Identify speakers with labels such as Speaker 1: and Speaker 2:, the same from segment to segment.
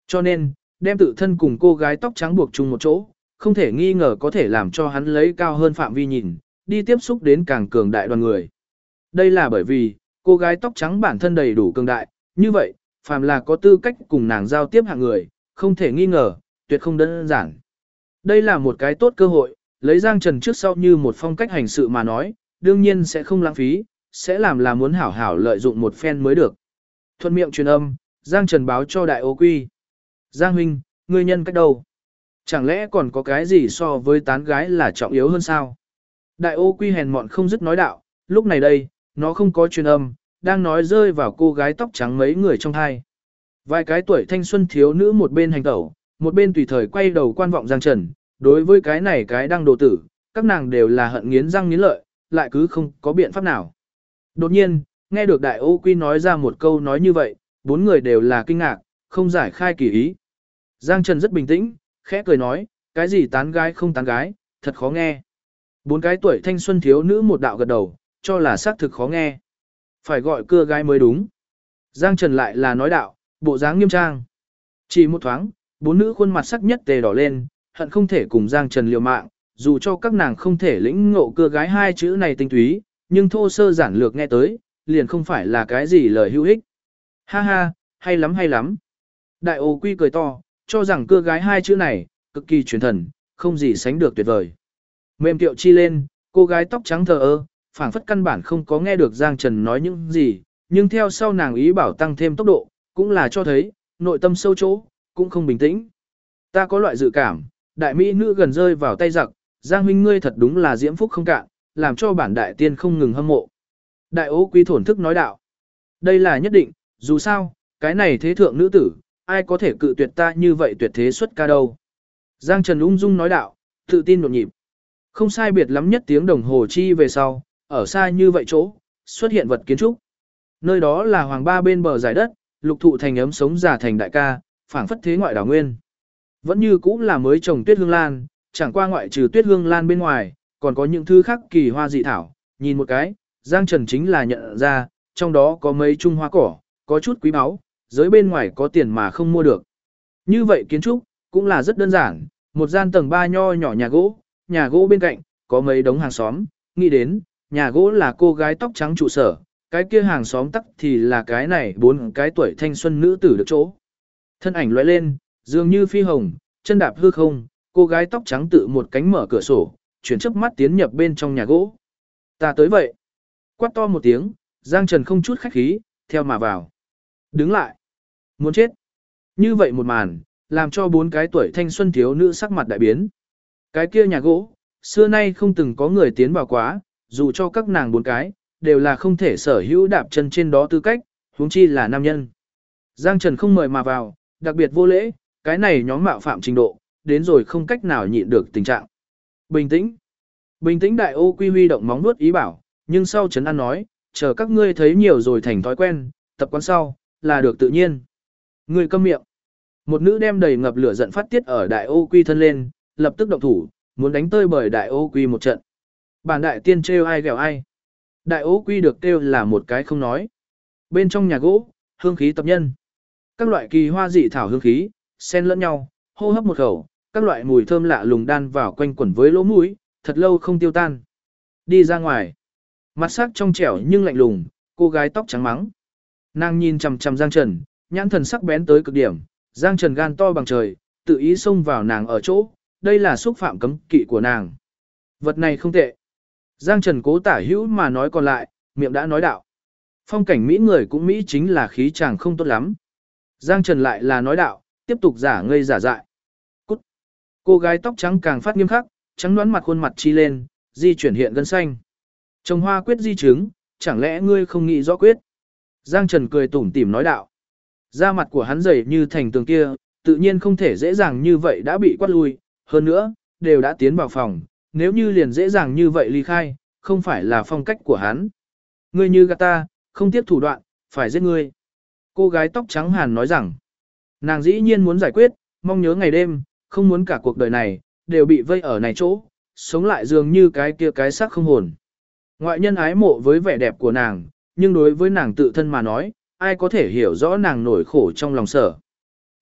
Speaker 1: Cho nên, đem tự thân cùng cô gái tóc trắng buộc chung một chỗ, không thể nghi ngờ có thể làm cho hắn lấy cao hơn phạm vi nhìn, đi tiếp xúc đến càng cường đại đoàn người. Đây là bởi vì, cô gái tóc trắng bản thân đầy đủ cường đại, như vậy, phàm là có tư cách cùng nàng giao tiếp hạng người, không thể nghi ngờ, tuyệt không đơn giản. Đây là một cái tốt cơ hội, lấy Giang Trần trước sau như một phong cách hành sự mà nói, đương nhiên sẽ không lãng phí, sẽ làm là muốn hảo hảo lợi dụng một phen mới được. Thuận miệng truyền âm, Giang Trần báo cho Đại Ô Quy. Giang huynh, ngươi nhân cách đâu? Chẳng lẽ còn có cái gì so với tán gái là trọng yếu hơn sao? Đại Ô Quy hèn mọn không dứt nói đạo, lúc này đây, nó không có truyền âm, đang nói rơi vào cô gái tóc trắng mấy người trong hai. Vài cái tuổi thanh xuân thiếu nữ một bên hành tẩu, một bên tùy thời quay đầu quan vọng Giang Trần, đối với cái này cái đang đồ tử, các nàng đều là hận nghiến răng nghiến lợi, lại cứ không có biện pháp nào. Đột nhiên, nghe được Đại Ô Quy nói ra một câu nói như vậy, bốn người đều là kinh ngạc, không giải khai kỳ ý. Giang Trần rất bình tĩnh, khẽ cười nói, cái gì tán gái không tán gái, thật khó nghe. Bốn cái tuổi thanh xuân thiếu nữ một đạo gật đầu, cho là xác thực khó nghe. Phải gọi cưa gái mới đúng. Giang Trần lại là nói đạo, bộ dáng nghiêm trang. Chỉ một thoáng, bốn nữ khuôn mặt sắc nhất tề đỏ lên, hận không thể cùng Giang Trần liều mạng, dù cho các nàng không thể lĩnh ngộ cưa gái hai chữ này tinh túy, nhưng thô sơ giản lược nghe tới, liền không phải là cái gì lời hữu ích. Ha ha, hay lắm hay lắm. Đại Ô Quy cười to, cho rằng cưa gái hai chữ này, cực kỳ truyền thần, không gì sánh được tuyệt vời. Mềm tiệu chi lên, cô gái tóc trắng thờ ơ, phảng phất căn bản không có nghe được Giang Trần nói những gì, nhưng theo sau nàng ý bảo tăng thêm tốc độ, cũng là cho thấy, nội tâm sâu chỗ, cũng không bình tĩnh. Ta có loại dự cảm, đại mỹ nữ gần rơi vào tay giặc, Giang huynh ngươi thật đúng là diễm phúc không cạn, làm cho bản đại tiên không ngừng hâm mộ. Đại Ô Quy thổn thức nói đạo. Đây là nhất định, dù sao, cái này thế thượng nữ tử, ai có thể cự tuyệt ta như vậy tuyệt thế xuất ca đâu. Giang Trần ung dung nói đạo, tự tin nhộn nhịp. Không sai biệt lắm nhất tiếng đồng hồ chi về sau, ở xa như vậy chỗ, xuất hiện vật kiến trúc. Nơi đó là hoàng ba bên bờ giải đất, lục thụ thành ấm sống giả thành đại ca, phảng phất thế ngoại đảo nguyên. Vẫn như cũ là mới trồng tuyết hương lan, chẳng qua ngoại trừ tuyết hương lan bên ngoài, còn có những thứ khác kỳ hoa dị thảo, nhìn một cái, Giang Trần chính là nhận ra, trong đó có mấy trung hoa cỏ, có chút quý báu, giới bên ngoài có tiền mà không mua được. Như vậy kiến trúc, cũng là rất đơn giản, một gian tầng 3 nho nhỏ nhà gỗ bên cạnh, có mấy đống hàng xóm, nghĩ đến, nhà gỗ là cô gái tóc trắng trụ sở, cái kia hàng xóm tắc thì là cái này bốn cái tuổi thanh xuân nữ tử được chỗ. Thân ảnh lóe lên, dường như phi hồng, chân đạp hư không, cô gái tóc trắng tự một cánh mở cửa sổ, chuyển chớp mắt tiến nhập bên trong nhà gỗ. Ta tới vậy. Quát to một tiếng, Giang Trần không chút khách khí, theo mà vào. Đứng lại. Muốn chết. Như vậy một màn, làm cho bốn cái tuổi thanh xuân thiếu nữ sắc mặt đại biến. Cái kia nhà gỗ, xưa nay không từng có người tiến vào quá, dù cho các nàng bốn cái, đều là không thể sở hữu đạp chân trên đó tư cách, huống chi là nam nhân. Giang Trần không mời mà vào, đặc biệt vô lễ, cái này nhóm mạo phạm trình độ, đến rồi không cách nào nhịn được tình trạng. Bình tĩnh. Bình tĩnh Đại Ô Quy huy động móng nuốt ý bảo, nhưng sau Trấn An nói, chờ các ngươi thấy nhiều rồi thành thói quen, tập quán sau, là được tự nhiên. Ngươi câm miệng. Một nữ đem đầy ngập lửa giận phát tiết ở Đại Ô Quy thân lên, lập tức động thủ, muốn đánh tơi bởi Đại Ô Quy một trận. Bản đại tiên trêu ai ghẹo ai. Đại Ô Quy được kêu là một cái không nói. Bên trong nhà gỗ, hương khí tập nhân. Các loại kỳ hoa dị thảo hương khí, xen lẫn nhau, hô hấp một khẩu, các loại mùi thơm lạ lùng đan vào quanh quẩn với lỗ mũi, thật lâu không tiêu tan. Đi ra ngoài. Mặt sắc trong trẻo nhưng lạnh lùng, cô gái tóc trắng mắng. Nàng nhìn chằm chằm Giang Trần, nhãn thần sắc bén tới cực điểm, Giang Trần gan to bằng trời, tự ý xông vào nàng ở chỗ, đây là xúc phạm cấm kỵ của nàng. Vật này không tệ. Giang Trần cố tả hữu mà nói còn lại, miệng đã nói đạo. Phong cảnh Mỹ người cũng Mỹ chính là khí chàng không tốt lắm. Giang Trần lại là nói đạo, tiếp tục giả ngây giả dại. Cút. Cô gái tóc trắng càng phát nghiêm khắc, trắng đoán mặt khuôn mặt chi lên, di chuyển hiện gân xanh. Trồng hoa quyết di chứng, chẳng lẽ ngươi không nghĩ rõ quyết? Giang Trần cười tủm tỉm nói đạo. Da mặt của hắn dày như thành tường kia, tự nhiên không thể dễ dàng như vậy đã bị quát lui, hơn nữa, đều đã tiến vào phòng, nếu như liền dễ dàng như vậy ly khai, không phải là phong cách của hắn. Ngươi như gạt ta, không tiếp thủ đoạn, phải giết ngươi. Cô gái tóc trắng hàn nói rằng, nàng dĩ nhiên muốn giải quyết, mong nhớ ngày đêm, không muốn cả cuộc đời này, đều bị vây ở này chỗ, sống lại dường như cái kia cái xác không hồn. Ngoại nhân ái mộ với vẻ đẹp của nàng, nhưng đối với nàng tự thân mà nói, ai có thể hiểu rõ nàng nổi khổ trong lòng sở.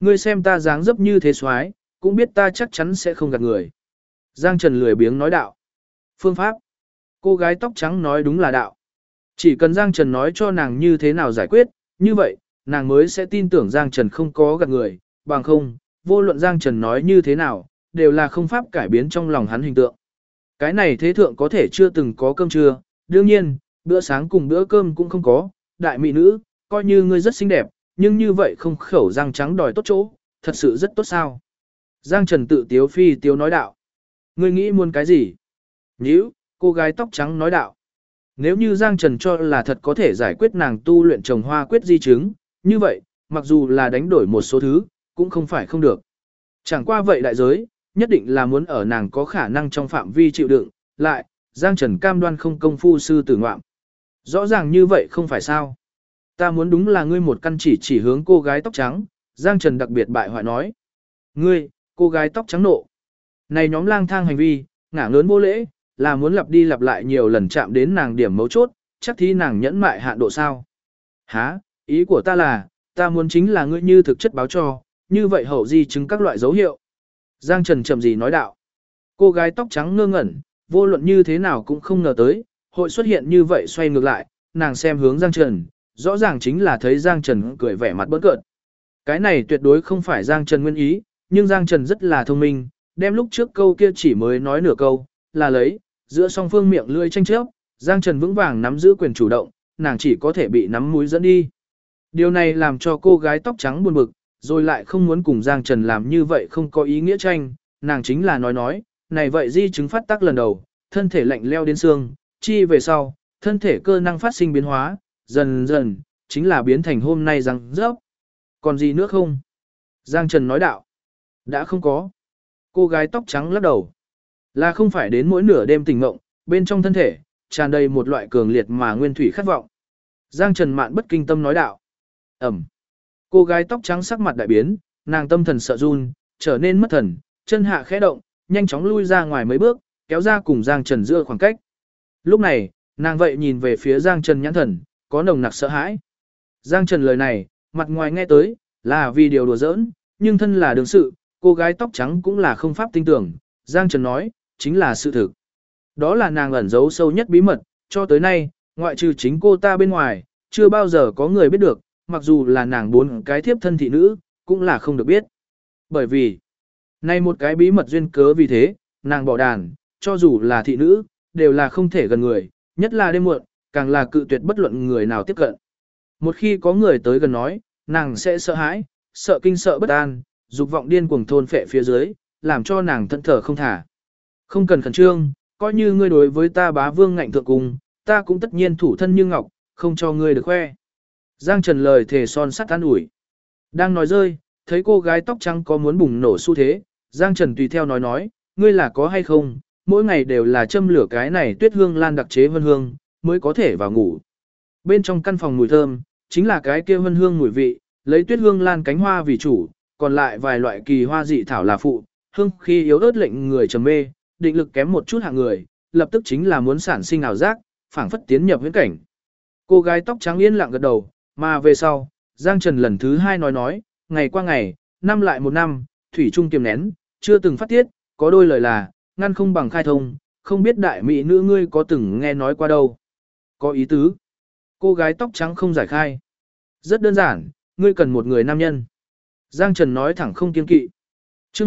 Speaker 1: Ngươi xem ta dáng dấp như thế soái, cũng biết ta chắc chắn sẽ không gạt người. Giang Trần lười biếng nói đạo. Phương pháp. Cô gái tóc trắng nói đúng là đạo. Chỉ cần Giang Trần nói cho nàng như thế nào giải quyết, như vậy, nàng mới sẽ tin tưởng Giang Trần không có gạt người, bằng không, vô luận Giang Trần nói như thế nào, đều là không pháp cải biến trong lòng hắn hình tượng. Cái này thế thượng có thể chưa từng có cơm trưa, đương nhiên, bữa sáng cùng bữa cơm cũng không có, đại mỹ nữ, coi như ngươi rất xinh đẹp, nhưng như vậy không khẩu răng trắng đòi tốt chỗ, thật sự rất tốt sao. Giang Trần tự tiếu phi tiếu nói đạo. Ngươi nghĩ muốn cái gì? Nhíu, cô gái tóc trắng nói đạo. Nếu như Giang Trần cho là thật có thể giải quyết nàng tu luyện trồng hoa quyết di chứng, như vậy, mặc dù là đánh đổi một số thứ, cũng không phải không được. Chẳng qua vậy đại giới, nhất định là muốn ở nàng có khả năng trong phạm vi chịu đựng, lại, Giang Trần cam đoan không công phu sư tử ngoạm. Rõ ràng như vậy không phải sao. Ta muốn đúng là ngươi một căn chỉ hướng cô gái tóc trắng, Giang Trần đặc biệt bại hoại nói. Ngươi, cô gái tóc trắng nộ. Này nhóm lang thang hành vi, ngả ngớn vô lễ, là muốn lặp đi lặp lại nhiều lần chạm đến nàng điểm mấu chốt, chắc thi nàng nhẫn mại hạn độ sao. Hả, ý của ta là, ta muốn chính là ngươi như thực chất báo cho, như vậy hậu di chứng các loại dấu hiệu. Giang Trần chậm gì nói đạo. Cô gái tóc trắng ngơ ngẩn, vô luận như thế nào cũng không ngờ tới, hội xuất hiện như vậy xoay ngược lại, nàng xem hướng Giang Trần, rõ ràng chính là thấy Giang Trần cười vẻ mặt bỡn cợt. Cái này tuyệt đối không phải Giang Trần nguyên ý, nhưng Giang Trần rất là thông minh, đem lúc trước câu kia chỉ mới nói nửa câu, là lấy, giữa song phương miệng lưỡi tranh chấp, Giang Trần vững vàng nắm giữ quyền chủ động, nàng chỉ có thể bị nắm mũi dẫn đi. Điều này làm cho cô gái tóc trắng buồn bực, rồi lại không muốn cùng Giang Trần làm như vậy không có ý nghĩa tranh, nàng chính là nói, này vậy di chứng phát tác lần đầu, thân thể lạnh leo đến xương, chi về sau, thân thể cơ năng phát sinh biến hóa, dần dần, chính là biến thành hôm nay răng rớp. Còn gì nữa không? Giang Trần nói đạo. Đã không có. Cô gái tóc trắng lắc đầu. Là không phải đến mỗi nửa đêm tỉnh mộng, bên trong thân thể, tràn đầy một loại cường liệt mà nguyên thủy khát vọng. Giang Trần mạn bất kinh tâm nói đạo. Ẩm. Cô gái tóc trắng sắc mặt đại biến, nàng tâm thần sợ run, trở nên mất thần, chân hạ khẽ động, nhanh chóng lui ra ngoài mấy bước, kéo ra cùng Giang Trần giữa khoảng cách. Lúc này, nàng vậy nhìn về phía Giang Trần nhãn thần, có nồng nặc sợ hãi. Giang Trần lời này, mặt ngoài nghe tới, là vì điều đùa giỡn, nhưng thân là đương sự, cô gái tóc trắng cũng là không pháp tin tưởng, Giang Trần nói, chính là sự thực. Đó là nàng ẩn giấu sâu nhất bí mật, cho tới nay, ngoại trừ chính cô ta bên ngoài, chưa bao giờ có người biết được, mặc dù là nàng 4 cái thiếp thân thị nữ, cũng là không được biết. Bởi vì, nay một cái bí mật duyên cớ vì thế, nàng bỏ đàn, cho dù là thị nữ, đều là không thể gần người, nhất là đêm muộn, càng là cự tuyệt bất luận người nào tiếp cận. Một khi có người tới gần nói, nàng sẽ sợ hãi, sợ kinh sợ bất an, dục vọng điên cuồng thôn phệ phía dưới, làm cho nàng thẫn thờ không thả. Không cần khẩn trương, coi như ngươi đối với ta bá vương ngạnh thượng cùng, ta cũng tất nhiên thủ thân như ngọc, không cho ngươi được khoe. Giang Trần lời thề son sắt an ủi. Đang nói rơi, thấy cô gái tóc trắng có muốn bùng nổ xu thế, Giang Trần tùy theo nói, ngươi là có hay không, mỗi ngày đều là châm lửa cái này tuyết hương lan đặc chế vân hương, mới có thể vào ngủ. Bên trong căn phòng mùi thơm, chính là cái kia vân hương mùi vị, lấy tuyết hương lan cánh hoa vì chủ, còn lại vài loại kỳ hoa dị thảo là phụ, hương khi yếu ớt lệnh người trầm mê, định lực kém một chút hạng người, lập tức chính là muốn sản sinh ảo giác, phảng phất tiến nhập huyễn cảnh. Cô gái tóc trắng yên lặng gật đầu, mà về sau, Giang Trần lần thứ 2 nói, ngày qua ngày, năm lại một năm, thủy trung kiềm nén, chưa từng phát tiết, có đôi lời là, ngăn không bằng khai thông, không biết đại mỹ nữ ngươi có từng nghe nói qua đâu. Có ý tứ. Cô gái tóc trắng không giải khai. Rất đơn giản, ngươi cần một người nam nhân. Giang Trần nói thẳng không kiêng kỵ. Chương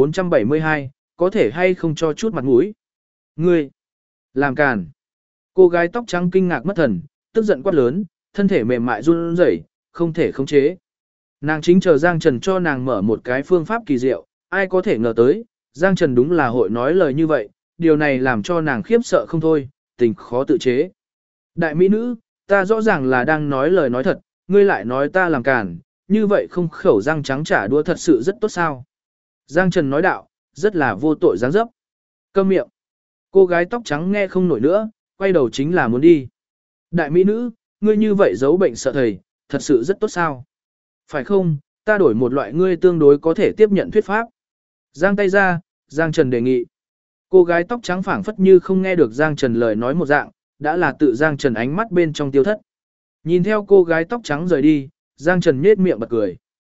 Speaker 1: 1472, có thể hay không cho chút mặt mũi. Ngươi, làm càn. Cô gái tóc trắng kinh ngạc mất thần, tức giận quát lớn, thân thể mềm mại run rẩy, không thể khống chế. Nàng chính chờ Giang Trần cho nàng mở một cái phương pháp kỳ diệu, ai có thể ngờ tới, Giang Trần đúng là hội nói lời như vậy, điều này làm cho nàng khiếp sợ không thôi, tình khó tự chế. Đại mỹ nữ, ta rõ ràng là đang nói lời nói thật, ngươi lại nói ta làm càn, như vậy không khẩu răng trắng trả đũa thật sự rất tốt sao. Giang Trần nói đạo, rất là vô tội dáng dấp. Câm miệng. Cô gái tóc trắng nghe không nổi nữa, quay đầu chính là muốn đi. Đại mỹ nữ, ngươi như vậy giấu bệnh sợ thầy, thật sự rất tốt sao. Phải không, ta đổi một loại ngươi tương đối có thể tiếp nhận thuyết pháp. Giang tay ra, Giang Trần đề nghị. Cô gái tóc trắng phảng phất như không nghe được Giang Trần lời nói một dạng, đã là tự Giang Trần ánh mắt bên trong tiêu thất. Nhìn theo cô gái tóc trắng rời đi, Giang Trần nhếch miệng bật cười.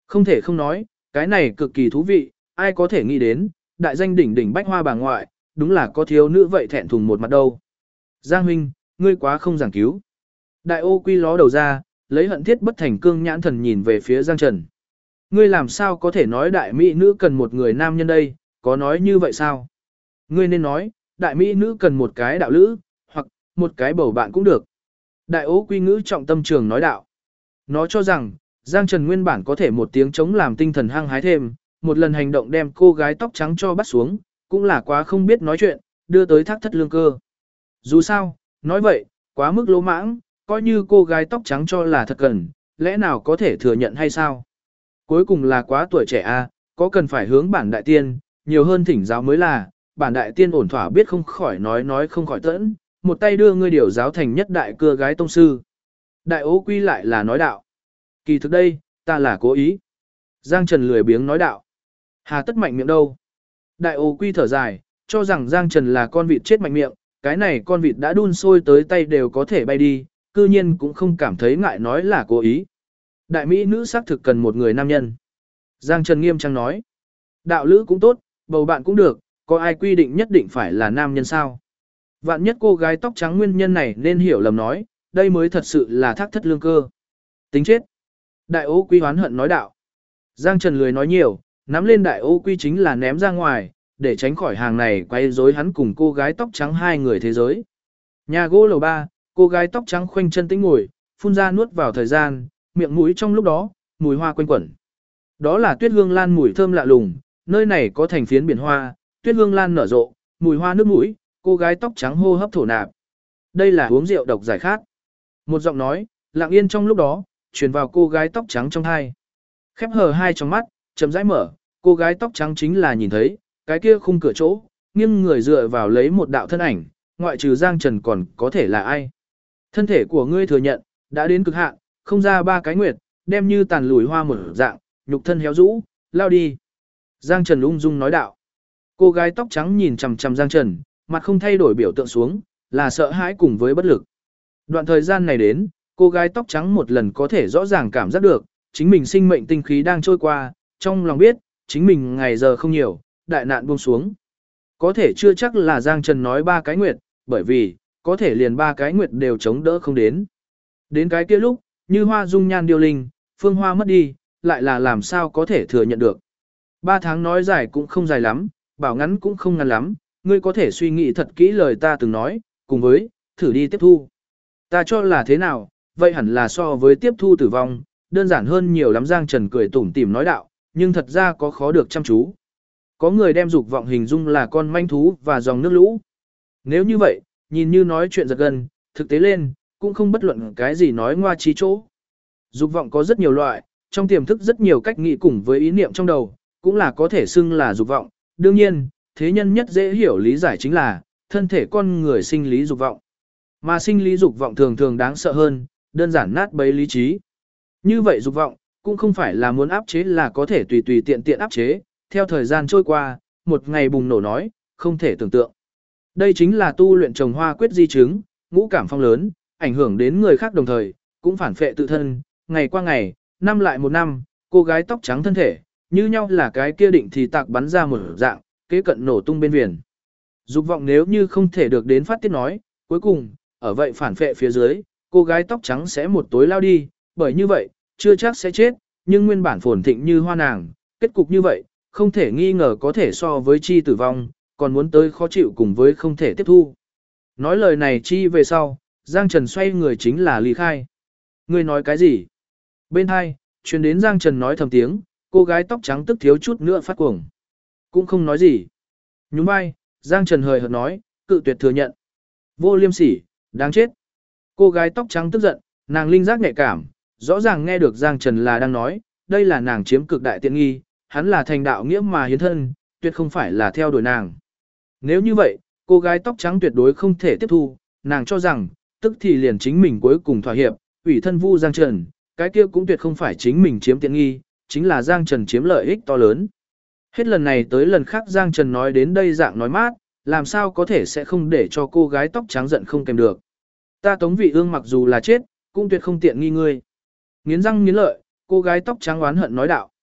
Speaker 1: Không thể không nói, cái này cực kỳ thú vị, ai có thể nghĩ đến, đại danh đỉnh đỉnh bách hoa bà ngoại, đúng là có thiếu nữ vậy thẹn thùng một mặt đâu. Giang huynh, ngươi quá không giảng cứu. Đại ô quy ló đầu ra, lấy hận thiết bất thành cương nhãn thần nhìn về phía Giang Trần. Ngươi làm sao có thể nói đại mỹ nữ cần một người nam nhân đây, có nói như vậy sao? Ngươi nên nói, đại mỹ nữ cần một cái đạo lữ, hoặc một cái bầu bạn cũng được. Đại ô quy ngữ trọng tâm trường nói đạo. Nó cho rằng, Giang Trần nguyên bản có thể một tiếng chống làm tinh thần hăng hái thêm, một lần hành động đem cô gái tóc trắng cho bắt xuống, cũng là quá không biết nói chuyện, đưa tới thác thất lương cơ. Dù sao, nói vậy, quá mức lỗ mãng, coi như cô gái tóc trắng cho là thật cần, lẽ nào có thể thừa nhận hay sao? Cuối cùng là quá tuổi trẻ a, có cần phải hướng bản đại tiên, nhiều hơn thỉnh giáo mới là, bản đại tiên ổn thỏa biết không khỏi nói không khỏi tẫn, một tay đưa ngươi điều giáo thành nhất đại cưa gái tông sư. Đại ố quy lại là nói đạo. Kỳ thực đây, ta là cố ý. Giang Trần lười biếng nói đạo. Hà tất mạnh miệng đâu. Đại ố quy thở dài, cho rằng Giang Trần là con vịt chết mạnh miệng, cái này con vịt đã đun sôi tới tay đều có thể bay đi, cư nhiên cũng không cảm thấy ngại nói là cố ý. Đại mỹ nữ xác thực cần một người nam nhân. Giang Trần nghiêm trang nói. Đạo lữ cũng tốt, bầu bạn cũng được, có ai quy định nhất định phải là nam nhân sao? Vạn nhất cô gái tóc trắng nguyên nhân này nên hiểu lầm nói, đây mới thật sự là thác thất lương cơ. Tính chết. Đại ô quy hoán hận nói đạo. Giang Trần lười nói nhiều, nắm lên đại ô quy chính là ném ra ngoài, để tránh khỏi hàng này quay rối hắn cùng cô gái tóc trắng hai người thế giới. Nhà gỗ lầu 3, cô gái tóc trắng khoanh chân tĩnh ngồi, phun ra nuốt vào thời gian, miệng mũi trong lúc đó, mùi hoa quanh quẩn. Đó là tuyết hương lan mùi thơm lạ lùng, nơi này có thành phiến biển hoa, tuyết hương lan nở rộ, mùi hoa nước mũi, cô gái tóc trắng hô hấp thổ nạp. Đây là uống rượu độc giải khát. Một giọng nói, lặng yên trong lúc đó, truyền vào cô gái tóc trắng trong hai. Khép hờ hai trong mắt, chậm rãi mở, cô gái tóc trắng chính là nhìn thấy, cái kia khung cửa chỗ, nghiêng người dựa vào lấy một đạo thân ảnh, ngoại trừ Giang Trần còn có thể là ai. Thân thể của ngươi thừa nhận, đã đến cực hạn, không ra 3 cái nguyệt, đem như tàn lùi hoa một dạng, nhục thân héo rũ, lao đi. Giang Trần ung dung nói đạo. Cô gái tóc trắng nhìn chằm chằm Giang Trần, mặt không thay đổi biểu tượng xuống, là sợ hãi cùng với bất lực. Đoạn thời gian này đến, cô gái tóc trắng một lần có thể rõ ràng cảm giác được, chính mình sinh mệnh tinh khí đang trôi qua, trong lòng biết, chính mình ngày giờ không nhiều, đại nạn buông xuống. Có thể chưa chắc là Giang Trần nói 3 cái nguyệt, bởi vì, có thể liền 3 cái nguyệt đều chống đỡ không đến. Đến cái kia lúc, như hoa dung nhan điêu linh, phương hoa mất đi, lại là làm sao có thể thừa nhận được. 3 tháng nói dài cũng không dài lắm, bảo ngắn cũng không ngắn lắm, ngươi có thể suy nghĩ thật kỹ lời ta từng nói, cùng với, thử đi tiếp thu. Ta cho là thế nào, vậy hẳn là so với tiếp thu tử vong, đơn giản hơn nhiều lắm. Giang Trần cười tủm tỉm nói đạo, nhưng thật ra có khó được chăm chú. Có người đem dục vọng hình dung là con manh thú và dòng nước lũ. Nếu như vậy, nhìn như nói chuyện giật gân, thực tế lên, cũng không bất luận cái gì nói ngoa trí chỗ. Dục vọng có rất nhiều loại, trong tiềm thức rất nhiều cách nghĩ cùng với ý niệm trong đầu, cũng là có thể xưng là dục vọng. Đương nhiên, thế nhân nhất dễ hiểu lý giải chính là, thân thể con người sinh lý dục vọng. Mà sinh lý dục vọng thường thường đáng sợ hơn, đơn giản nát bấy lý trí. Như vậy dục vọng, cũng không phải là muốn áp chế là có thể tùy tùy tiện tiện áp chế, theo thời gian trôi qua, một ngày bùng nổ nói, không thể tưởng tượng. Đây chính là tu luyện trồng hoa quyết di chứng, ngũ cảm phong lớn, ảnh hưởng đến người khác đồng thời, cũng phản phệ tự thân, ngày qua ngày, năm lại một năm, cô gái tóc trắng thân thể, như nhau là cái kia định thì tạc bắn ra một dạng, kế cận nổ tung bên viền. Dục vọng nếu như không thể được đến phát tiết nói, cuối cùng, ở vậy phản phệ phía dưới, cô gái tóc trắng sẽ một tối lao đi, bởi như vậy, chưa chắc sẽ chết, nhưng nguyên bản phồn thịnh như hoa nàng, kết cục như vậy, không thể nghi ngờ có thể so với chi tử vong, còn muốn tới khó chịu cùng với không thể tiếp thu. Nói lời này chi về sau, Giang Trần xoay người chính là ly khai. Ngươi nói cái gì? Bên hai, truyền đến Giang Trần nói thầm tiếng, cô gái tóc trắng tức thiếu chút nữa phát cuồng. Cũng không nói gì. Nhún vai, Giang Trần hời hợt nói, cự tuyệt thừa nhận. Vô liêm sỉ, đáng chết. Cô gái tóc trắng tức giận, nàng linh giác nhạy cảm, rõ ràng nghe được Giang Trần là đang nói, đây là nàng chiếm cực đại tiện nghi, hắn là thành đạo nghĩa mà hiến thân, tuyệt không phải là theo đuổi nàng. Nếu như vậy, cô gái tóc trắng tuyệt đối không thể tiếp thu, nàng cho rằng, tức thì liền chính mình cuối cùng thỏa hiệp, ủy thân vu Giang Trần, cái kia cũng tuyệt không phải chính mình chiếm tiện nghi, chính là Giang Trần chiếm lợi ích to lớn. Hết lần này tới lần khác Giang Trần nói đến đây dạng nói mát, làm sao có thể sẽ không để cho cô gái tóc trắng giận không kèm được. Ta Tống Vị Ương mặc dù là chết, cũng tuyệt không tiện nghi ngươi. Nghiến răng nghiến lợi, cô gái tóc trắng oán hận nói đạo.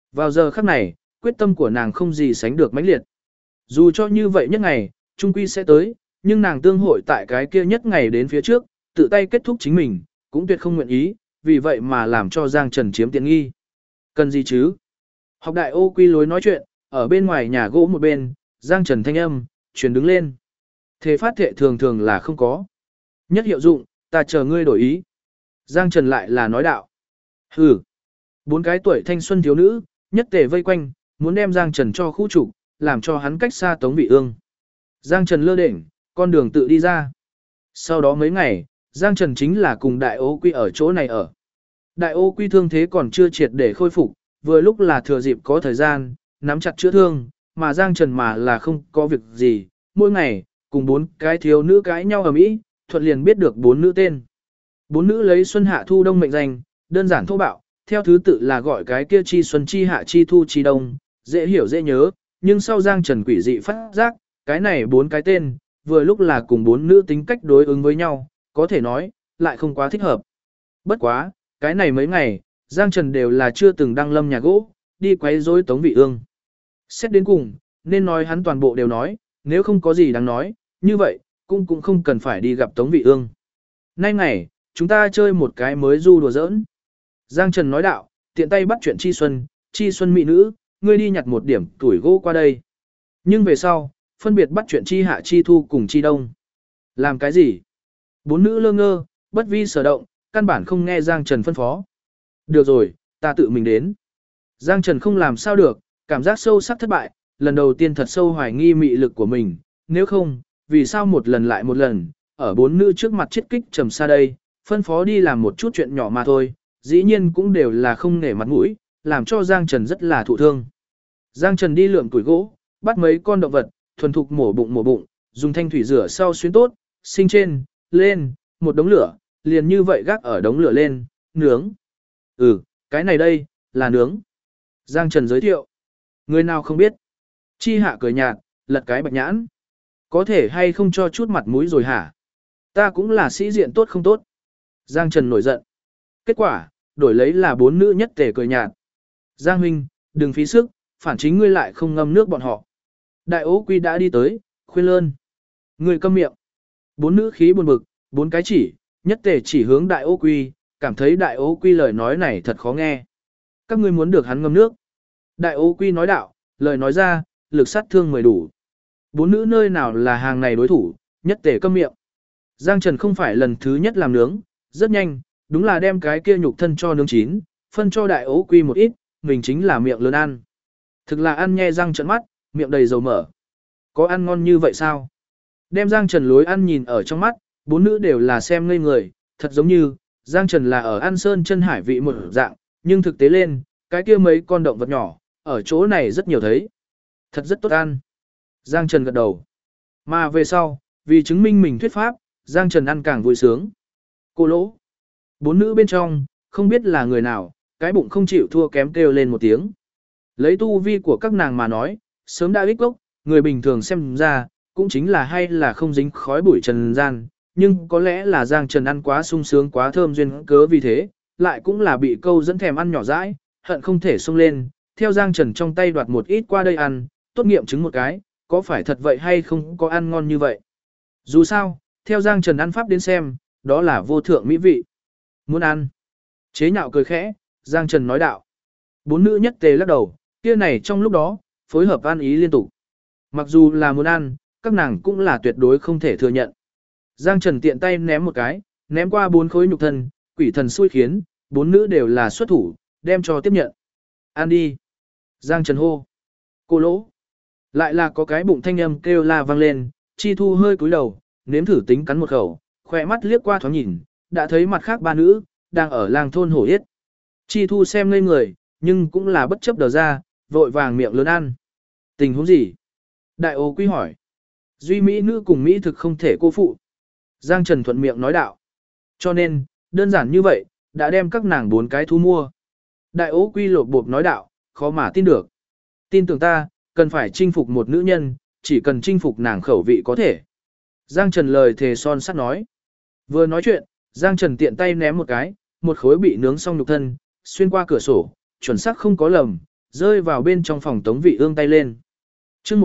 Speaker 1: Vào giờ khắc này, quyết tâm của nàng không gì sánh được mãnh liệt. Dù cho như vậy nhất ngày, trung quy sẽ tới, nhưng nàng tương hội tại cái kia nhất ngày đến phía trước, tự tay kết thúc chính mình, cũng tuyệt không nguyện ý, vì vậy mà làm cho Giang Trần chiếm tiện nghi. Cần gì chứ? Học đại ô quy lối nói chuyện, ở bên ngoài nhà gỗ một bên, Giang Trần thanh âm, truyền đứng lên. Thế phát thệ thường thường là không có. Nhất hiệu dụng, ta chờ ngươi đổi ý. Giang Trần lại là nói đạo. Hừ. 4 cái tuổi thanh xuân thiếu nữ, nhất tề vây quanh, muốn đem Giang Trần cho khu trục, làm cho hắn cách xa Tống Vị Ương. Giang Trần lơ đễnh, con đường tự đi ra. Sau đó mấy ngày, Giang Trần chính là cùng Đại Ô Quy ở chỗ này ở. Đại Ô Quy thương thế còn chưa triệt để khôi phục, vừa lúc là thừa dịp có thời gian, nắm chặt chữa thương, mà Giang Trần mà là không có việc gì, mỗi ngày, cùng 4 cái thiếu nữ cãi nhau ở mỹ, thuận liền biết được 4 nữ tên. 4 nữ lấy xuân hạ thu đông mệnh danh, đơn giản thô bạo, theo thứ tự là gọi cái kia chi xuân chi hạ chi thu chi đông, dễ hiểu dễ nhớ, nhưng sau Giang Trần quỷ dị phát giác, cái này 4 cái tên, vừa lúc là cùng 4 nữ tính cách đối ứng với nhau, có thể nói, lại không quá thích hợp. Bất quá, cái này mấy ngày, Giang Trần đều là chưa từng đăng lâm nhà gỗ, đi quấy rối Tống Vị Ương. Xét đến cùng, nên nói hắn toàn bộ đều nói, nếu không có gì đáng nói, như vậy, cũng không cần phải đi gặp Tống Vị Ương. Nay ngày, chúng ta chơi một cái mới du đùa giỡn. Giang Trần nói đạo, tiện tay bắt chuyện Chi Xuân mỹ nữ, ngươi đi nhặt một điểm tuổi gỗ qua đây. Nhưng về sau, phân biệt bắt chuyện Chi Hạ Chi Thu cùng Chi Đông. Làm cái gì? 4 nữ lơ ngơ, bất vi sở động, căn bản không nghe Giang Trần phân phó. Được rồi, ta tự mình đến. Giang Trần không làm sao được, cảm giác sâu sắc thất bại, lần đầu tiên thật sâu hoài nghi mị lực của mình, nếu không, vì sao một lần lại một lần, ở 4 nữ trước mặt chết kích trầm xa đây, phân phó đi làm một chút chuyện nhỏ mà thôi, dĩ nhiên cũng đều là không nể mặt mũi, làm cho Giang Trần rất là thụ thương. Giang Trần đi lượm củi gỗ, bắt mấy con động vật, thuần thục mổ bụng, dùng thanh thủy rửa sau xuyến tốt, sinh trên, lên, một đống lửa, liền như vậy gác ở đống lửa lên, nướng. Cái này đây, là nướng. Giang Trần giới thiệu. Người nào không biết. Chi Hạ cười nhạt, lật cái bạch nhãn. Có thể hay không cho chút mặt mũi rồi hả? Ta cũng là sĩ diện tốt không tốt. Giang Trần nổi giận. Kết quả, đổi lấy là 4 nữ nhất tề cười nhạt. Giang huynh, đừng phí sức, phản chính ngươi lại không ngâm nước bọn họ. Đại Ô Quy đã đi tới, khuyên lơn. Người câm miệng. 4 nữ khí buồn bực, 4 cái chỉ, nhất tề chỉ hướng Đại Ô Quy, cảm thấy Đại Ô Quy lời nói này thật khó nghe. Các ngươi muốn được hắn ngâm nước. Đại Ô Quy nói đạo, lời nói ra, lực sát thương mười đủ. 4 nữ nơi nào là hàng này đối thủ, nhất tề câm miệng. Giang Trần không phải lần thứ nhất làm nướng, rất nhanh, đúng là đem cái kia nhục thân cho nướng chín, phân cho Đại Ô Quy một ít, mình chính là miệng lớn ăn. Thực là ăn nhe răng trợn mắt, miệng đầy dầu mỡ. Có ăn ngon như vậy sao? Đem Giang Trần lối ăn nhìn ở trong mắt, 4 nữ đều là xem ngây người, thật giống như, Giang Trần là ở ăn sơn chân hải vị một dạng, nhưng thực tế lên, cái kia mấy con động vật nhỏ, ở chỗ này rất nhiều thấy. Thật rất tốt ăn. Giang Trần gật đầu. Mà về sau, vì chứng minh mình thuyết pháp, Giang Trần ăn càng vui sướng. Cô lỗ. 4 nữ bên trong, không biết là người nào, cái bụng không chịu thua kém kêu lên một tiếng. Lấy tu vi của các nàng mà nói, sớm đã ích gốc, người bình thường xem ra, cũng chính là hay là không dính khói bụi trần gian, nhưng có lẽ là Giang Trần ăn quá sung sướng quá thơm duyên cớ vì thế, lại cũng là bị câu dẫn thèm ăn nhỏ dãi, hận không thể xông lên, theo Giang Trần trong tay đoạt một ít qua đây ăn, tốt nghiệm chứng một cái, có phải thật vậy hay không có ăn ngon như vậy. Dù sao, theo Giang Trần ăn pháp đến xem, đó là vô thượng mỹ vị. Muốn ăn. Chế nhạo cười khẽ, Giang Trần nói đạo. 4 nữ nhất tề lắc đầu, kia này trong lúc đó, phối hợp ăn ý liên tục. Mặc dù là muốn ăn, các nàng cũng là tuyệt đối không thể thừa nhận. Giang Trần tiện tay ném một cái, ném qua 4 khối nhục thân, quỷ thần xui khiến, 4 nữ đều là xuất thủ, đem cho tiếp nhận. Ăn đi. Giang Trần hô. Cô lỗ. Lại là có cái bụng thanh âm kêu la vang lên, Chi Thu hơi cúi đầu, nếm thử tính cắn một khẩu, khỏe mắt liếc qua thoáng nhìn, đã thấy mặt khác 3 nữ, đang ở làng thôn hổ yết. Chi Thu xem ngây người, nhưng cũng là bất chấp đờ ra, vội vàng miệng lớn ăn. Tình huống gì? Đại Ô Quy hỏi. Duy Mỹ nữ cùng Mỹ thực không thể cô phụ. Giang Trần thuận miệng nói đạo. Cho nên, đơn giản như vậy, đã đem các nàng 4 cái thu mua. Đại Ô Quy lột bộp nói đạo, khó mà tin được. Tin tưởng ta, cần phải chinh phục một nữ nhân, chỉ cần chinh phục nàng khẩu vị có thể. Giang Trần lời thề son sắt nói. Vừa nói chuyện, Giang Trần tiện tay ném một cái, một khối bị nướng xong nhục thân, xuyên qua cửa sổ, chuẩn xác không có lầm, rơi vào bên trong phòng Tống Vị Ương tay lên. Chương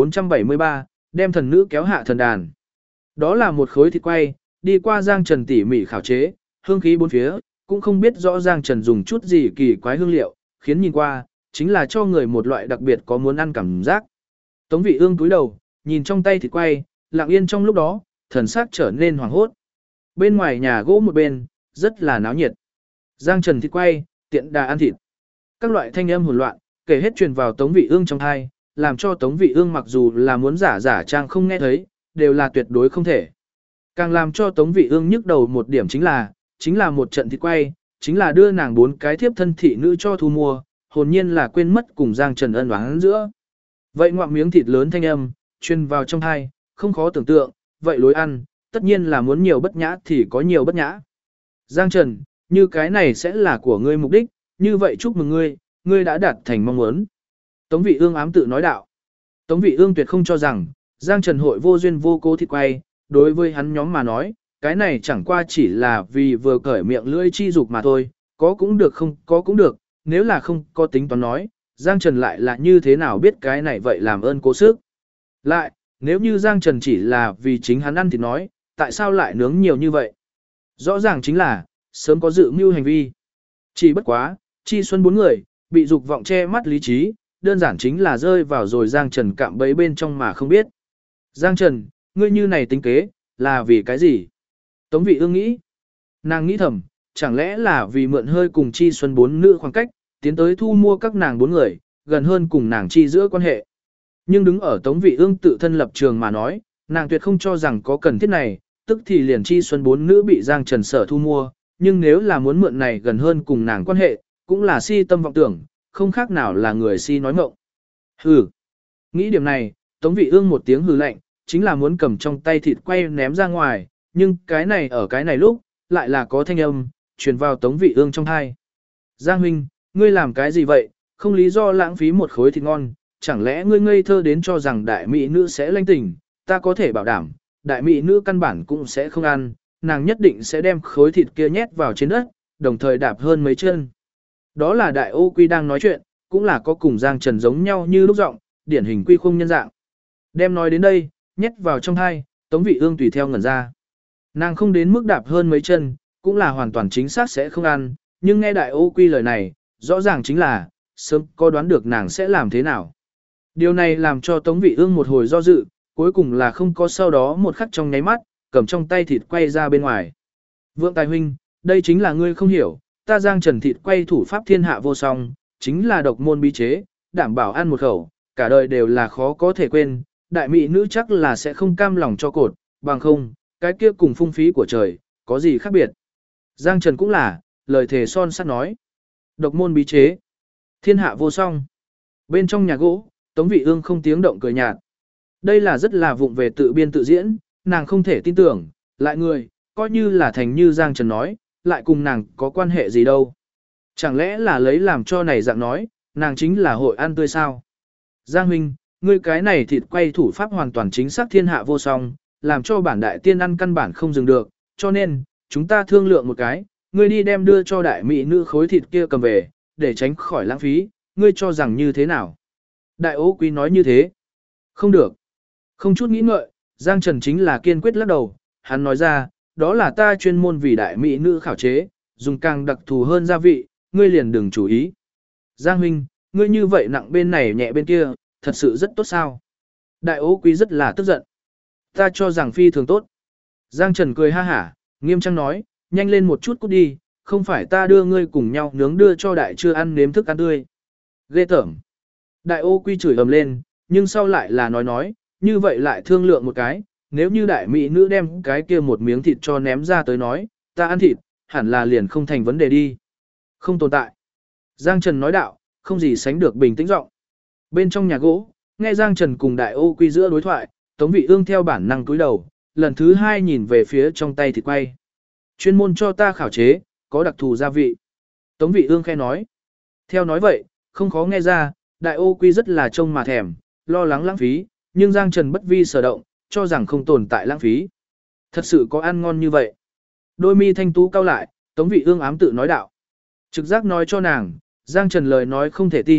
Speaker 1: 1473, đem thần nữ kéo hạ thần đàn. Đó là một khối thịt quay, đi qua Giang Trần tỉ mỉ khảo chế, hương khí bốn phía, cũng không biết rõ Giang Trần dùng chút gì kỳ quái hương liệu, khiến nhìn qua, chính là cho người một loại đặc biệt có muốn ăn cảm giác. Tống Vị Ương cúi đầu, nhìn trong tay thịt quay, lặng yên trong lúc đó, thần sắc trở nên hoảng hốt. Bên ngoài nhà gỗ một bên, rất là náo nhiệt. Giang Trần thịt quay, tiện đà ăn thịt. Các loại thanh âm hỗn loạn, kể hết truyền vào Tống Vị Ương trong tai, làm cho Tống Vị Ương mặc dù là muốn giả trang không nghe thấy, đều là tuyệt đối không thể. Càng làm cho Tống Vị Ương nhức đầu một điểm chính là một trận thịt quay, chính là đưa nàng 4 cái thiếp thân thị nữ cho thu mua, hồn nhiên là quên mất cùng Giang Trần ân oán giữa. Vậy ngoạm miếng thịt lớn thanh âm, truyền vào trong tai, không khó tưởng tượng, vậy lối ăn, tất nhiên là muốn nhiều bất nhã thì có nhiều bất nhã. Giang Trần, như cái này sẽ là của ngươi mục đích, như vậy chúc mừng ngươi, ngươi đã đạt thành mong muốn. Tống Vị Ương ám tự nói đạo. Tống Vị Ương tuyệt không cho rằng, Giang Trần hội vô duyên vô cố thịt quay, đối với hắn nhóm mà nói, cái này chẳng qua chỉ là vì vừa cởi miệng lưỡi chi dục mà thôi, có cũng được không có cũng được, nếu là không có tính toán nói, Giang Trần lại là như thế nào biết cái này vậy làm ơn cố sức. Lại, nếu như Giang Trần chỉ là vì chính hắn ăn thì nói, tại sao lại nướng nhiều như vậy? Rõ ràng chính là, sớm có dự mưu hành vi. Chỉ bất quá, Chi Xuân 4 người, bị dục vọng che mắt lý trí, đơn giản chính là rơi vào rồi Giang Trần cạm bẫy bên trong mà không biết. Giang Trần, ngươi như này tính kế, là vì cái gì? Tống Vị Ương nghĩ. Nàng nghĩ thầm, chẳng lẽ là vì mượn hơi cùng Chi Xuân 4 nữ khoảng cách, tiến tới thu mua các nàng 4 người, gần hơn cùng nàng Chi giữa quan hệ. Nhưng đứng ở Tống Vị Ương tự thân lập trường mà nói, nàng tuyệt không cho rằng có cần thiết này, tức thì liền Chi Xuân 4 nữ bị Giang Trần sở thu mua, nhưng nếu là muốn mượn này gần hơn cùng nàng quan hệ, cũng là si tâm vọng tưởng, không khác nào là người si nói ngọng. Hừ. Nghĩ điểm này, Tống Vị Ương một tiếng hừ lạnh, chính là muốn cầm trong tay thịt quay ném ra ngoài, nhưng cái này ở cái này lúc, lại là có thanh âm, truyền vào Tống Vị Ương trong tai. Giang huynh, ngươi làm cái gì vậy, không lý do lãng phí một khối thịt ngon, chẳng lẽ ngươi ngây thơ đến cho rằng đại mỹ nữ sẽ lanh tỉnh, ta có thể bảo đảm, đại mỹ nữ căn bản cũng sẽ không ăn, nàng nhất định sẽ đem khối thịt kia nhét vào trên đất, đồng thời đạp hơn mấy chân. Đó là đại ô quy đang nói chuyện, cũng là có cùng Giang Trần giống nhau như lúc giọng, điển hình quy khung nhân dạng. Đem nói đến đây, nhét vào trong hai, Tống Vị Ương tùy theo ngẩn ra. Nàng không đến mức đạp hơn mấy chân, cũng là hoàn toàn chính xác sẽ không ăn, nhưng nghe đại ô quy lời này, rõ ràng chính là, sớm có đoán được nàng sẽ làm thế nào. Điều này làm cho Tống Vị Ương một hồi do dự, cuối cùng là không có sau đó một khắc trong nháy mắt, cầm trong tay thịt quay ra bên ngoài. Vượng Tài huynh, đây chính là ngươi không hiểu, ta Giang Trần thịt quay thủ pháp thiên hạ vô song, chính là độc môn bí chế, đảm bảo ăn một khẩu, cả đời đều là khó có thể quên, đại mỹ nữ chắc là sẽ không cam lòng cho cột, bằng không, cái kia cùng phung phí của trời, có gì khác biệt. Giang Trần cũng là, lời thề son sắt nói. Độc môn bí chế, thiên hạ vô song. Bên trong nhà gỗ, Tống Vị Ương không tiếng động cười nhạt. Đây là rất là vụng về tự biên tự diễn, nàng không thể tin tưởng, lại người, coi như là thành như Giang Trần nói, lại cùng nàng có quan hệ gì đâu. Chẳng lẽ là lấy làm cho này dạng nói, nàng chính là hội ăn tươi sao? Giang huynh, ngươi cái này thịt quay thủ pháp hoàn toàn chính xác thiên hạ vô song, làm cho bản đại tiên ăn căn bản không dừng được, cho nên, chúng ta thương lượng một cái, ngươi đi đem đưa cho đại mỹ nữ khối thịt kia cầm về, để tránh khỏi lãng phí, ngươi cho rằng như thế nào? Đại ố quý nói như thế. Không được. Không chút nghĩ ngợi, Giang Trần chính là kiên quyết lắc đầu, hắn nói ra, đó là ta chuyên môn vì đại mỹ nữ khảo chế, dùng càng đặc thù hơn gia vị, ngươi liền đừng chú ý. Giang huynh, ngươi như vậy nặng bên này nhẹ bên kia, thật sự rất tốt sao? Đại ố quý rất là tức giận. Ta cho rằng phi thường tốt. Giang Trần cười ha hả, nghiêm trang nói, nhanh lên một chút cút đi, không phải ta đưa ngươi cùng nhau nướng đưa cho đại chưa ăn nếm thức ăn tươi. Ghê tởm. Đại ô quy chửi ầm lên, nhưng sau lại là nói, như vậy lại thương lượng một cái, nếu như đại mỹ nữ đem cái kia một miếng thịt cho ném ra tới nói, ta ăn thịt, hẳn là liền không thành vấn đề đi. Không tồn tại. Giang Trần nói đạo, không gì sánh được bình tĩnh giọng. Bên trong nhà gỗ, nghe Giang Trần cùng đại ô quy giữa đối thoại, Tống Vị Ương theo bản năng cúi đầu, lần thứ hai nhìn về phía trong tay thịt quay. Chuyên môn cho ta khảo chế, có đặc thù gia vị. Tống Vị Ương khe nói. Theo nói vậy, không khó nghe ra, đại ô quy rất là trông mà thèm, lo lắng lãng phí, nhưng Giang Trần bất vi sở động, cho rằng không tồn tại lãng phí. Thật sự có ăn ngon như vậy. Đôi mi thanh tú cau lại, Tống Vị Ương ám tự nói đạo. Trực giác nói cho nàng, Giang Trần lời nói không thể tin,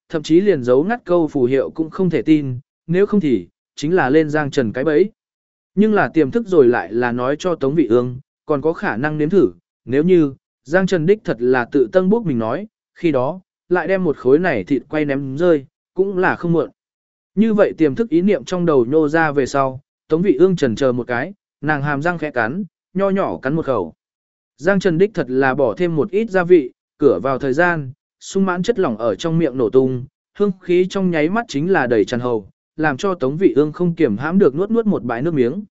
Speaker 1: thậm chí liền giấu ngắt câu phù hiệu cũng không thể tin, nếu không thì, chính là lên Giang Trần cái bẫy. Nhưng là tiềm thức rồi lại là nói cho Tống Vị Ương, còn có khả năng nếm thử, nếu như, Giang Trần đích thật là tự tân bốc mình nói, khi đó, lại đem một khối này thịt quay ném rơi, cũng là không muộn. Như vậy tiềm thức ý niệm trong đầu nhô ra về sau, Tống Vị Ương chần chờ một cái, nàng hàm răng khẽ cắn, nho nhỏ cắn một khẩu. Giang Trần đích thật là bỏ thêm một ít gia vị, cửa vào thời gian, sung mãn chất lỏng ở trong miệng nổ tung, hương khí trong nháy mắt chính là đầy tràn hầu, làm cho Tống Vị Ương không kiểm hãm được nuốt một bãi nước miếng.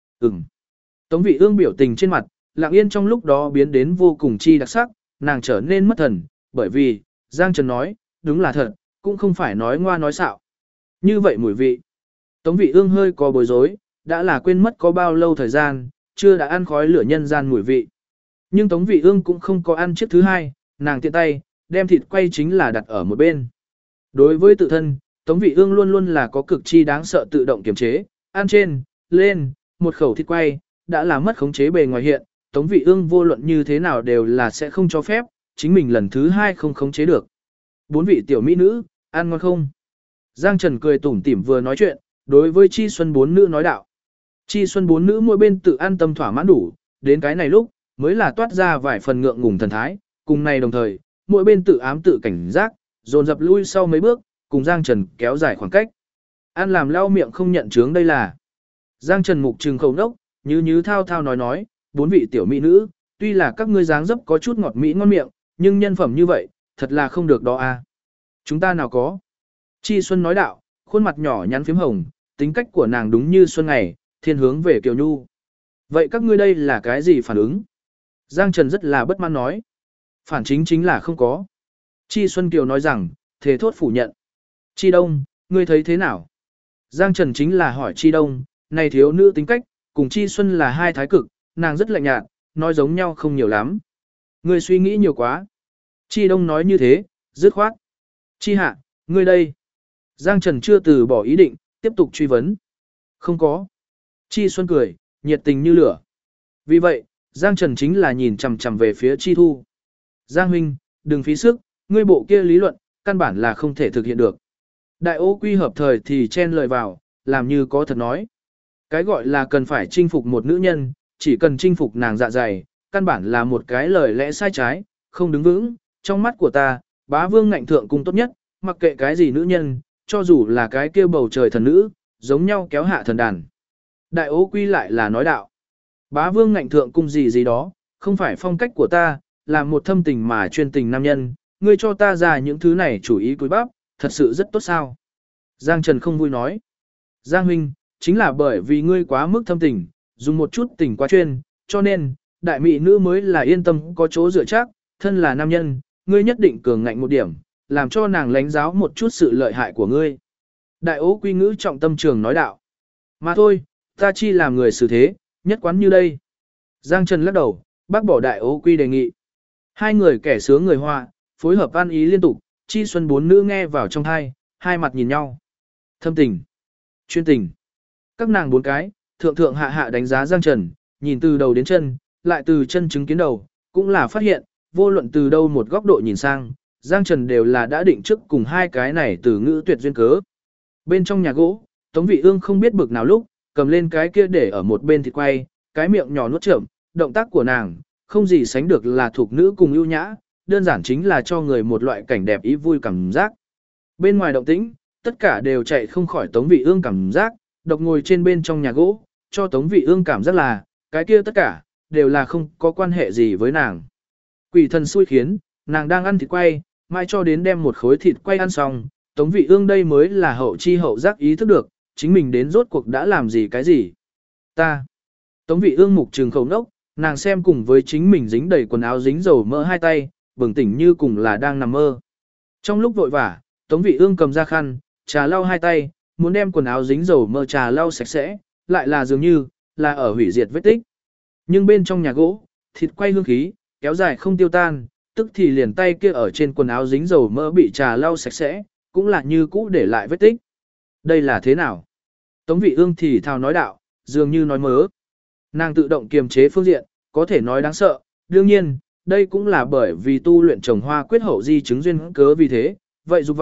Speaker 1: Tống Vị Ương biểu tình trên mặt, lặng yên trong lúc đó biến đến vô cùng chi đặc sắc, nàng trở nên mất thần, bởi vì, Giang Trần nói, đúng là thật, cũng không phải nói ngoa nói xạo. Như vậy mùi vị. Tống Vị Ương hơi có bối rối, đã là quên mất có bao lâu thời gian, chưa đã ăn khói lửa nhân gian mùi vị. Nhưng Tống Vị Ương cũng không có ăn chiếc thứ hai, nàng tiện tay, đem thịt quay chính là đặt ở một bên. Đối với tự thân, Tống Vị Ương luôn luôn là có cực chi đáng sợ tự động kiềm chế, ăn trên, lên, một khẩu thịt quay, đã là mất khống chế bề ngoài hiện, Tống Vị Ương vô luận như thế nào đều là sẽ không cho phép, chính mình lần thứ hai không khống chế được. Bốn vị tiểu mỹ nữ, ăn ngon không? Giang Trần cười tủm tỉm vừa nói chuyện, đối với Chi Xuân bốn nữ nói đạo. Chi Xuân bốn nữ mỗi bên tự an tâm thỏa mãn đủ, đến cái này lúc, mới là toát ra vài phần ngượng ngùng thần thái, cùng này đồng thời, mỗi bên tự ám tự cảnh giác, dồn dập lui sau mấy bước, cùng Giang Trần kéo dài khoảng cách. Ăn làm lau miệng không nhận chướng đây là. Giang Trần mục trừng khẩu đốc, như thao thao nói, bốn vị tiểu mỹ nữ, tuy là các ngươi dáng dấp có chút ngọt mỹ ngon miệng, nhưng nhân phẩm như vậy, thật là không được đó a. Chúng ta nào có. Chi Xuân nói đạo, khuôn mặt nhỏ nhắn phím hồng, tính cách của nàng đúng như xuân ngày, thiên hướng về Kiều Nhu. Vậy các ngươi đây là cái gì phản ứng? Giang Trần rất là bất mãn nói. Phản chính là không có. Chi Xuân Kiều nói rằng, thề thốt phủ nhận. Chi Đông, ngươi thấy thế nào? Giang Trần chính là hỏi Chi Đông, này thiếu nữ tính cách, cùng Chi Xuân là hai thái cực, nàng rất lạnh nhạt, nói giống nhau không nhiều lắm. Ngươi suy nghĩ nhiều quá. Chi Đông nói như thế, dứt khoát. Chi Hạ, ngươi đây. Giang Trần chưa từ bỏ ý định, tiếp tục truy vấn. Không có. Chi Xuân cười, nhiệt tình như lửa. Vì vậy, Giang Trần chính là nhìn chằm chằm về phía Chi Thu. Giang huynh, đừng phí sức, ngươi bộ kia lý luận, căn bản là không thể thực hiện được. Đại ô quy hợp thời thì chen lời vào, làm như có thật nói. Cái gọi là cần phải chinh phục một nữ nhân, chỉ cần chinh phục nàng dạ dày, căn bản là một cái lời lẽ sai trái, không đứng vững. Trong mắt của ta, bá vương ngạnh thượng cung tốt nhất, mặc kệ cái gì nữ nhân, cho dù là cái kia bầu trời thần nữ, giống nhau kéo hạ thần đàn. Đại ô quy lại là nói đạo. Bá vương ngạnh thượng cung gì đó, không phải phong cách của ta, là một thâm tình mà chuyên tình nam nhân, ngươi cho ta ra những thứ này chủ ý cúi bắp, thật sự rất tốt sao. Giang Trần không vui nói. Giang huynh, chính là bởi vì ngươi quá mức thâm tình, dùng một chút tình quá chuyên, cho nên, đại mỹ nữ mới là yên tâm có chỗ dựa chắc, thân là nam nhân, ngươi nhất định cường ngạnh một điểm, làm cho nàng lánh giáo một chút sự lợi hại của ngươi. Đại ố quy ngữ trọng tâm trường nói đạo. Mà thôi, ta chi làm người xử thế, nhất quán như đây. Giang Trần lắc đầu, bác bỏ đại ố quy đề nghị. Hai người kẻ sướng người họa, phối hợp ăn ý liên tục, Chi Xuân bốn nữ nghe vào trong hai mặt nhìn nhau. Thâm tình, chuyên tình. Các nàng bốn cái, thượng hạ đánh giá Giang Trần, nhìn từ đầu đến chân, lại từ chân chứng kiến đầu, cũng là phát hiện, vô luận từ đâu một góc độ nhìn sang, Giang Trần đều là đã định trước cùng hai cái này từ ngữ tuyệt duyên cớ. Bên trong nhà gỗ, Tống Vị Ương không biết bực nào lúc, cầm lên cái kia để ở một bên thịt quay, cái miệng nhỏ nuốt chậm, động tác của nàng, không gì sánh được là thuộc nữ cùng ưu nhã, đơn giản chính là cho người một loại cảnh đẹp ý vui cảm giác. Bên ngoài động tĩnh, tất cả đều chạy không khỏi Tống Vị Ương cảm giác, độc ngồi trên bên trong nhà gỗ, cho Tống Vị Ương cảm giác là, cái kia tất cả, đều là không có quan hệ gì với nàng. Quỷ thần xui khiến, nàng đang ăn thịt quay, mai cho đến đem một khối thịt quay ăn xong, Tống Vị Ương đây mới là hậu chi hậu giác ý thức được, chính mình đến rốt cuộc đã làm gì cái gì. Ta. Tống Vị Ương mục trừng khẩu nốc, nàng xem cùng với chính mình dính đầy quần áo dính dầu mỡ hai tay, bừng tỉnh như cùng là đang nằm mơ. Trong lúc vội vã, Tống Vị Ương cầm ra khăn, trà lau hai tay, muốn đem quần áo dính dầu mỡ trà lau sạch sẽ, lại là dường như là ở hủy diệt vết tích. Nhưng bên trong nhà gỗ, thịt quay hương khí, kéo dài không tiêu tan, tức thì liền tay kia ở trên quần áo dính dầu mỡ bị trà lau sạch sẽ, cũng là như cũ để lại vết tích. Đây là thế nào? Tống Vị Ương thì thào nói đạo, dường như nói mớ. Nàng tự động kiềm chế phương diện, có thể nói đáng sợ, đương nhiên, đây cũng là bởi vì tu luyện trồng hoa quyết hậu di chứng duyên cớ vì thế, vậy dục vọng,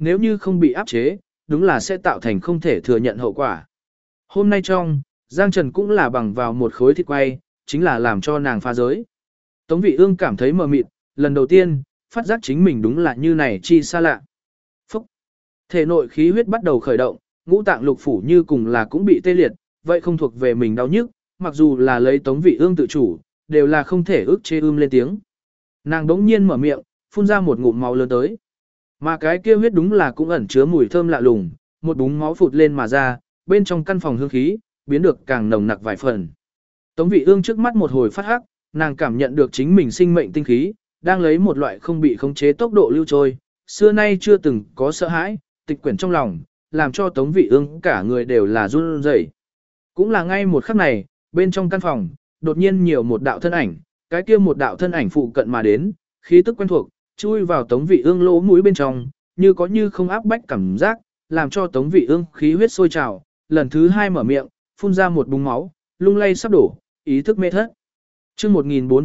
Speaker 1: nếu như không bị áp chế, đúng là sẽ tạo thành không thể thừa nhận hậu quả. Hôm nay Giang Trần cũng là bằng vào một khối thịt quay, chính là làm cho nàng phá giới. Tống Vị Ương cảm thấy mờ mịt, lần đầu tiên, phát giác chính mình đúng là như này chi xa lạ. Phúc! Thể nội khí huyết bắt đầu khởi động, ngũ tạng lục phủ như cùng là cũng bị tê liệt, vậy không thuộc về mình đau nhức, mặc dù là lấy Tống Vị Ương tự chủ, đều là không thể ức chế lên tiếng. Nàng đống nhiên mở miệng, phun ra một ngụm máu lớn tới. Mà cái kia huyết đúng là cũng ẩn chứa mùi thơm lạ lùng, một búng máu phụt lên mà ra, bên trong căn phòng hương khí, biến được càng nồng nặc vài phần. Tống Vị Ương trước mắt một hồi phát hắc, nàng cảm nhận được chính mình sinh mệnh tinh khí, đang lấy một loại không bị khống chế tốc độ lưu trôi, xưa nay chưa từng có sợ hãi, tịch quyển trong lòng, làm cho Tống Vị Ương cả người đều là run rẩy. Cũng là ngay một khắc này, bên trong căn phòng, đột nhiên nhiều một đạo thân ảnh, cái kia một đạo thân ảnh phụ cận mà đến, khí tức quen thuộc, chui vào Tống Vị Ương lỗ mũi bên trong, như có như không áp bách cảm giác, làm cho Tống Vị Ương khí huyết sôi trào, lần thứ hai mở miệng, phun ra một búng máu, lung lay sắp đổ, ý thức mê thất. Chương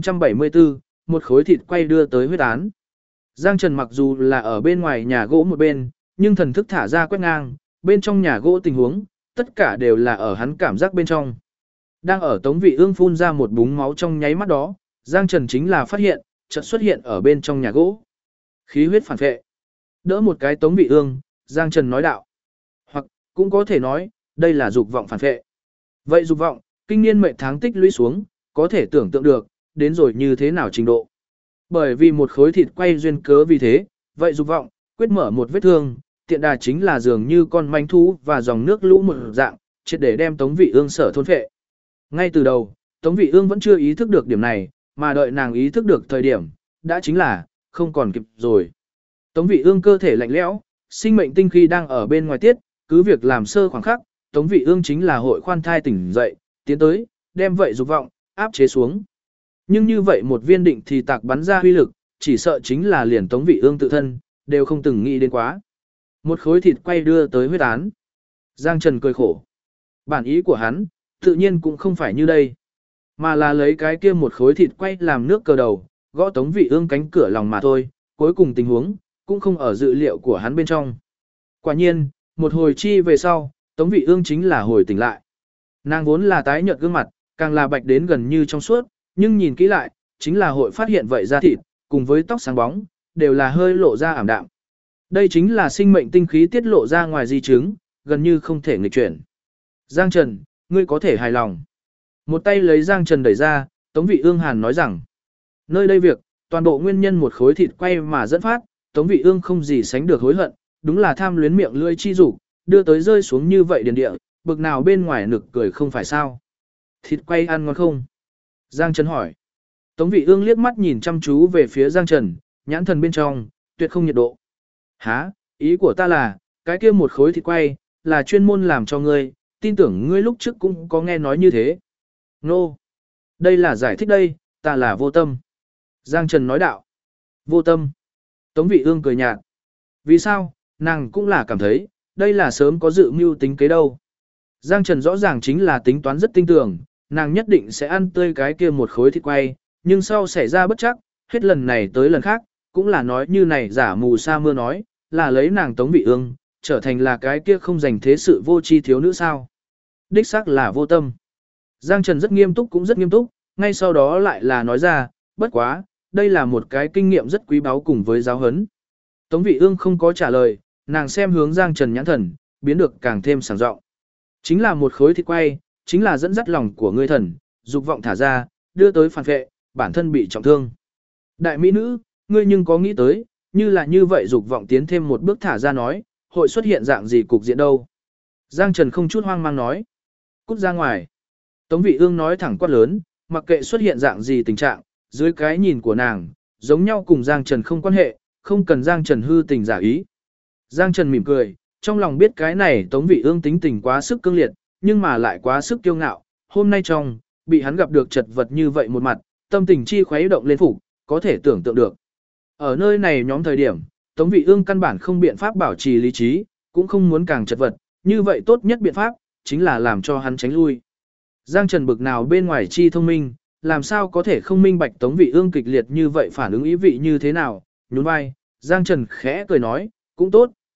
Speaker 1: 1474, một khối thịt quay đưa tới huyết án. Giang Trần mặc dù là ở bên ngoài nhà gỗ một bên, nhưng thần thức thả ra quét ngang, bên trong nhà gỗ tình huống, tất cả đều là ở hắn cảm giác bên trong. Đang ở Tống Vị Ương phun ra một búng máu trong nháy mắt đó, Giang Trần chính là phát hiện, chợt xuất hiện ở bên trong nhà gỗ. Khí huyết phản phệ. Đỡ một cái Tống Vị Ương, Giang Trần nói đạo. Hoặc, cũng có thể nói, đây là dục vọng phản phệ. Vậy dục vọng, kinh niên mệnh tháng tích lũy xuống, có thể tưởng tượng được, đến rồi như thế nào trình độ. Bởi vì một khối thịt quay duyên cớ vì thế, vậy dục vọng, quyết mở một vết thương, tiện đà chính là dường như con manh thú và dòng nước lũ một dạng, triệt để đem Tống Vị Ương sở thôn phệ. Ngay từ đầu, Tống Vị Ương vẫn chưa ý thức được điểm này, mà đợi nàng ý thức được thời điểm, đã chính là, không còn kịp rồi. Tống Vị Ương cơ thể lạnh lẽo, sinh mệnh tinh khí đang ở bên ngoài tiết, cứ việc làm sơ khoảng khắc, Tống Vị Ương chính là hội khoan thai tỉnh dậy, tiến tới, đem vậy dục vọng, áp chế xuống. Nhưng như vậy một viên định thì tạc bắn ra huy lực, chỉ sợ chính là liền Tống Vị Ương tự thân, đều không từng nghĩ đến quá. Một khối thịt quay đưa tới huyết án. Giang Trần cười khổ. Bản ý của hắn, tự nhiên cũng không phải như đây. Mà là lấy cái kia một khối thịt quay làm nước cờ đầu, gõ Tống Vị Ương cánh cửa lòng mà thôi, cuối cùng tình huống, cũng không ở dự liệu của hắn bên trong. Quả nhiên, một hồi chi về sau, Tống Vị Ương chính là hồi tỉnh lại. Nàng vốn là tái nhợt gương mặt, càng là bạch đến gần như trong suốt, nhưng nhìn kỹ lại, chính là hội phát hiện vậy da thịt, cùng với tóc sáng bóng, đều là hơi lộ ra ảm đạm. Đây chính là sinh mệnh tinh khí tiết lộ ra ngoài di chứng, gần như không thể nghịch chuyển. Giang Trần, ngươi có thể hài lòng. Một tay lấy Giang Trần đẩy ra, Tống Vị Ương hàn nói rằng, nơi đây việc, toàn bộ nguyên nhân một khối thịt quay mà dẫn phát, Tống Vị Ương không gì sánh được hối hận, đúng là tham luyến miệng lưỡi chi dục, đưa tới rơi xuống như vậy điền địa, bực nào bên ngoài nực cười không phải sao. Thịt quay ăn ngon không? Giang Trần hỏi. Tống Vị Ương liếc mắt nhìn chăm chú về phía Giang Trần, nhãn thần bên trong, tuyệt không nhiệt độ. Hả, ý của ta là, cái kia một khối thịt quay, là chuyên môn làm cho ngươi, tin tưởng ngươi lúc trước cũng có nghe nói như thế. Nô, đây là giải thích đây, ta là vô tâm. Giang Trần nói đạo. Vô tâm. Tống Vị Ương cười nhạt. Vì sao, nàng cũng là cảm thấy, đây là sớm có dự mưu tính kế đâu. Giang Trần rõ ràng chính là tính toán rất tinh tường, nàng nhất định sẽ ăn tươi cái kia một khối thịt quay, nhưng sau xảy ra bất chắc, hết lần này tới lần khác, cũng là nói như này giả mù sa mưa nói, là lấy nàng Tống Vị Ương, trở thành là cái kia không dành thế sự vô tri thiếu nữ sao. Đích xác là vô tâm. Giang Trần rất nghiêm túc cũng rất nghiêm túc, ngay sau đó lại là nói ra, bất quá, đây là một cái kinh nghiệm rất quý báu cùng với giáo huấn. Tống Vị Ương không có trả lời, nàng xem hướng Giang Trần nhãn thần, biến được càng thêm sảng rộng. Chính là một khối thịt quay, chính là dẫn dắt lòng của ngươi thần, dục vọng thả ra, đưa tới phản vệ, bản thân bị trọng thương. Đại mỹ nữ, ngươi nhưng có nghĩ tới, như là như vậy dục vọng tiến thêm một bước thả ra nói, hội xuất hiện dạng gì cục diện đâu. Giang Trần không chút hoang mang nói. Cút ra ngoài. Tống Vị Ương nói thẳng quát lớn, mặc kệ xuất hiện dạng gì tình trạng, dưới cái nhìn của nàng, giống nhau cùng Giang Trần không quan hệ, không cần Giang Trần hư tình giả ý. Giang Trần mỉm cười, trong lòng biết cái này Tống Vị Ương tính tình quá sức cương liệt, nhưng mà lại quá sức kiêu ngạo, hôm nay trong, bị hắn gặp được chật vật như vậy một mặt, tâm tình chi khuấy động lên phục, có thể tưởng tượng được. Ở nơi này nhóm thời điểm, Tống Vị Ương căn bản không biện pháp bảo trì lý trí, cũng không muốn càng chật vật, như vậy tốt nhất biện pháp, chính là làm cho hắn tránh lui. Giang Trần bực nào bên ngoài chi thông minh, làm sao có thể không minh bạch Tống Vị Ương kịch liệt như vậy phản ứng ý vị như thế nào, nhún vai, Giang Trần khẽ cười nói, cũng tốt,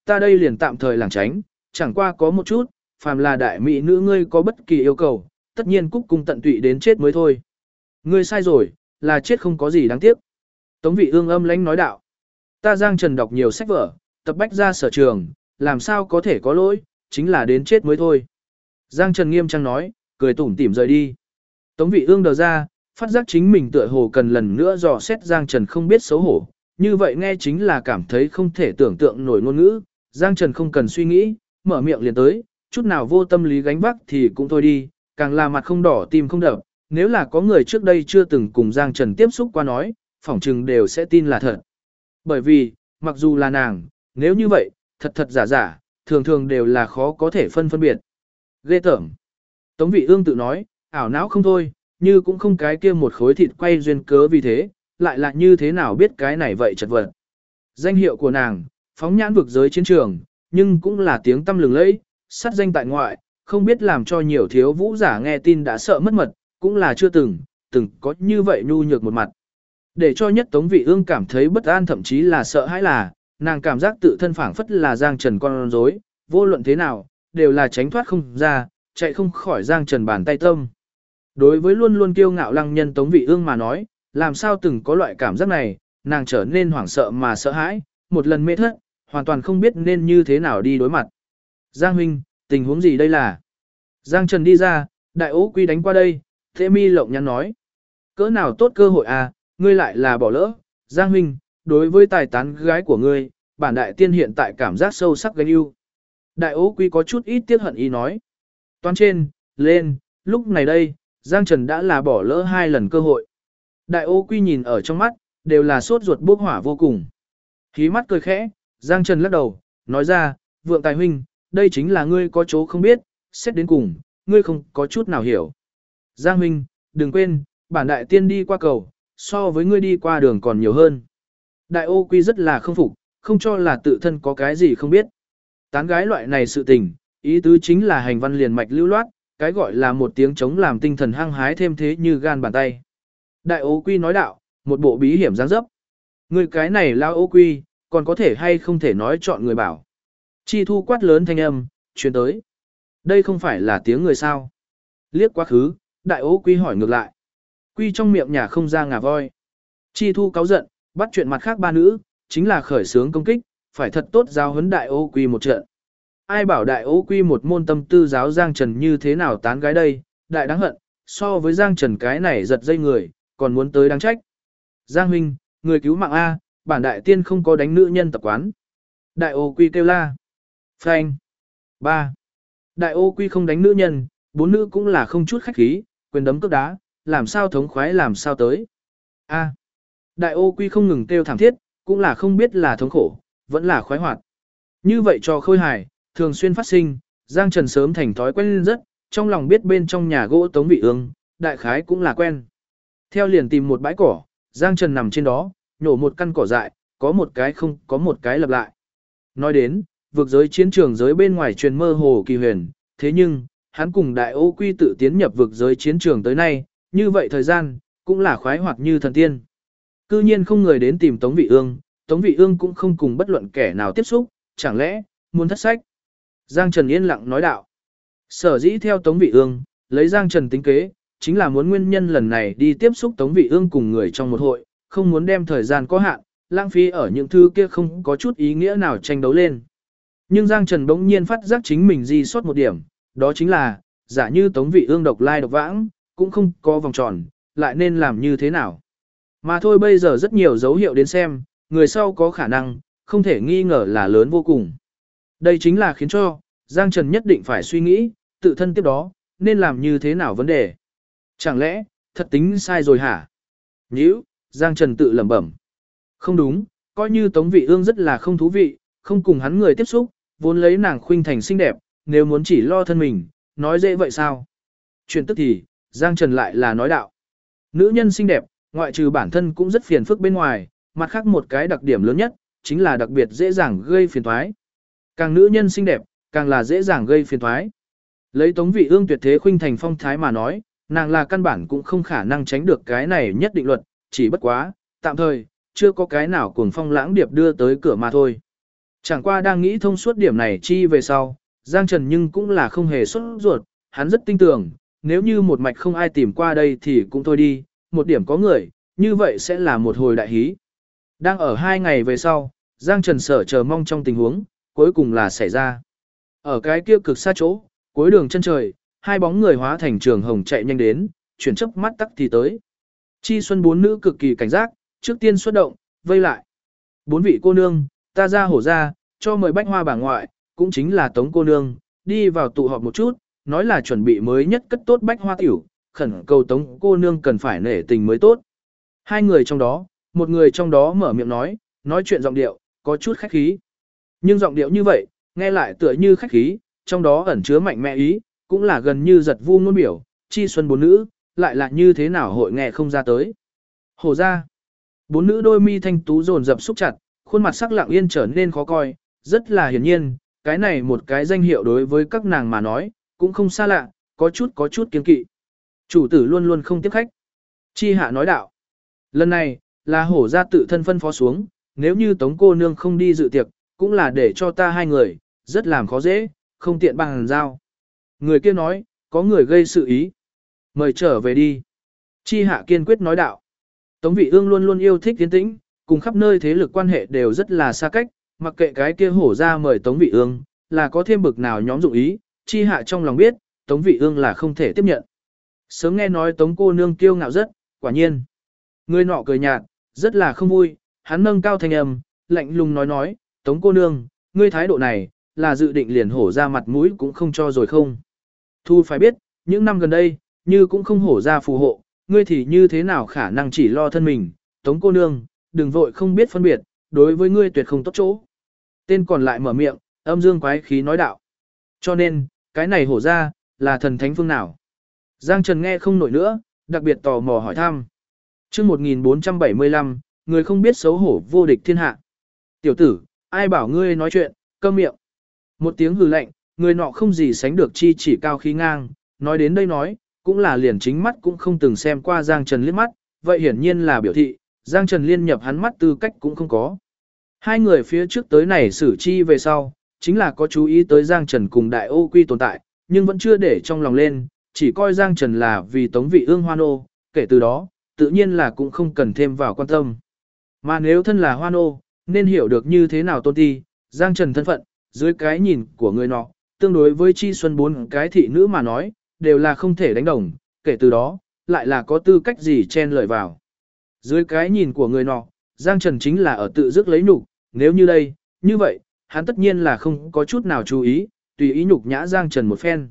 Speaker 1: Ta đây liền tạm thời lảng tránh, chẳng qua có một chút, phàm là đại mỹ nữ ngươi có bất kỳ yêu cầu, tất nhiên cúc cung tận tụy đến chết mới thôi. Ngươi sai rồi, là chết không có gì đáng tiếc. Tống Vị Ương âm lãnh nói đạo. Ta Giang Trần đọc nhiều sách vở, tập bách ra sở trường, làm sao có thể có lỗi, chính là đến chết mới thôi. Giang Trần nghiêm trang nói, cười tủm tỉm rời đi. Tống Vị Ương đờ ra, phát giác chính mình tựa hồ cần lần nữa dò xét Giang Trần không biết xấu hổ. Như vậy nghe chính là cảm thấy không thể tưởng tượng nổi ngôn ngữ. Giang Trần không cần suy nghĩ, mở miệng liền tới, chút nào vô tâm lý gánh vác thì cũng thôi đi, càng là mặt không đỏ tim không đập. Nếu là có người trước đây chưa từng cùng Giang Trần tiếp xúc qua nói, phỏng chừng đều sẽ tin là thật. Bởi vì, mặc dù là nàng, nếu như vậy, thật thật giả giả, thường thường đều là khó có thể phân biệt. Ghê tởm. Tống Vị Ương tự nói, ảo não không thôi, như cũng không cái kia một khối thịt quay duyên cớ vì thế, lại là như thế nào biết cái này vậy chật vật. Danh hiệu của nàng, phóng nhãn vực giới chiến trường, nhưng cũng là tiếng tăm lừng lẫy, sát danh tại ngoại, không biết làm cho nhiều thiếu vũ giả nghe tin đã sợ mất mật, cũng là chưa từng có như vậy nhu nhược một mặt. Để cho nhất Tống Vị Ương cảm thấy bất an thậm chí là sợ hãi là, nàng cảm giác tự thân phảng phất là Giang Trần con rối, vô luận thế nào, đều là tránh thoát không ra, chạy không khỏi Giang Trần bàn tay tâm. Đối với luôn luôn kiêu ngạo lăng nhân Tống Vị Ương mà nói, làm sao từng có loại cảm giác này, nàng trở nên hoảng sợ mà sợ hãi, một lần mê thất, hoàn toàn không biết nên như thế nào đi đối mặt. Giang huynh, tình huống gì đây là? Giang Trần đi ra, đại ố quy đánh qua đây, thế mi lộng nhắn nói. Cỡ nào tốt cơ hội à, ngươi lại là bỏ lỡ, Giang huynh, đối với tài tán gái của ngươi, bản đại tiên hiện tại cảm giác sâu sắc gánh ưu. Đại ố quy có chút ít tiếc hận ý nói. Toán trên, lên, lúc này đây, Giang Trần đã là bỏ lỡ 2 lần cơ hội. Đại ố quy nhìn ở trong mắt, đều là sốt ruột bốc hỏa vô cùng. Khí mắt cười khẽ, Giang Trần lắc đầu, nói ra, vượng tài huynh, đây chính là ngươi có chỗ không biết, xét đến cùng, ngươi không có chút nào hiểu. Giang huynh, đừng quên, bản đại tiên đi qua cầu, so với ngươi đi qua đường còn nhiều hơn. Đại ô quy rất là không phục, không cho là tự thân có cái gì không biết. Tán gái loại này sự tình, ý tứ chính là hành văn liền mạch lưu loát, cái gọi là một tiếng chống làm tinh thần hăng hái thêm thế như gan bàn tay. Đại ô quy nói đạo, một bộ bí hiểm dáng dấp. Người cái này lao ô quy, còn có thể hay không thể nói chọn người bảo. Chi thu quát lớn thanh âm, truyền tới. Đây không phải là tiếng người sao. Liếc quá khứ, đại ô quy hỏi ngược lại. Quy trong miệng nhà không ra ngà voi. Chi thu cáu giận, bắt chuyện mặt khác 3 nữ, chính là khởi sướng công kích, phải thật tốt giáo huấn đại ô quy một trận. Ai bảo đại ô quy một môn tâm tư giáo Giang Trần như thế nào tán gái đây, đại đáng hận, so với Giang Trần cái này giật dây người, còn muốn tới đáng trách. Giang huynh, người cứu mạng A, bản đại tiên không có đánh nữ nhân tập quán. Đại ô quy kêu la. Phanh. 3. Đại ô quy không đánh nữ nhân, 4 nữ cũng là không chút khách khí, quyền đấm cước đá, làm sao thống khoái làm sao tới. A. Đại ô quy không ngừng kêu thảm thiết, cũng là không biết là thống khổ, vẫn là khoái hoạt. Như vậy cho khôi hài, thường xuyên phát sinh, Giang Trần sớm thành thói quen rất, trong lòng biết bên trong nhà gỗ Tống Vị Ương, đại khái cũng là quen. Theo liền tìm một bãi cỏ, Giang Trần nằm trên đó, nhổ một căn cỏ dại, có một cái không, có một cái lặp lại. Nói đến, vực giới chiến trường giới bên ngoài truyền mơ hồ kỳ huyền, thế nhưng, hắn cùng đại ô quy tự tiến nhập vực giới chiến trường tới nay, như vậy thời gian, cũng là khoái hoạt như thần tiên. Cư nhiên không người đến tìm Tống Vị Ương cũng không cùng bất luận kẻ nào tiếp xúc, chẳng lẽ, muốn thất sách. Giang Trần yên lặng nói đạo. Sở dĩ theo Tống Vị Ương, lấy Giang Trần tính kế, chính là muốn nguyên nhân lần này đi tiếp xúc Tống Vị Ương cùng người trong một hội, không muốn đem thời gian có hạn, lãng phí ở những thứ kia không có chút ý nghĩa nào tranh đấu lên. Nhưng Giang Trần bỗng nhiên phát giác chính mình di sót một điểm, đó chính là, giả như Tống Vị Ương độc lai độc vãng, cũng không có vòng tròn, lại nên làm như thế nào. Mà thôi bây giờ rất nhiều dấu hiệu đến xem, người sau có khả năng, không thể nghi ngờ là lớn vô cùng. Đây chính là khiến cho, Giang Trần nhất định phải suy nghĩ, tự thân tiếp đó, nên làm như thế nào vấn đề. Chẳng lẽ, thật tính sai rồi hả? Nhữ, Giang Trần tự lẩm bẩm. Không đúng, coi như Tống Vị Ương rất là không thú vị, không cùng hắn người tiếp xúc, vốn lấy nàng khuynh thành xinh đẹp, nếu muốn chỉ lo thân mình, nói dễ vậy sao? Chuyện tức thì, Giang Trần lại là nói đạo. Nữ nhân xinh đẹp, ngoại trừ bản thân cũng rất phiền phức bên ngoài, mặt khác một cái đặc điểm lớn nhất, chính là đặc biệt dễ dàng gây phiền toái. Càng nữ nhân xinh đẹp, càng là dễ dàng gây phiền toái. Lấy Tống Vị Ương tuyệt thế khuynh thành phong thái mà nói, nàng là căn bản cũng không khả năng tránh được cái này nhất định luật, chỉ bất quá, tạm thời, chưa có cái nào cuồng phong lãng điệp đưa tới cửa mà thôi. Chẳng qua đang nghĩ thông suốt điểm này chi về sau, Giang Trần nhưng cũng là không hề sốt ruột, hắn rất tin tưởng, nếu như một mạch không ai tìm qua đây thì cũng thôi đi, một điểm có người, như vậy sẽ là một hồi đại hí. Đang ở 2 ngày về sau, Giang Trần sở chờ mong trong tình huống, cuối cùng là xảy ra. Ở cái kia cực xa chỗ, cuối đường chân trời, hai bóng người hóa thành trường hồng chạy nhanh đến, chuyển chớp mắt tắc thì tới. Chi Xuân bốn nữ cực kỳ cảnh giác, trước tiên xuất động, vây lại. 4 vị cô nương, ta ra hổ ra, cho mời bách hoa bà ngoại, cũng chính là Tống cô nương, đi vào tụ họp một chút, nói là chuẩn bị mới nhất cất tốt bách hoa tiểu, khẩn cầu Tống cô nương cần phải nể tình mới tốt. Hai người trong đó, một người trong đó mở miệng nói chuyện giọng điệu, có chút khách khí. Nhưng giọng điệu như vậy, nghe lại tựa như khách khí, trong đó ẩn chứa mạnh mẽ ý, cũng là gần như giật vu ngôn biểu, Chi Xuân bốn nữ, lại là như thế nào hội nghe không ra tới. Hổ ra, bốn nữ đôi mi thanh tú dồn dập xúc chặt, khuôn mặt sắc lặng yên trở nên khó coi, rất là hiển nhiên, cái này một cái danh hiệu đối với các nàng mà nói, cũng không xa lạ, có chút kiên kỵ. Chủ tử luôn luôn không tiếp khách. Chi hạ nói đạo. Lần này, là hổ ra tự thân phân phó xuống, nếu như Tống cô nương không đi dự tiệc, cũng là để cho ta hai người, rất làm khó dễ, không tiện bằng giao. Người kia nói, có người gây sự ý. Mời trở về đi. Chi hạ kiên quyết nói đạo. Tống Vị Ương luôn luôn yêu thích tiến tĩnh, cùng khắp nơi thế lực quan hệ đều rất là xa cách, mặc kệ cái kia hổ ra mời Tống Vị Ương, là có thêm bực nào nhóm dụng ý, Chi hạ trong lòng biết, Tống Vị Ương là không thể tiếp nhận. Sớm nghe nói Tống cô nương kiêu ngạo rất, quả nhiên. Người nọ cười nhạt, rất là không vui, hắn nâng cao thanh âm, lạnh lùng nói, Tống cô nương, ngươi thái độ này, là dự định liền hổ ra mặt mũi cũng không cho rồi không. Thu phải biết, những năm gần đây, như cũng không hổ ra phù hộ, ngươi thì như thế nào khả năng chỉ lo thân mình, Tống cô nương, đừng vội không biết phân biệt, đối với ngươi tuyệt không tốt chỗ. Tên còn lại mở miệng, âm dương quái khí nói đạo. Cho nên, cái này hổ ra, là thần thánh phương nào? Giang Trần nghe không nổi nữa, đặc biệt tò mò hỏi thăm. Chương 1475, người không biết xấu hổ vô địch thiên hạ. Tiểu tử, ai bảo ngươi nói chuyện, câm miệng. Một tiếng hừ lạnh, người nọ không gì sánh được chi chỉ cao khí ngang, nói đến đây nói, cũng là liền chính mắt cũng không từng xem qua Giang Trần liếc mắt, vậy hiển nhiên là biểu thị, Giang Trần liên nhập hắn mắt tư cách cũng không có. Hai người phía trước tới này xử chi về sau, chính là có chú ý tới Giang Trần cùng Đại Ô Quy tồn tại, nhưng vẫn chưa để trong lòng lên, chỉ coi Giang Trần là vì Tống Vị Ương Hoan ô, kể từ đó, tự nhiên là cũng không cần thêm vào quan tâm. Mà nếu thân là Hoan ô, nên hiểu được như thế nào tôn ti, Giang Trần thân phận, dưới cái nhìn của người nọ, tương đối với Chi Xuân bốn cái thị nữ mà nói, đều là không thể đánh đồng, kể từ đó, lại là có tư cách gì chen lời vào. Dưới cái nhìn của người nọ, Giang Trần chính là ở tự dứt lấy nhục, nếu như đây, như vậy, hắn tất nhiên là không có chút nào chú ý, tùy ý nhục nhã Giang Trần một phen.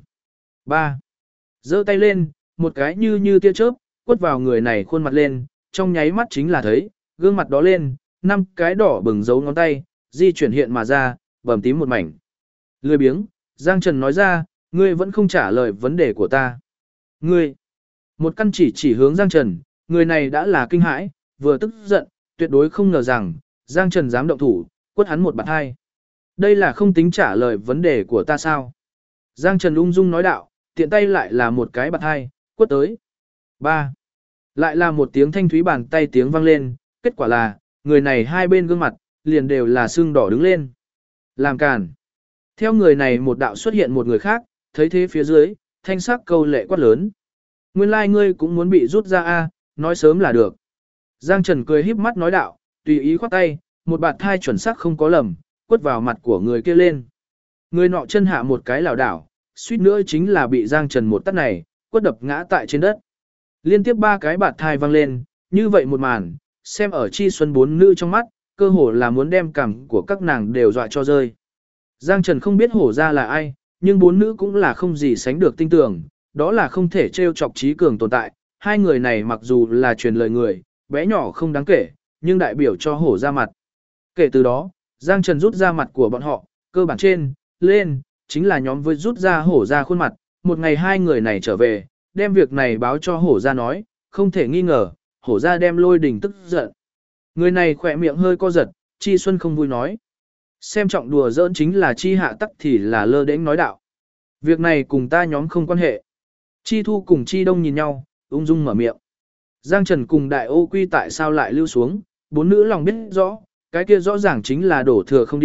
Speaker 1: 3. Giơ tay lên, một cái như tia chớp, quất vào người này khuôn mặt lên, trong nháy mắt chính là thấy, gương mặt đó lên, 5 cái đỏ bừng dấu ngón tay, di chuyển hiện mà ra, bầm tím một mảnh. Lười biếng, Giang Trần nói ra, ngươi vẫn không trả lời vấn đề của ta. Ngươi, một căn chỉ hướng Giang Trần, người này đã là kinh hãi, vừa tức giận, tuyệt đối không ngờ rằng, Giang Trần dám động thủ, quất hắn một bạt hai. Đây là không tính trả lời vấn đề của ta sao? Giang Trần ung dung nói đạo, tiện tay lại là một cái bạt hai, quất tới. 3. Lại là một tiếng thanh thúy bàn tay tiếng vang lên, kết quả là, người này hai bên gương mặt, liền đều là sưng đỏ đứng lên. Làm càn. Theo người này một đạo xuất hiện một người khác, thấy thế phía dưới, thanh sắc câu lệ quát lớn. Nguyên lai ngươi cũng muốn bị rút ra a, nói sớm là được. Giang Trần cười híp mắt nói đạo, tùy ý khoát tay, một bạt thai chuẩn xác không có lầm, quất vào mặt của người kia lên. Người nọ chân hạ một cái lảo đảo, suýt nữa chính là bị Giang Trần một tát này, quất đập ngã tại trên đất. Liên tiếp 3 cái bạt thai vang lên, như vậy một màn, xem ở Chi Xuân bốn nữ trong mắt, cơ hồ là muốn đem cằm của các nàng đều dọa cho rơi. Giang Trần không biết hổ ra là ai, nhưng bốn nữ cũng là không gì sánh được tinh tưởng, đó là không thể trêu chọc trí cường tồn tại. Hai người này mặc dù là truyền lời người, bé nhỏ không đáng kể, nhưng đại biểu cho hổ ra mặt. Kể từ đó, Giang Trần rút ra mặt của bọn họ, cơ bản trên, lên, chính là nhóm với rút ra hổ ra khuôn mặt. Một ngày hai người này trở về, đem việc này báo cho hổ ra nói, không thể nghi ngờ, hổ ra đem Lôi Đình tức giận. Người này khỏe miệng hơi co giật, Chi Xuân không vui nói. Xem trọng đùa giỡn chính là Chi Hạ tắc thì là lơ đễnh nói đạo. Việc này cùng ta nhóm không quan hệ. Chi Thu cùng Chi Đông nhìn nhau, ung dung mở miệng. Giang Trần cùng Đại Ô Quy tại sao lại lưu xuống, bốn nữ lòng biết rõ, cái kia rõ ràng chính là đổ thừa không đi,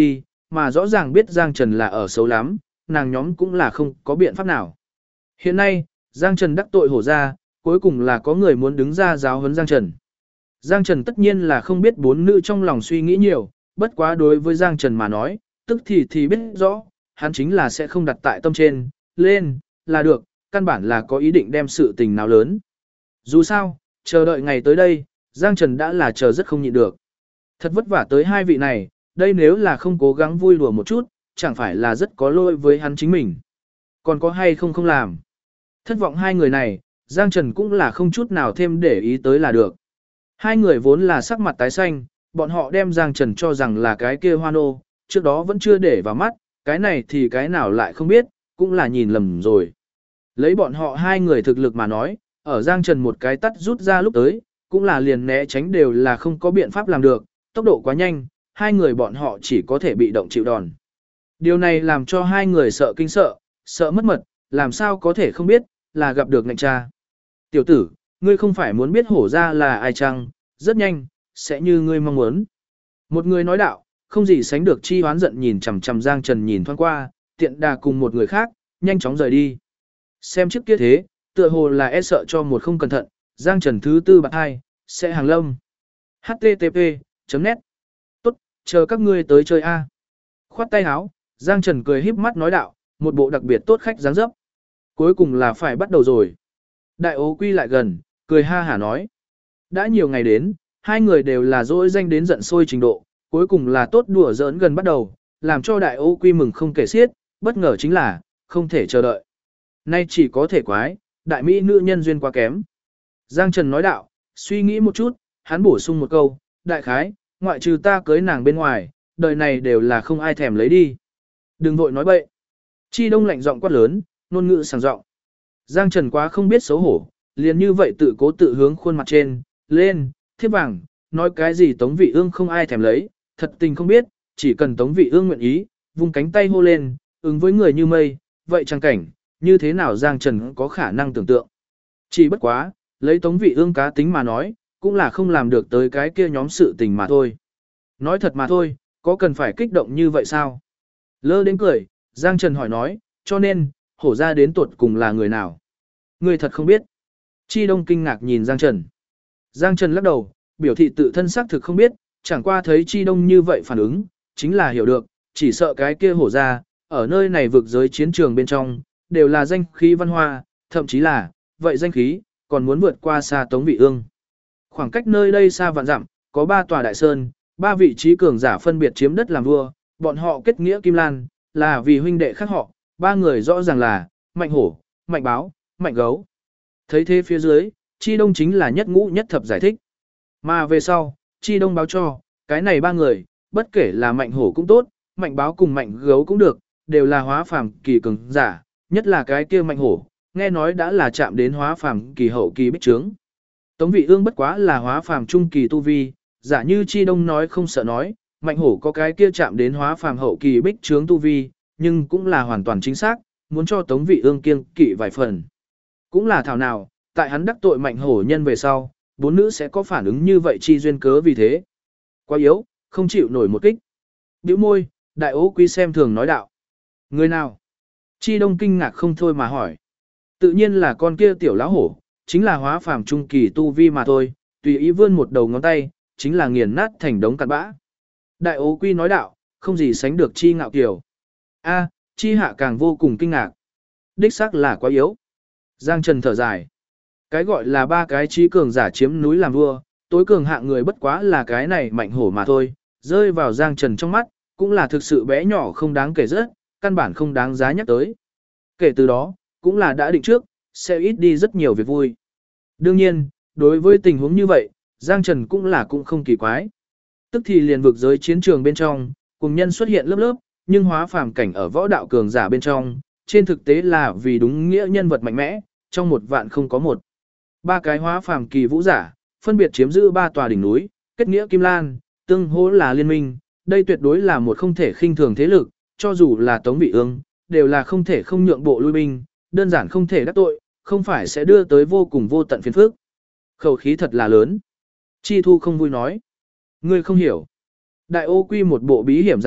Speaker 1: mà rõ ràng biết Giang Trần là ở xấu lắm, nàng nhóm cũng là không có biện pháp nào. Hiện nay, Giang Trần đắc tội hổ ra, cuối cùng là có người muốn đứng ra giáo huấn Giang Trần. Giang Trần tất nhiên là không biết bốn nữ trong lòng suy nghĩ nhiều, bất quá đối với Giang Trần mà nói, tức thì biết rõ, hắn chính là sẽ không đặt tại tâm trên, lên, là được, căn bản là có ý định đem sự tình nào lớn. Dù sao, chờ đợi ngày tới đây, Giang Trần đã là chờ rất không nhịn được. Thật vất vả tới hai vị này, đây nếu là không cố gắng vui đùa một chút, chẳng phải là rất có lỗi với hắn chính mình. Còn có hay không làm. Thất vọng hai người này, Giang Trần cũng là không chút nào thêm để ý tới là được. Hai người vốn là sắc mặt tái xanh, bọn họ đem Giang Trần cho rằng là cái kia hoan ô, trước đó vẫn chưa để vào mắt, cái này thì cái nào lại không biết, cũng là nhìn lầm rồi. Lấy bọn họ hai người thực lực mà nói, ở Giang Trần một cái tắt rút ra lúc tới, cũng là liền né tránh đều là không có biện pháp làm được, tốc độ quá nhanh, hai người bọn họ chỉ có thể bị động chịu đòn. Điều này làm cho hai người sợ kinh sợ mất mật, làm sao có thể không biết, là gặp được ngạnh cha. Tiểu tử, ngươi không phải muốn biết hổ ra là ai chăng, rất nhanh, sẽ như ngươi mong muốn. Một người nói đạo, không gì sánh được chi hoán giận nhìn chằm chằm Giang Trần nhìn thoáng qua, tiện đà cùng một người khác, nhanh chóng rời đi. Xem trước kia thế, tựa hồ là e sợ cho một không cẩn thận, Giang Trần thứ tư bạn hai, sẽ hàng lâm. http.net Tốt, chờ các ngươi tới chơi A. Khoát tay áo, Giang Trần cười híp mắt nói đạo, một bộ đặc biệt tốt khách dáng dấp. Cuối cùng là phải bắt đầu rồi. Đại ố quy lại gần, cười ha hả nói. Đã nhiều ngày đến, hai người đều là dỗi danh đến giận sôi trình độ, cuối cùng là tốt đùa giỡn gần bắt đầu, làm cho đại ố quy mừng không kể xiết, bất ngờ chính là, không thể chờ đợi. Nay chỉ có thể quái, đại mỹ nữ nhân duyên quá kém. Giang Trần nói đạo, suy nghĩ một chút, hắn bổ sung một câu, đại khái, ngoại trừ ta cưới nàng bên ngoài, đời này đều là không ai thèm lấy đi. Đừng vội nói bậy. Chi Đông lạnh giọng quát lớn, ngôn ngữ sảng giọng. Giang Trần quá không biết xấu hổ, liền như vậy tự cố tự hướng khuôn mặt trên, lên, thiếp vàng, nói cái gì Tống Vị Ương không ai thèm lấy, thật tình không biết, chỉ cần Tống Vị Ương nguyện ý, vung cánh tay hô lên, ứng với người như mây, vậy chẳng cảnh, như thế nào Giang Trần có khả năng tưởng tượng. Chỉ bất quá, lấy Tống Vị Ương cá tính mà nói, cũng là không làm được tới cái kia nhóm sự tình mà thôi. Nói thật mà thôi, có cần phải kích động như vậy sao? Lơ đến cười, Giang Trần hỏi nói, cho nên, hổ ra đến tuột cùng là người nào? Người thật không biết. Chi Đông kinh ngạc nhìn Giang Trần. Giang Trần lắc đầu, biểu thị tự thân xác thực không biết, chẳng qua thấy Chi Đông như vậy phản ứng, chính là hiểu được, chỉ sợ cái kia hổ ra, ở nơi này vực giới chiến trường bên trong, đều là danh khí văn hoa, thậm chí là, vậy danh khí, còn muốn vượt qua xa Tống Vị Ương. Khoảng cách nơi đây xa vạn dặm, có 3 tòa đại sơn, 3 vị trí cường giả phân biệt chiếm đất làm vua, bọn họ kết nghĩa Kim Lan, là vì huynh đệ khác họ, 3 người rõ ràng là, Mạnh Hổ, Mạnh Báo, Mạnh Gấu. Thấy thế phía dưới, Chi Đông chính là nhất ngũ nhất thập giải thích. Mà về sau, Chi Đông báo cho, cái này 3 người, bất kể là Mạnh Hổ cũng tốt, Mạnh Báo cùng Mạnh Gấu cũng được, đều là hóa phàm kỳ cường giả, nhất là cái kia Mạnh Hổ, nghe nói đã là chạm đến hóa phàm kỳ hậu kỳ bích trướng. Tống Vị Ương bất quá là hóa phàm trung kỳ tu vi, giả như Chi Đông nói không sợ nói, Mạnh Hổ có cái kia chạm đến hóa phàm hậu kỳ bích trướng tu vi, nhưng cũng là hoàn toàn chính xác, muốn cho Tống Vị Ương kiêng kỵ vài phần. Cũng là thảo nào, tại hắn đắc tội Mạnh Hổ nhân về sau, 4 nữ sẽ có phản ứng như vậy chi duyên cớ vì thế. Quá yếu, không chịu nổi một kích. Bĩu môi, đại ố quy xem thường nói đạo. Người nào? Chi Đông kinh ngạc không thôi mà hỏi. Tự nhiên là con kia tiểu lão hổ, chính là hóa phàm trung kỳ tu vi mà thôi, tùy ý vươn một đầu ngón tay, chính là nghiền nát thành đống cặn bã. Đại ố quy nói đạo, không gì sánh được Chi ngạo kiều. A, Chi hạ càng vô cùng kinh ngạc. Đích xác là quá yếu. Giang Trần thở dài. Cái gọi là 3 cái trí cường giả chiếm núi làm vua, tối cường hạng người bất quá là cái này Mạnh Hổ mà thôi, rơi vào Giang Trần trong mắt, cũng là thực sự bé nhỏ không đáng kể rất, căn bản không đáng giá nhắc tới. Kể từ đó, cũng là đã định trước, sẽ ít đi rất nhiều việc vui. Đương nhiên, đối với tình huống như vậy, Giang Trần cũng không kỳ quái. Tức thì liền vực giới chiến trường bên trong, cùng nhân xuất hiện lớp lớp, nhưng hóa phàm cảnh ở võ đạo cường giả bên trong, trên thực tế là vì đúng nghĩa nhân vật mạnh mẽ, trong 1 vạn không có 1. 3 cái hóa phàm kỳ vũ giả, phân biệt chiếm giữ 3 tòa đỉnh núi, kết nghĩa Kim Lan, tương hỗ là liên minh, đây tuyệt đối là một không thể khinh thường thế lực, cho dù là Tống Vị Ương, đều là không thể không nhượng bộ lui binh, đơn giản không thể đắc tội, không phải sẽ đưa tới vô cùng vô tận phiền phức. Khẩu khí thật là lớn. Chi Thu không vui nói. Ngươi không hiểu. Đại ô quy một bộ bí hiểm dáng dấp,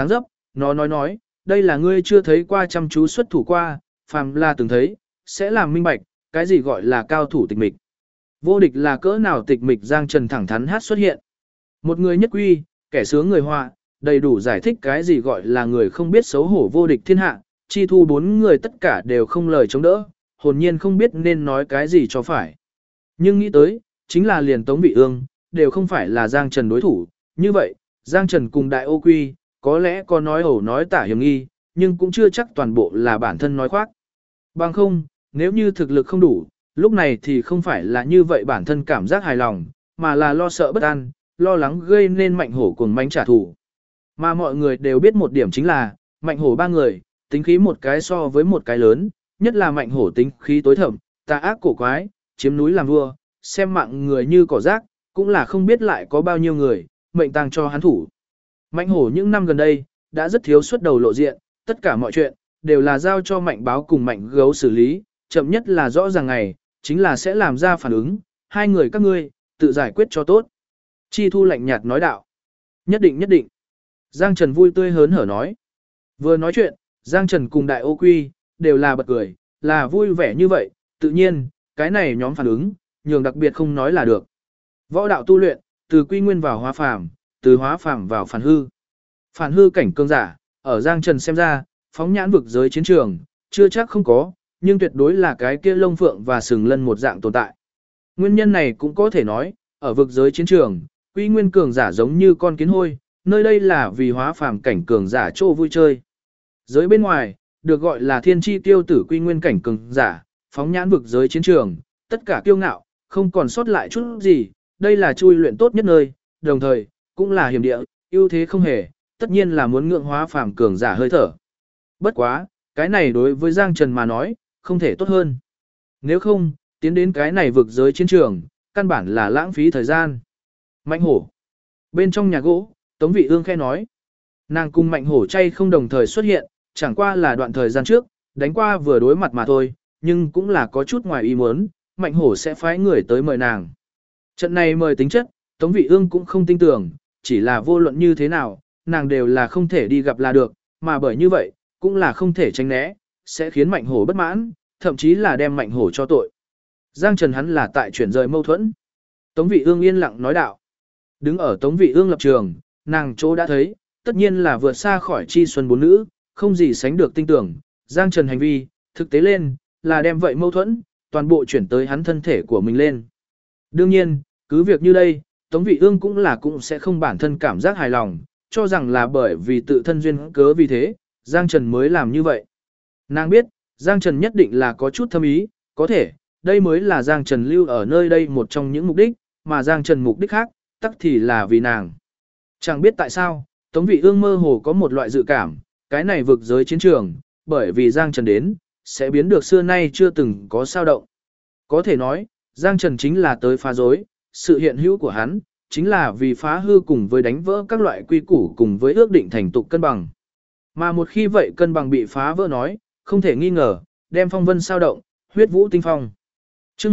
Speaker 1: nó nói, đây là ngươi chưa thấy qua chăm chú xuất thủ qua, phàm là từng thấy, sẽ làm minh bạch, cái gì gọi là cao thủ tịch mịch. Vô địch là cỡ nào tịch mịch Giang Trần thẳng thắn hát xuất hiện. Một người nhất quy, kẻ sướng người họa, đầy đủ giải thích cái gì gọi là người không biết xấu hổ vô địch thiên hạ, chi thu bốn người tất cả đều không lời chống đỡ, hồn nhiên không biết nên nói cái gì cho phải. Nhưng nghĩ tới, chính là liền Tống Vị Ương, đều không phải là Giang Trần đối thủ, như vậy, Giang Trần cùng Đại Ô Quy, có lẽ có nói ẩu nói tả hiểm nghi, nhưng cũng chưa chắc toàn bộ là bản thân nói khoác. Bằng không, nếu như thực lực không đủ, lúc này thì không phải là như vậy bản thân cảm giác hài lòng, mà là lo sợ bất an, lo lắng gây nên Mạnh Hổ cuồng mãnh trả thù. Mà mọi người đều biết một điểm chính là, Mạnh Hổ ba người, tính khí một cái so với một cái lớn, nhất là Mạnh Hổ tính khí tối thẩm, tà ác cổ quái, chiếm núi làm vua, xem mạng người như cỏ rác, cũng là không biết lại có bao nhiêu người, mệnh tang cho hắn thủ. Mạnh Hổ những năm gần đây, đã rất thiếu xuất đầu lộ diện, tất cả mọi chuyện, đều là giao cho Mạnh Báo cùng Mạnh Gấu xử lý, chậm nhất là rõ ràng ngày, chính là sẽ làm ra phản ứng, hai người các ngươi, tự giải quyết cho tốt. Chi Thu lạnh nhạt nói đạo. Nhất định nhất định. Giang Trần vui tươi hớn hở nói. Vừa nói chuyện, Giang Trần cùng Đại Ô Quy, đều là bật cười, là vui vẻ như vậy, tự nhiên, cái này nhóm phản ứng, nhường đặc biệt không nói là được. Võ đạo tu luyện, từ quy nguyên vào hóa phàm, từ hóa phàm vào phản hư. Phản hư cảnh cường giả, ở Giang Trần xem ra, phóng nhãn vực giới chiến trường, chưa chắc không có, nhưng tuyệt đối là cái kia lông phượng và sừng lân một dạng tồn tại. Nguyên nhân này cũng có thể nói, ở vực giới chiến trường, quy nguyên cường giả giống như con kiến hôi, nơi đây là vì hóa phàm cảnh cường giả chỗ vui chơi. Giới bên ngoài, được gọi là thiên chi tiêu tử quy nguyên cảnh cường giả, phóng nhãn vực giới chiến trường, tất cả kiêu ngạo, không còn sót lại chút gì, đây là chui luyện tốt nhất nơi, đồng thời, cũng là hiểm địa, ưu thế không hề, tất nhiên là muốn ngưỡng hóa phàm cường giả hơi thở. Bất quá, cái này đối với Giang Trần mà nói, không thể tốt hơn. Nếu không, tiến đến cái này vực giới chiến trường, căn bản là lãng phí thời gian. Mạnh Hổ. Bên trong nhà gỗ, Tống Vị Ương khẽ nói. Nàng cùng Mạnh Hổ chay không đồng thời xuất hiện, chẳng qua là đoạn thời gian trước, đánh qua vừa đối mặt mà thôi, nhưng cũng là có chút ngoài ý muốn, Mạnh Hổ sẽ phái người tới mời nàng. Trận này mời tính chất, Tống Vị Ương cũng không tin tưởng, chỉ là vô luận như thế nào, nàng đều là không thể đi gặp là được, mà bởi như vậy, cũng là không thể tránh né, sẽ khiến Mạnh Hổ bất mãn, thậm chí là đem Mạnh Hổ cho tội. Giang Trần hắn là tại chuyển rời mâu thuẫn. Tống Vị Ương yên lặng nói đạo. Đứng ở Tống Vị Ương lập trường, nàng chỗ đã thấy, tất nhiên là vượt xa khỏi chi xuân bốn nữ, không gì sánh được tin tưởng. Giang Trần hành vi, thực tế lên, là đem vậy mâu thuẫn, toàn bộ chuyển tới hắn thân thể của mình lên. Đương nhiên, cứ việc như đây, Tống Vị Ương cũng sẽ không bản thân cảm giác hài lòng, cho rằng là bởi vì tự thân duyên cớ vì thế, Giang Trần mới làm như vậy. Nàng biết, Giang Trần nhất định là có chút thâm ý, có thể, đây mới là Giang Trần lưu ở nơi đây một trong những mục đích, mà Giang Trần mục đích khác, tắc thì là vì nàng. Chẳng biết tại sao, Tống Vị Ương mơ hồ có một loại dự cảm, cái này vực giới chiến trường, bởi vì Giang Trần đến, sẽ biến được xưa nay chưa từng có sao động. Có thể nói, Giang Trần chính là tới phá rối, sự hiện hữu của hắn, chính là vì phá hư cùng với đánh vỡ các loại quy củ cùng với ước định thành tục cân bằng. Mà một khi vậy cân bằng bị phá vỡ nói, không thể nghi ngờ, đem phong vân sao động, huyết vũ tinh phong. Chương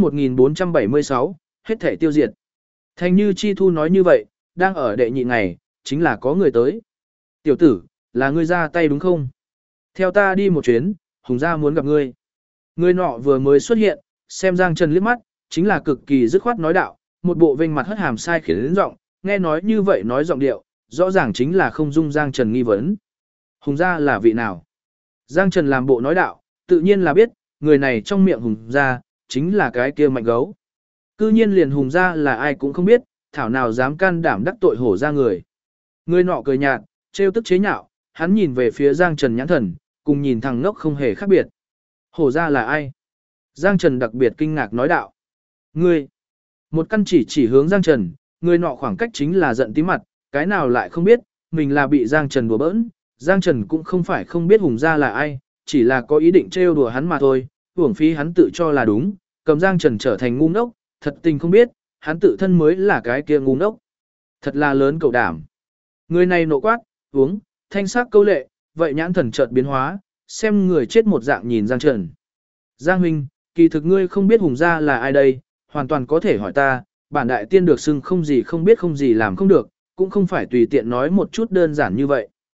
Speaker 1: 1476, hết thể tiêu diệt. Thành như Chi Thu nói như vậy, đang ở đệ nhị ngày, chính là có người tới. Tiểu tử, là ngươi ra tay đúng không? Theo ta đi một chuyến, Hùng gia muốn gặp ngươi. Người nọ vừa mới xuất hiện, xem Giang Trần liếc mắt, chính là cực kỳ dứt khoát nói đạo, một bộ vênh mặt hất hàm sai khiến đến giọng, nghe nói như vậy nói giọng điệu, rõ ràng chính là không dung Giang Trần nghi vấn. Hùng gia là vị nào? Giang Trần làm bộ nói đạo, tự nhiên là biết, người này trong miệng Hùng gia, chính là cái kia Mạnh Gấu. Cư nhiên liền Hùng gia là ai cũng không biết, thảo nào dám can đảm đắc tội hổ ra người. Người nọ cười nhạt, trêu tức chế nhạo, hắn nhìn về phía Giang Trần nhãn thần, cùng nhìn thằng ngốc không hề khác biệt. Hổ ra là ai? Giang Trần đặc biệt kinh ngạc nói đạo. Ngươi! Một căn chỉ hướng Giang Trần, người nọ khoảng cách chính là giận tí mặt, cái nào lại không biết, mình là bị Giang Trần đùa bỡn. Giang Trần cũng không phải không biết Hùng gia là ai, chỉ là có ý định trêu đùa hắn mà thôi, uổng phí hắn tự cho là đúng, cầm Giang Trần trở thành ngu ngốc, thật tình không biết, hắn tự thân mới là cái kia ngu ngốc. Thật là lớn cậu đảm. Người này nộ quát, uống, thanh sắc câu lệ, vậy nhãn thần chợt biến hóa, xem người chết một dạng nhìn Giang Trần. Giang huynh, kỳ thực ngươi không biết Hùng gia là ai đây, hoàn toàn có thể hỏi ta, bản đại tiên được xưng không gì không biết không gì làm không được, cũng không phải tùy tiện nói một chút đơn giản như vậy.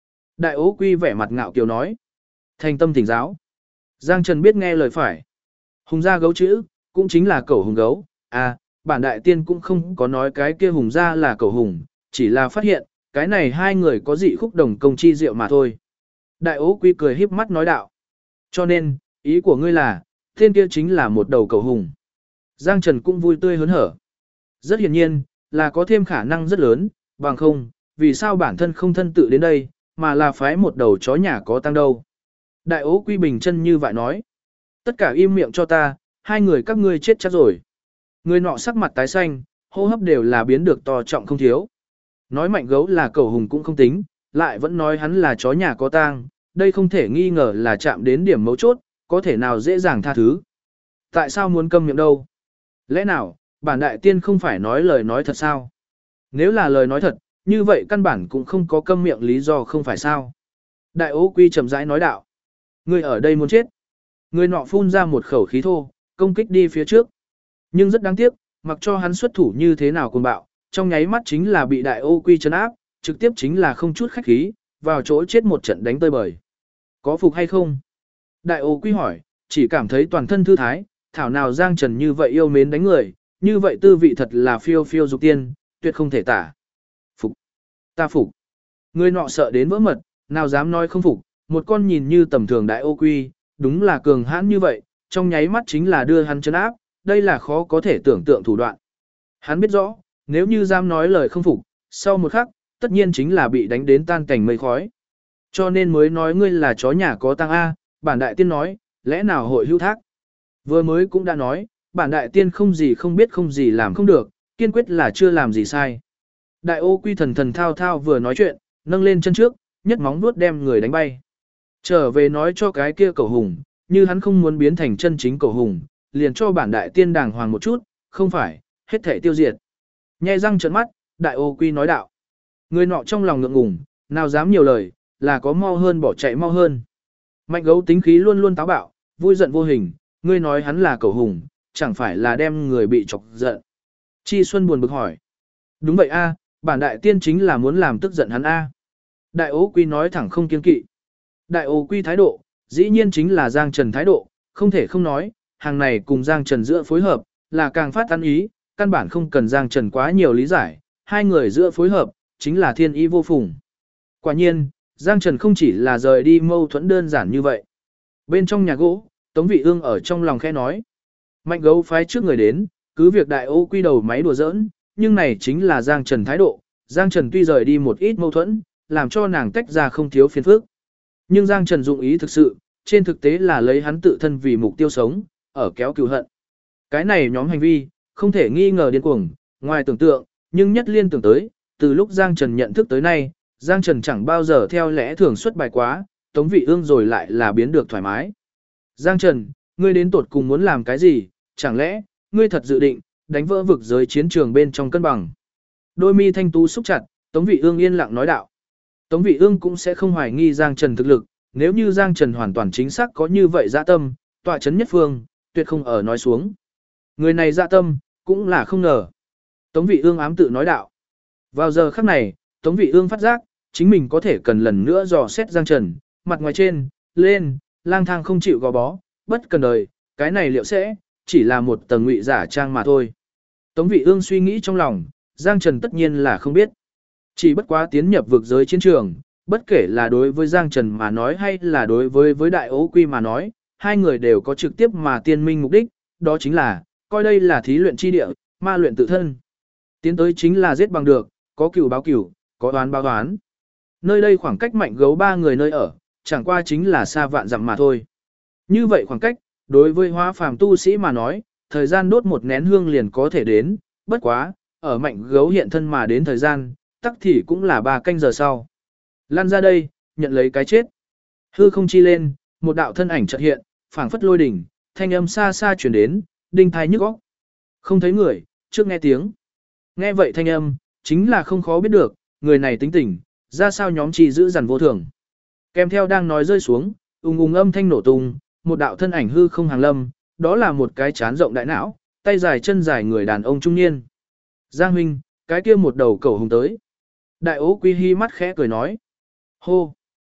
Speaker 1: Đại ố quy vẻ mặt ngạo kiều nói. Thành tâm thỉnh giáo. Giang Trần biết nghe lời phải. Hùng gia gấu chữ, cũng chính là cẩu hùng gấu. À, bản đại tiên cũng không có nói cái kia hùng gia là cẩu hùng, chỉ là phát hiện, cái này hai người có dị khúc đồng công chi diệu mà thôi. Đại ố quy cười híp mắt nói đạo. Cho nên, ý của ngươi là, tên kia chính là một đầu cẩu hùng. Giang Trần cũng vui tươi hớn hở. Rất hiển nhiên, là có thêm khả năng rất lớn, bằng không, vì sao bản thân không thân tự đến đây, mà là phái một đầu chó nhà có tăng đâu. Đại ố quy bình chân như vậy nói. Tất cả im miệng cho ta, hai người các ngươi chết chắc rồi. Người nọ sắc mặt tái xanh, hô hấp đều là biến được to trọng không thiếu. Nói mạnh gấu là cẩu hùng cũng không tính, lại vẫn nói hắn là chó nhà có tang, đây không thể nghi ngờ là chạm đến điểm mấu chốt, có thể nào dễ dàng tha thứ. Tại sao muốn câm miệng đâu? Lẽ nào, bản đại tiên không phải nói lời nói thật sao? Nếu là lời nói thật, như vậy căn bản cũng không có câm miệng lý do không phải sao? Đại ố quy chậm rãi nói đạo. Người ở đây muốn chết. Người nọ phun ra một khẩu khí thô, công kích đi phía trước. Nhưng rất đáng tiếc, mặc cho hắn xuất thủ như thế nào cuồng bạo, trong nháy mắt chính là bị đại ô quy trấn áp, trực tiếp chính là không chút khách khí, vào chỗ chết một trận đánh tơi bời. Có phục hay không? Đại ô quy hỏi, chỉ cảm thấy toàn thân thư thái, thảo nào Giang Trần như vậy yêu mến đánh người, như vậy tư vị thật là phiêu phiêu dục tiên, tuyệt không thể tả. Phục. Ta phục. Người nọ sợ đến vỡ mật, nào dám nói không phục, một con nhìn như tầm thường đại ô quy, đúng là cường hãn như vậy, trong nháy mắt chính là đưa hắn trấn áp, đây là khó có thể tưởng tượng thủ đoạn. Hắn biết rõ, nếu như dám nói lời không phục, sau một khắc, tất nhiên chính là bị đánh đến tan cảnh mây khói. Cho nên mới nói ngươi là chó nhà có tăng A, bản đại tiên nói, lẽ nào hội hữu thác. Vừa mới cũng đã nói, bản đại tiên không gì không biết không gì làm không được, kiên quyết là chưa làm gì sai. Đại ô quy thần thần thao thao vừa nói chuyện, nâng lên chân trước, nhất móng vuốt đem người đánh bay. Trở về nói cho cái kia cẩu hùng, như hắn không muốn biến thành chân chính cẩu hùng, liền cho bản đại tiên đàng hoàng một chút, không phải, hết thể tiêu diệt. Nhe răng trợn mắt, đại ô quy nói đạo. Người nọ trong lòng ngượng ngùng, nào dám nhiều lời, là có mau hơn bỏ chạy mau hơn. Mạnh gấu tính khí luôn luôn táo bạo, vui giận vô hình, ngươi nói hắn là cẩu hùng, chẳng phải là đem người bị chọc giận. Chi Xuân buồn bực hỏi. Đúng vậy a, bản đại tiên chính là muốn làm tức giận hắn a. Đại ô quy nói thẳng không kiêng kỵ. Đại ô quy thái độ, dĩ nhiên chính là Giang Trần thái độ, không thể không nói, hàng này cùng Giang Trần giữa phối hợp, là càng phát ăn ý, căn bản không cần Giang Trần quá nhiều lý giải, hai người giữa phối hợp, chính là thiên ý vô phùng. Quả nhiên, Giang Trần không chỉ là rời đi mâu thuẫn đơn giản như vậy. Bên trong nhà gỗ, Tống Vị Ương ở trong lòng khẽ nói. Mạnh gấu phái trước người đến, cứ việc đại ô quy đầu máy đùa giỡn, nhưng này chính là Giang Trần thái độ. Giang Trần tuy rời đi một ít mâu thuẫn, làm cho nàng tách ra không thiếu phiền phức. Nhưng Giang Trần dụng ý thực sự, trên thực tế là lấy hắn tự thân vì mục tiêu sống, ở kéo cừu hận. Cái này nhóm hành vi, không thể nghi ngờ điên cuồng, ngoài tưởng tượng, nhưng nhất liên tưởng tới, từ lúc Giang Trần nhận thức tới nay, Giang Trần chẳng bao giờ theo lẽ thường xuất bài quá, Tống Vị Ương rồi lại là biến được thoải mái. Giang Trần, ngươi đến tột cùng muốn làm cái gì, chẳng lẽ, ngươi thật dự định, đánh vỡ vực giới chiến trường bên trong cân bằng. Đôi mi thanh tú xúc chặt, Tống Vị Ương yên lặng nói đạo. Tống Vị Ương cũng sẽ không hoài nghi Giang Trần thực lực, nếu như Giang Trần hoàn toàn chính xác có như vậy dạ tâm, tọa chấn nhất phương, tuyệt không ở nói xuống. Người này dạ tâm, cũng là không ngờ. Tống Vị Ương ám tự nói đạo. Vào giờ khắc này, Tống Vị Ương phát giác, chính mình có thể cần lần nữa dò xét Giang Trần, mặt ngoài trên, lên, lang thang không chịu gò bó, bất cần đời, cái này liệu sẽ, chỉ là một tầng ngụy giả trang mà thôi. Tống Vị Ương suy nghĩ trong lòng, Giang Trần tất nhiên là không biết. Chỉ bất quá tiến nhập vực giới chiến trường, bất kể là đối với Giang Trần mà nói hay là đối với Đại Ố Quy mà nói, hai người đều có trực tiếp mà tiên minh mục đích, đó chính là, coi đây là thí luyện chi địa, ma luyện tự thân. Tiến tới chính là giết bằng được, có cửu báo cửu, có đoán báo đoán. Nơi đây khoảng cách mạnh gấu ba người nơi ở, chẳng qua chính là xa vạn dặm mà thôi. Như vậy khoảng cách, đối với hóa phàm tu sĩ mà nói, thời gian đốt một nén hương liền có thể đến, bất quá, ở mạnh gấu hiện thân mà đến thời gian, tắc thì cũng là 3 canh giờ sau. Lan ra đây, nhận lấy cái chết. Hư không chi lên, một đạo thân ảnh chợt hiện, phảng phất lôi đỉnh, thanh âm xa xa truyền đến, đinh tai nhức óc. Không thấy người, trước nghe tiếng. Nghe vậy thanh âm, chính là không khó biết được, người này tính tình, ra sao nhóm chỉ giữ dằn vô thường. Kèm theo đang nói rơi xuống, ung ung âm thanh nổ tung, một đạo thân ảnh hư không hàng lâm, đó là một cái chán rộng đại não, tay dài chân dài người đàn ông trung niên. Giang huynh, cái kia một đầu cẩu hùng tới. Đại Ố Quy Hi mắt khẽ cười nói. Hô!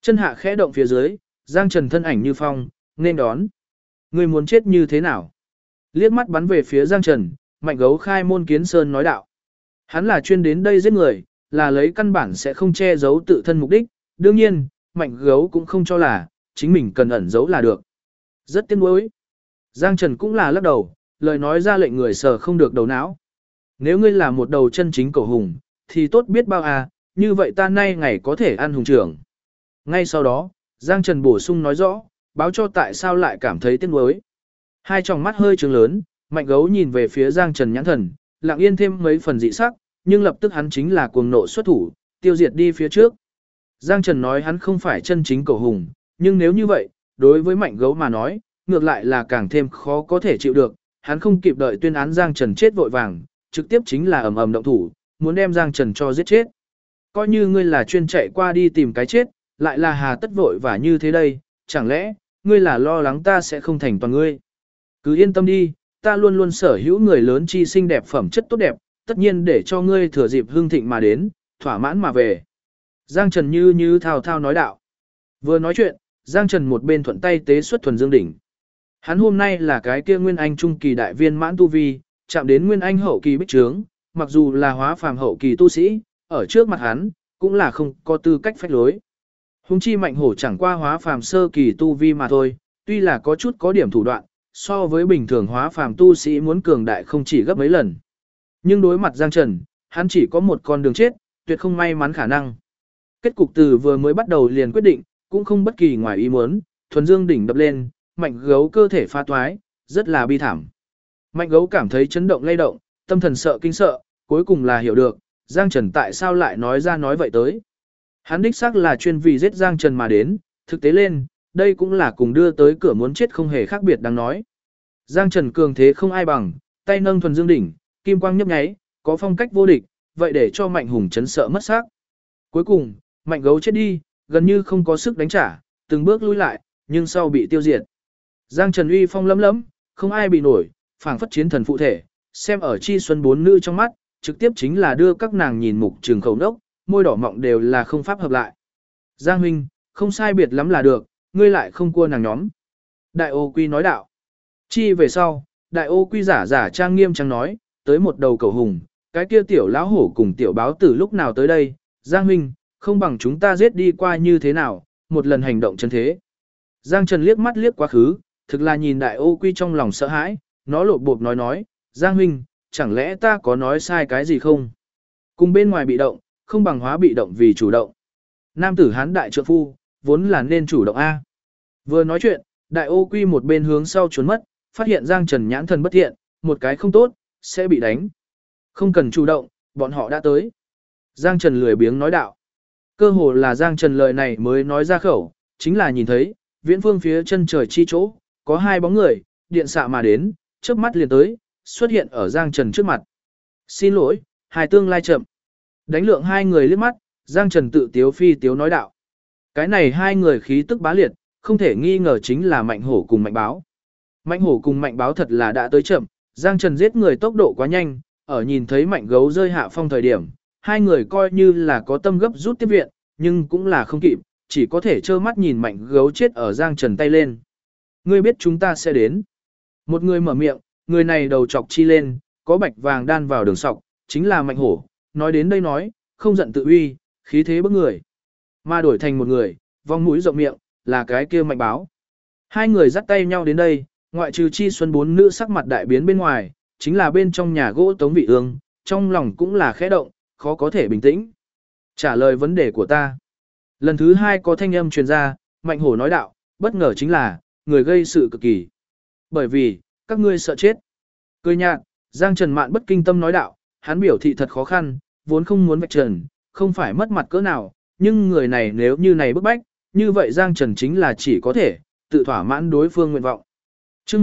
Speaker 1: Chân hạ khẽ động phía dưới, Giang Trần thân ảnh như phong, nên đón. Ngươi muốn chết như thế nào? Liếc mắt bắn về phía Giang Trần, Mạnh Gấu khai môn kiến sơn nói đạo. Hắn là chuyên đến đây giết người, là lấy căn bản sẽ không che giấu tự thân mục đích, đương nhiên, Mạnh Gấu cũng không cho là, chính mình cần ẩn giấu là được. Rất tiếc nuối. Giang Trần cũng là lắc đầu, lời nói ra lệnh người sờ không được đầu não. Nếu ngươi là một đầu chân chính cầu hùng, thì tốt biết bao à, như vậy ta nay ngày có thể ăn hùng trưởng. Ngay sau đó, Giang Trần bổ sung nói rõ, báo cho tại sao lại cảm thấy tiếc nuối. Hai tròng mắt hơi trừng lớn, Mạnh Gấu nhìn về phía Giang Trần nhãn thần, lặng yên thêm mấy phần dị sắc, nhưng lập tức hắn chính là cuồng nộ xuất thủ, tiêu diệt đi phía trước. Giang Trần nói hắn không phải chân chính cầu hùng, nhưng nếu như vậy, đối với Mạnh Gấu mà nói, ngược lại là càng thêm khó có thể chịu được, hắn không kịp đợi tuyên án Giang Trần chết vội vàng, trực tiếp chính là ầm ầm động thủ, muốn đem Giang Trần cho giết chết. Coi như ngươi là chuyên chạy qua đi tìm cái chết, lại là hà tất vội và như thế đây, chẳng lẽ, ngươi là lo lắng ta sẽ không thành toàn ngươi. Cứ yên tâm đi, ta luôn luôn sở hữu người lớn chi xinh đẹp phẩm chất tốt đẹp, tất nhiên để cho ngươi thừa dịp hương thịnh mà đến, thỏa mãn mà về. Giang Trần như thao thao nói đạo. Vừa nói chuyện, Giang Trần một bên thuận tay tế xuất thuần dương đỉnh. Hắn hôm nay là cái kia Nguyên Anh trung kỳ đại viên mãn tu vi, chạm đến Nguyên Anh hậu kỳ bích trướng, mặc dù là hóa phàm hậu kỳ tu sĩ, ở trước mặt hắn, cũng là không có tư cách phách lối. Hùng chi Mạnh Hổ chẳng qua hóa phàm sơ kỳ tu vi mà thôi, tuy là có chút có điểm thủ đoạn, so với bình thường hóa phàm tu sĩ muốn cường đại không chỉ gấp mấy lần. Nhưng đối mặt Giang Trần, hắn chỉ có một con đường chết, tuyệt không may mắn khả năng. Kết cục từ vừa mới bắt đầu liền quyết định, cũng không bất kỳ ngoài ý muốn, thuần dương đỉnh đập lên, Mạnh Gấu cơ thể phá toái, rất là bi thảm. Mạnh Gấu cảm thấy chấn động lay động, tâm thần sợ kinh sợ, cuối cùng là hiểu được, Giang Trần tại sao lại nói ra nói vậy tới. Hắn đích xác là chuyên vì giết Giang Trần mà đến, thực tế lên, đây cũng là cùng đưa tới cửa muốn chết không hề khác biệt đáng nói. Giang Trần cường thế không ai bằng, tay nâng thuần dương đỉnh, kim quang nhấp nháy, có phong cách vô địch, vậy để cho Mạnh Hùng chấn sợ mất xác. Cuối cùng, Mạnh Gấu chết đi, gần như không có sức đánh trả, từng bước lui lại, nhưng sau bị tiêu diệt. Giang Trần uy phong lấm lấm, không ai bị nổi, phảng phất chiến thần phụ thể, xem ở Chi Xuân bốn nữ trong mắt, trực tiếp chính là đưa các nàng nhìn mục trường khẩu đốc, môi đỏ mọng đều là không pháp hợp lại. Giang huynh, không sai biệt lắm là được, ngươi lại không cua nàng nhóm. Đại ô quy nói đạo. Chi về sau, đại ô quy giả trang nghiêm trang nói, tới một đầu cầu hùng, cái kia tiểu lão hổ cùng tiểu báo tử lúc nào tới đây, Giang huynh, không bằng chúng ta giết đi qua như thế nào, một lần hành động chân thế. Giang Trần liếc mắt liếc quá khứ, thực là nhìn đại ô quy trong lòng sợ hãi, nó lột bộp nói, Giang huynh, chẳng lẽ ta có nói sai cái gì không? Cùng bên ngoài bị động, không bằng hóa bị động vì chủ động. Nam tử hán đại trượng phu, vốn là nên chủ động A. Vừa nói chuyện, đại ô quy một bên hướng sau trốn mất, phát hiện Giang Trần nhãn thần bất thiện, một cái không tốt, sẽ bị đánh. Không cần chủ động, bọn họ đã tới. Giang Trần lười biếng nói đạo. Cơ hồ là Giang Trần lời này mới nói ra khẩu, chính là nhìn thấy, viễn phương phía chân trời chi chỗ, có hai bóng người, điện xạ mà đến, trước mắt liền tới, xuất hiện ở Giang Trần trước mặt. Xin lỗi, hai tương lai chậm. Đánh lượng hai người liếc mắt, Giang Trần tự tiếu phi tiếu nói đạo. Cái này hai người khí tức bá liệt, không thể nghi ngờ chính là Mạnh Hổ cùng Mạnh Báo. Mạnh Hổ cùng Mạnh Báo thật là đã tới chậm, Giang Trần giết người tốc độ quá nhanh, ở nhìn thấy Mạnh Gấu rơi hạ phong thời điểm, hai người coi như là có tâm gấp rút tiếp viện, nhưng cũng là không kịp, chỉ có thể trơ mắt nhìn Mạnh Gấu chết ở Giang Trần tay lên. Ngươi biết chúng ta sẽ đến. Một người mở miệng, người này đầu chọc chi lên, có bạch vàng đan vào đường sọc, chính là Mạnh Hổ, nói đến đây nói, không giận tự uy, khí thế bức người. Mà đổi thành một người, vòng mũi rộng miệng, là cái kia Mạnh Báo. Hai người dắt tay nhau đến đây, ngoại trừ Chi Xuân bốn nữ sắc mặt đại biến bên ngoài, chính là bên trong nhà gỗ Tống Vị Ương, trong lòng cũng là khẽ động, khó có thể bình tĩnh. Trả lời vấn đề của ta. Lần thứ hai có thanh âm truyền ra, Mạnh Hổ nói đạo, bất ngờ chính là, người gây sự cực kỳ. Bởi vì, các ngươi sợ chết. Cười nhạt, Giang Trần Mạn bất kinh tâm nói đạo, hắn biểu thị thật khó khăn, vốn không muốn vạch trần, không phải mất mặt cỡ nào, nhưng người này nếu như này bức bách, như vậy Giang Trần chính là chỉ có thể, tự thỏa mãn đối phương nguyện vọng. Trước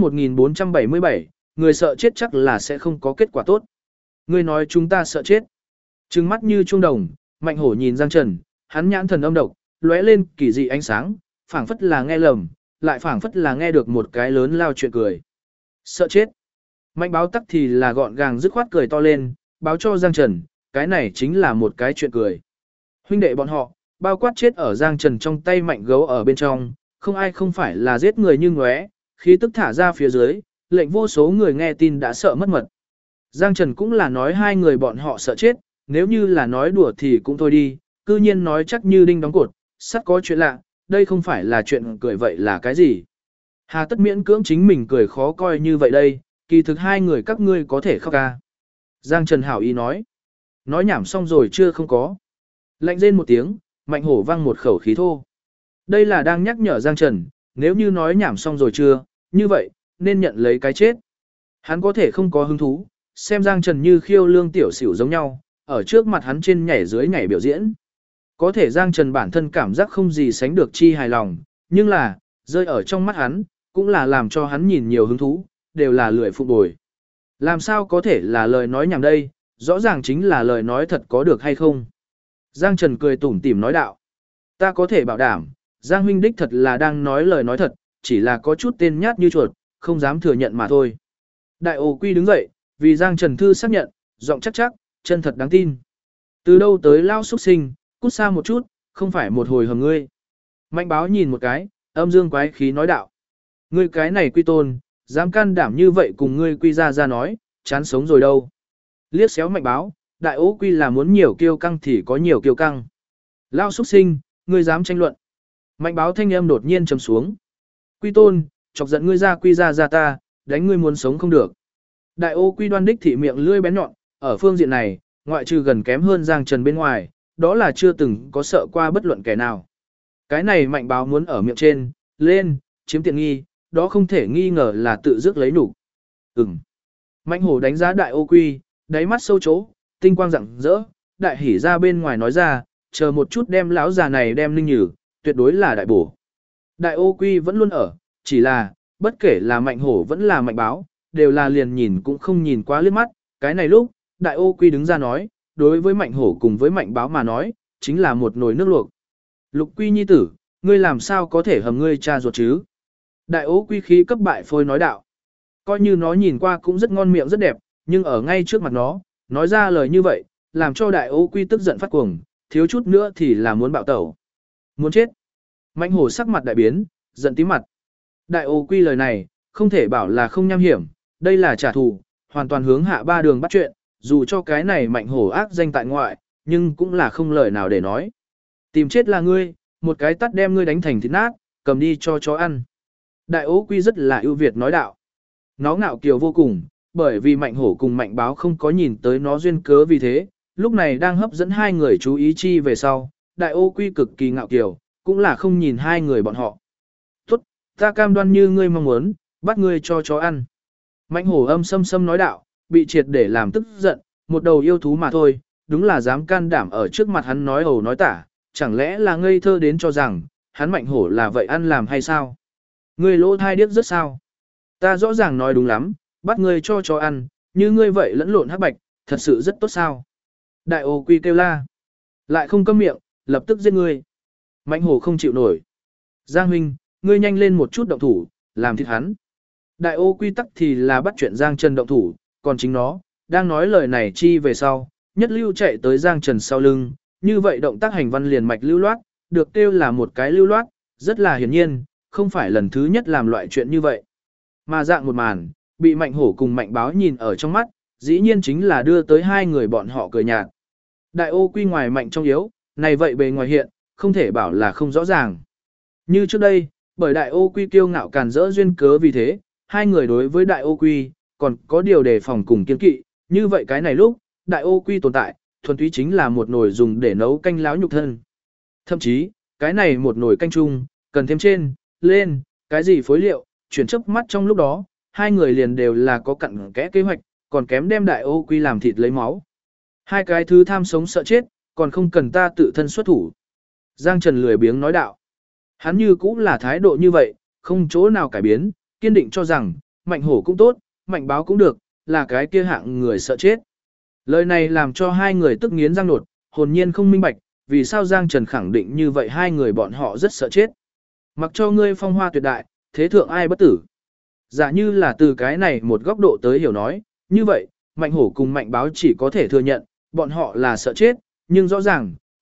Speaker 1: 1477, người sợ chết chắc là sẽ không có kết quả tốt. Người nói chúng ta sợ chết. Trừng mắt như trung đồng, Mạnh Hổ nhìn Giang Trần, hắn nhãn thần âm độc, lóe lên kỳ dị ánh sáng, phảng phất là nghe lầm, lại phảng phất là nghe được một cái lớn lao chuyện cười. Sợ chết. Mạnh Báo tắc thì là gọn gàng dứt khoát cười to lên, báo cho Giang Trần, cái này chính là một cái chuyện cười. Huynh đệ bọn họ, bao quát chết ở Giang Trần trong tay mạnh gấu ở bên trong, không ai không phải là giết người như ngóe, khí tức thả ra phía dưới, lệnh vô số người nghe tin đã sợ mất mật. Giang Trần cũng là nói hai người bọn họ sợ chết, nếu như là nói đùa thì cũng thôi đi, cư nhiên nói chắc như đinh đóng cột, sắt có chuyện lạ, đây không phải là chuyện cười vậy là cái gì. Hà tất miễn cưỡng chính mình cười khó coi như vậy đây, kỳ thực hai người các ngươi có thể khóc ca. Giang Trần hảo ý nói. Nói nhảm xong rồi chưa không có. Lạnh rên một tiếng, Mạnh Hổ văng một khẩu khí thô. Đây là đang nhắc nhở Giang Trần, nếu như nói nhảm xong rồi chưa, như vậy, nên nhận lấy cái chết. Hắn có thể không có hứng thú, xem Giang Trần như khiêu lương tiểu xỉu giống nhau, ở trước mặt hắn trên nhảy dưới nhảy biểu diễn. Có thể Giang Trần bản thân cảm giác không gì sánh được chi hài lòng, nhưng là, rơi ở trong mắt hắn, cũng là làm cho hắn nhìn nhiều hứng thú, đều là lười phục bồi. Làm sao có thể là lời nói nhảm đây, rõ ràng chính là lời nói thật có được hay không. Giang Trần cười tủm tỉm nói đạo. Ta có thể bảo đảm, Giang huynh đích thật là đang nói lời nói thật, chỉ là có chút tên nhát như chuột, không dám thừa nhận mà thôi. Đại ô quy đứng dậy, vì Giang Trần Thư xác nhận, giọng chắc chắc, chân thật đáng tin. Từ đâu tới lao xuất sinh, cút xa một chút, không phải một hồi hầm ngươi. Mạnh báo nhìn một cái, âm dương quái khí nói đạo. Ngươi cái này quy tôn, dám can đảm như vậy cùng ngươi quy ra nói, chán sống rồi đâu. Liếc xéo mạnh báo, đại ố quy là muốn nhiều kiêu căng thì có nhiều kiêu căng. Lao xuất sinh, ngươi dám tranh luận. Mạnh báo thanh âm đột nhiên trầm xuống. Quy tôn, chọc giận ngươi ra quy ra ta, đánh ngươi muốn sống không được. Đại ô quy đoan đích thị miệng lưỡi bén nhọn, ở phương diện này, ngoại trừ gần kém hơn Giang Trần bên ngoài, đó là chưa từng có sợ qua bất luận kẻ nào. Cái này mạnh báo muốn ở miệng trên, lên, chiếm tiện nghi, đó không thể nghi ngờ là tự dứt lấy nhục. Mạnh hổ đánh giá đại ô quy, đáy mắt sâu chỗ, tinh quang rạng rỡ, đại hỉ ra bên ngoài nói ra, chờ một chút đem lão già này đem ninh nhử, tuyệt đối là đại bổ. Đại ô quy vẫn luôn ở, chỉ là, bất kể là mạnh hổ vẫn là mạnh báo, đều là liền nhìn cũng không nhìn quá liếc mắt, cái này lúc, đại ô quy đứng ra nói, đối với mạnh hổ cùng với mạnh báo mà nói, chính là một nồi nước luộc. Lục quy nhi tử, ngươi làm sao có thể hầm ngươi cha ruột chứ? Đại ô quy khí cấp bại phôi nói đạo. Coi như nó nhìn qua cũng rất ngon miệng rất đẹp, nhưng ở ngay trước mặt nó, nói ra lời như vậy, làm cho đại ô quy tức giận phát cuồng, thiếu chút nữa thì là muốn bạo tẩu. Muốn chết. Mạnh hổ sắc mặt đại biến, giận tím mặt. Đại ô quy lời này, không thể bảo là không nham hiểm, đây là trả thù, hoàn toàn hướng hạ ba đường bắt chuyện, dù cho cái này mạnh hổ ác danh tại ngoại, nhưng cũng là không lời nào để nói. Tìm chết là ngươi, một cái tắt đem ngươi đánh thành thịt nát, cầm đi cho chó ăn. Đại ô quy rất là ưu việt nói đạo. Nó ngạo kiều vô cùng, bởi vì mạnh hổ cùng mạnh báo không có nhìn tới nó duyên cớ vì thế, lúc này đang hấp dẫn hai người chú ý chi về sau, đại ô quy cực kỳ ngạo kiều, cũng là không nhìn hai người bọn họ. Tốt, ta cam đoan như ngươi mong muốn, bắt ngươi cho chó ăn. Mạnh hổ âm sâm sâm nói đạo, bị triệt để làm tức giận, một đầu yêu thú mà thôi, đúng là dám can đảm ở trước mặt hắn nói ẩu nói tả, chẳng lẽ là ngây thơ đến cho rằng, hắn mạnh hổ là vậy ăn làm hay sao? Ngươi lỗ thai điếc rất sao? Ta rõ ràng nói đúng lắm, bắt ngươi cho chó ăn, như ngươi vậy lẫn lộn hắc bạch, thật sự rất tốt sao? Đại ô quy kêu la, lại không câm miệng, lập tức giết ngươi. Mạnh hổ không chịu nổi. Giang huynh, ngươi nhanh lên một chút động thủ, làm thịt hắn. Đại ô quy tắc thì là bắt chuyện Giang Trần động thủ, còn chính nó, đang nói lời này chi về sau, nhất lưu chạy tới Giang Trần sau lưng, như vậy động tác hành văn liền mạch lưu loát, được kêu là một cái lưu loát, rất là hiển nhiên, không phải lần thứ nhất làm loại chuyện như vậy. Mà dạng một màn, bị mạnh hổ cùng mạnh báo nhìn ở trong mắt, dĩ nhiên chính là đưa tới hai người bọn họ cười nhạt. Đại ô quy ngoài mạnh trong yếu, này vậy bề ngoài hiện, không thể bảo là không rõ ràng. Như trước đây, bởi đại ô quy kiêu ngạo càn rỡ duyên cớ vì thế, hai người đối với đại ô quy, còn có điều đề phòng cùng kiên kỵ, như vậy cái này lúc, đại ô quy tồn tại, thuần túy chính là một nồi dùng để nấu canh láo nhục thân. Thậm chí, cái này một nồi canh chung, cần thêm trên, lên, cái gì phối liệu, chuyển chớp mắt trong lúc đó, hai người liền đều là có cặn kẽ kế hoạch, còn kém đem đại ô quy làm thịt lấy máu. Hai cái thứ tham sống sợ chết, còn không cần ta tự thân xuất thủ. Giang Trần lười biếng nói đạo. Hắn như cũng là thái độ như vậy, không chỗ nào cải biến, kiên định cho rằng, mạnh hổ cũng tốt, mạnh báo cũng được, là cái kia hạng người sợ chết. Lời này làm cho hai người tức nghiến răng nột, hồn nhiên không minh bạch, vì sao Giang Trần khẳng định như vậy hai người bọn họ rất sợ chết. Mặc cho ngươi phong hoa tuyệt đại, thế thượng ai bất tử. Giả như là từ cái này một góc độ tới hiểu nói, như vậy, mạnh hổ cùng mạnh báo chỉ có thể thừa nhận, bọn họ là sợ chết, nhưng rõ ràng,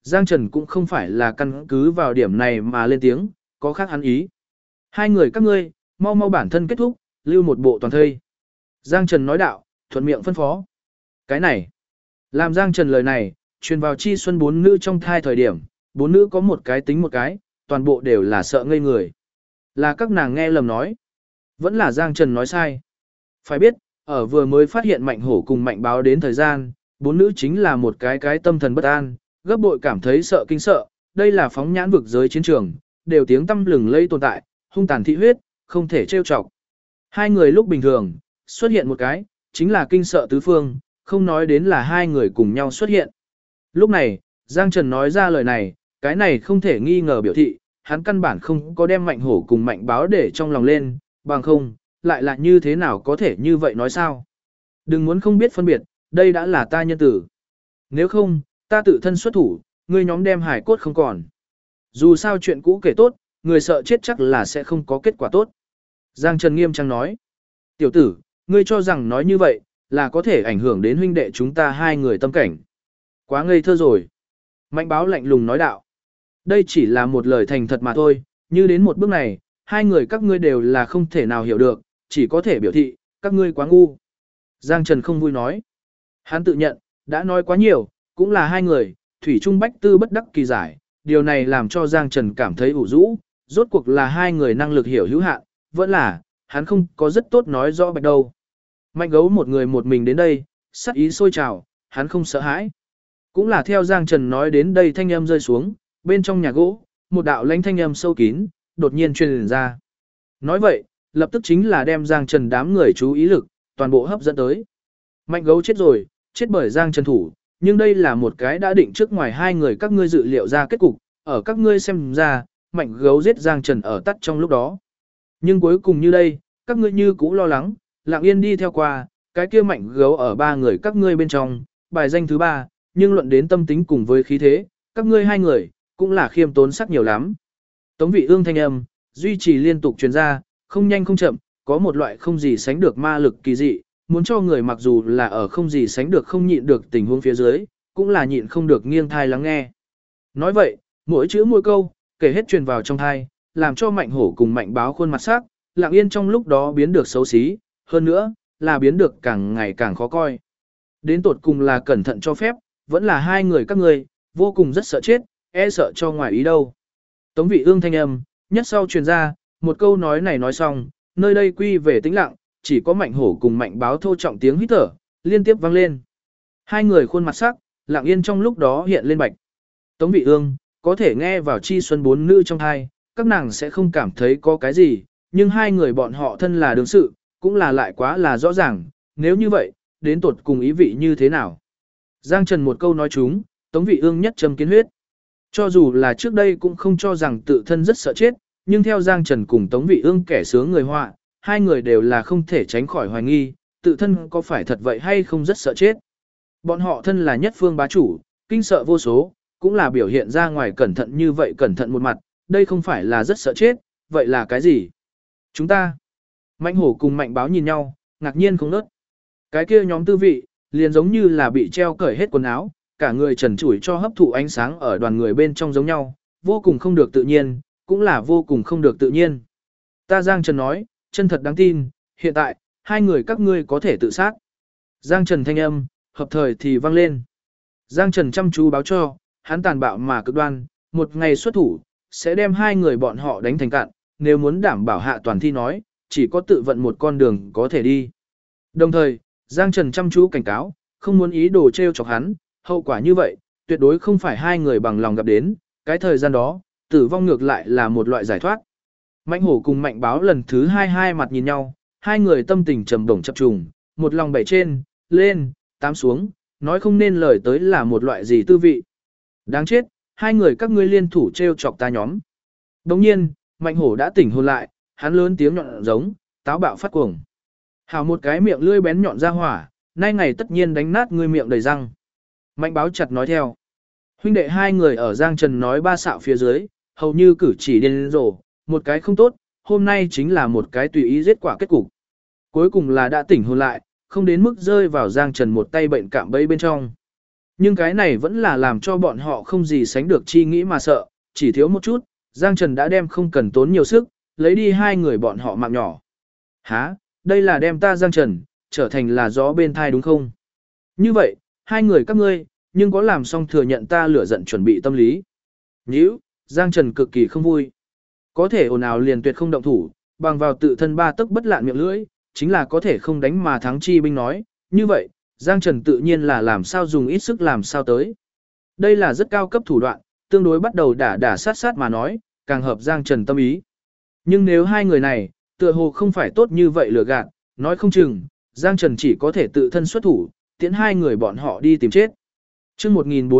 Speaker 1: Giang Trần cũng không phải là căn cứ vào điểm này mà lên tiếng, có khác hắn ý. Hai người các ngươi, mau mau bản thân kết thúc, lưu một bộ toàn thây. Giang Trần nói đạo, thuận miệng phân phó. Cái này, làm Giang Trần lời này, truyền vào Chi Xuân bốn nữ trong thai thời điểm, bốn nữ có một cái tính một cái, toàn bộ đều là sợ ngây người. Là các nàng nghe lầm nói. Vẫn là Giang Trần nói sai. Phải biết, ở vừa mới phát hiện Mạnh Hổ cùng Mạnh Báo đến thời gian, bốn nữ chính là một cái tâm thần bất an, gấp bội cảm thấy sợ kinh sợ. Đây là phóng nhãn vực giới chiến trường, đều tiếng tăm lừng lây tồn tại, hung tàn thị huyết, không thể trêu chọc. Hai người lúc bình thường, xuất hiện một cái, chính là kinh sợ tứ phương, không nói đến là hai người cùng nhau xuất hiện. Lúc này, Giang Trần nói ra lời này, cái này không thể nghi ngờ biểu thị, hắn căn bản không có đem Mạnh Hổ cùng Mạnh Báo để trong lòng lên, bằng không, lại là như thế nào có thể như vậy nói sao. Đừng muốn không biết phân biệt, đây đã là ta nhân tử. Nếu không, ta tự thân xuất thủ, ngươi nhóm đem hải cốt không còn. Dù sao chuyện cũ kể tốt, người sợ chết chắc là sẽ không có kết quả tốt. Giang Trần nghiêm trang nói. Tiểu tử, ngươi cho rằng nói như vậy, là có thể ảnh hưởng đến huynh đệ chúng ta hai người tâm cảnh. Quá ngây thơ rồi. Mạnh Báo lạnh lùng nói đạo. Đây chỉ là một lời thành thật mà thôi, như đến một bước này, hai người các ngươi đều là không thể nào hiểu được, chỉ có thể biểu thị, các ngươi quá ngu. Giang Trần không vui nói. Hắn tự nhận, đã nói quá nhiều, cũng là hai người, thủy trung bách tư bất đắc kỳ giải, điều này làm cho Giang Trần cảm thấy ủ rũ, rốt cuộc là hai người năng lực hiểu hữu hạn, vẫn là, hắn không có rất tốt nói rõ bạch đâu. Mạnh Gấu một người một mình đến đây, sắc ý sôi trào, hắn không sợ hãi. Cũng là theo Giang Trần nói đến đây thanh âm rơi xuống, bên trong nhà gỗ, một đạo lãnh thanh âm sâu kín, đột nhiên truyền ra. Nói vậy, lập tức chính là đem Giang Trần đám người chú ý lực, toàn bộ hấp dẫn tới. Mạnh Gấu chết rồi, chết bởi Giang Trần thủ, nhưng đây là một cái đã định trước ngoài hai người các ngươi dự liệu ra kết cục, ở các ngươi xem ra, Mạnh Gấu giết Giang Trần ở tắt trong lúc đó. Nhưng cuối cùng như đây, các ngươi như cũ lo lắng, lặng yên đi theo qua, cái kia Mạnh Gấu ở ba người các ngươi bên trong, bài danh thứ ba, nhưng luận đến tâm tính cùng với khí thế, các ngươi hai người, cũng là khiêm tốn sắc nhiều lắm. Tống Vị Ương thanh âm, duy trì liên tục truyền ra, không nhanh không chậm, có một loại không gì sánh được ma lực kỳ dị, muốn cho người mặc dù là ở không gì sánh được không nhịn được tình huống phía dưới, cũng là nhịn không được nghiêng thai lắng nghe. Nói vậy, mỗi chữ mỗi câu, kể hết truyền vào trong thai, làm cho Mạnh Hổ cùng Mạnh Báo khuôn mặt sắc, lặng yên trong lúc đó biến được xấu xí, hơn nữa, là biến được càng ngày càng khó coi. Đến tột cùng là cẩn thận cho phép, vẫn là hai người các ngươi, vô cùng rất sợ chết, e sợ cho ngoài ý đâu. Tống Vị Ương thanh âm, nhất sau truyền ra, một câu nói này nói xong, nơi đây quy về tĩnh lặng, chỉ có Mạnh Hổ cùng Mạnh Báo thô trọng tiếng hít thở, liên tiếp vang lên. Hai người khuôn mặt sắc, lặng yên trong lúc đó hiện lên bạch. Tống Vị Ương, có thể nghe vào Chi Xuân bốn nữ trong thai, các nàng sẽ không cảm thấy có cái gì, nhưng hai người bọn họ thân là đương sự, cũng là lại quá là rõ ràng, nếu như vậy, đến tột cùng ý vị như thế nào. Giang Trần một câu nói chúng, Tống Vị Ương nhất châm kiến huyết. Cho dù là trước đây cũng không cho rằng tự thân rất sợ chết, nhưng theo Giang Trần cùng Tống Vị Ương kẻ sướng người họa, hai người đều là không thể tránh khỏi hoài nghi, tự thân có phải thật vậy hay không rất sợ chết. Bọn họ thân là nhất phương bá chủ, kinh sợ vô số, cũng là biểu hiện ra ngoài cẩn thận như vậy cẩn thận một mặt, đây không phải là rất sợ chết, vậy là cái gì? Chúng ta, Mạnh Hổ cùng Mạnh Báo nhìn nhau, ngạc nhiên không nớt. Cái kia nhóm tư vị, liền giống như là bị treo cởi hết quần áo, cả người trần trụi cho hấp thụ ánh sáng ở đoàn người bên trong giống nhau, vô cùng không được tự nhiên, cũng là vô cùng không được tự nhiên. Ta Giang Trần nói, chân thật đáng tin, hiện tại, hai người các ngươi có thể tự sát. Giang Trần thanh âm, hợp thời thì vang lên. Giang Trần chăm chú báo cho, hắn tàn bạo mà cực đoan, một ngày xuất thủ, sẽ đem hai người bọn họ đánh thành cạn, nếu muốn đảm bảo hạ toàn thi nói, chỉ có tự vận một con đường có thể đi. Đồng thời, Giang Trần chăm chú cảnh cáo, không muốn ý đồ trêu chọc hắn, hậu quả như vậy, tuyệt đối không phải hai người bằng lòng gặp đến, cái thời gian đó, tử vong ngược lại là một loại giải thoát. Mạnh Hổ cùng Mạnh Báo lần thứ hai mặt nhìn nhau, hai người tâm tình trầm bổng chập trùng, một lòng bảy trên, lên, tám xuống, nói không nên lời tới là một loại gì tư vị. Đáng chết, hai người các ngươi liên thủ trêu chọc ta nhóm. Đồng nhiên, Mạnh Hổ đã tỉnh hồn lại, hắn lớn tiếng nhọn giống, táo bạo phát cuồng. Hào một cái miệng lưỡi bén nhọn ra hỏa, nay ngày tất nhiên đánh nát ngươi miệng đầy răng. Mạnh Báo chặt nói theo. Huynh đệ hai người ở Giang Trần nói ba xạo phía dưới, hầu như cử chỉ điên rồ, một cái không tốt, hôm nay chính là một cái tùy ý giết quả kết cục. Cuối cùng là đã tỉnh hồn lại, không đến mức rơi vào Giang Trần một tay bệnh cạm bẫy bên trong. Nhưng cái này vẫn là làm cho bọn họ không gì sánh được chi nghĩ mà sợ, chỉ thiếu một chút, Giang Trần đã đem không cần tốn nhiều sức, lấy đi hai người bọn họ mạng nhỏ. Hả, đây là đem ta Giang Trần, trở thành là gió bên thai đúng không? Như vậy, hai người các ngươi, nhưng có làm xong thừa nhận ta lửa giận chuẩn bị tâm lý. Nhíu, Giang Trần cực kỳ không vui. Có thể ồn ào liền tuyệt không động thủ, bằng vào tự thân ba tức bất lạn miệng lưỡi, chính là có thể không đánh mà thắng chi binh nói. Như vậy, Giang Trần tự nhiên là làm sao dùng ít sức làm sao tới. Đây là rất cao cấp thủ đoạn, tương đối bắt đầu đả sát mà nói, càng hợp Giang Trần tâm ý. Nhưng nếu hai người này, tựa hồ không phải tốt như vậy lừa gạt, nói không chừng, Giang Trần chỉ có thể tự thân xuất thủ, tiễn hai người bọn họ đi tìm chết. Chương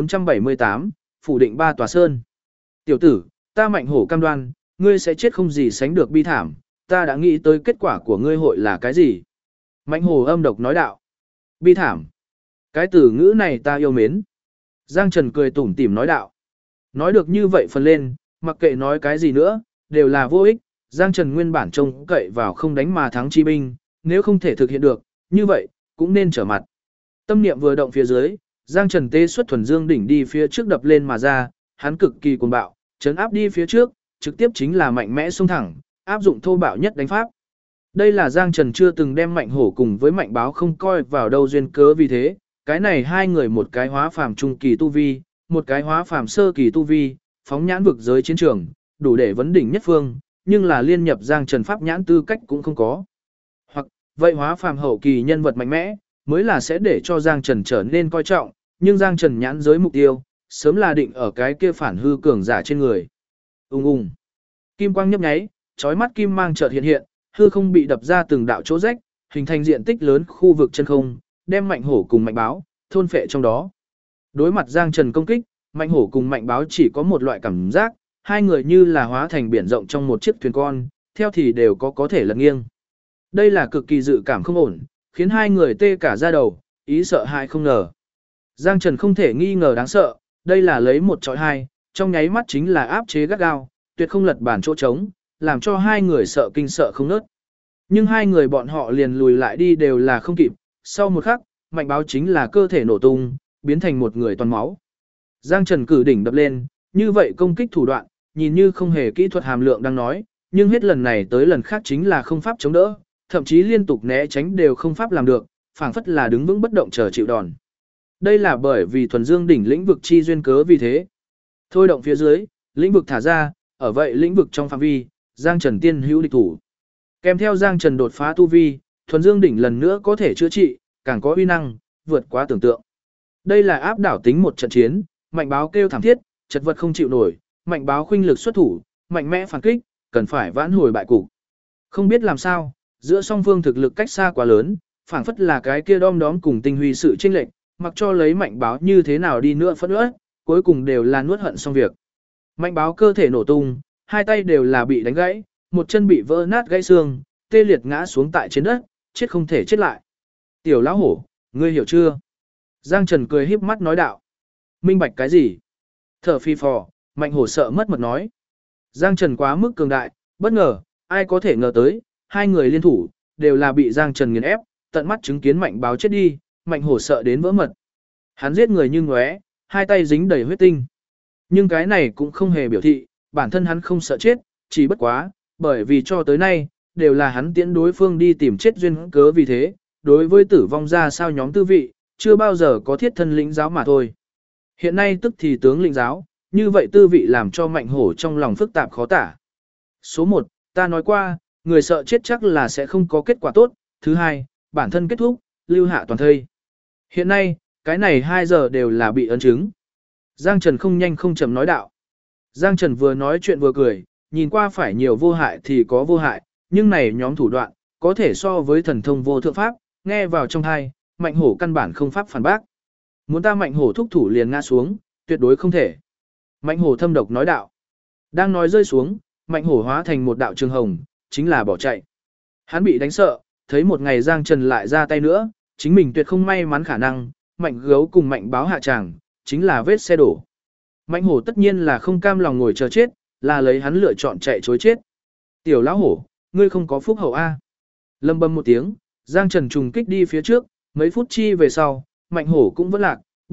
Speaker 1: 1478, phủ định ba tòa sơn. Tiểu tử, ta Mạnh Hổ cam đoan, ngươi sẽ chết không gì sánh được bi thảm, ta đã nghĩ tới kết quả của ngươi hội là cái gì. Mạnh Hổ âm độc nói đạo. Bi thảm. Cái từ ngữ này ta yêu mến. Giang Trần cười tủm tỉm nói đạo. Nói được như vậy phần lên, mặc kệ nói cái gì nữa, đều là vô ích. Giang Trần nguyên bản trông cậy vào không đánh mà thắng chi binh, nếu không thể thực hiện được, như vậy, cũng nên trở mặt. Tâm niệm vừa động phía dưới, Giang Trần tê xuất thuần dương đỉnh đi phía trước đập lên mà ra, hắn cực kỳ cuồng bạo, chấn áp đi phía trước, trực tiếp chính là mạnh mẽ xông thẳng, áp dụng thô bạo nhất đánh pháp. Đây là Giang Trần chưa từng đem Mạnh Hổ cùng với Mạnh Báo không coi vào đâu duyên cớ vì thế, cái này hai người một cái hóa phàm trung kỳ tu vi, một cái hóa phàm sơ kỳ tu vi, phóng nhãn vực giới chiến trường, đủ để vấn đỉnh nhất phương, nhưng là liên nhập Giang Trần pháp nhãn tư cách cũng không có. Hoặc, vậy hóa phàm hậu kỳ nhân vật mạnh mẽ, mới là sẽ để cho Giang Trần trở nên coi trọng, nhưng Giang Trần nhãn giới mục tiêu, sớm là định ở cái kia phản hư cường giả trên người. Ung. Kim quang nhấp nháy, chói mắt kim mang chợt hiện hiện, hư không bị đập ra từng đạo chỗ rách, hình thành diện tích lớn khu vực chân không, đem Mạnh Hổ cùng Mạnh Báo thôn phệ trong đó. Đối mặt Giang Trần công kích, Mạnh Hổ cùng Mạnh Báo chỉ có một loại cảm giác, hai người như là hóa thành biển rộng trong một chiếc thuyền con, theo thì đều có thể lật nghiêng. Đây là cực kỳ dự cảm không ổn, khiến hai người tê cả da đầu, ý sợ hãi không ngờ. Giang Trần không thể nghi ngờ đáng sợ, đây là lấy một chọi hai, trong nháy mắt chính là áp chế gắt gao, tuyệt không lật bản chỗ trống, làm cho hai người sợ kinh sợ không nớt. Nhưng hai người bọn họ liền lùi lại đi đều là không kịp, sau một khắc, Mạnh Báo chính là cơ thể nổ tung, biến thành một người toàn máu. Giang Trần cử đỉnh đập lên, như vậy công kích thủ đoạn, nhìn như không hề kỹ thuật hàm lượng đang nói, nhưng hết lần này tới lần khác chính là không pháp chống đỡ, thậm chí liên tục né tránh đều không pháp làm được, phảng phất là đứng vững bất động chờ chịu đòn. Đây là bởi vì thuần dương đỉnh lĩnh vực chi duyên cớ vì thế. Thôi động phía dưới, lĩnh vực thả ra, ở vậy lĩnh vực trong phạm vi, Giang Trần tiên hữu địch thủ. Kèm theo Giang Trần đột phá tu vi, thuần dương đỉnh lần nữa có thể chữa trị, càng có uy năng, vượt quá tưởng tượng. Đây là áp đảo tính một trận chiến, Mạnh Báo kêu thảm thiết, chật vật không chịu nổi, Mạnh Báo khuynh lực xuất thủ, mạnh mẽ phản kích, cần phải vãn hồi bại cục. Không biết làm sao, giữa song phương thực lực cách xa quá lớn, phảng phất là cái kia đom đóm cùng tinh huy sự chênh lệch, mặc cho lấy Mạnh Báo như thế nào đi nữa phẫn uất, cuối cùng đều là nuốt hận xong việc. Mạnh Báo cơ thể nổ tung, hai tay đều là bị đánh gãy, một chân bị vỡ nát gãy xương, tê liệt ngã xuống tại trên đất, chết không thể chết lại. Tiểu lão hổ, ngươi hiểu chưa? Giang Trần cười híp mắt nói đạo. Minh bạch cái gì? Thở phi phò, Mạnh Hổ sợ mất mật nói. Giang Trần quá mức cường đại, bất ngờ, ai có thể ngờ tới, hai người liên thủ, đều là bị Giang Trần nghiền ép, tận mắt chứng kiến Mạnh Báo chết đi, Mạnh Hổ sợ đến vỡ mật. Hắn giết người như ngóe, hai tay dính đầy huyết tinh. Nhưng cái này cũng không hề biểu thị, bản thân hắn không sợ chết, chỉ bất quá, bởi vì cho tới nay, đều là hắn tiễn đối phương đi tìm chết duyên cớ vì thế, đối với tử vong ra sao nhóm tư vị, chưa bao giờ có thiết thân lĩnh giáo mà thôi. Hiện nay tức thì tướng lĩnh giáo, như vậy tư vị làm cho Mạnh Hổ trong lòng phức tạp khó tả. Số 1, ta nói qua, người sợ chết chắc là sẽ không có kết quả tốt. Thứ hai, bản thân kết thúc, lưu hạ toàn thây. Hiện nay, cái này 2 giờ đều là bị ấn chứng. Giang Trần không nhanh không chậm nói đạo. Giang Trần vừa nói chuyện vừa cười, nhìn qua phải nhiều vô hại thì có vô hại, nhưng này nhóm thủ đoạn, có thể so với thần thông vô thượng pháp, nghe vào trong tai, Mạnh Hổ căn bản không pháp phản bác. Muốn ta Mạnh Hổ thúc thủ liền ngã xuống, tuyệt đối không thể. Mạnh Hổ thâm độc nói đạo. Đang nói rơi xuống, Mạnh Hổ hóa thành một đạo trường hồng, chính là bỏ chạy. Hắn bị đánh sợ, thấy một ngày Giang Trần lại ra tay nữa, chính mình tuyệt không may mắn khả năng, Mạnh Gấu cùng Mạnh Báo hạ tràng, chính là vết xe đổ. Mạnh Hổ tất nhiên là không cam lòng ngồi chờ chết, là lấy hắn lựa chọn chạy chối chết. Tiểu lão hổ, ngươi không có phúc hậu a. Lâm bầm một tiếng, Giang Trần trùng kích đi phía trước, mấy phút chi về sau, Mạnh Hổ cũng vẫn lạc,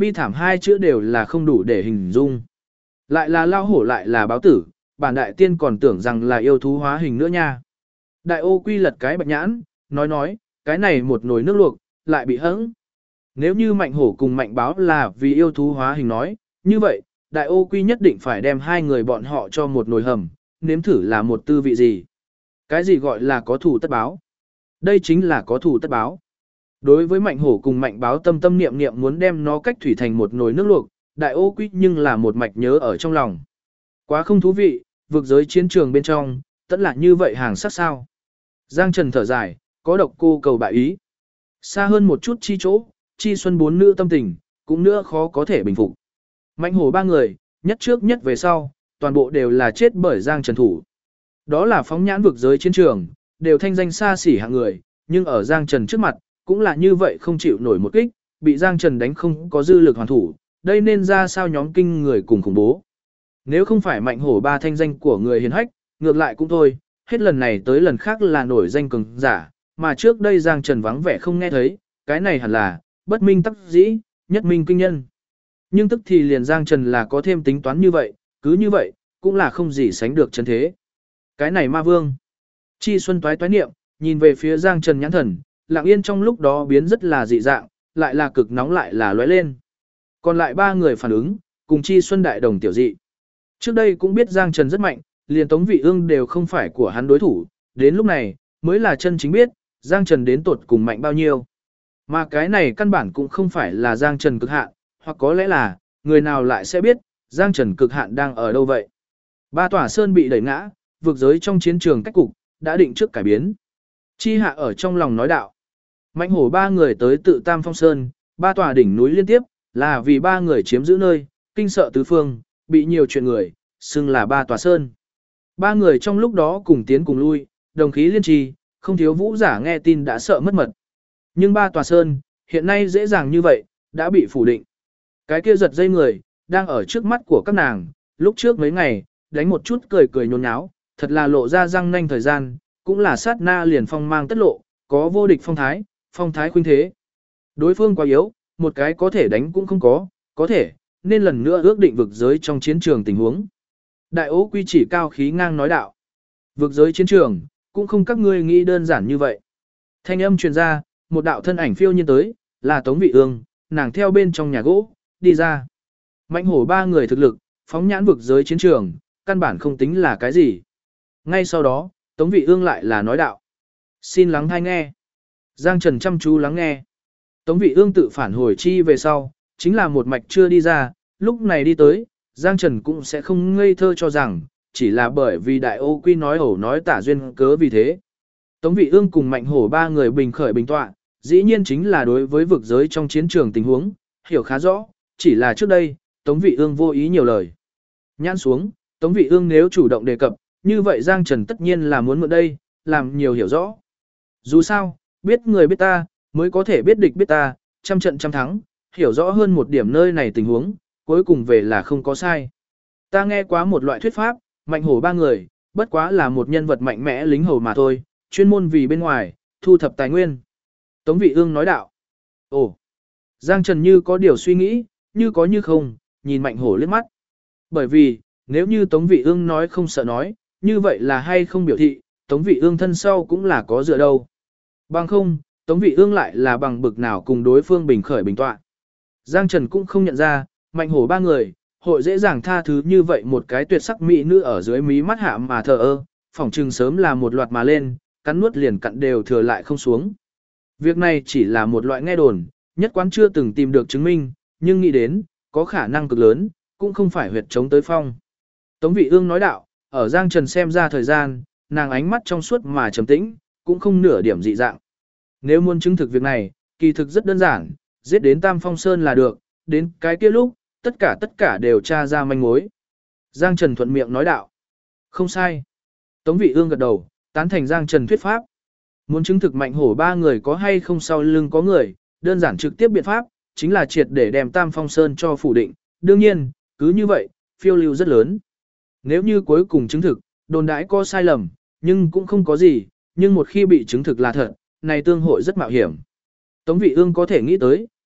Speaker 1: bi thảm hai chữ đều là không đủ để hình dung. Lại là lao hổ lại là báo tử, bản đại tiên còn tưởng rằng là yêu thú hóa hình nữa nha. Đại ô quy lật cái bạch nhãn, nói, cái này một nồi nước luộc, lại bị hững. Nếu như mạnh hổ cùng mạnh báo là vì yêu thú hóa hình nói, như vậy, đại ô quy nhất định phải đem hai người bọn họ cho một nồi hầm, nếm thử là một tư vị gì. Cái gì gọi là có thủ tất báo? Đây chính là có thủ tất báo. Đối với mạnh hổ cùng mạnh báo tâm tâm niệm niệm muốn đem nó cách thủy thành một nồi nước luộc, đại ô quy nhưng là một mạch nhớ ở trong lòng. Quá không thú vị, vực giới chiến trường bên trong, tẫn là như vậy hàng sắc sao. Giang Trần thở dài, có độc cô cầu bại ý. Xa hơn một chút chi chỗ, chi xuân bốn nữ tâm tình, cũng nữa khó có thể bình phục. Mạnh hổ ba người, nhất trước nhất về sau, toàn bộ đều là chết bởi Giang Trần thủ. Đó là phóng nhãn vực giới chiến trường, đều thanh danh xa xỉ hạng người, nhưng ở Giang Trần trước mặt, cũng là như vậy không chịu nổi một kích, bị Giang Trần đánh không có dư lực hoàn thủ, đây nên ra sao nhóm kinh người cùng khủng bố. Nếu không phải mạnh hổ ba thanh danh của người hiền hách, ngược lại cũng thôi, hết lần này tới lần khác là nổi danh cường giả, mà trước đây Giang Trần vắng vẻ không nghe thấy, cái này hẳn là bất minh tắc dĩ, nhất minh kinh nhân. Nhưng tức thì liền Giang Trần là có thêm tính toán như vậy, cứ như vậy, cũng là không gì sánh được chân thế. Cái này ma vương. Chi Xuân toái niệm, nhìn về phía Giang Trần nhãn thần, lặng yên trong lúc đó biến rất là dị dạng, lại là cực nóng lại là lóe lên. Còn lại ba người phản ứng, cùng Chi Xuân đại đồng tiểu dị. Trước đây cũng biết Giang Trần rất mạnh, liền Tống Vị Ương đều không phải của hắn đối thủ, đến lúc này, mới là chân chính biết, Giang Trần đến tột cùng mạnh bao nhiêu. Mà cái này căn bản cũng không phải là Giang Trần cực hạn, hoặc có lẽ là, người nào lại sẽ biết, Giang Trần cực hạn đang ở đâu vậy. Ba tòa sơn bị đẩy ngã, vực giới trong chiến trường cách cục, đã định trước cải biến. Chi hạ ở trong lòng nói đạo. Mạnh hổ ba người tới tự Tam Phong Sơn, ba tòa đỉnh núi liên tiếp, là vì ba người chiếm giữ nơi, kinh sợ tứ phương, bị nhiều chuyện người, xưng là ba tòa sơn. Ba người trong lúc đó cùng tiến cùng lui, đồng khí liên trì, không thiếu vũ giả nghe tin đã sợ mất mật. Nhưng ba tòa sơn, hiện nay dễ dàng như vậy, đã bị phủ định. Cái kia giật dây người, đang ở trước mắt của các nàng, lúc trước mấy ngày, đánh một chút cười cười nhốn nháo, thật là lộ ra răng nanh thời gian, cũng là sát na liền phong mang tất lộ, có vô địch phong thái khuynh thế. Đối phương quá yếu, một cái có thể đánh cũng không có thể, nên lần nữa ước định vực giới trong chiến trường tình huống. Đại ố quy chỉ cao khí ngang nói đạo. Vực giới chiến trường, cũng không các ngươi nghĩ đơn giản như vậy. Thanh âm truyền ra, một đạo thân ảnh phiêu nhiên tới, là Tống Vị Ương, nàng theo bên trong nhà gỗ, đi ra. Mạnh hổ ba người thực lực, phóng nhãn vực giới chiến trường, căn bản không tính là cái gì. Ngay sau đó, Tống Vị Ương lại là nói đạo. Xin lắng hay nghe. Giang Trần chăm chú lắng nghe. Tống Vị Ương tự phản hồi chi về sau, chính là một mạch chưa đi ra, lúc này đi tới, Giang Trần cũng sẽ không ngây thơ cho rằng, chỉ là bởi vì đại ô quy nói ẩu nói tả duyên cớ vì thế. Tống Vị Ương cùng Mạnh hổ ba người bình khởi bình tọa, dĩ nhiên chính là đối với vực giới trong chiến trường tình huống, hiểu khá rõ, chỉ là trước đây, Tống Vị Ương vô ý nhiều lời. Nhãn xuống, Tống Vị Ương nếu chủ động đề cập, như vậy Giang Trần tất nhiên là muốn mượn đây, làm nhiều hiểu rõ. Dù sao, biết người biết ta, mới có thể biết địch biết ta, trăm trận trăm thắng, hiểu rõ hơn một điểm nơi này tình huống, cuối cùng về là không có sai. Ta nghe quá một loại thuyết pháp, Mạnh hổ ba người, bất quá là một nhân vật mạnh mẽ lính hầu mà thôi, chuyên môn vì bên ngoài, thu thập tài nguyên. Tống Vị Ương nói đạo. Ồ! Giang Trần như có điều suy nghĩ, như có như không, nhìn Mạnh hổ liếc mắt. Bởi vì, nếu như Tống Vị Ương nói không sợ nói, như vậy là hay không biểu thị, Tống Vị Ương thân sau cũng là có dựa đâu. Bằng không, Tống Vị Ương lại là bằng bực nào cùng đối phương bình khởi bình tọa. Giang Trần cũng không nhận ra, Mạnh hổ ba người, hội dễ dàng tha thứ như vậy một cái tuyệt sắc mỹ nữ ở dưới mí mắt hạ mà thờ ơ, phỏng chừng sớm là một loạt mà lên, cắn nuốt liền cặn đều thừa lại không xuống. Việc này chỉ là một loại nghe đồn, nhất quán chưa từng tìm được chứng minh, nhưng nghĩ đến, có khả năng cực lớn, cũng không phải huyệt chống tới phong. Tống Vị Ương nói đạo, ở Giang Trần xem ra thời gian, nàng ánh mắt trong suốt mà trầm tĩnh, cũng không nửa điểm dị dạng. Nếu muốn chứng thực việc này, kỳ thực rất đơn giản, giết đến Tam Phong Sơn là được, đến cái kia lúc, tất cả đều tra ra manh mối. Giang Trần thuận miệng nói đạo. Không sai. Tống Vị Ương gật đầu, tán thành Giang Trần thuyết pháp. Muốn chứng thực Mạnh hổ ba người có hay không sau lưng có người, đơn giản trực tiếp biện pháp, chính là triệt để đem Tam Phong Sơn cho phủ định. Đương nhiên, cứ như vậy, phiêu lưu rất lớn. Nếu như cuối cùng chứng thực, đồn đãi có sai lầm, nhưng cũng không có gì, nhưng một khi bị chứng thực là thật, này tương hội rất mạo hiểm. Tống Vị Ương có thể nghĩ tới,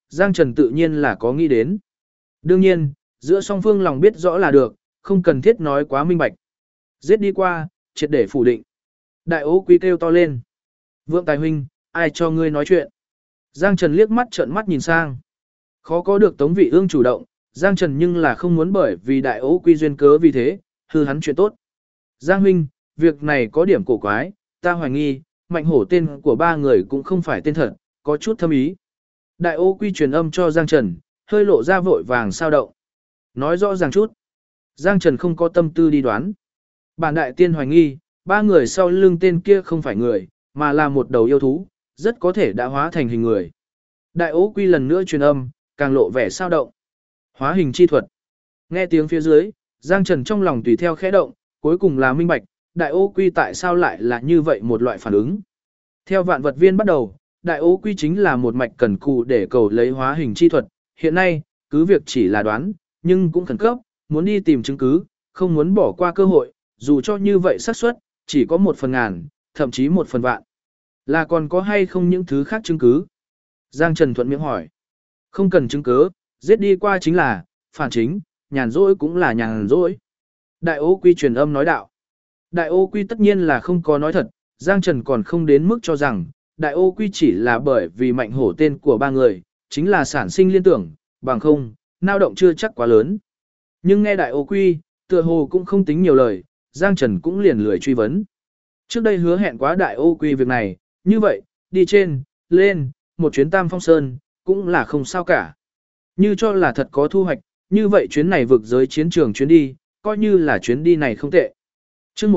Speaker 1: Giang Trần tự nhiên là có nghĩ đến. Đương nhiên, giữa song phương lòng biết rõ là được, không cần thiết nói quá minh bạch. Giết đi qua, triệt để phủ định. Đại Ô Quy kêu to lên. Vượng Tài huynh, ai cho ngươi nói chuyện? Giang Trần liếc mắt trợn mắt nhìn sang. Khó có được Tống Vị Ương chủ động, Giang Trần nhưng là không muốn bởi vì Đại Ô Quy duyên cớ vì thế, hư hắn chuyện tốt. Giang huynh, việc này có điểm cổ quái, ta hoài nghi, Mạnh Hổ tên của ba người cũng không phải tên thật, có chút thâm ý. Đại Ô Quy truyền âm cho Giang Trần, hơi lộ ra vội vàng sao động. Nói rõ ràng chút. Giang Trần không có tâm tư đi đoán. Bản đại tiên hoài nghi, ba người sau lưng tên kia không phải người, mà là một đầu yêu thú, rất có thể đã hóa thành hình người. Đại Ô Quy lần nữa truyền âm, càng lộ vẻ sao động. Hóa hình chi thuật. Nghe tiếng phía dưới, Giang Trần trong lòng tùy theo khẽ động, cuối cùng là minh bạch, Đại Ô Quy tại sao lại là như vậy một loại phản ứng. Theo vạn vật viên bắt đầu, Đại Ô Quy chính là một mạch cần cù để cầu lấy hóa hình chi thuật. Hiện nay, cứ việc chỉ là đoán, nhưng cũng khẩn cấp, muốn đi tìm chứng cứ, không muốn bỏ qua cơ hội, dù cho như vậy xác suất chỉ có 1/1000, thậm chí 1/1000. Là còn có hay không những thứ khác chứng cứ? Giang Trần thuận miệng hỏi. Không cần chứng cứ, giết đi qua chính là, phản chính, nhàn rỗi cũng là nhàn rỗi. Đại Ô Quy truyền âm nói đạo. Đại Ô Quy tất nhiên là không có nói thật, Giang Trần còn không đến mức cho rằng, Đại Ô Quy chỉ là bởi vì Mạnh Hổ tên của ba người, chính là sản sinh liên tưởng, bằng không, nao động chưa chắc quá lớn. Nhưng nghe Đại Ô Quy, tựa hồ cũng không tính nhiều lời, Giang Trần cũng liền lười truy vấn. Trước đây hứa hẹn quá Đại Ô Quy việc này, như vậy, đi trên, lên, một chuyến Tam Phong Sơn, cũng là không sao cả. Như cho là thật có thu hoạch, như vậy chuyến này vực giới chiến trường chuyến đi, coi như là chuyến đi này không tệ. Trước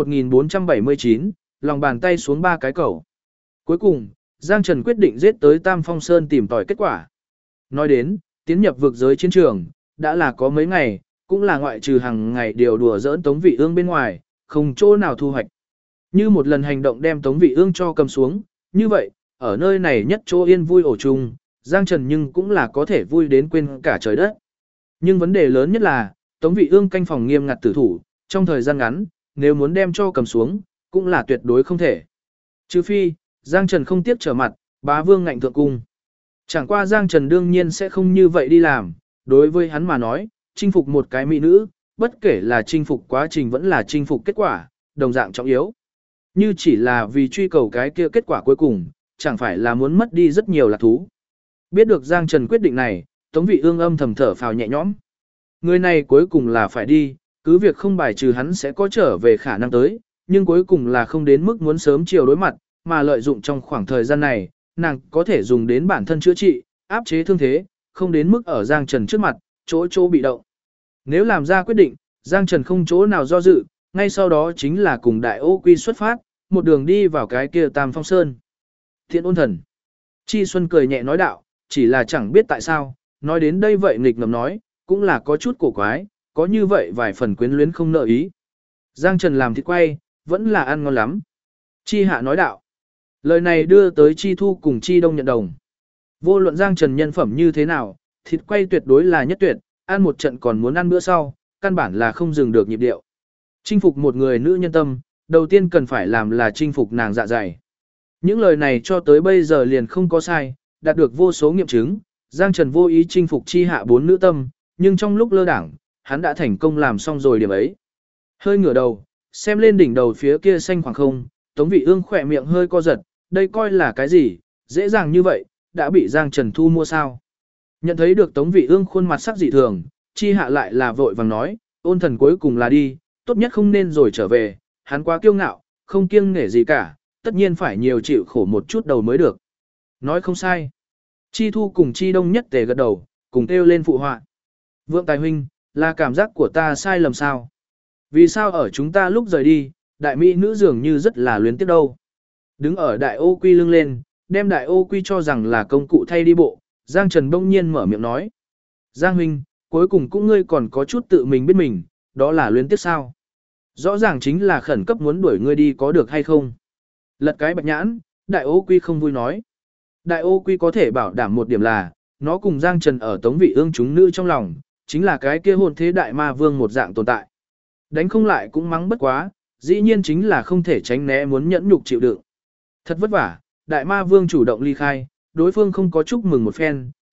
Speaker 1: 1479, lòng bàn tay xuống 3 cái cầu. Cuối cùng, Giang Trần quyết định giết tới Tam Phong Sơn tìm tòi kết quả. Nói đến, tiến nhập vực giới chiến trường, đã là có mấy ngày, cũng là ngoại trừ hàng ngày điều đùa giỡn Tống Vị Ương bên ngoài, không chỗ nào thu hoạch. Như một lần hành động đem Tống Vị Ương cho cầm xuống, như vậy, ở nơi này nhất chỗ yên vui ổ chung, Giang Trần nhưng cũng là có thể vui đến quên cả trời đất. Nhưng vấn đề lớn nhất là, Tống Vị Ương canh phòng nghiêm ngặt tử thủ, trong thời gian ngắn, nếu muốn đem cho cầm xuống, cũng là tuyệt đối không thể. Trừ phi, Giang Trần không tiếc trở mặt, bá vương ngạnh thượng cung. Chẳng qua Giang Trần đương nhiên sẽ không như vậy đi làm, đối với hắn mà nói, chinh phục một cái mỹ nữ, bất kể là chinh phục quá trình vẫn là chinh phục kết quả, đồng dạng trọng yếu. Như chỉ là vì truy cầu cái kia kết quả cuối cùng, chẳng phải là muốn mất đi rất nhiều lạc thú. Biết được Giang Trần quyết định này, Tống Vị Ương âm thầm thở phào nhẹ nhõm. Người này cuối cùng là phải đi, cứ việc không bài trừ hắn sẽ có trở về khả năng tới, nhưng cuối cùng là không đến mức muốn sớm chiều đối mặt, mà lợi dụng trong khoảng thời gian này, nàng có thể dùng đến bản thân chữa trị, áp chế thương thế, không đến mức ở Giang Trần trước mặt, chỗ bị động. Nếu làm ra quyết định, Giang Trần không chỗ nào do dự, ngay sau đó chính là cùng Đại Ô Quy xuất phát, một đường đi vào cái kia Tam Phong Sơn. Thiện ôn thần. Chi Xuân cười nhẹ nói đạo, chỉ là chẳng biết tại sao, nói đến đây vậy nghịch ngầm nói, cũng là có chút cổ quái, có như vậy vài phần quyến luyến không nợ ý. Giang Trần làm thịt quay, vẫn là ăn ngon lắm. Chi Hạ nói đạo. Lời này đưa tới Chi Thu cùng Chi Đông nhận đồng. Vô luận Giang Trần nhân phẩm như thế nào, thịt quay tuyệt đối là nhất tuyệt, ăn một trận còn muốn ăn bữa sau, căn bản là không dừng được nhịp điệu. Chinh phục một người nữ nhân tâm, đầu tiên cần phải làm là chinh phục nàng dạ dày. Những lời này cho tới bây giờ liền không có sai, đạt được vô số nghiệm chứng, Giang Trần vô ý chinh phục Chi Hạ 4 nữ tâm, nhưng trong lúc lơ đảng, hắn đã thành công làm xong rồi điểm ấy. Hơi ngửa đầu, xem lên đỉnh đầu phía kia xanh khoảng không, Tống Vị Ương khỏe miệng hơi co giật, đây coi là cái gì, dễ dàng như vậy, đã bị Giang Trần thu mua sao. Nhận thấy được Tống Vị Ương khuôn mặt sắc dị thường, Chi Hạ lại là vội vàng nói, ôn thần cuối cùng là đi, tốt nhất không nên rồi trở về, hắn quá kiêu ngạo, không kiêng nể gì cả, tất nhiên phải nhiều chịu khổ một chút đầu mới được. Nói không sai. Chi Thu cùng Chi Đông nhất tề gật đầu, cùng kêu lên phụ họa. Vượng Tài huynh, là cảm giác của ta sai lầm sao? Vì sao ở chúng ta lúc rời đi, đại mỹ nữ dường như rất là luyến tiếc đâu? Đứng ở Đại Ô Quy lưng lên, đem Đại Ô Quy cho rằng là công cụ thay đi bộ, Giang Trần bỗng nhiên mở miệng nói. Giang huynh, cuối cùng cũng ngươi còn có chút tự mình biết mình, đó là luyến tiếc sao? Rõ ràng chính là khẩn cấp muốn đuổi ngươi đi có được hay không? Lật cái bạch nhãn, Đại Ô Quy không vui nói. Đại Ô Quy có thể bảo đảm một điểm là, nó cùng Giang Trần ở Tống Vị Ương chúng nữ trong lòng, chính là cái kia hồn thế đại ma vương một dạng tồn tại. Đánh không lại cũng mắng bất quá, dĩ nhiên chính là không thể tránh né muốn nhẫn nhục chịu đựng. Thật vất vả, đại ma vương chủ động ly khai, đối phương không có chúc mừng một phen,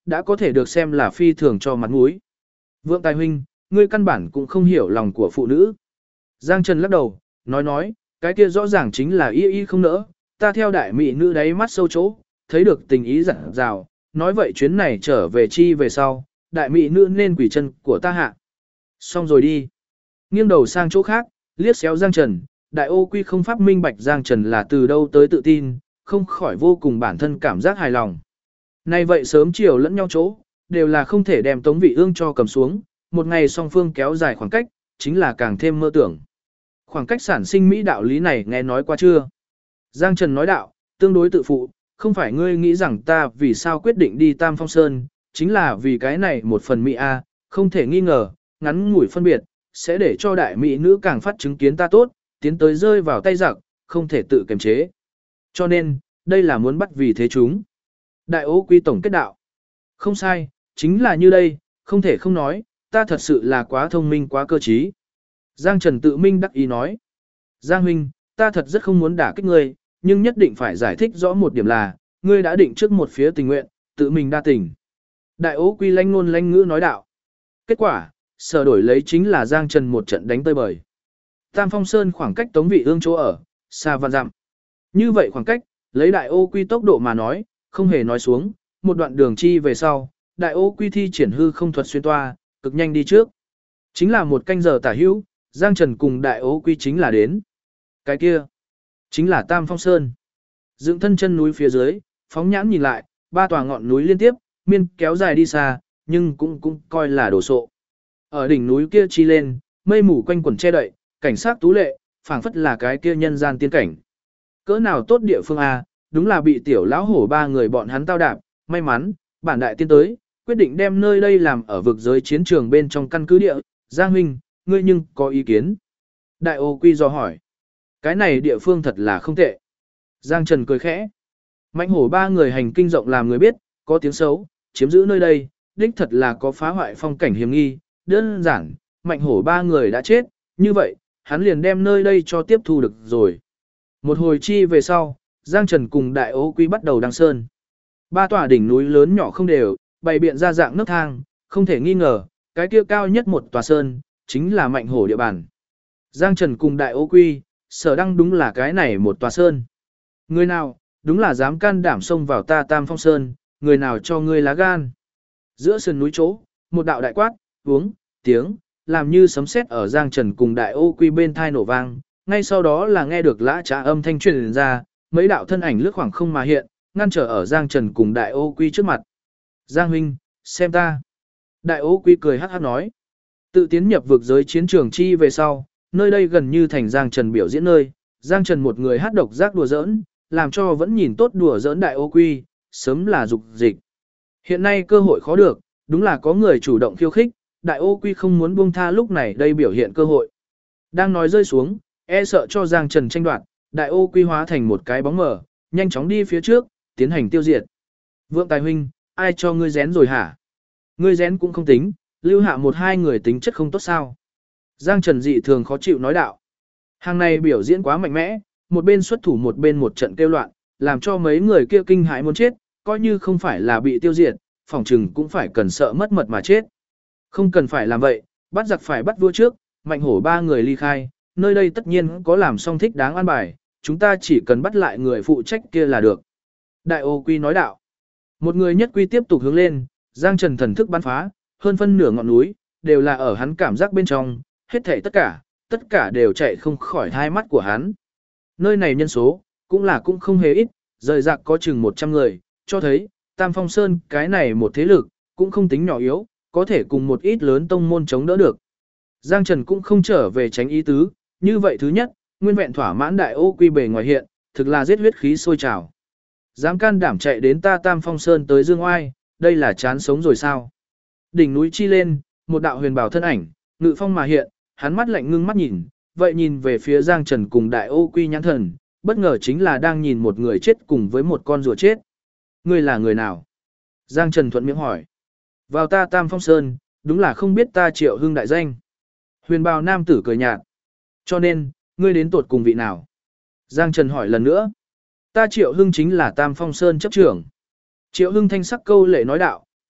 Speaker 1: đã có thể được xem là phi thường cho mặt mũi. Vượng Tài huynh, ngươi căn bản cũng không hiểu lòng của phụ nữ. Giang Trần lắc đầu, nói, cái kia rõ ràng chính là y không nỡ, ta theo đại mỹ nữ đáy mắt sâu chỗ, thấy được tình ý dặn dào, nói vậy chuyến này trở về chi về sau, đại mỹ nữ nên quỷ chân của ta hạ. Xong rồi đi. Nghiêng đầu sang chỗ khác, liếc xéo Giang Trần, đại ô quy không pháp minh bạch Giang Trần là từ đâu tới tự tin, không khỏi vô cùng bản thân cảm giác hài lòng. Nay vậy sớm chiều lẫn nhau chỗ, đều là không thể đem Tống Vị Ương cho cầm xuống, một ngày song phương kéo dài khoảng cách, chính là càng thêm mơ tưởng. Khoảng cách sản sinh mỹ đạo lý này nghe nói qua chưa? Giang Trần nói đạo, tương đối tự phụ, không phải ngươi nghĩ rằng ta vì sao quyết định đi Tam Phong Sơn, chính là vì cái này một phần mỹ A, không thể nghi ngờ, ngắn ngủi phân biệt, sẽ để cho đại mỹ nữ càng phát chứng kiến ta tốt, tiến tới rơi vào tay giặc, không thể tự kiềm chế. Cho nên, đây là muốn bắt vì thế chúng. Đại ô quy tổng kết đạo. Không sai, chính là như đây, không thể không nói, ta thật sự là quá thông minh quá cơ trí. Giang Trần tự minh đắc ý nói. Giang huynh, ta thật rất không muốn đả kích ngươi, nhưng nhất định phải giải thích rõ một điểm là, ngươi đã định trước một phía tình nguyện, tự mình đa tình. Đại ố quy lanh ngôn lanh ngữ nói đạo. Kết quả, sở đổi lấy chính là Giang Trần một trận đánh tơi bời. Tam Phong Sơn khoảng cách Tống Vị Ương chỗ ở, xa vạn dặm. Như vậy khoảng cách, lấy đại ô quy tốc độ mà nói, không hề nói xuống, một đoạn đường chi về sau, đại ô quy thi triển hư không thuật xuyên toa, cực nhanh đi trước. Chính là một canh giờ tả hữu, Giang Trần cùng đại ô quy chính là đến. Cái kia, chính là Tam Phong Sơn. Dựng thân chân núi phía dưới, phóng nhãn nhìn lại, ba tòa ngọn núi liên tiếp, miên kéo dài đi xa, nhưng cũng coi là đồ sộ. Ở đỉnh núi kia chi lên, mây mù quanh quần che đậy, cảnh sát tú lệ, phảng phất là cái kia nhân gian tiên cảnh. Cỡ nào tốt địa phương a, đúng là bị tiểu lão hổ ba người bọn hắn tao đạp, may mắn, bản đại tiên tới, quyết định đem nơi đây làm ở vực giới chiến trường bên trong căn cứ địa. Giang huynh, ngươi nhưng có ý kiến? Đại ô quy do hỏi. Cái này địa phương thật là không tệ. Giang Trần cười khẽ. Mạnh hổ ba người hành kinh rộng làm người biết, có tiếng xấu, chiếm giữ nơi đây, đích thật là có phá hoại phong cảnh hiểm nghi. Đơn giản, mạnh hổ ba người đã chết, như vậy, hắn liền đem nơi đây cho tiếp thu được rồi. Một hồi chi về sau, Giang Trần cùng đại ô quy bắt đầu đăng sơn. Ba tòa đỉnh núi lớn nhỏ không đều, bày biện ra dạng nấc thang, không thể nghi ngờ, cái kia cao nhất một tòa sơn, chính là mạnh hổ địa bàn. Giang Trần cùng đại ô quy, sở đăng đúng là cái này một tòa sơn. Người nào, đúng là dám can đảm xông vào ta Tam Phong Sơn, người nào cho ngươi lá gan. Giữa sườn núi chỗ, một đạo đại quát, uống, tiếng, làm như sấm sét ở Giang Trần cùng đại ô quy bên thai nổ vang, ngay sau đó là nghe được lã trá âm thanh truyền ra, mấy đạo thân ảnh lướt khoảng không mà hiện, ngăn trở ở Giang Trần cùng đại ô quy trước mặt. Giang huynh, xem ta. Đại ô quy cười hắc hắc nói. Tự tiến nhập vực giới chiến trường chi về sau, nơi đây gần như thành Giang Trần biểu diễn nơi, Giang Trần một người hát độc giác đùa giỡn, làm cho vẫn nhìn tốt đùa giỡn đại ô quy, sớm là dục dịch. Hiện nay cơ hội khó được, đúng là có người chủ động khiêu khích, đại ô quy không muốn buông tha lúc này đây biểu hiện cơ hội. Đang nói rơi xuống, e sợ cho Giang Trần tranh đoạt, đại ô quy hóa thành một cái bóng mờ, nhanh chóng đi phía trước, tiến hành tiêu diệt. Vượng Tài huynh, ai cho ngươi rén rồi hả? Ngươi rén cũng không tính, lưu hạ một hai người tính chất không tốt sao? Giang Trần dị thường khó chịu nói đạo. Hàng này biểu diễn quá mạnh mẽ, một bên xuất thủ một bên một trận kêu loạn, làm cho mấy người kia kinh hãi muốn chết, coi như không phải là bị tiêu diệt, phòng trừng cũng phải cần sợ mất mật mà chết. Không cần phải làm vậy, bắt giặc phải bắt vua trước, mạnh hổ ba người ly khai, nơi đây tất nhiên có làm song thích đáng an bài, chúng ta chỉ cần bắt lại người phụ trách kia là được. Đại ô quy nói đạo. Một người nhất quy tiếp tục hướng lên, Giang Trần thần thức bắn phá, hơn phân nửa ngọn núi, đều là ở hắn cảm giác bên trong, hết thảy tất cả đều chạy không khỏi hai mắt của hắn. Nơi này nhân số, cũng không hề ít, rời rạc có chừng 100 người, cho thấy, Tam Phong Sơn cái này một thế lực, cũng không tính nhỏ yếu, có thể cùng một ít lớn tông môn chống đỡ được. Giang Trần cũng không trở về tránh ý tứ, như vậy thứ nhất, nguyên vẹn thỏa mãn đại ô quy bề ngoài hiện, thực là giết huyết khí sôi trào. Dám can đảm chạy đến ta Tam Phong Sơn tới Dương Oai, đây là chán sống rồi sao? Đỉnh núi chi lên, một đạo huyền bảo thân ảnh, ngự phong mà hiện, hắn mắt lạnh ngưng mắt nhìn, vậy nhìn về phía Giang Trần cùng đại ô quy nhãn thần, bất ngờ chính là đang nhìn một người chết cùng với một con rùa chết. Ngươi là người nào? Giang Trần thuận miệng hỏi. Vào ta Tam Phong Sơn, đúng là không biết ta Triệu Hưng đại danh. Huyền bào nam tử cười nhạt. Cho nên, ngươi đến tột cùng vị nào? Giang Trần hỏi lần nữa. Ta Triệu Hưng chính là Tam Phong Sơn chấp trưởng. Triệu Hưng thanh sắc câu lệ nói đạo,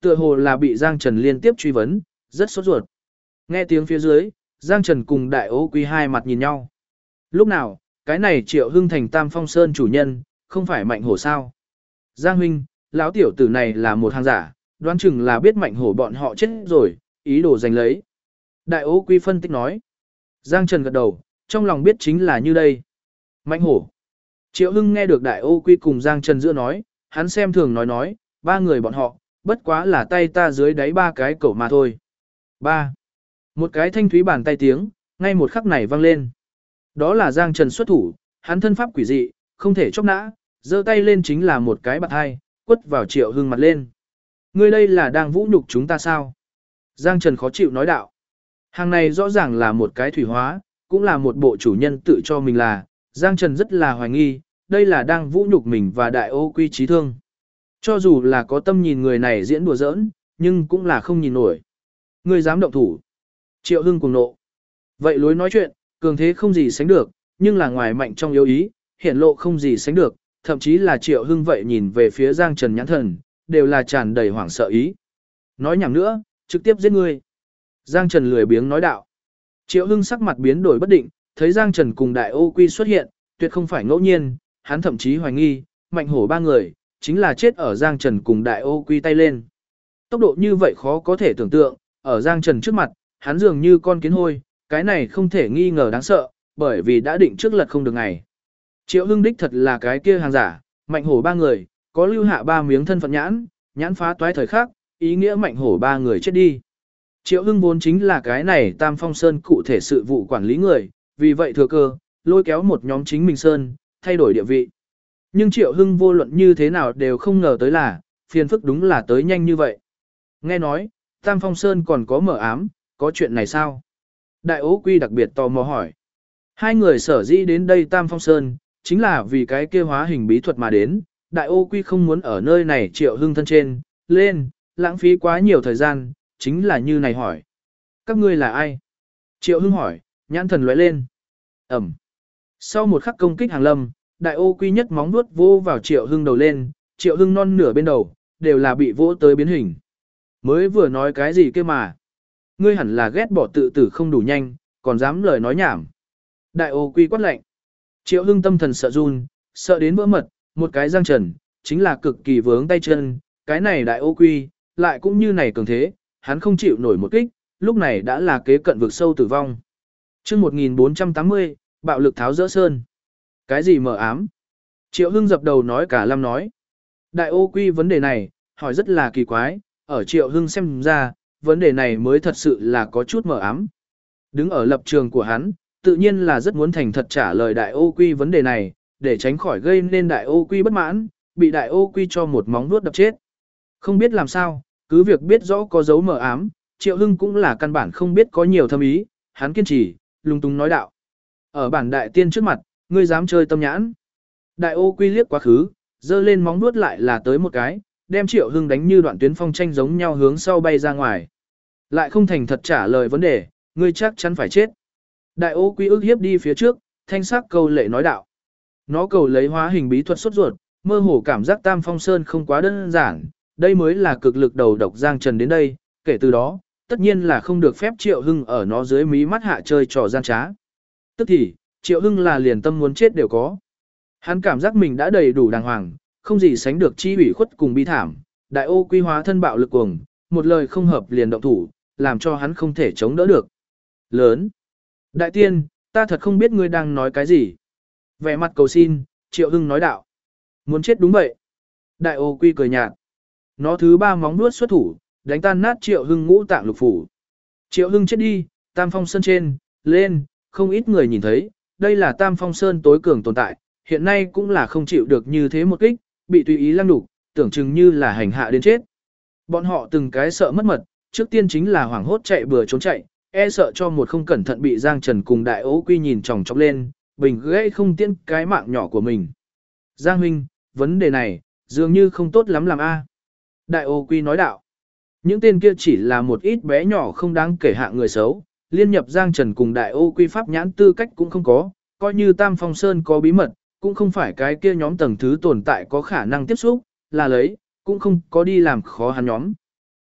Speaker 1: tựa hồ là bị Giang Trần liên tiếp truy vấn, rất sốt ruột. Nghe tiếng phía dưới, Giang Trần cùng Đại Ô Quy hai mặt nhìn nhau. Lúc nào, cái này Triệu Hưng thành Tam Phong Sơn chủ nhân, không phải Mạnh Hổ sao? Giang huynh, lão tiểu tử này là một hàng giả, đoán chừng là biết Mạnh Hổ bọn họ chết rồi, ý đồ giành lấy. Đại Ô Quy phân tích nói. Giang Trần gật đầu, trong lòng biết chính là như đây. Mạnh Hổ. Triệu Hưng nghe được Đại Ô Quy cùng Giang Trần giữa nói, hắn xem thường nói, ba người bọn họ, bất quá là tay ta dưới đáy ba cái cẩu mà thôi. Ba. Một cái thanh thúy bàn tay tiếng, ngay một khắc này vang lên. Đó là Giang Trần xuất thủ, hắn thân pháp quỷ dị, không thể chốc nã, giơ tay lên chính là một cái bạt hai, quất vào Triệu Hưng mặt lên. Ngươi đây là đang vũ nhục chúng ta sao? Giang Trần khó chịu nói đạo. Hàng này rõ ràng là một cái thủy hóa, cũng là một bộ chủ nhân tự cho mình là, Giang Trần rất là hoài nghi, đây là đang vũ nhục mình và Đại Ô Quy trí thương. Cho dù là có tâm nhìn người này diễn đùa giỡn, nhưng cũng là không nhìn nổi. Ngươi dám động thủ. Triệu Hưng cuồng nộ. Vậy lối nói chuyện, cường thế không gì sánh được, nhưng là ngoài mạnh trong yếu ý, hiển lộ không gì sánh được, thậm chí là Triệu Hưng vậy nhìn về phía Giang Trần nhãn thần, đều là tràn đầy hoảng sợ ý. Nói nhảm nữa, trực tiếp giết ngươi. Giang Trần lười biếng nói đạo. Triệu Hưng sắc mặt biến đổi bất định, thấy Giang Trần cùng Đại Ô Quy xuất hiện, tuyệt không phải ngẫu nhiên, hắn thậm chí hoài nghi, Mạnh Hổ ba người, chính là chết ở Giang Trần cùng Đại Ô Quy tay lên. Tốc độ như vậy khó có thể tưởng tượng, ở Giang Trần trước mặt, hắn dường như con kiến hôi, cái này không thể nghi ngờ đáng sợ, bởi vì đã định trước lật không được ngày. Triệu Hưng đích thật là cái kia hàng giả, Mạnh Hổ ba người, có lưu hạ ba miếng thân phận nhãn, nhãn phá toái thời khắc, ý nghĩa Mạnh Hổ ba người chết đi. Triệu Hưng vốn chính là cái này Tam Phong Sơn cụ thể sự vụ quản lý người, vì vậy thừa cơ, lôi kéo một nhóm chính mình Sơn, thay đổi địa vị. Nhưng Triệu Hưng vô luận như thế nào đều không ngờ tới là, phiền phức đúng là tới nhanh như vậy. Nghe nói, Tam Phong Sơn còn có mở ám, có chuyện này sao? Đại Ô Quy đặc biệt tò mò hỏi. Hai người sở dĩ đến đây Tam Phong Sơn, chính là vì cái kia hóa hình bí thuật mà đến. Đại Ô Quy không muốn ở nơi này Triệu Hưng thân trên, lên, lãng phí quá nhiều thời gian, chính là như này hỏi. Các ngươi là ai? Triệu Hưng hỏi, nhãn thần lóe lên. Ẩm. Sau một khắc công kích hàng lâm, Đại Ô Quy nhất móng vuốt vô vào Triệu Hưng đầu lên, Triệu Hưng non nửa bên đầu, đều là bị vỗ tới biến hình. Mới vừa nói cái gì kia mà. Ngươi hẳn là ghét bỏ tự tử không đủ nhanh, còn dám lời nói nhảm. Đại Ô Quy quát lạnh. Triệu Hưng tâm thần sợ run, sợ đến vỡ mật, một cái Giang Trần, chính là cực kỳ vướng tay chân, cái này Đại Ô Quy, lại cũng như này cường thế, hắn không chịu nổi một kích, lúc này đã là kế cận vực sâu tử vong. Chương 1480, bạo lực tháo dỡ sơn. Cái gì mở ám? Triệu Hưng dập đầu nói cả lâm nói. Đại Ô Quy vấn đề này, hỏi rất là kỳ quái, ở Triệu Hưng xem ra, vấn đề này mới thật sự là có chút mở ám. Đứng ở lập trường của hắn, tự nhiên là rất muốn thành thật trả lời Đại Ô Quy vấn đề này, để tránh khỏi gây nên Đại Ô Quy bất mãn, bị Đại Ô Quy cho một móng vuốt đập chết. Không biết làm sao, cứ việc biết rõ có dấu mở ám, Triệu Hưng cũng là căn bản không biết có nhiều thâm ý, hắn kiên trì, lung tung nói đạo. Ở bản đại tiên trước mặt, ngươi dám chơi tâm nhãn. Đại Ô Quy liếc quá khứ, giơ lên móng vuốt lại là tới một cái, đem Triệu Hưng đánh như đoạn tuyến phong tranh giống nhau hướng sau bay ra ngoài. Lại không thành thật trả lời vấn đề, ngươi chắc chắn phải chết. Đại Ô Quy ức hiếp đi phía trước, thanh sắc câu lệ nói đạo. Nó cầu lấy hóa hình bí thuật sốt ruột, mơ hồ cảm giác Tam Phong Sơn không quá đơn giản, đây mới là cực lực đầu độc Giang Trần đến đây, kể từ đó, tất nhiên là không được phép Triệu Hưng ở nó dưới mí mắt hạ chơi trò gian trá. Tức thì, Triệu Hưng là liền tâm muốn chết đều có. Hắn cảm giác mình đã đầy đủ đàng hoàng, không gì sánh được chi ủy khuất cùng bi thảm, Đại Ô Quy hóa thân bạo lực cuồng, một lời không hợp liền động thủ, làm cho hắn không thể chống đỡ được. Lớn! Đại tiên, ta thật không biết ngươi đang nói cái gì. Vẻ mặt cầu xin, Triệu Hưng nói đạo. Muốn chết đúng vậy. Đại Ô Quy cười nhạt. Nó thứ ba móng vuốt xuất thủ, đánh tan nát Triệu Hưng ngũ tạng lục phủ. Triệu Hưng chết đi, Tam Phong Sơn trên, lên, không ít người nhìn thấy, đây là Tam Phong Sơn tối cường tồn tại, hiện nay cũng là không chịu được như thế một kích, bị tùy ý lăng đục, tưởng chừng như là hành hạ đến chết. Bọn họ từng cái sợ mất mật, trước tiên chính là hoảng hốt chạy bừa trốn chạy, e sợ cho một không cẩn thận bị Giang Trần cùng Đại Ô Quy nhìn chòng chọc lên, bình gây không tiên cái mạng nhỏ của mình. Giang huynh, vấn đề này, dường như không tốt lắm làm a. Đại Ô Quy nói đạo. Những tên kia chỉ là một ít bé nhỏ không đáng kể hạ người xấu, liên nhập Giang Trần cùng Đại Ô Quy pháp nhãn tư cách cũng không có, coi như Tam Phong Sơn có bí mật, cũng không phải cái kia nhóm tầng thứ tồn tại có khả năng tiếp xúc, là lấy, cũng không có đi làm khó hắn nhóm.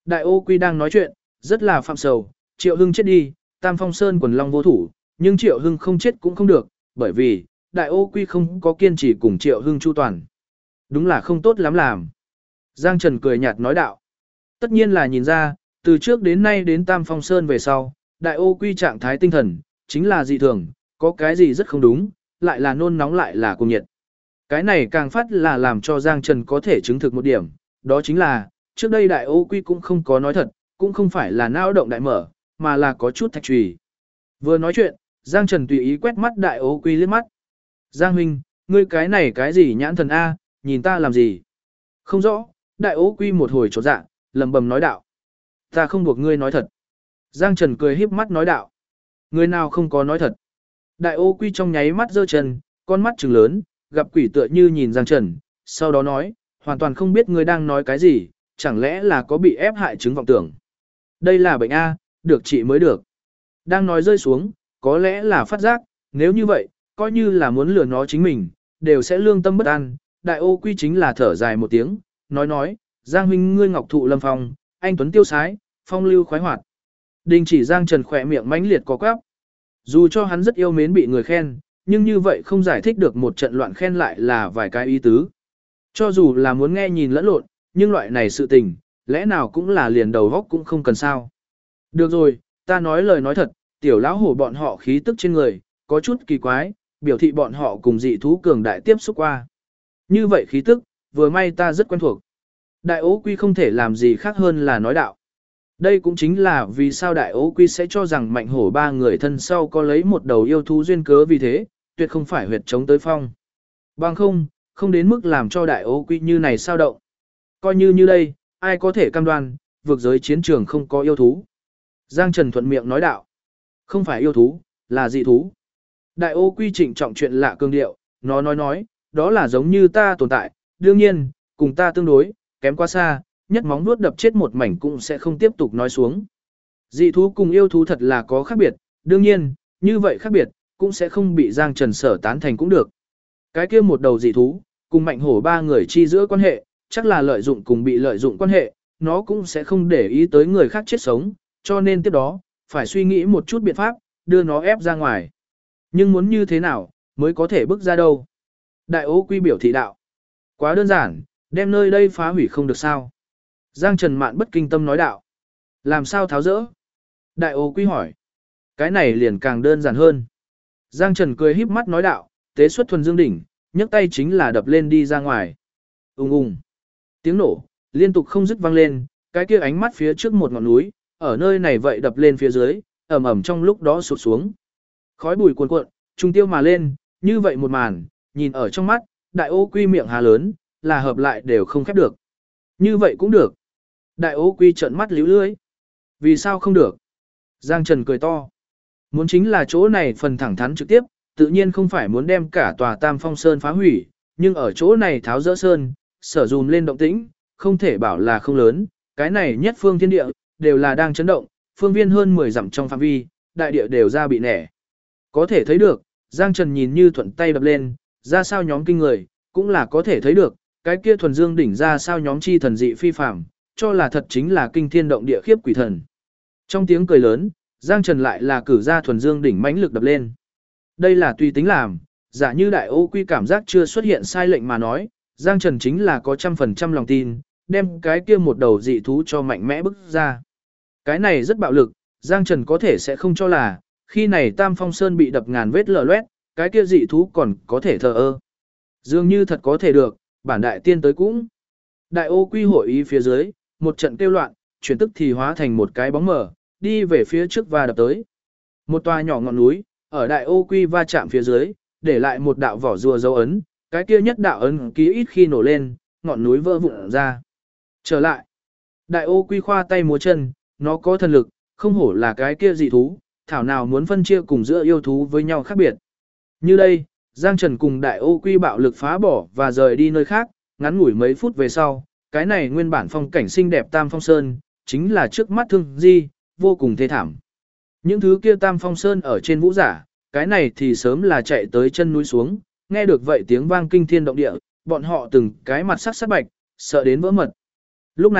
Speaker 1: Đại ô quy đang nói chuyện, rất là phạm sầu, Triệu Hưng chết đi, Tam Phong Sơn quần long vô thủ, nhưng Triệu Hưng không chết cũng không được, bởi vì, đại ô quy không có kiên trì cùng Triệu Hưng chu toàn. Đúng là không tốt lắm làm. Giang Trần cười nhạt nói đạo. Tất nhiên là nhìn ra, từ trước đến nay đến Tam Phong Sơn về sau, đại ô quy trạng thái tinh thần, chính là dị thường, có cái gì rất không đúng, lại là nôn nóng lại là cuồng nhiệt. Cái này càng phát là làm cho Giang Trần có thể chứng thực một điểm, đó chính là, trước đây đại ô quy cũng không có nói thật, cũng không phải là não động đại mở, mà là có chút thạch trùy. Vừa nói chuyện, Giang Trần tùy ý quét mắt đại ô quy liếc mắt. Giang huynh, ngươi cái này cái gì nhãn thần A, nhìn ta làm gì? Không rõ, đại ô quy một hồi chột dạ, lầm bầm nói đạo. Ta không buộc ngươi nói thật. Giang Trần cười híp mắt nói đạo. Người nào không có nói thật. Đại ô quy trong nháy mắt giơ chân, con mắt trừng lớn, gặp quỷ tựa như nhìn Giang Trần, sau đó nói, hoàn toàn không biết ngươi đang nói cái gì, chẳng lẽ là có bị ép hại chứng vọng tưởng. Đây là bệnh A, được trị mới được. Đang nói rơi xuống, có lẽ là phát giác, nếu như vậy, coi như là muốn lừa nó chính mình, đều sẽ lương tâm bất an. Đại ô quy chính là thở dài một tiếng, nói, Giang huynh ngươi ngọc thụ lâm phong, anh tuấn tiêu sái, phong lưu khoái hoạt. Đình chỉ Giang Trần khỏe miệng mãnh liệt có quáp. Dù cho hắn rất yêu mến bị người khen, nhưng như vậy không giải thích được một trận loạn khen lại là vài cái ý tứ. Cho dù là muốn nghe nhìn lẫn lộn, nhưng loại này sự tình, lẽ nào cũng là liền đầu góc cũng không cần sao. Được rồi, ta nói lời nói thật, tiểu lão hổ bọn họ khí tức trên người, có chút kỳ quái, biểu thị bọn họ cùng dị thú cường đại tiếp xúc qua. Như vậy khí tức, vừa may ta rất quen thuộc. Đại ố quy không thể làm gì khác hơn là nói đạo. Đây cũng chính là vì sao đại ố quy sẽ cho rằng mạnh hổ ba người thân sau có lấy một đầu yêu thú duyên cớ vì thế, tuyệt không phải huyệt chống tới phong. Bằng không đến mức làm cho đại ố quy như này sao động. Coi như đây, ai có thể cam đoan, vực giới chiến trường không có yêu thú. Giang Trần thuận miệng nói đạo. Không phải yêu thú, là dị thú. Đại ô quy trịnh trọng chuyện lạ cương điệu, nó nói, đó là giống như ta tồn tại, đương nhiên, cùng ta tương đối, kém quá xa, nhất móng vuốt đập chết một mảnh cũng sẽ không tiếp tục nói xuống. Dị thú cùng yêu thú thật là có khác biệt, đương nhiên, như vậy khác biệt, cũng sẽ không bị Giang Trần sở tán thành cũng được. Cái kia một đầu dị thú, cùng mạnh hổ ba người chi giữa quan hệ, chắc là lợi dụng cùng bị lợi dụng quan hệ, nó cũng sẽ không để ý tới người khác chết sống, cho nên tiếp đó, phải suy nghĩ một chút biện pháp, đưa nó ép ra ngoài. Nhưng muốn như thế nào, mới có thể bước ra đâu? Đại ố quy biểu thị đạo. Quá đơn giản, đem nơi đây phá hủy không được sao. Giang Trần Mạn bất kinh tâm nói đạo. Làm sao tháo rỡ? Đại ố quy hỏi. Cái này liền càng đơn giản hơn. Giang Trần cười híp mắt nói đạo, tế xuất thuần dương đỉnh, nhấc tay chính là đập lên đi ra ngoài. Ung. Tiếng nổ, liên tục không dứt vang lên, cái kia ánh mắt phía trước một ngọn núi, ở nơi này vậy đập lên phía dưới, ầm ầm trong lúc đó sụt xuống. Khói bụi cuồn cuộn, trung tiêu mà lên, như vậy một màn, nhìn ở trong mắt, đại ô quy miệng hà lớn, là hợp lại đều không khép được. Như vậy cũng được. Đại ô quy trợn mắt líu lưỡi. Vì sao không được? Giang Trần cười to. Muốn chính là chỗ này phần thẳng thắn trực tiếp, tự nhiên không phải muốn đem cả tòa Tam Phong Sơn phá hủy, nhưng ở chỗ này tháo dỡ sơn, sở dùm lên động tĩnh, không thể bảo là không lớn, cái này nhất phương thiên địa, đều là đang chấn động, phương viên hơn 10 dặm trong phạm vi, đại địa đều ra bị nẻ. Có thể thấy được, Giang Trần nhìn như thuận tay đập lên, ra sao nhóm kinh người, cũng là có thể thấy được, cái kia thuần dương đỉnh ra sao nhóm chi thần dị phi phạm, cho là thật chính là kinh thiên động địa khiếp quỷ thần. Trong tiếng cười lớn, Giang Trần lại là cử ra thuần dương đỉnh mãnh lực đập lên. Đây là tùy tính làm, giả như đại ô quy cảm giác chưa xuất hiện sai lệnh mà nói, Giang Trần chính là có 100% lòng tin, đem cái kia một đầu dị thú cho mạnh mẽ bức ra. Cái này rất bạo lực, Giang Trần có thể sẽ không cho là, khi này Tam Phong Sơn bị đập ngàn vết lở loét, cái kia dị thú còn có thể thờ ơ. Dường như thật có thể được, bản đại tiên tới cũng. Đại ô quy hội ý phía dưới, một trận kêu loạn, chuyển tức thì hóa thành một cái bóng mờ, đi về phía trước và đập tới. Một tòa nhỏ ngọn núi, ở đại ô quy va chạm phía dưới, để lại một đạo vỏ rùa dấu ấn, cái kia nhất đạo ấn ký ít khi nổ lên, ngọn núi vỡ vụn ra. Trở lại, đại ô quy khoa tay múa chân, nó có thần lực, không hổ là cái kia dị thú, thảo nào muốn phân chia cùng giữa yêu thú với nhau khác biệt. Như đây, Giang Trần cùng đại ô quy bạo lực phá bỏ và rời đi nơi khác, ngắn ngủi mấy phút về sau, cái này nguyên bản phong cảnh xinh đẹp Tam Phong Sơn, chính là trước mắt thương di, vô cùng thê thảm. Những thứ kia Tam Phong Sơn ở trên vũ giả, cái này thì sớm là chạy tới chân núi xuống, nghe được vậy tiếng vang kinh thiên động địa, bọn họ từng cái mặt sắc sắc bạch, sợ đến vỡ mật. Lúc này,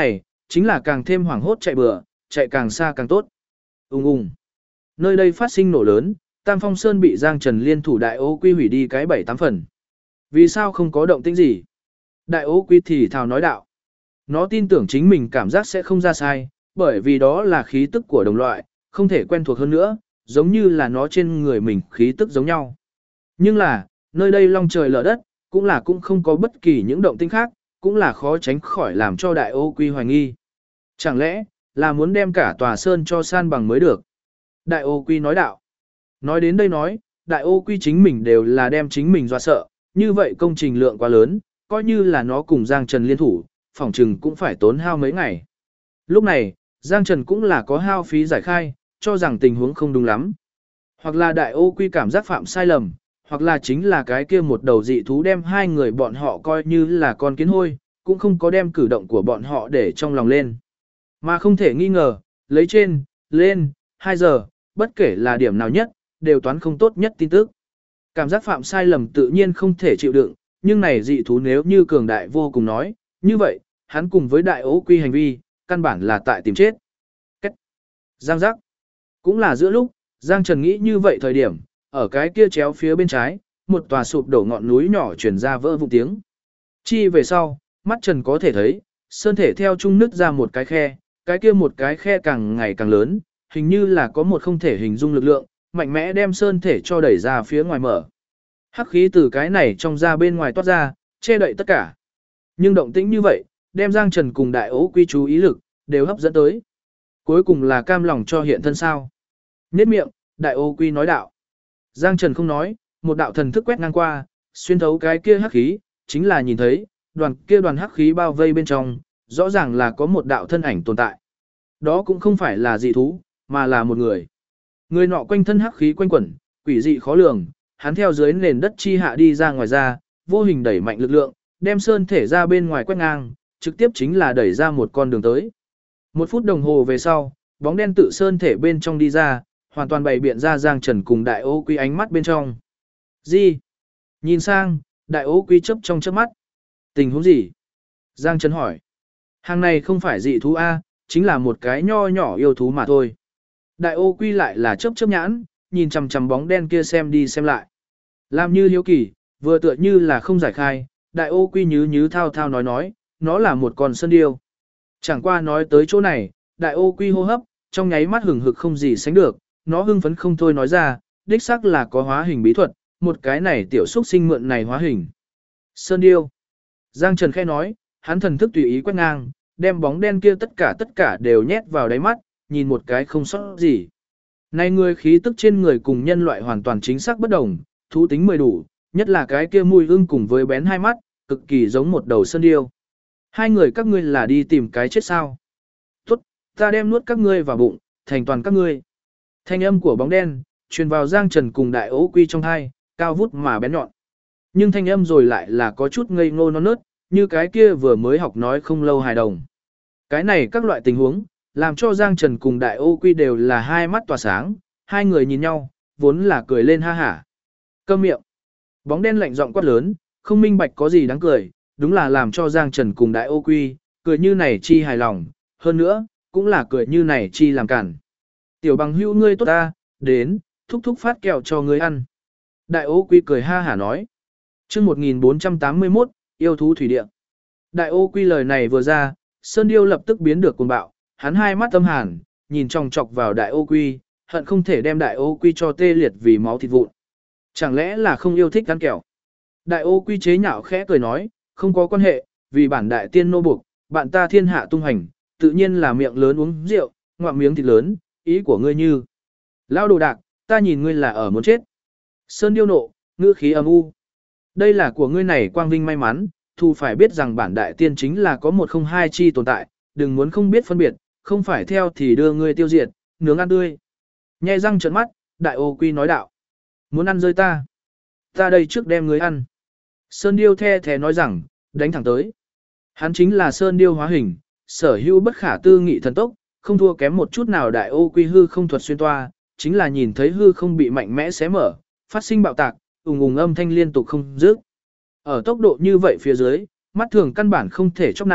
Speaker 1: chính là càng thêm hoảng hốt chạy bừa, chạy càng xa càng tốt. Ùng ùng. Nơi đây phát sinh nổ lớn, Tam Phong Sơn bị Giang Trần liên thủ Đại Ô Quy hủy đi cái 7-8 phần. Vì sao không có động tĩnh gì? Đại Ô Quy thì thào nói đạo. Nó tin tưởng chính mình cảm giác sẽ không ra sai, bởi vì đó là khí tức của đồng loại, không thể quen thuộc hơn nữa, giống như là nó trên người mình khí tức giống nhau. Nhưng là, nơi đây long trời lở đất, cũng không có bất kỳ những động tĩnh khác, cũng là khó tránh khỏi làm cho Đại Ô Quy hoài nghi. Chẳng lẽ, là muốn đem cả tòa sơn cho san bằng mới được? Đại Ô Quy nói đạo. Nói đến đây nói, Đại Ô Quy chính mình đều là đem chính mình dọa sợ, như vậy công trình lượng quá lớn, coi như là nó cùng Giang Trần liên thủ, phỏng chừng cũng phải tốn hao mấy ngày. Lúc này, Giang Trần cũng là có hao phí giải khai, cho rằng tình huống không đúng lắm. Hoặc là Đại Ô Quy cảm giác phạm sai lầm, hoặc là chính là cái kia một đầu dị thú đem hai người bọn họ coi như là con kiến hôi, cũng không có đem cử động của bọn họ để trong lòng lên. Mà không thể nghi ngờ, lấy trên, lên, 2 giờ, bất kể là điểm nào nhất, đều toán không tốt nhất tin tức. Cảm giác phạm sai lầm tự nhiên không thể chịu đựng, nhưng này dị thú nếu như cường đại vô cùng nói, như vậy, hắn cùng với Đại Ô Quy hành vi, căn bản là tại tìm chết. Cách. Giang giác. Cũng là giữa lúc, Giang Trần nghĩ như vậy thời điểm, ở cái kia chéo phía bên trái, một tòa sụp đổ ngọn núi nhỏ truyền ra vỡ vụn tiếng. Chi về sau, mắt Trần có thể thấy, sơn thể theo trung nứt ra một cái kia một cái khe càng ngày càng lớn, hình như là có một không thể hình dung lực lượng, mạnh mẽ đem sơn thể cho đẩy ra phía ngoài mở. Hắc khí từ cái này trong ra bên ngoài toát ra, che đậy tất cả. Nhưng động tĩnh như vậy, đem Giang Trần cùng Đại Ô Quy chú ý lực, đều hấp dẫn tới. Cuối cùng là cam lòng cho hiện thân sao. Nhết miệng, Đại Ô Quy nói đạo. Giang Trần không nói, một đạo thần thức quét ngang qua, xuyên thấu cái kia hắc khí, chính là nhìn thấy, đoàn hắc khí bao vây bên trong, rõ ràng là có một đạo thân ảnh tồn tại. Đó cũng không phải là dị thú, mà là một người. Người nọ quanh thân hắc khí quanh quẩn, quỷ dị khó lường, hắn theo dưới nền đất chi hạ đi ra ngoài ra, vô hình đẩy mạnh lực lượng, đem sơn thể ra bên ngoài quét ngang, trực tiếp chính là đẩy ra một con đường tới. 1 phút đồng hồ về sau, bóng đen tự sơn thể bên trong đi ra, hoàn toàn bày biện ra Giang Trần cùng Đại Ô Quy ánh mắt bên trong. Gì? Nhìn sang, Đại Ô Quy chớp trong chớp mắt. Tình huống gì? Giang Trần hỏi. Hàng này không phải dị thú A, chính là một cái nho nhỏ yêu thú mà thôi. Đại Ô Quy lại là chớp chớp nhãn, nhìn chằm chằm bóng đen kia xem đi xem lại. Làm như hiếu kỳ, vừa tựa như là không giải khai, Đại Ô Quy nhứ thao thao nói, nó là một con sơn điêu. Chẳng qua nói tới chỗ này, Đại Ô Quy hô hấp, trong nháy mắt hừng hực không gì sánh được, nó hưng phấn không thôi nói ra, đích xác là có hóa hình bí thuật, một cái này tiểu xúc sinh mượn này hóa hình. Sơn điêu. Giang Trần khẽ nói, hắn thần thức tùy ý quét ngang, đem bóng đen kia tất cả đều nhét vào đáy mắt, nhìn một cái không sót gì. Này người khí tức trên người cùng nhân loại hoàn toàn chính xác bất đồng, thú tính 10 đủ, nhất là cái kia mùi ưng cùng với bén hai mắt, cực kỳ giống một đầu sơn điêu. Hai người các ngươi là đi tìm cái chết sao? Tốt, ta đem nuốt các ngươi vào bụng, thành toàn các ngươi. Thanh âm của bóng đen, truyền vào Giang Trần cùng Đại Ô Quy trong hai, cao vút mà bén nhọn. Nhưng thanh âm rồi lại là có chút ngây ngô non nớt, như cái kia vừa mới học nói không lâu hài đồng. Cái này các loại tình huống, làm cho Giang Trần cùng Đại Ô Quy đều là hai mắt tỏa sáng, hai người nhìn nhau, vốn là cười lên ha hả. Câm miệng. Bóng đen lạnh giọng quát lớn, không minh bạch có gì đáng cười, đúng là làm cho Giang Trần cùng Đại Ô Quy, cười như này chi hài lòng, hơn nữa, cũng là cười như này chi làm cản. Tiểu bằng hữu ngươi tốt ta, đến, thúc phát kẹo cho ngươi ăn. Đại Ô Quy cười ha hả nói. Chương 1481, yêu thú thủy địa. Đại Ô Quy lời này vừa ra, Sơn Điêu lập tức biến được cuồng bạo, hắn hai mắt âm hàn, nhìn chòng chọc vào Đại Ô Quy, hận không thể đem Đại Ô Quy cho tê liệt vì máu thịt vụn. Chẳng lẽ là không yêu thích ăn kẹo? Đại Ô Quy chế nhạo khẽ cười nói, không có quan hệ, vì bản đại tiên nô buộc, bạn ta thiên hạ tung hành, tự nhiên là miệng lớn uống rượu, ngoạm miếng thịt lớn, ý của ngươi như. Lao đồ đạc, ta nhìn ngươi là ở muốn chết. Sơn Điêu nộ, ngữ khí âm u. Đây là của ngươi này quang vinh may mắn, thu phải biết rằng bản đại tiên chính là có một không hai chi tồn tại, đừng muốn không biết phân biệt, không phải theo thì đưa ngươi tiêu diệt, nướng ăn tươi. Nhe răng trợn mắt, Đại Ô Quy nói đạo. Muốn ăn rơi ta. Ta đây trước đem ngươi ăn. Sơn Điêu the thé nói rằng, đánh thẳng tới. Hắn chính là Sơn Điêu hóa hình, sở hữu bất khả tư nghị thần tốc, không thua kém một chút nào Đại Ô Quy hư không thuật xuyên toa, chính là nhìn thấy hư không bị mạnh mẽ xé mở, phát sinh bạo tạc, ùng âm thanh liên tục không dứt. Ở tốc độ như vậy phía dưới, mắt thường căn bản không thể chóc nã,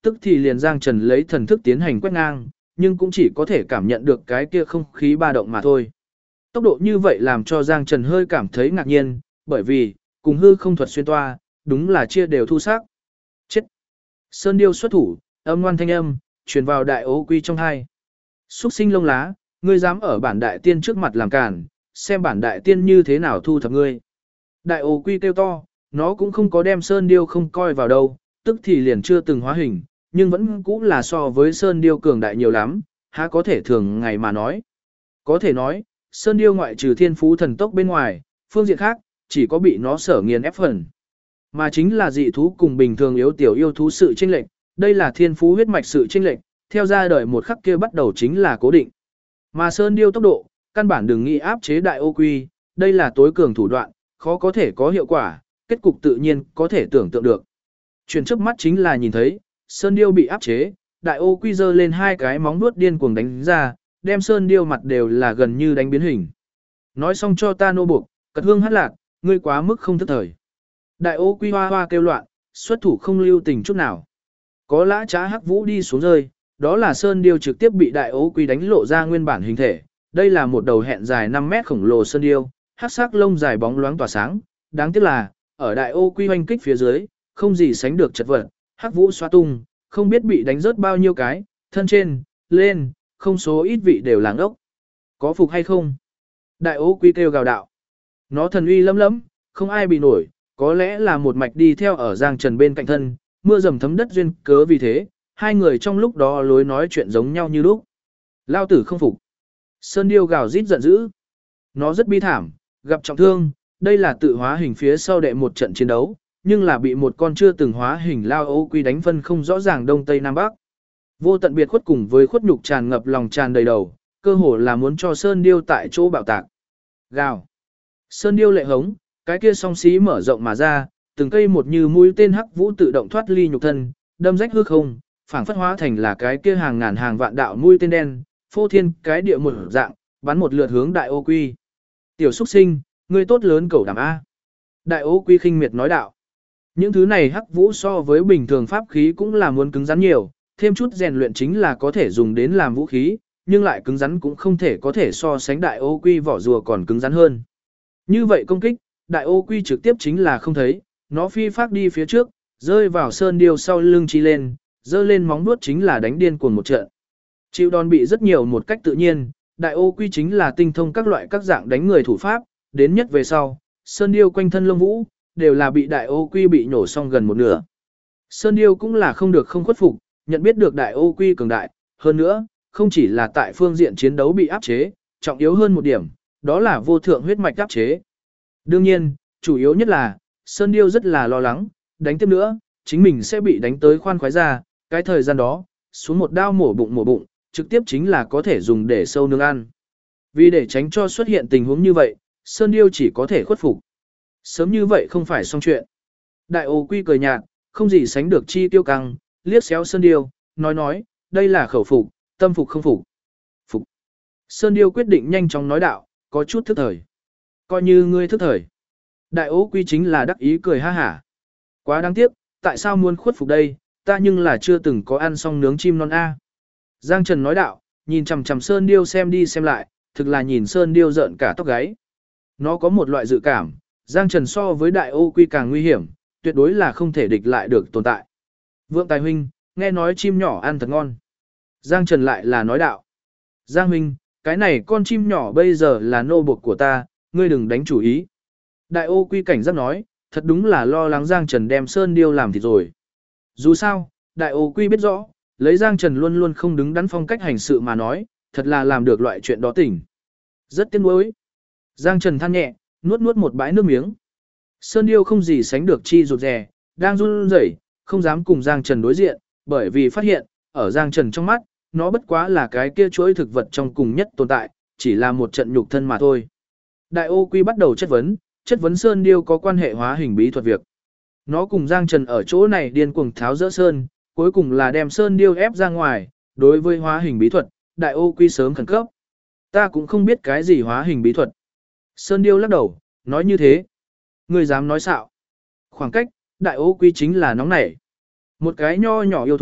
Speaker 1: tức thì liền Giang Trần lấy thần thức tiến hành quét ngang, nhưng cũng chỉ có thể cảm nhận được cái kia không khí ba động mà thôi. Tốc độ như vậy làm cho Giang Trần hơi cảm thấy ngạc nhiên, bởi vì, cùng hư không thuật xuyên toa, đúng là chia đều thu sắc. Chết! Sơn điêu xuất thủ, âm ngoan thanh âm, truyền vào đại ô quy trong hai. Xuất sinh lông lá, ngươi dám ở bản đại tiên trước mặt làm cản, xem bản đại tiên như thế nào thu thập ngươi. Đại ô quy kêu to, nó cũng không có đem Sơn điêu không coi vào đâu, tức thì liền chưa từng hóa hình, nhưng vẫn cũng là so với Sơn điêu cường đại nhiều lắm, há có thể thường ngày mà nói. Có thể nói, Sơn điêu ngoại trừ thiên phú thần tốc bên ngoài, phương diện khác, chỉ có bị nó sở nghiền ép phần. Mà chính là dị thú cùng bình thường yếu tiểu yêu thú sự chênh lệch, đây là thiên phú huyết mạch sự chênh lệch, theo ra đời một khắc kia bắt đầu chính là cố định. Mà Sơn điêu tốc độ, căn bản đừng nghĩ áp chế đại ô quy, đây là tối cường thủ đoạn, khó có thể có hiệu quả, kết cục tự nhiên có thể tưởng tượng được. Chuyển trước mắt chính là nhìn thấy, Sơn điêu bị áp chế, đại ô quy giơ lên hai cái móng vuốt điên cuồng đánh ra, đem Sơn điêu mặt đều là gần như đánh biến hình. Nói xong cho ta nô buộc, cật hương hát lạc, ngươi quá mức không thức thời. Đại ô quy hoa hoa kêu loạn, xuất thủ không lưu tình chút nào. Có lã trá hắc vũ đi xuống rơi, đó là Sơn điêu trực tiếp bị đại ô quy đánh lộ ra nguyên bản hình thể. Đây là một đầu hẹn dài 5 mét khổng lồ Sơn điêu, hắc sắc lông dài bóng loáng tỏa sáng. Đáng tiếc là, ở đại ô quy hoanh kích phía dưới, không gì sánh được chật vật, hắc vũ xoa tung, không biết bị đánh rớt bao nhiêu cái, thân trên, lên, không số ít vị đều làng ốc. Có phục hay không? Đại ô quy kêu gào đạo. Nó thần uy lấm lấm, không ai bị nổi, có lẽ là một mạch đi theo ở Giang Trần bên cạnh thân, mưa dầm thấm đất duyên cớ vì thế, hai người trong lúc đó lối nói chuyện giống nhau như lúc. Lao tử không phục. Sơn điêu gào rít giận dữ. Nó rất bi thảm, gặp trọng thương, đây là tự hóa hình phía sau đệ một trận chiến đấu, nhưng là bị một con chưa từng hóa hình lao ô quy đánh phân không rõ ràng đông tây nam bắc. Vô tận biệt khuất cùng với khuất nhục tràn ngập lòng tràn đầy đầu, cơ hồ là muốn cho Sơn điêu tại chỗ bạo tạc. Gào. Sơn điêu lệ hống, cái kia song xí mở rộng mà ra, từng cây một như mũi tên hắc vũ tự động thoát ly nhục thân, đâm rách hư không, phảng phất hóa thành là cái kia hàng ngàn hàng vạn đạo mũi tên đen, phô thiên cái địa một dạng, bắn một lượt hướng đại ô quy. Tiểu xuất sinh, ngươi tốt lớn cẩu đảm A. Đại ô quy khinh miệt nói đạo. Những thứ này hắc vũ so với bình thường pháp khí cũng là muốn cứng rắn nhiều, thêm chút rèn luyện chính là có thể dùng đến làm vũ khí, nhưng lại cứng rắn cũng không thể có thể so sánh đại ô quy vỏ rùa còn cứng rắn hơn. Như vậy công kích, đại ô quy trực tiếp chính là không thấy, nó phi phát đi phía trước, rơi vào Sơn điêu sau lưng chi lên, dơ lên móng vuốt chính là đánh điên cuồng một trận. Chịu đòn bị rất nhiều một cách tự nhiên, đại ô quy chính là tinh thông các loại các dạng đánh người thủ pháp, đến nhất về sau, Sơn điêu quanh thân lông vũ, đều là bị đại ô quy bị nổ xong gần một nửa. Sơn điêu cũng là không được không khuất phục, nhận biết được đại ô quy cường đại, hơn nữa, không chỉ là tại phương diện chiến đấu bị áp chế, trọng yếu hơn một điểm, đó là vô thượng huyết mạch áp chế. Đương nhiên, chủ yếu nhất là, Sơn điêu rất là lo lắng, đánh tiếp nữa, chính mình sẽ bị đánh tới khoan khoái ra, cái thời gian đó, xuống một đao mổ bụng, trực tiếp chính là có thể dùng để sâu nướng ăn. Vì để tránh cho xuất hiện tình huống như vậy, Sơn điêu chỉ có thể khuất phục. Sớm như vậy không phải xong chuyện. Đại ô quy cười nhạt, không gì sánh được chi tiêu căng, liếc xéo Sơn điêu, nói, đây là khẩu phục, tâm phục không phục. Phục. Sơn điêu quyết định nhanh chóng nói đạo, có chút thức thời. Coi như ngươi thức thời. Đại ô quy chính là đắc ý cười ha hả. Quá đáng tiếc, tại sao muốn khuất phục đây, ta nhưng là chưa từng có ăn xong nướng chim non A. Giang Trần nói đạo, nhìn chằm chằm Sơn điêu xem đi xem lại, thực là nhìn Sơn điêu rợn cả tóc gáy. Nó có một loại dự cảm, Giang Trần so với đại ô quy càng nguy hiểm, tuyệt đối là không thể địch lại được tồn tại. Vượng Tài huynh, nghe nói chim nhỏ ăn thật ngon. Giang Trần lại là nói đạo. Giang huynh, cái này con chim nhỏ bây giờ là nô buộc của ta, ngươi đừng đánh chủ ý. Đại ô quy cảnh giác nói, thật đúng là lo lắng Giang Trần đem Sơn điêu làm thịt rồi. Dù sao, đại ô quy biết rõ, lấy Giang Trần luôn luôn không đứng đắn phong cách hành sự mà nói, thật là làm được loại chuyện đó tỉnh. Rất tiếc nuối. Giang Trần than nhẹ, nuốt một bãi nước miếng. Sơn điêu không gì sánh được chi rụt rè, đang run rẩy, không dám cùng Giang Trần đối diện, bởi vì phát hiện, ở Giang Trần trong mắt, nó bất quá là cái kia chuỗi thực vật trong cùng nhất tồn tại, chỉ là một trận nhục thân mà thôi. Đại ô quy bắt đầu chất vấn Sơn điêu có quan hệ hóa hình bí thuật việc. Nó cùng Giang Trần ở chỗ này điên cuồng tháo dỡ Sơn, cuối cùng là đem Sơn điêu ép ra ngoài, đối với hóa hình bí thuật, đại ô quy sớm khẩn cấp. Ta cũng không biết cái gì hóa hình bí thuật. Sơn điêu lắc đầu, nói như thế. Ngươi dám nói xạo. Khoảng cách, đại ô quy chính là nóng nảy. Một cái nho nhỏ yêu thú,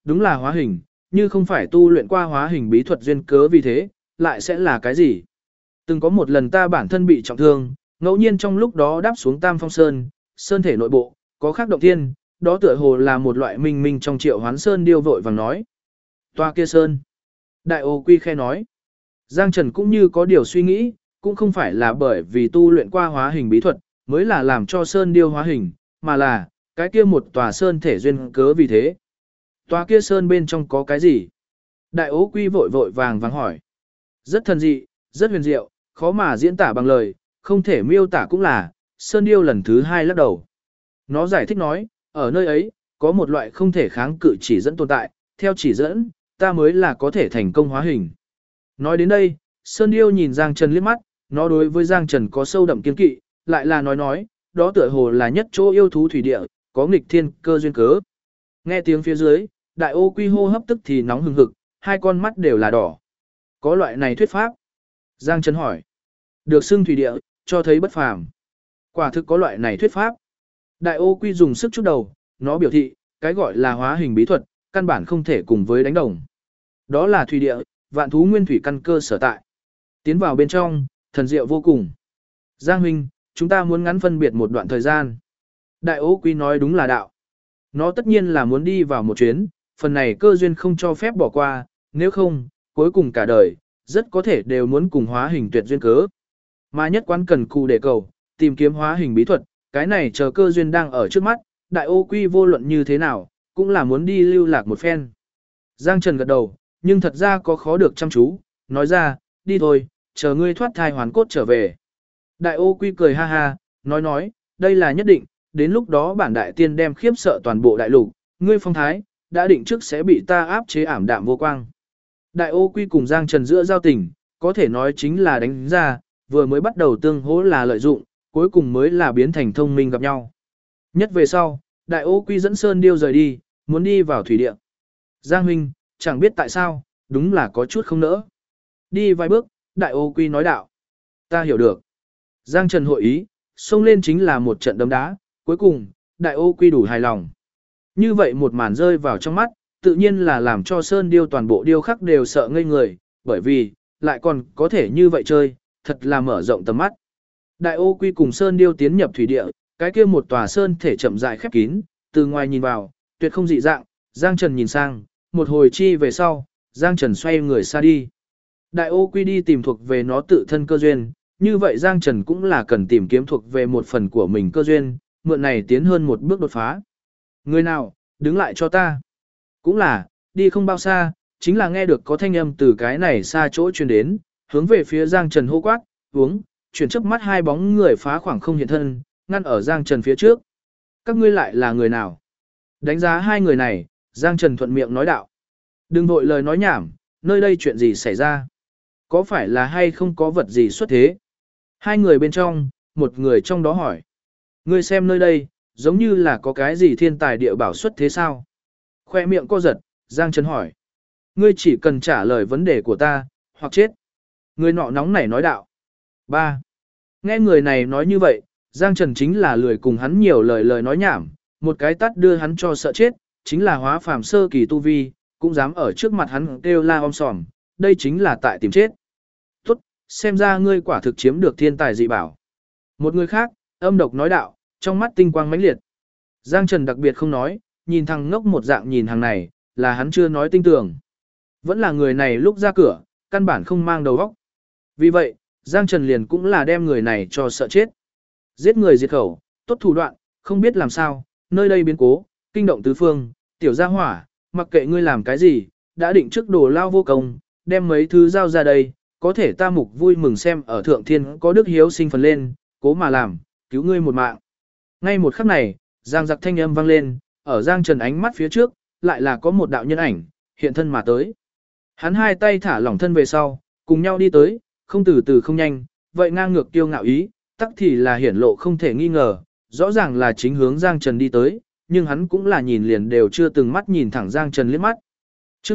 Speaker 1: đúng là hóa hình, như không phải tu luyện qua hóa hình bí thuật duyên cớ vì thế, lại sẽ là cái gì? Từng có một lần ta bản thân bị trọng thương, ngẫu nhiên trong lúc đó đáp xuống Tam Phong Sơn, sơn thể nội bộ, có khắc động thiên, đó tựa hồ là một loại minh minh trong Triệu Hoán Sơn điêu vội vàng nói. Toa kia sơn. Đại ô quy khe nói. Giang Trần cũng như có điều suy nghĩ, cũng không phải là bởi vì tu luyện qua hóa hình bí thuật, mới là làm cho sơn điêu hóa hình, mà là, cái kia một tòa sơn thể duyên cớ vì thế. Tòa kia sơn bên trong có cái gì? Đại ô quy vội vội vàng vàng hỏi. Rất thần dị, rất huyền diệu, khó mà diễn tả bằng lời, không thể miêu tả cũng là, sơn điêu lần thứ 2 lắc đầu. Nó giải thích nói, ở nơi ấy, có một loại không thể kháng cự chỉ dẫn tồn tại, theo chỉ dẫn, ta mới là có thể thành công hóa hình. Nói đến đây, sơn điêu nhìn Giang Trần liếc mắt, nó đối với Giang Trần có sâu đậm kiên kỵ, lại là nói, đó tựa hồ là nhất chỗ yêu thú thủy địa, có nghịch thiên cơ duyên cớ. Nghe tiếng phía dưới, đại ô quy hô hấp tức thì nóng hừng hực, hai con mắt đều là đỏ. Có loại này thuyết pháp? Giang Trần hỏi. Được xưng thủy địa, cho thấy bất phàm. Quả thực có loại này thuyết pháp. Đại ô quy dùng sức chút đầu, nó biểu thị, cái gọi là hóa hình bí thuật, căn bản không thể cùng với đánh đồng. Đó là thủy địa, vạn thú nguyên thủy căn cơ sở tại. Tiến vào bên trong, thần diệu vô cùng. Giang huynh, chúng ta muốn ngắn phân biệt một đoạn thời gian. Đại ô quy nói đúng là đạo. Nó tất nhiên là muốn đi vào một chuyến, phần này cơ duyên không cho phép bỏ qua, nếu không, cuối cùng cả đời, rất có thể đều muốn cùng hóa hình tuyệt duyên cớ. Mà nhất quán cần cù để cầu, tìm kiếm hóa hình bí thuật, cái này chờ cơ duyên đang ở trước mắt, đại ô quy vô luận như thế nào, cũng là muốn đi lưu lạc một phen. Giang Trần gật đầu, nhưng thật ra có khó được chăm chú, nói ra, đi thôi, chờ ngươi thoát thai hoàn cốt trở về. Đại ô quy cười ha ha, nói, đây là nhất định, đến lúc đó bản đại tiên đem khiếp sợ toàn bộ đại lục, ngươi phong thái, đã định trước sẽ bị ta áp chế ảm đạm vô quang. Đại ô quy cùng Giang Trần giữa giao tình, có thể nói chính là đánh ra, vừa mới bắt đầu tương hỗ là lợi dụng, cuối cùng mới là biến thành thông minh gặp nhau. Nhất về sau, đại ô quy dẫn Sơn Điêu rời đi, muốn đi vào thủy địa. Giang huynh, chẳng biết tại sao, đúng là có chút không nỡ. Đi vài bước, đại ô quy nói đạo. Ta hiểu được. Giang Trần hội ý, xông lên chính là một trận đấm đá, cuối cùng, đại ô quy đủ hài lòng. Như vậy một màn rơi vào trong mắt, tự nhiên là làm cho Sơn Điêu toàn bộ điêu khắc đều sợ ngây người, bởi vì, lại còn có thể như vậy chơi, thật là mở rộng tầm mắt. Đại ô quy cùng Sơn Điêu tiến nhập thủy địa, cái kia một tòa sơn thể chậm rãi khép kín, từ ngoài nhìn vào, tuyệt không dị dạng, Giang Trần nhìn sang, một hồi chi về sau, Giang Trần xoay người xa đi. Đại ô quy đi tìm thuộc về nó tự thân cơ duyên, như vậy Giang Trần cũng là cần tìm kiếm thuộc về một phần của mình cơ duyên, mượn này tiến hơn một bước đột phá. Người nào, đứng lại cho ta. Cũng là, đi không bao xa, chính là nghe được có thanh âm từ cái này xa chỗ truyền đến, hướng về phía Giang Trần hô quát, uống, chuyển chớp mắt hai bóng người phá khoảng không hiện thân, ngăn ở Giang Trần phía trước. Các ngươi lại là người nào? Đánh giá hai người này, Giang Trần thuận miệng nói đạo. Đừng vội lời nói nhảm, nơi đây chuyện gì xảy ra? Có phải là hay không có vật gì xuất thế? Hai người bên trong, một người trong đó hỏi. Ngươi xem nơi đây, giống như là có cái gì thiên tài địa bảo xuất thế sao? Khoe miệng co giật, Giang Trần hỏi. Ngươi chỉ cần trả lời vấn đề của ta, hoặc chết. Người nọ nóng nảy nói đạo. 3. Nghe người này nói như vậy, Giang Trần chính là lười cùng hắn nhiều lời nói nhảm, một cái tát đưa hắn cho sợ chết, chính là hóa phàm sơ kỳ tu vi, cũng dám ở trước mặt hắn kêu la om sòm, đây chính là tại tìm chết. Tốt, xem ra ngươi quả thực chiếm được thiên tài dị bảo. Một người khác, âm độc nói đạo, trong mắt tinh quang mãnh liệt. Giang Trần đặc biệt không nói, nhìn thằng ngốc một dạng nhìn hàng này, là hắn chưa nói tinh tường. Vẫn là người này lúc ra cửa, căn bản không mang đầu óc. Vì vậy, Giang Trần liền cũng là đem người này cho sợ chết. Giết người diệt khẩu, tốt thủ đoạn, không biết làm sao, nơi đây biến cố, kinh động tứ phương, tiểu gia hỏa, mặc kệ ngươi làm cái gì, đã định trước đồ lao vô công, đem mấy thứ giao ra đây, có thể ta mục vui mừng xem ở thượng thiên có đức hiếu sinh phần lên, cố mà làm, cứu ngươi một mạng. Ngay một khắc này, Giang giặc thanh âm vang lên, ở Giang Trần ánh mắt phía trước, lại là có một đạo nhân ảnh, hiện thân mà tới. Hắn hai tay thả lỏng thân về sau, cùng nhau đi tới, không từ từ không nhanh, vậy ngang ngược kiêu ngạo ý, tắc thì là hiển lộ không thể nghi ngờ, rõ ràng là chính hướng Giang Trần đi tới, nhưng hắn cũng là nhìn liền đều chưa từng mắt nhìn thẳng Giang Trần liếc mắt. Trước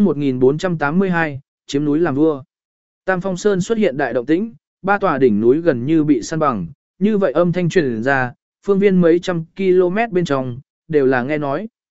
Speaker 1: 1482, chiếm núi làm vua. Tam Phong Sơn xuất hiện đại động tĩnh, ba tòa đỉnh núi gần như bị san bằng, như vậy âm thanh truyền ra, phương viên mấy trăm km bên trong, đều là nghe nói.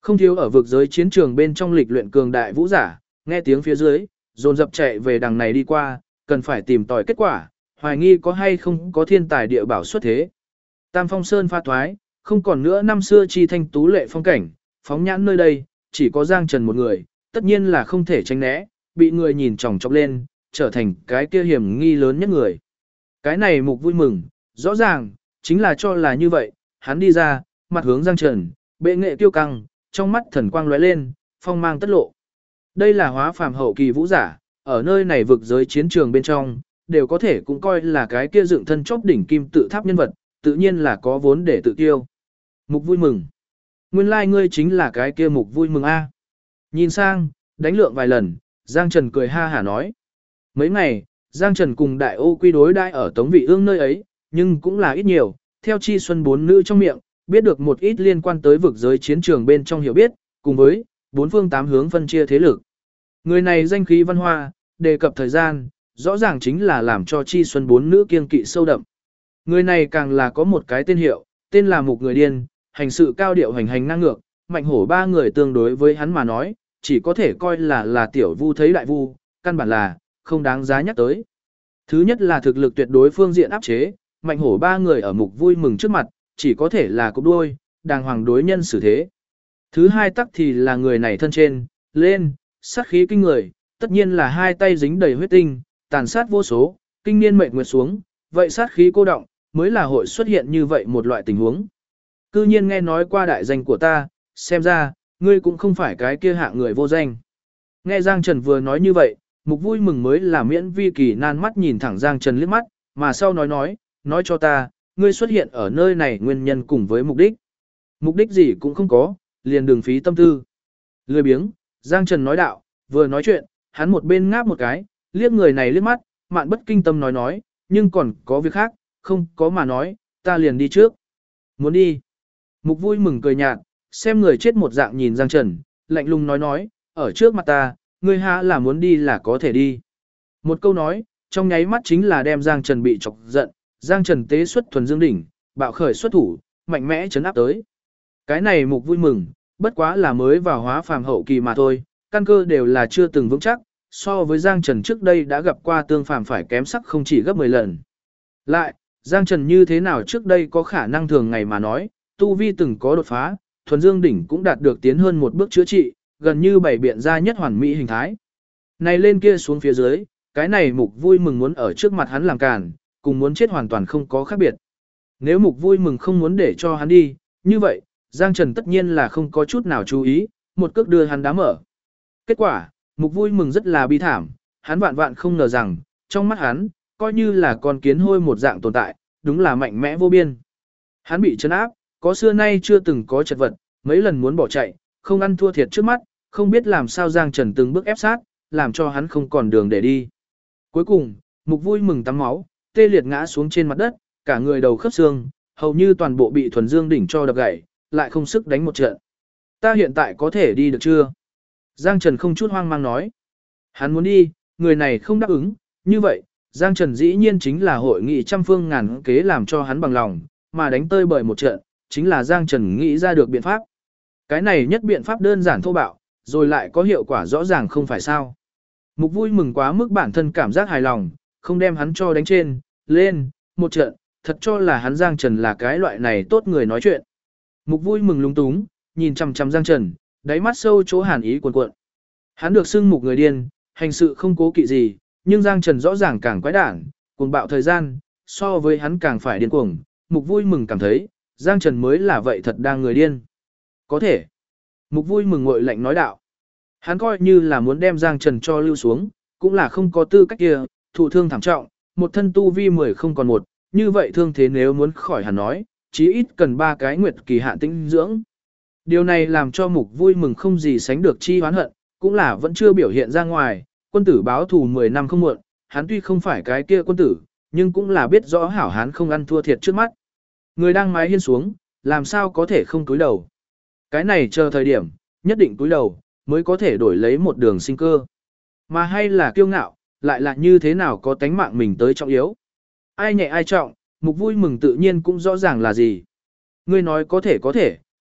Speaker 1: Không thiếu ở vực giới chiến trường bên trong lịch luyện cường đại vũ giả, nghe tiếng phía dưới, dồn dập chạy về đằng này đi qua, cần phải tìm tòi kết quả, hoài nghi có hay không có thiên tài địa bảo xuất thế. Tam Phong Sơn pha thoái, không còn nữa năm xưa chi thanh tú lệ phong cảnh, phóng nhãn nơi đây, chỉ có Giang Trần một người, tất nhiên là không thể tránh né, bị người nhìn chòng chọc lên, trở thành cái kia hiểm nghi lớn nhất người. Cái này Mục vui mừng, rõ ràng, chính là cho là như vậy, hắn đi ra, mặt hướng Giang Trần, bệ nghệ tiêu căng, trong mắt thần quang lóe lên, phong mang tất lộ. Đây là hóa phàm hậu kỳ vũ giả, ở nơi này vực giới chiến trường bên trong, đều có thể cũng coi là cái kia dựng thân chóp đỉnh kim tự tháp nhân vật, tự nhiên là có vốn để tự tiêu. Mục vui mừng. Nguyên lai like ngươi chính là cái kia Mục vui mừng a. Nhìn sang, đánh lượng vài lần, Giang Trần cười ha hả nói. Mấy ngày, Giang Trần cùng Đại Ô Quy đối đãi ở Tống Vị Ương nơi ấy, nhưng cũng là ít nhiều, theo Chi Xuân bốn nữ trong miệng, biết được một ít liên quan tới vực giới chiến trường bên trong hiểu biết, cùng với bốn phương tám hướng phân chia thế lực. Người này danh khí văn hoa, đề cập thời gian, rõ ràng chính là làm cho Chi Xuân bốn nữ kiêng kỵ sâu đậm. Người này càng là có một cái tên hiệu, tên là Mục người điên, hành sự cao điệu hành hành ngang ngược, Mạnh Hổ ba người tương đối với hắn mà nói, chỉ có thể coi là tiểu vu thấy đại vu, căn bản là không đáng giá nhắc tới. Thứ nhất là thực lực tuyệt đối phương diện áp chế, Mạnh Hổ ba người ở Mục vui mừng trước mặt, chỉ có thể là cục đuôi, đàng hoàng đối nhân xử thế. Thứ hai tắc thì là người này thân trên, lên, sát khí kinh người, tất nhiên là hai tay dính đầy huyết tinh, tàn sát vô số, kinh niên mệnh nguyệt xuống, vậy sát khí cô động, mới là hội xuất hiện như vậy một loại tình huống. Cư nhiên nghe nói qua đại danh của ta, xem ra, ngươi cũng không phải cái kia hạng người vô danh. Nghe Giang Trần vừa nói như vậy, Mục vui mừng mới là miễn vi kỳ nan mắt nhìn thẳng Giang Trần liếc mắt, mà sau nói cho ta, ngươi xuất hiện ở nơi này nguyên nhân cùng với mục đích. Mục đích gì cũng không có, liền đừng phí tâm tư. Lười biếng, Giang Trần nói đạo, vừa nói chuyện, hắn một bên ngáp một cái, liếc người này liếc mắt, mạn bất kinh tâm nói, nhưng còn có việc khác, không có mà nói, ta liền đi trước. Muốn đi. Mục vui mừng cười nhạt, xem người chết một dạng nhìn Giang Trần, lạnh lùng nói, ở trước mặt ta, ngươi há là muốn đi là có thể đi. Một câu nói, trong nháy mắt chính là đem Giang Trần bị chọc giận, Giang Trần tế xuất thuần dương đỉnh, bạo khởi xuất thủ, mạnh mẽ chấn áp tới. Cái này Mục vui mừng, bất quá là mới vào hóa phàm hậu kỳ mà thôi, căn cơ đều là chưa từng vững chắc, so với Giang Trần trước đây đã gặp qua tương phàm phải kém sắc không chỉ gấp 10 lần. Lại, Giang Trần như thế nào trước đây có khả năng thường ngày mà nói, tu vi từng có đột phá, thuần dương đỉnh cũng đạt được tiến hơn một bước chữa trị, gần như bảy biện ra nhất hoàn mỹ hình thái. Này lên kia xuống phía dưới, cái này Mục vui mừng muốn ở trước mặt hắn làm càn, cùng muốn chết hoàn toàn không có khác biệt. Nếu Mục vui mừng không muốn để cho hắn đi, như vậy, Giang Trần tất nhiên là không có chút nào chú ý, một cước đưa hắn đá mở. Kết quả, Mục vui mừng rất là bi thảm, hắn vạn vạn không ngờ rằng, trong mắt hắn, coi như là con kiến hôi một dạng tồn tại, đúng là mạnh mẽ vô biên. Hắn bị trấn áp, có xưa nay chưa từng có chật vật, mấy lần muốn bỏ chạy, không ăn thua thiệt trước mắt, không biết làm sao Giang Trần từng bước ép sát, làm cho hắn không còn đường để đi. Cuối cùng, Mục vui mừng tắm máu, tê liệt ngã xuống trên mặt đất, cả người đầu khớp xương, hầu như toàn bộ bị thuần dương đỉnh cho đập gãy, lại không sức đánh một trận. Ta hiện tại có thể đi được chưa? Giang Trần không chút hoang mang nói. Hắn muốn đi, người này không đáp ứng, như vậy, Giang Trần dĩ nhiên chính là hội nghị trăm phương ngàn kế làm cho hắn bằng lòng, mà đánh tơi bởi một trận, chính là Giang Trần nghĩ ra được biện pháp. Cái này nhất biện pháp đơn giản thô bạo, rồi lại có hiệu quả rõ ràng không phải sao. Mục vui mừng quá mức bản thân cảm giác hài lòng, không đem hắn cho đánh trên, lên, một trận, thật cho là hắn Giang Trần là cái loại này tốt người nói chuyện. Mục vui mừng lung túng, nhìn chằm chằm Giang Trần, đáy mắt sâu chỗ hàn ý cuồn cuộn. Hắn được xưng Mục người điên, hành sự không cố kỵ gì, nhưng Giang Trần rõ ràng càng quái đản, cuồng bạo thời gian, so với hắn càng phải điên cuồng. Mục vui mừng cảm thấy, Giang Trần mới là vậy thật đang người điên. Có thể. Mục vui mừng ngội lạnh nói đạo. Hắn coi như là muốn đem Giang Trần cho lưu xuống, cũng là không có tư cách kia, thụ thương thảm trọng, một thân tu vi 10 không còn một, như vậy thương thế nếu muốn khỏi hẳn nói, chí ít cần 3 cái nguyệt kỳ hạn tĩnh dưỡng. Điều này làm cho Mục vui mừng không gì sánh được chi hoán hận, cũng là vẫn chưa biểu hiện ra ngoài, quân tử báo thù 10 năm không muộn, hắn tuy không phải cái kia quân tử, nhưng cũng là biết rõ hảo hán không ăn thua thiệt trước mắt. Người đang mái hiên xuống, làm sao có thể không cúi đầu. Cái này chờ thời điểm, nhất định cúi đầu, mới có thể đổi lấy một đường sinh cơ. Mà hay là kiêu ngạo, lại là như thế nào có tánh mạng mình tới trọng yếu. Ai nhẹ ai trọng, Mục vui mừng tự nhiên cũng rõ ràng là gì. Ngươi nói có thể,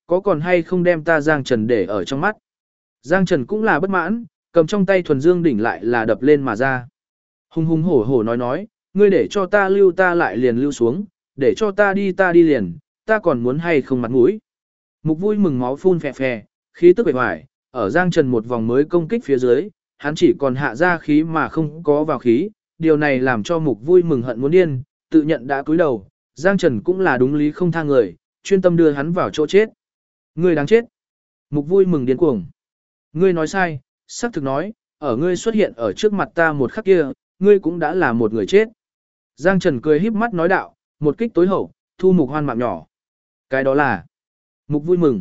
Speaker 1: có còn hay không đem ta Giang Trần để ở trong mắt. Giang Trần cũng là bất mãn, cầm trong tay thuần dương đỉnh lại là đập lên mà ra. Hùng hùng hổ hổ nói, ngươi để cho ta lưu ta lại liền lưu xuống, để cho ta đi liền, ta còn muốn hay không mặt mũi. Mục Vui Mừng máu phun phè phè, khí tức bề ngoài, ở Giang Trần một vòng mới công kích phía dưới, hắn chỉ còn hạ ra khí mà không có vào khí, điều này làm cho Mục Vui Mừng hận muốn điên, tự nhận đã cúi đầu, Giang Trần cũng là đúng lý không tha người, chuyên tâm đưa hắn vào chỗ chết. Ngươi đáng chết. Mục Vui Mừng điên cuồng. Ngươi nói sai, xác thực nói, ở ngươi xuất hiện ở trước mặt ta một khắc kia, ngươi cũng đã là một người chết. Giang Trần cười híp mắt nói đạo, một kích tối hậu, thu Mục Hoan mạng nhỏ. Cái đó là Mục Vui Mừng.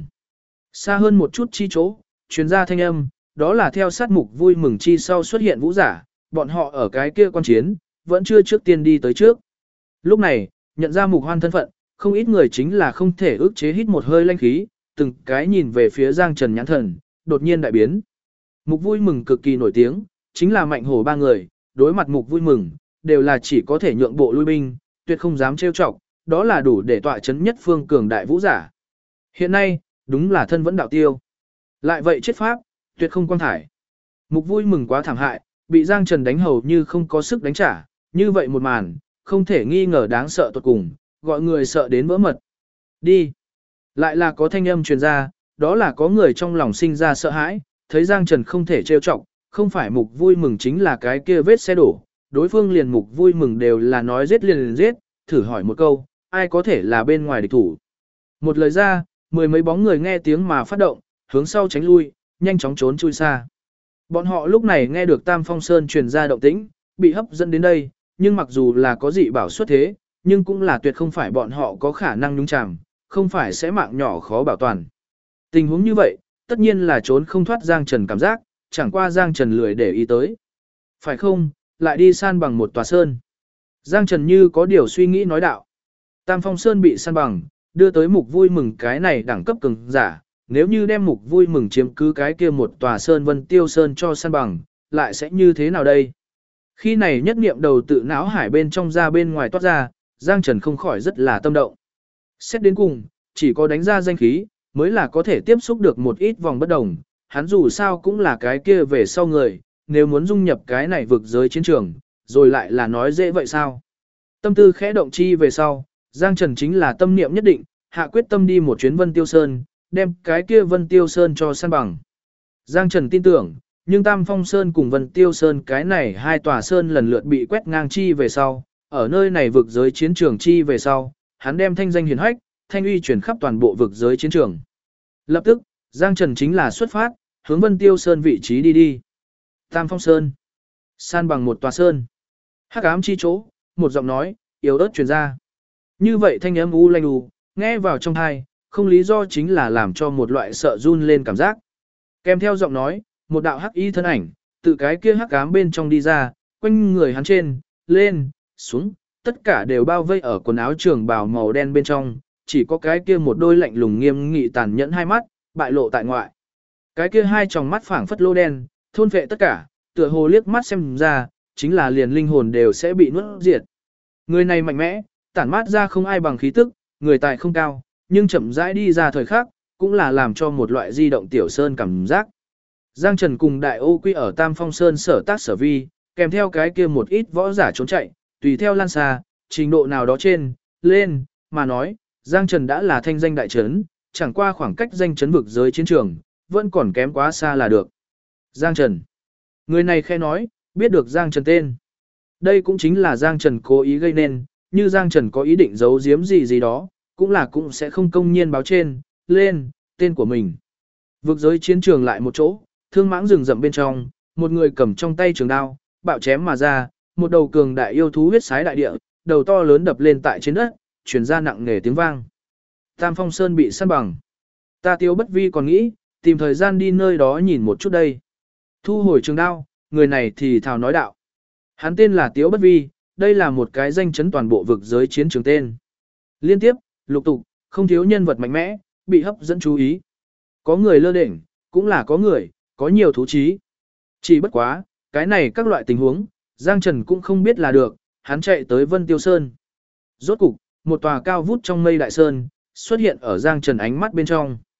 Speaker 1: Xa hơn một chút chi chỗ, truyền ra thanh âm, đó là theo sát Mục Vui Mừng chi sau xuất hiện vũ giả, bọn họ ở cái kia quan chiến, vẫn chưa trước tiên đi tới trước. Lúc này, nhận ra Mục Hoan thân phận, không ít người chính là không thể ức chế hít một hơi lanh khí, từng cái nhìn về phía Giang Trần nhãn thần, đột nhiên đại biến. Mục Vui Mừng cực kỳ nổi tiếng, chính là mạnh hổ ba người, đối mặt Mục Vui Mừng, đều là chỉ có thể nhượng bộ lui binh, tuyệt không dám trêu chọc, đó là đủ để tọa chấn nhất phương cường đại vũ giả. Hiện nay, đúng là thân vẫn đạo tiêu. Lại vậy chết pháp, tuyệt không quan thải. Mục Vui Mừng quá thảm hại, bị Giang Trần đánh hầu như không có sức đánh trả, như vậy một màn, không thể nghi ngờ đáng sợ tuột cùng, gọi người sợ đến vỡ mật. Đi. Lại là có thanh âm truyền ra, đó là có người trong lòng sinh ra sợ hãi, thấy Giang Trần không thể trêu chọc, không phải Mục Vui Mừng chính là cái kia vết xe đổ, đối phương liền Mục Vui Mừng đều là nói giết liền giết, thử hỏi một câu, ai có thể là bên ngoài địch thủ. Một lời ra, mười mấy bóng người nghe tiếng mà phát động, hướng sau tránh lui, nhanh chóng trốn chui xa. Bọn họ lúc này nghe được Tam Phong Sơn truyền ra động tĩnh, bị hấp dẫn đến đây, nhưng mặc dù là có dị bảo xuất thế, nhưng cũng là tuyệt không phải bọn họ có khả năng nhúng chàm, không phải sẽ mạng nhỏ khó bảo toàn. Tình huống như vậy, tất nhiên là trốn không thoát Giang Trần cảm giác, chẳng qua Giang Trần lười để ý tới. Phải không, lại đi san bằng một tòa sơn. Giang Trần như có điều suy nghĩ nói đạo. Tam Phong Sơn bị san bằng, đưa tới Mục Vui Mừng cái này đẳng cấp cường giả, nếu như đem Mục Vui Mừng chiếm cứ cái kia một tòa sơn Vân Tiêu Sơn cho san bằng, lại sẽ như thế nào đây? Khi này nhất niệm đầu tự não hải bên trong ra bên ngoài toát ra, Giang Trần không khỏi rất là tâm động. Xét đến cùng, chỉ có đánh ra danh khí, mới là có thể tiếp xúc được một ít vòng bất đồng, hắn dù sao cũng là cái kia về sau người, nếu muốn dung nhập cái này vực giới chiến trường, rồi lại là nói dễ vậy sao? Tâm tư khẽ động chi về sau, Giang Trần chính là tâm niệm nhất định, hạ quyết tâm đi một chuyến Vân Tiêu Sơn, đem cái kia Vân Tiêu Sơn cho san bằng. Giang Trần tin tưởng, nhưng Tam Phong Sơn cùng Vân Tiêu Sơn cái này hai tòa sơn lần lượt bị quét ngang chi về sau, ở nơi này vực giới chiến trường chi về sau, hắn đem thanh danh hiển hách, thanh uy truyền khắp toàn bộ vực giới chiến trường. Lập tức, Giang Trần chính là xuất phát, hướng Vân Tiêu Sơn vị trí đi. Tam Phong Sơn, san bằng một tòa sơn. Hắc ám chi chỗ, một giọng nói, yếu ớt truyền ra. Như vậy thanh âm u lanh u, nghe vào trong tai, không lý do chính là làm cho một loại sợ run lên cảm giác. Kèm theo giọng nói, một đạo hắc y thân ảnh, từ cái kia hắc ám bên trong đi ra, quanh người hắn trên, lên, xuống, tất cả đều bao vây ở quần áo trường bào màu đen bên trong, chỉ có cái kia một đôi lạnh lùng nghiêm nghị tàn nhẫn hai mắt, bại lộ tại ngoại. Cái kia hai tròng mắt phảng phất lô đen, thôn vệ tất cả, tựa hồ liếc mắt xem ra, chính là liền linh hồn đều sẽ bị nuốt diệt. Người này mạnh mẽ, tản mát ra không ai bằng khí tức, người tài không cao, nhưng chậm rãi đi ra thời khắc, cũng là làm cho một loại di động tiểu sơn cảm giác. Giang Trần cùng Đại Ô Quy ở Tam Phong Sơn sở tác sở vi, kèm theo cái kia một ít võ giả trốn chạy, tùy theo lan xa, trình độ nào đó trên, lên, mà nói, Giang Trần đã là thanh danh đại trấn, chẳng qua khoảng cách danh trấn vực giới chiến trường, vẫn còn kém quá xa là được. Giang Trần. Người này khe nói, biết được Giang Trần tên. Đây cũng chính là Giang Trần cố ý gây nên, như Giang Trần có ý định giấu giếm gì đó, cũng sẽ không công nhiên báo trên, lên, tên của mình. Vực giới chiến trường lại một chỗ, thương mãng rừng rậm bên trong, một người cầm trong tay trường đao, bạo chém mà ra, một đầu cường đại yêu thú huyết sái đại địa, đầu to lớn đập lên tại trên đất, truyền ra nặng nề tiếng vang. Tam Phong Sơn bị san bằng. Ta Tiếu Bất Vi còn nghĩ, tìm thời gian đi nơi đó nhìn một chút đây. Thu hồi trường đao, người này thì thào nói đạo. Hắn tên là Tiếu Bất Vi, đây là một cái danh chấn toàn bộ vực giới chiến trường tên. Liên tiếp, lục tục, không thiếu nhân vật mạnh mẽ, bị hấp dẫn chú ý. Có người lơ đễnh, cũng là có người, có nhiều thú trí. Chỉ bất quá, cái này các loại tình huống, Giang Trần cũng không biết là được, hắn chạy tới Vân Tiêu Sơn. Rốt cục, một tòa cao vút trong mây đại sơn, xuất hiện ở Giang Trần ánh mắt bên trong.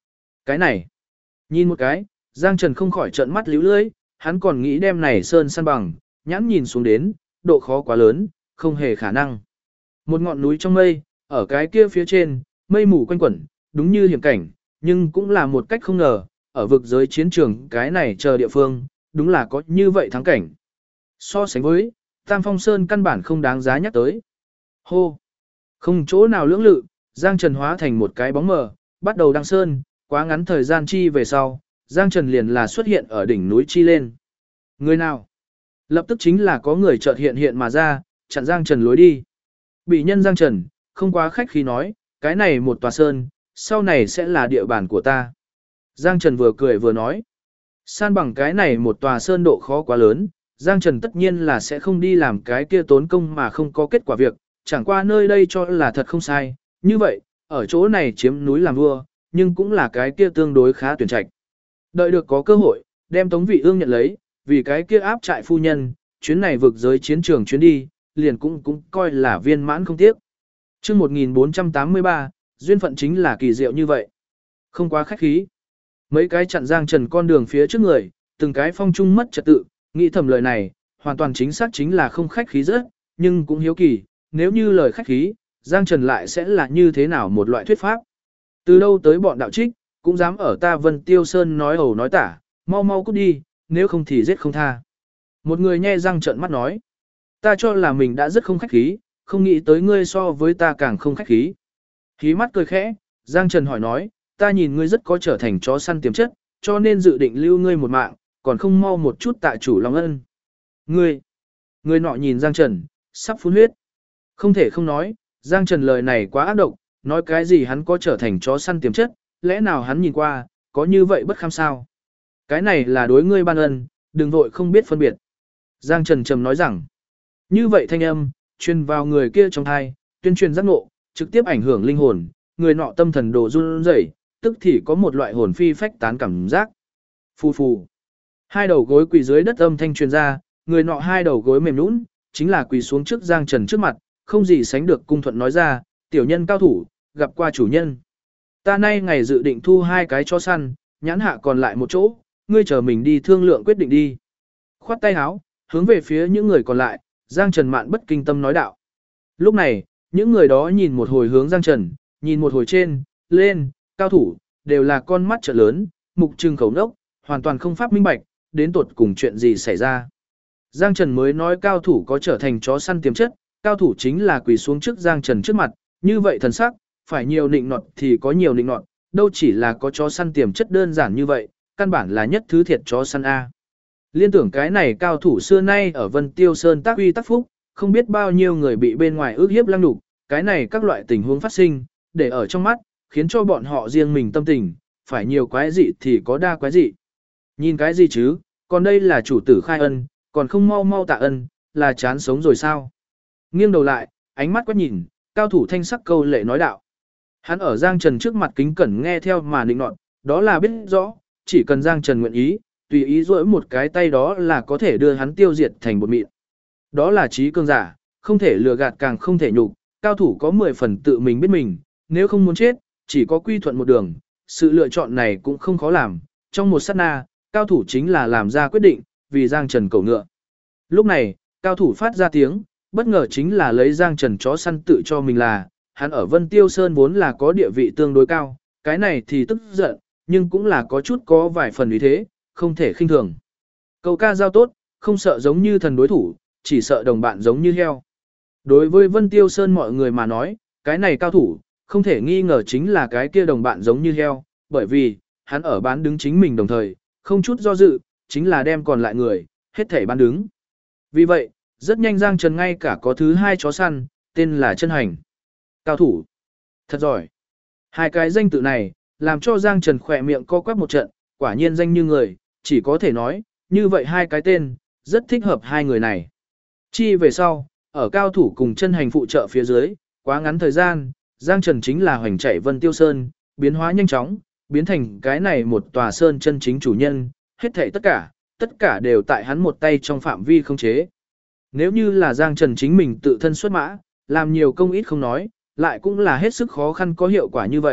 Speaker 1: Cái này, nhìn một cái, Giang Trần không khỏi trợn mắt líu lưỡi, hắn còn nghĩ đem này sơn san bằng, nhãn nhìn xuống đến, độ khó quá lớn, không hề khả năng. Một ngọn núi trong mây, ở cái kia phía trên, mây mù quanh quẩn, đúng như hiểm cảnh, nhưng cũng là một cách không ngờ, ở vực giới chiến trường cái này chờ địa phương, đúng là có như vậy thắng cảnh. So sánh với, Tam Phong Sơn căn bản không đáng giá nhắc tới. Hô! Không chỗ nào lưỡng lự, Giang Trần hóa thành một cái bóng mờ, bắt đầu đăng sơn, quá ngắn thời gian chi về sau, Giang Trần liền là xuất hiện ở đỉnh núi chi lên. Người nào? Lập tức chính là có người chợt hiện mà ra, chặn Giang Trần lối đi. Bị nhân Giang Trần, không quá khách khí nói, cái này một tòa sơn, sau này sẽ là địa bàn của ta. Giang Trần vừa cười vừa nói, san bằng cái này một tòa sơn độ khó quá lớn, Giang Trần tất nhiên là sẽ không đi làm cái kia tốn công mà không có kết quả việc, chẳng qua nơi đây cho là thật không sai, như vậy, ở chỗ này chiếm núi làm vua, nhưng cũng là cái kia tương đối khá tuyển trạch. Đợi được có cơ hội, đem Tống Vị Ương nhận lấy, vì cái kia áp trại phu nhân, chuyến này vực giới chiến trường chuyến đi, liền cũng coi là viên mãn không tiếc. Chương 1483, duyên phận chính là kỳ diệu như vậy. Không quá khách khí. Mấy cái chặn Giang Trần con đường phía trước người, từng cái phong trung mất trật tự, nghĩ thầm lời này, hoàn toàn chính xác chính là không khách khí rất, nhưng cũng hiếu kỳ, nếu như lời khách khí, Giang Trần lại sẽ là như thế nào một loại thuyết pháp. Từ đâu tới bọn đạo trích, cũng dám ở ta Vân Tiêu Sơn nói ẩu nói tả, mau mau cút đi, nếu không thì giết không tha. Một người nhe răng trợn mắt nói, ta cho là mình đã rất không khách khí, không nghĩ tới ngươi so với ta càng không khách khí. Khí mắt cười khẽ, Giang Trần hỏi nói, ta nhìn ngươi rất có trở thành chó săn tiềm chất, cho nên dự định lưu ngươi một mạng, còn không mau một chút tạ chủ lòng ân. Ngươi nọ nhìn Giang Trần, sắp phun huyết. Không thể không nói, Giang Trần lời này quá ác độc, nói cái gì hắn có trở thành chó săn tiềm chất, lẽ nào hắn nhìn qua, có như vậy bất kham sao? Cái này là đối ngươi ban ân, đừng vội không biết phân biệt. Giang Trần trầm nói rằng, như vậy thanh âm, truyền vào người kia trong thai, tuyên truyền giác ngộ, trực tiếp ảnh hưởng linh hồn, người nọ tâm thần đồ run rẩy, tức thì có một loại hồn phi phách tán cảm giác. Phù phù. Hai đầu gối quỳ dưới đất âm thanh truyền ra, người nọ hai đầu gối mềm nhũn, chính là quỳ xuống trước Giang Trần trước mặt, không gì sánh được cung thuận nói ra, tiểu nhân cao thủ, gặp qua chủ nhân. Ta nay ngày dự định thu hai cái chó săn, nhãn hạ còn lại một chỗ, ngươi chờ mình đi thương lượng quyết định đi. Khoát tay áo, hướng về phía những người còn lại, Giang Trần mạn bất kinh tâm nói đạo. Lúc này, những người đó nhìn một hồi hướng Giang Trần, nhìn một hồi trên, lên, cao thủ, đều là con mắt trợ lớn, mục trừng khẩu nốc, hoàn toàn không pháp minh bạch, đến tột cùng chuyện gì xảy ra. Giang Trần mới nói cao thủ có trở thành chó săn tiềm chất, cao thủ chính là quỳ xuống trước Giang Trần trước mặt, như vậy thần sắc, phải nhiều nịnh nọt thì có nhiều nịnh nọt, đâu chỉ là có chó săn tiềm chất đơn giản như vậy, căn bản là nhất thứ thiệt chó săn A. Liên tưởng cái này cao thủ xưa nay ở Vân Tiêu Sơn tác uy tác phúc, không biết bao nhiêu người bị bên ngoài ước hiếp lăng đục, cái này các loại tình huống phát sinh, để ở trong mắt, khiến cho bọn họ riêng mình tâm tình, phải nhiều quái dị thì có đa quái dị. Nhìn cái gì chứ, còn đây là chủ tử khai ân, còn không mau mau tạ ân, là chán sống rồi sao? Nghiêng đầu lại, ánh mắt quét nhìn, cao thủ thanh sắc câu lệ nói đạo. Hắn ở Giang Trần trước mặt kính cẩn nghe theo mà định nọt, đó là biết rõ, chỉ cần Giang Trần nguyện ý, tùy ý duỗi một cái tay đó là có thể đưa hắn tiêu diệt thành bột mịn. Đó là trí cường giả, không thể lừa gạt càng không thể nhục, cao thủ có 10 phần tự mình biết mình, nếu không muốn chết, chỉ có quy thuận một đường, sự lựa chọn này cũng không khó làm, trong một sát na, cao thủ chính là làm ra quyết định, vì Giang Trần cầu ngựa. Lúc này, cao thủ phát ra tiếng, bất ngờ chính là lấy Giang Trần chó săn tự cho mình là, hắn ở Vân Tiêu Sơn vốn là có địa vị tương đối cao, cái này thì tức giận, nhưng cũng là có chút có vài phần ý thế, không thể khinh thường. Câu ca giao tốt, không sợ giống như thần đối thủ, chỉ sợ đồng bạn giống như heo. Đối với Vân Tiêu Sơn mọi người mà nói, cái này cao thủ, không thể nghi ngờ chính là cái kia đồng bạn giống như heo, bởi vì, hắn ở bán đứng chính mình đồng thời, không chút do dự, chính là đem còn lại người, hết thể bán đứng. Vì vậy, rất nhanh Giang Trần ngay cả có thứ hai chó săn, tên là Chân Hành. Cao thủ. Thật giỏi. Hai cái danh tự này, làm cho Giang Trần khỏe miệng co quắp một trận, quả nhiên danh như người, chỉ có thể nói, như vậy hai cái tên, rất thích hợp hai người này. Chi về sau, ở cao thủ cùng Chân Hành phụ trợ phía dưới, quá ngắn thời gian, Giang Trần chính là hoành chạy Vân Tiêu Sơn, biến hóa nhanh chóng, biến thành cái này một tòa sơn chân chính chủ nhân, hết thảy tất cả đều tại hắn một tay trong phạm vi không chế. Nếu như là Giang Trần chính mình tự thân xuất mã, làm nhiều công ít không nói, lại cũng là hết sức khó khăn có hiệu quả như vậy,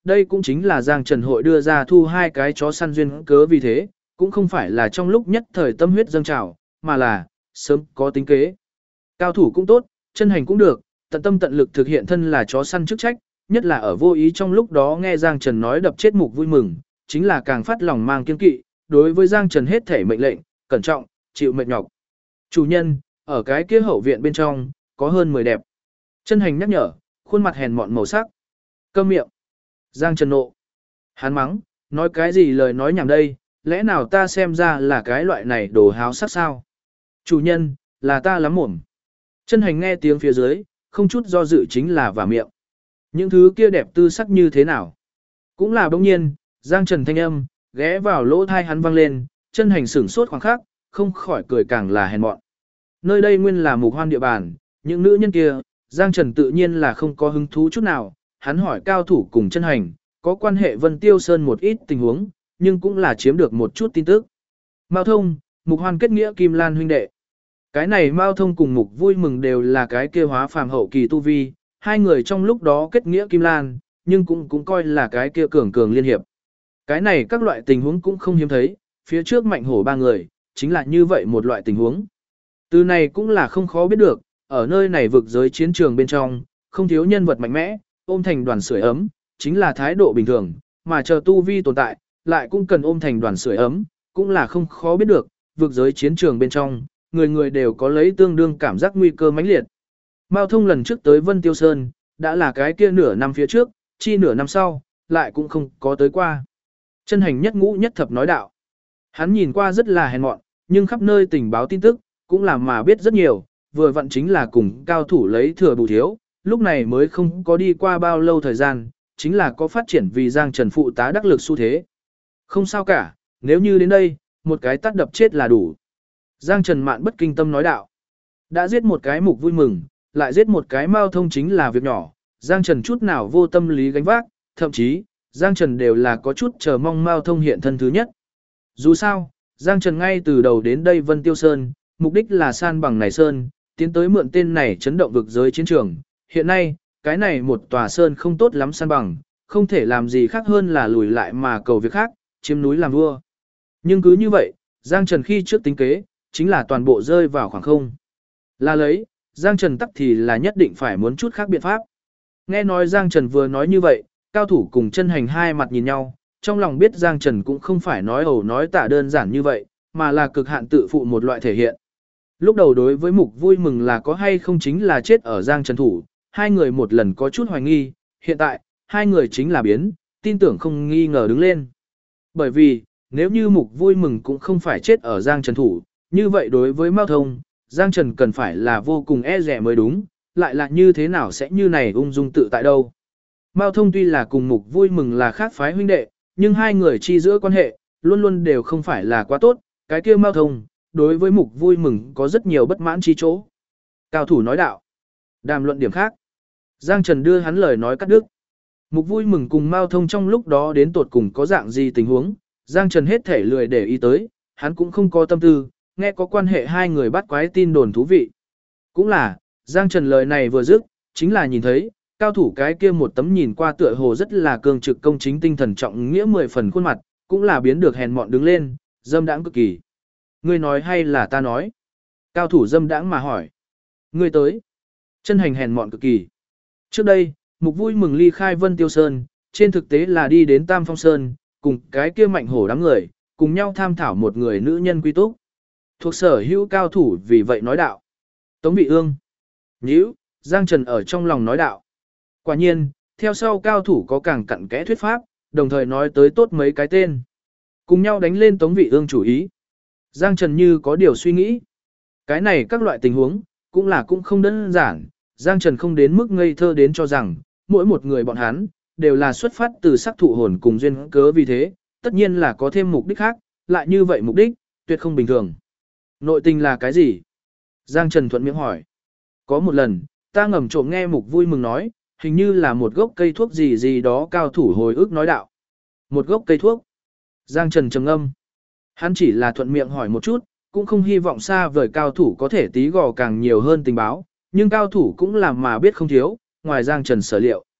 Speaker 1: đây cũng chính là Giang Trần hội đưa ra thu hai cái chó săn duyên cớ vì thế, cũng không phải là trong lúc nhất thời tâm huyết dâng trào, mà là sớm có tính kế. Cao thủ cũng tốt, chân hành cũng được, tận tâm tận lực thực hiện thân là chó săn chức trách, nhất là ở vô ý trong lúc đó nghe Giang Trần nói đập chết Mục vui mừng, chính là càng phát lòng mang kiên kỵ, đối với Giang Trần hết thể mệnh lệnh, cẩn trọng, chịu mệt nhọc. Chủ nhân, ở cái kia hậu viện bên trong, có hơn 10 đẹp. Chân hành nhắc nhở, khuôn mặt hèn mọn màu sắc. Câm miệng. Giang Trần nộ. Hắn mắng, nói cái gì lời nói nhảm đây, lẽ nào ta xem ra là cái loại này đồ háo sắc sao? Chủ nhân, là ta lắm mồm. Chân hành nghe tiếng phía dưới, không chút do dự chính là vào miệng. Những thứ kia đẹp tư sắc như thế nào? Cũng là bỗng nhiên, Giang Trần thanh âm, ghé vào lỗ thai hắn vang lên, chân hành sửng sốt khoảng khắc, không khỏi cười càng là hèn mọn. Nơi đây nguyên là Mục Hoan địa bàn, những nữ nhân kia, Giang Trần tự nhiên là không có hứng thú chút nào, hắn hỏi cao thủ cùng chân hành, có quan hệ Vân Tiêu Sơn một ít tình huống, nhưng cũng là chiếm được một chút tin tức. Mao Thông, Mục Hoan kết nghĩa Kim Lan huynh đệ. Cái này Mao Thông cùng Mục vui mừng đều là cái kia hóa phàm hậu kỳ tu vi, hai người trong lúc đó kết nghĩa Kim Lan, nhưng cũng coi là cái kia cường cường liên hiệp. Cái này các loại tình huống cũng không hiếm thấy, phía trước Mạnh Hổ ba người, chính là như vậy một loại tình huống. Từ này cũng là không khó biết được, ở nơi này vực giới chiến trường bên trong, không thiếu nhân vật mạnh mẽ, ôm thành đoàn sưởi ấm, chính là thái độ bình thường, mà chờ tu vi tồn tại, lại cũng cần ôm thành đoàn sưởi ấm, cũng là không khó biết được, vực giới chiến trường bên trong, người người đều có lấy tương đương cảm giác nguy cơ mãnh liệt. Mao Thông lần trước tới Vân Tiêu Sơn, đã là cái kia nửa năm phía trước, chi nửa năm sau, lại cũng không có tới qua. Chân hành nhất ngũ nhất thập nói đạo. Hắn nhìn qua rất là hèn mọn, nhưng khắp nơi tình báo tin tức, cũng làm mà biết rất nhiều, vừa vặn chính là cùng cao thủ lấy thừa bù thiếu, lúc này mới không có đi qua bao lâu thời gian, chính là có phát triển vì Giang Trần phụ tá đắc lực xu thế. Không sao cả, nếu như đến đây, một cái tát đập chết là đủ. Giang Trần mạn bất kinh tâm nói đạo. Đã giết một cái Mục vui mừng, lại giết một cái Mao Thông chính là việc nhỏ, Giang Trần chút nào vô tâm lý gánh vác, thậm chí, Giang Trần đều là có chút chờ mong Mao Thông hiện thân thứ nhất. Dù sao, Giang Trần ngay từ đầu đến đây Vân Tiêu Sơn, mục đích là san bằng này Sơn, tiến tới mượn tên này chấn động vực giới chiến trường. Hiện nay, cái này một tòa Sơn không tốt lắm san bằng, không thể làm gì khác hơn là lùi lại mà cầu việc khác, chiếm núi làm vua. Nhưng cứ như vậy, Giang Trần khi trước tính kế, chính là toàn bộ rơi vào khoảng không. Là lấy, Giang Trần tắc thì là nhất định phải muốn chút khác biện pháp. Nghe nói Giang Trần vừa nói như vậy, cao thủ cùng chân hành hai mặt nhìn nhau, trong lòng biết Giang Trần cũng không phải nói ẩu nói tả đơn giản như vậy, mà là cực hạn tự phụ một loại thể hiện. Lúc đầu đối với Mục vui mừng là có hay không chính là chết ở Giang Trần thủ, hai người một lần có chút hoài nghi, hiện tại, hai người chính là biến, tin tưởng không nghi ngờ đứng lên. Bởi vì, nếu như Mục vui mừng cũng không phải chết ở Giang Trần thủ, như vậy đối với Mao Thông, Giang Trần cần phải là vô cùng e rẻ mới đúng, lại là như thế nào sẽ như này ung dung tự tại đâu. Mao Thông tuy là cùng Mục vui mừng là khác phái huynh đệ, nhưng hai người chi giữa quan hệ, luôn luôn đều không phải là quá tốt, cái kia Mao Thông, đối với Mục vui mừng có rất nhiều bất mãn chi chỗ. Cao thủ nói đạo, đàm luận điểm khác. Giang Trần đưa hắn lời nói cắt đứt. Mục vui mừng cùng Mao Thông trong lúc đó đến tột cùng có dạng gì tình huống, Giang Trần hết thể lười để ý tới, hắn cũng không có tâm tư, nghe có quan hệ hai người bắt quái tin đồn thú vị. Cũng là, Giang Trần lời này vừa dứt, chính là nhìn thấy, cao thủ cái kia một tấm nhìn qua tựa hồ rất là cường trực công chính tinh thần trọng nghĩa 10 phần khuôn mặt, cũng là biến được hèn mọn đứng lên, dâm đãng cực kỳ. Ngươi nói hay là ta nói? Cao thủ dâm đãng mà hỏi. Ngươi tới. Chân hành hèn mọn cực kỳ. Trước đây, Mục vui mừng ly khai Vân Tiêu Sơn, trên thực tế là đi đến Tam Phong Sơn, cùng cái kia Mạnh Hổ đám người, cùng nhau tham thảo một người nữ nhân quy túc. Thuộc sở hữu cao thủ vì vậy nói đạo. Tống Vị Ương. Nhíu, Giang Trần ở trong lòng nói đạo. Quả nhiên, theo sau cao thủ có càng cặn kẽ thuyết pháp, đồng thời nói tới tốt mấy cái tên. Cùng nhau đánh lên Tống Vị Ương chủ ý. Giang Trần như có điều suy nghĩ. Cái này các loại tình huống, cũng không đơn giản. Giang Trần không đến mức ngây thơ đến cho rằng, mỗi một người bọn hắn, đều là xuất phát từ sắc thụ hồn cùng duyên cớ vì thế, tất nhiên là có thêm mục đích khác, lại như vậy mục đích, tuyệt không bình thường. Nội tình là cái gì? Giang Trần thuận miệng hỏi. Có một lần, ta ngầm trộm nghe Mục vui mừng nói, hình như là một gốc cây thuốc gì gì đó cao thủ hồi ức nói đạo. Một gốc cây thuốc. Giang Trần trầm ngâm. Hắn chỉ là thuận miệng hỏi một chút, cũng không hy vọng xa vời cao thủ có thể tí gò càng nhiều hơn tình báo, nhưng cao thủ cũng làm mà biết không thiếu, ngoài Giang Trần sở liệu.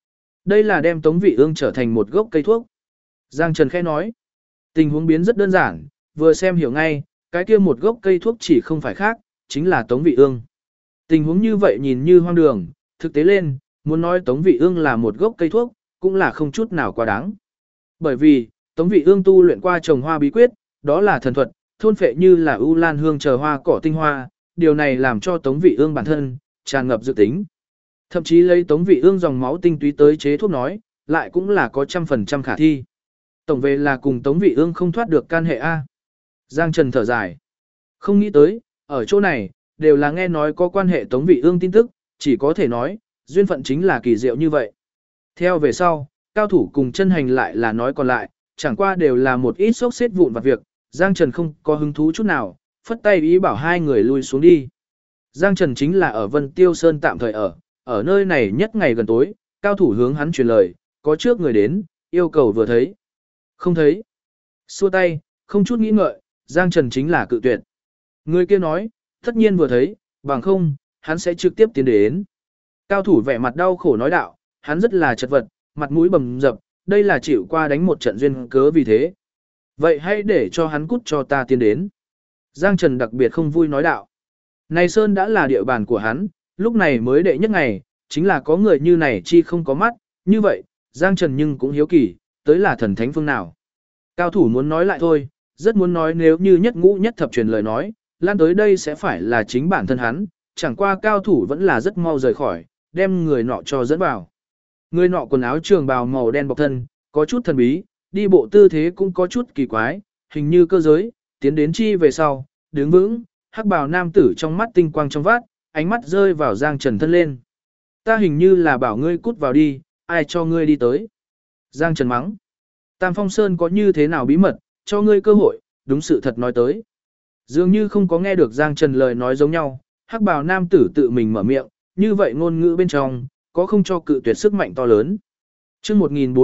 Speaker 1: Đây là đem Tống Vị Ương trở thành một gốc cây thuốc. Giang Trần khẽ nói. Tình huống biến rất đơn giản, vừa xem hiểu ngay, cái kia một gốc cây thuốc chỉ không phải khác, chính là Tống Vị Ương. Tình huống như vậy nhìn như hoang đường, thực tế lên, muốn nói Tống Vị Ương là một gốc cây thuốc, cũng là không chút nào quá đáng. Bởi vì, Tống Vị Ương tu luyện qua trồng hoa bí quyết, đó là thần thuật, thôn phệ như là ưu lan hương chờ hoa cỏ tinh hoa, điều này làm cho Tống Vị Ương bản thân tràn ngập dự tính. Thậm chí lấy Tống Vị Ương dòng máu tinh túy tới chế thuốc nói, lại cũng là có 100% khả thi. Tổng về là cùng Tống Vị Ương không thoát được can hệ A. Giang Trần thở dài. Không nghĩ tới, ở chỗ này, đều là nghe nói có quan hệ Tống Vị Ương tin tức, chỉ có thể nói, duyên phận chính là kỳ diệu như vậy. Theo về sau, cao thủ cùng chân hành lại là nói còn lại, chẳng qua đều là một ít xốc xếp vụn vặt việc, Giang Trần không có hứng thú chút nào, phất tay ý bảo hai người lui xuống đi. Giang Trần chính là ở Vân Tiêu Sơn tạm thời ở nơi này nhất ngày gần tối, cao thủ hướng hắn truyền lời, có trước người đến, yêu cầu vừa thấy. Không thấy. Xua tay, không chút nghĩ ngợi, Giang Trần chính là cự tuyệt. Người kia nói, tất nhiên vừa thấy, bằng không, hắn sẽ trực tiếp tiến đến. Cao thủ vẻ mặt đau khổ nói đạo, hắn rất là chật vật, mặt mũi bầm dập, đây là chịu qua đánh một trận duyên cớ vì thế. Vậy hãy để cho hắn cút cho ta tiến đến. Giang Trần đặc biệt không vui nói đạo. Này Sơn đã là địa bàn của hắn, lúc này mới đệ nhất ngày, chính là có người như này chi không có mắt, như vậy, Giang Trần nhưng cũng hiếu kỳ, tới là thần thánh phương nào. Cao thủ muốn nói lại thôi, rất muốn nói nếu như nhất ngũ nhất thập truyền lời nói, lan tới đây sẽ phải là chính bản thân hắn, chẳng qua cao thủ vẫn là rất mau rời khỏi, đem người nọ cho dẫn vào. Người nọ quần áo trường bào màu đen bọc thân, có chút thần bí, đi bộ tư thế cũng có chút kỳ quái, hình như cơ giới, tiến đến chi về sau, đứng vững, hắc bào nam tử trong mắt tinh quang trong vát, ánh mắt rơi vào Giang Trần thân lên. Ta hình như là bảo ngươi cút vào đi, ai cho ngươi đi tới. Giang Trần mắng. Tam Phong Sơn có như thế nào bí mật, cho ngươi cơ hội, đúng sự thật nói tới. Dường như không có nghe được Giang Trần lời nói giống nhau, hắc bào nam tử tự mình mở miệng, như vậy ngôn ngữ bên trong, có không cho cự tuyệt sức mạnh to lớn. Chương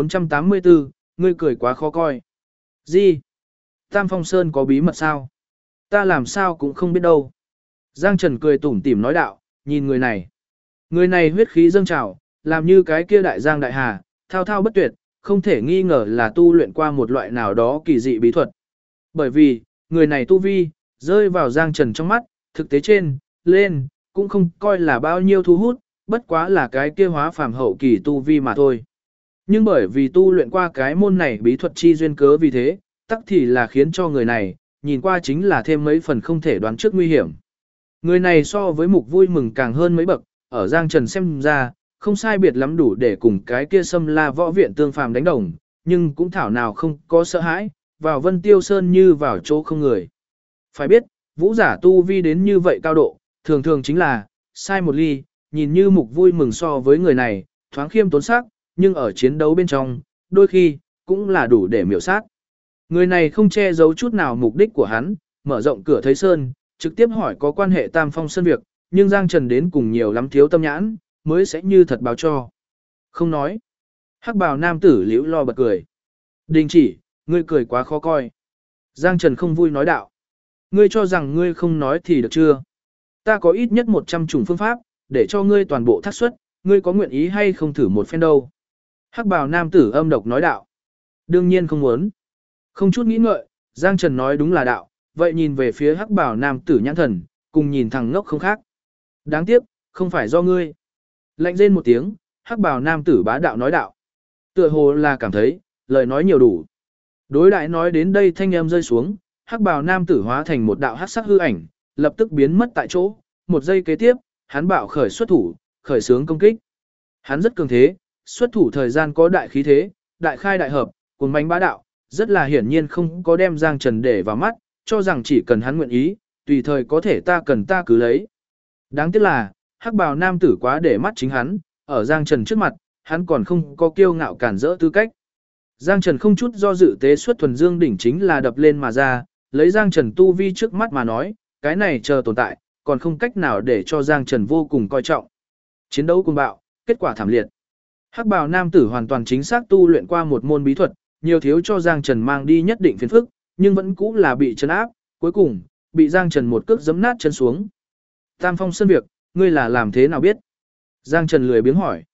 Speaker 1: 1484, ngươi cười quá khó coi. Gì? Tam Phong Sơn có bí mật sao? Ta làm sao cũng không biết đâu. Giang Trần cười tủm tỉm nói đạo, nhìn người này. Người này huyết khí dâng trào, làm như cái kia đại giang đại hà, thao thao bất tuyệt, không thể nghi ngờ là tu luyện qua một loại nào đó kỳ dị bí thuật. Bởi vì, người này tu vi, rơi vào Giang Trần trong mắt, thực tế trên, lên, cũng không coi là bao nhiêu thu hút, bất quá là cái kia hóa phàm hậu kỳ tu vi mà thôi. Nhưng bởi vì tu luyện qua cái môn này bí thuật chi duyên cớ vì thế, tắc thì là khiến cho người này, nhìn qua chính là thêm mấy phần không thể đoán trước nguy hiểm. Người này so với mục vui mừng càng hơn mấy bậc, ở Giang Trần xem ra, không sai biệt lắm đủ để cùng cái kia xâm la võ viện tương phàm đánh đồng, nhưng cũng thảo nào không có sợ hãi, vào Vân Tiêu Sơn như vào chỗ không người. Phải biết, vũ giả tu vi đến như vậy cao độ, thường thường chính là, sai một ly, nhìn như mục vui mừng so với người này, thoáng khiêm tốn sắc, nhưng ở chiến đấu bên trong, đôi khi, cũng là đủ để miểu sát. Người này không che giấu chút nào mục đích của hắn, mở rộng cửa thấy Sơn, trực tiếp hỏi có quan hệ Tam Phong Sơn việc, nhưng Giang Trần đến cùng nhiều lắm thiếu tâm nhãn, mới sẽ như thật báo cho. Không nói. Hắc bào nam tử liễu lo bật cười. Đình chỉ, ngươi cười quá khó coi. Giang Trần không vui nói đạo. Ngươi cho rằng ngươi không nói thì được chưa? Ta có ít nhất 100 chủng phương pháp, để cho ngươi toàn bộ thác suất, ngươi có nguyện ý hay không thử một phen đâu. Hắc bào nam tử âm độc nói đạo. Đương nhiên không muốn. Không chút nghĩ ngợi, Giang Trần nói đúng là đạo, vậy nhìn về phía hắc bào nam tử nhãn thần, cùng nhìn thằng ngốc không khác. Đáng tiếc, không phải do ngươi. Lạnh rên một tiếng, hắc bào nam tử bá đạo nói đạo. Tựa hồ là cảm thấy, lời nói nhiều đủ. Đối đại nói đến đây thanh âm rơi xuống, hắc bào nam tử hóa thành một đạo hắc sắc hư ảnh, lập tức biến mất tại chỗ, một giây kế tiếp, hắn bạo khởi xuất thủ, khởi xướng công kích. Hắn rất cường thế, xuất thủ thời gian có đại khí thế, đại khai đại hợp, cuồng mãnh bá đạo, rất là hiển nhiên không có đem Giang Trần để vào mắt, cho rằng chỉ cần hắn nguyện ý, tùy thời có thể ta cần ta cứ lấy. Đáng tiếc là, hắc bào nam tử quá để mắt chính hắn, ở Giang Trần trước mặt, hắn còn không có kiêu ngạo cản rỡ tư cách. Giang Trần không chút do dự tế xuất thuần dương đỉnh chính là đập lên mà ra, lấy Giang Trần tu vi trước mắt mà nói, cái này chờ tồn tại, còn không cách nào để cho Giang Trần vô cùng coi trọng. Chiến đấu cùng bạo, kết quả thảm liệt. Hắc bào nam tử hoàn toàn chính xác tu luyện qua một môn bí thuật, nhiều thiếu cho Giang Trần mang đi nhất định phiền phức, nhưng vẫn cũng là bị trấn áp, cuối cùng, bị Giang Trần một cước giẫm nát chân xuống. Tam Phong Sơn việc, ngươi là làm thế nào biết? Giang Trần lười biếng hỏi.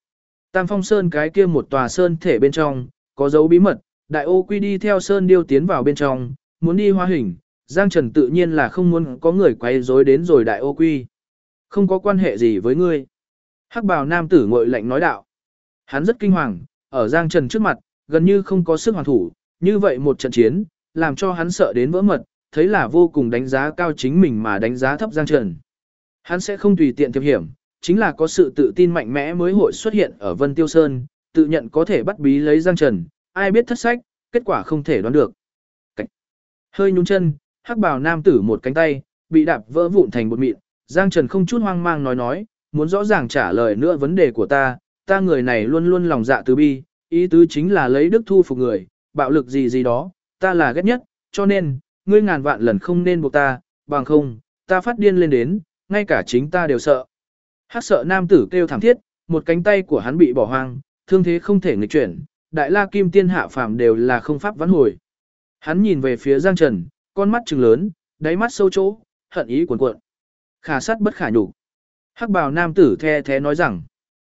Speaker 1: Tam Phong Sơn cái kia một tòa sơn thể bên trong, có dấu bí mật, Đại Ô Quy đi theo sơn điêu tiến vào bên trong, muốn đi hóa hình, Giang Trần tự nhiên là không muốn có người quấy rối đến rồi Đại Ô Quy. Không có quan hệ gì với ngươi. Hắc bào nam tử ngội lạnh nói đạo. Hắn rất kinh hoàng, ở Giang Trần trước mặt, gần như không có sức hoàn thủ, như vậy một trận chiến, làm cho hắn sợ đến vỡ mật, thấy là vô cùng đánh giá cao chính mình mà đánh giá thấp Giang Trần. Hắn sẽ không tùy tiện thiệp hiểm, chính là có sự tự tin mạnh mẽ mới hội xuất hiện ở Vân Tiêu Sơn, tự nhận có thể bắt bí lấy Giang Trần, ai biết thất sách, kết quả không thể đoán được. Cảnh. Hơi nhún chân, hắc bào nam tử một cánh tay, bị đạp vỡ vụn thành bột mịn, Giang Trần không chút hoang mang nói, muốn rõ ràng trả lời nữa vấn đề của ta người này luôn luôn lòng dạ từ bi, ý tứ chính là lấy đức thu phục người, bạo lực gì đó, ta là ghét nhất, cho nên, ngươi ngàn vạn lần không nên buộc ta, bằng không, ta phát điên lên đến, ngay cả chính ta đều sợ. Hắc sợ nam tử kêu thảm thiết, một cánh tay của hắn bị bỏ hoang, thương thế không thể nghịch chuyển, đại la kim tiên hạ phàm đều là không pháp vãn hồi. Hắn nhìn về phía Giang Trần, con mắt trừng lớn, đáy mắt sâu chỗ, hận ý cuồn cuộn. Khả sát bất khả nhục. Hắc bào nam tử the thế nói rằng,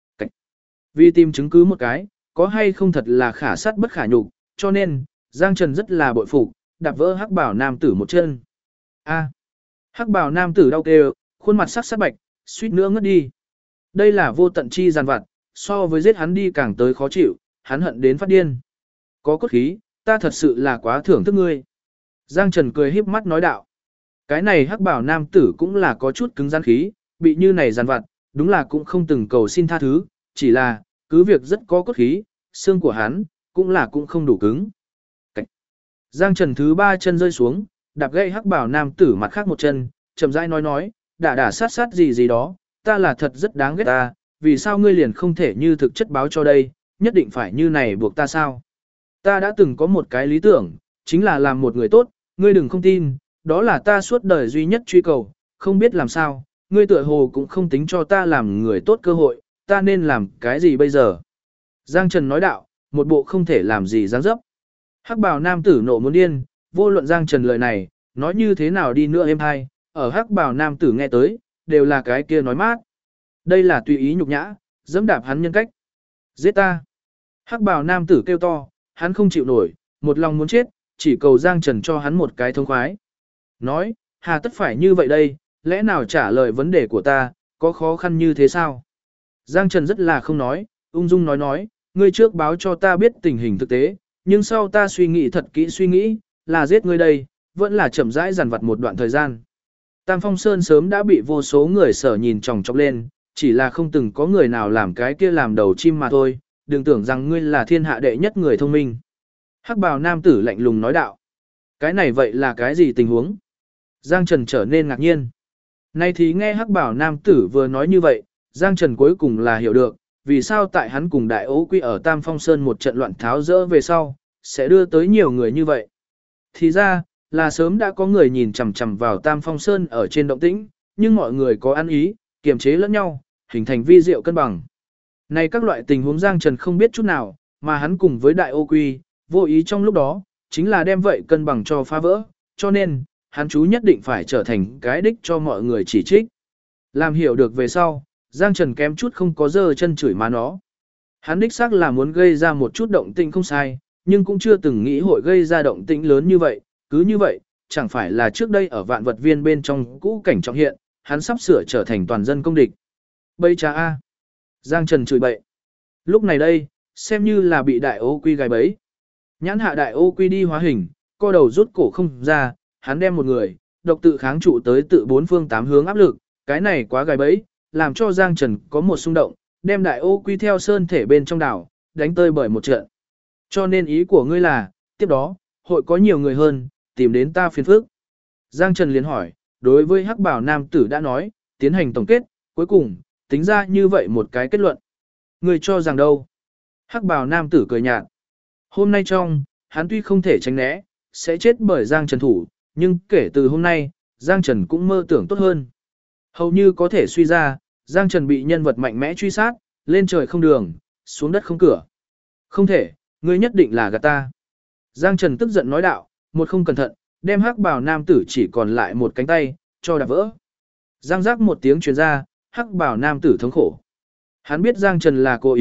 Speaker 1: vì tìm chứng cứ một cái, có hay không thật là khả sát bất khả nhục, cho nên, Giang Trần rất là bội phục, đạp vỡ hắc bào nam tử một chân. A. Hắc bào nam tử đau kêu, khuôn mặt sắc sắc bạch, suýt nữa ngất đi. Đây là vô tận chi giàn vặt, so với giết hắn đi càng tới khó chịu, hắn hận đến phát điên. Có cốt khí, ta thật sự là quá thưởng thức ngươi. Giang Trần cười híp mắt nói đạo. Cái này hắc bảo nam tử cũng là có chút cứng rắn khí, bị như này giàn vặt, đúng là cũng không từng cầu xin tha thứ, chỉ là, cứ việc rất có cốt khí, xương của hắn, cũng không đủ cứng. Cảnh. Giang Trần thứ 3 chân rơi xuống, đạp gãy hắc bảo nam tử mặt khác một chân, chậm rãi nói, đả sát gì đó, ta là thật rất đáng ghét ta, vì sao ngươi liền không thể như thực chất báo cho đây, nhất định phải như này buộc ta sao? Ta đã từng có một cái lý tưởng, chính là làm một người tốt, ngươi đừng không tin, đó là ta suốt đời duy nhất truy cầu, không biết làm sao, ngươi tựa hồ cũng không tính cho ta làm người tốt cơ hội, ta nên làm cái gì bây giờ? Giang Trần nói đạo, một bộ không thể làm gì dáng dấp. Hắc bào nam tử nộ muốn điên, vô luận Giang Trần lời này, nói như thế nào đi nữa em hay, ở hắc bào nam tử nghe tới, đều là cái kia nói mát. Đây là tùy ý nhục nhã, dẫm đạp hắn nhân cách. Giết ta. Hắc bào nam tử kêu to, hắn không chịu nổi, một lòng muốn chết, chỉ cầu Giang Trần cho hắn một cái thông khoái. Nói, hà tất phải như vậy đây, lẽ nào trả lời vấn đề của ta, có khó khăn như thế sao? Giang Trần rất là không nói, ung dung nói, ngươi trước báo cho ta biết tình hình thực tế, nhưng sau ta suy nghĩ thật kỹ suy nghĩ, là giết ngươi đây, vẫn là chậm rãi dằn vặt một đoạn thời gian. Tam Phong Sơn sớm đã bị vô số người sở nhìn chòng chọc lên, chỉ là không từng có người nào làm cái kia làm đầu chim mà thôi, đừng tưởng rằng ngươi là thiên hạ đệ nhất người thông minh. Hắc bào nam tử lạnh lùng nói đạo. Cái này vậy là cái gì tình huống? Giang Trần trở nên ngạc nhiên. Nay thì nghe hắc bào nam tử vừa nói như vậy, Giang Trần cuối cùng là hiểu được, vì sao tại hắn cùng Đại Ô Quy ở Tam Phong Sơn một trận loạn tháo rỡ về sau, sẽ đưa tới nhiều người như vậy. Thì ra, là sớm đã có người nhìn chằm chằm vào Tam Phong Sơn ở trên động tĩnh, nhưng mọi người có ăn ý, kiềm chế lẫn nhau, hình thành vi diệu cân bằng. Này các loại tình huống Giang Trần không biết chút nào, mà hắn cùng với Đại Ô Quy, vô ý trong lúc đó, chính là đem vậy cân bằng cho phá vỡ, cho nên, hắn chú nhất định phải trở thành cái đích cho mọi người chỉ trích. Làm hiểu được về sau, Giang Trần kém chút không có dơ chân chửi má nó. Hắn đích xác là muốn gây ra một chút động tĩnh không sai, nhưng cũng chưa từng nghĩ hội gây ra động tĩnh lớn như vậy, cứ như vậy, chẳng phải là trước đây ở vạn vật viên bên trong cũ cảnh trọng hiện, hắn sắp sửa trở thành toàn dân công địch. Bây cha A. Giang Trần chửi bậy. Lúc này đây, xem như là bị Đại Ô Quy gài bẫy. Nhãn hạ Đại Ô Quy đi hóa hình, co đầu rút cổ không ra, hắn đem một người, độc tự kháng trụ tới tự bốn phương tám hướng áp lực, cái này quá gài bẫy, làm cho Giang Trần có một xung động, đem Đại Ô Quy theo sơn thể bên trong đảo, đánh tơi bởi một trận. Cho nên ý của ngươi là, tiếp đó, hội có nhiều người hơn, tìm đến ta phiền phức. Giang Trần liền hỏi, đối với hắc bảo nam tử đã nói, tiến hành tổng kết, cuối cùng, tính ra như vậy một cái kết luận. Ngươi cho rằng đâu? Hắc bảo nam tử cười nhạt. Hôm nay trong, hắn tuy không thể tránh né, sẽ chết bởi Giang Trần thủ, nhưng kể từ hôm nay, Giang Trần cũng mơ tưởng tốt hơn. Hầu như có thể suy ra, Giang Trần bị nhân vật mạnh mẽ truy sát, lên trời không đường, xuống đất không cửa. Không thể, ngươi nhất định là gạt ta. Giang Trần tức giận nói đạo, một không cẩn thận, đem hắc bào nam tử chỉ còn lại một cánh tay, cho đạp vỡ. Giang giác một tiếng truyền ra, hắc bào nam tử thống khổ. Hắn biết Giang Trần là cố ý,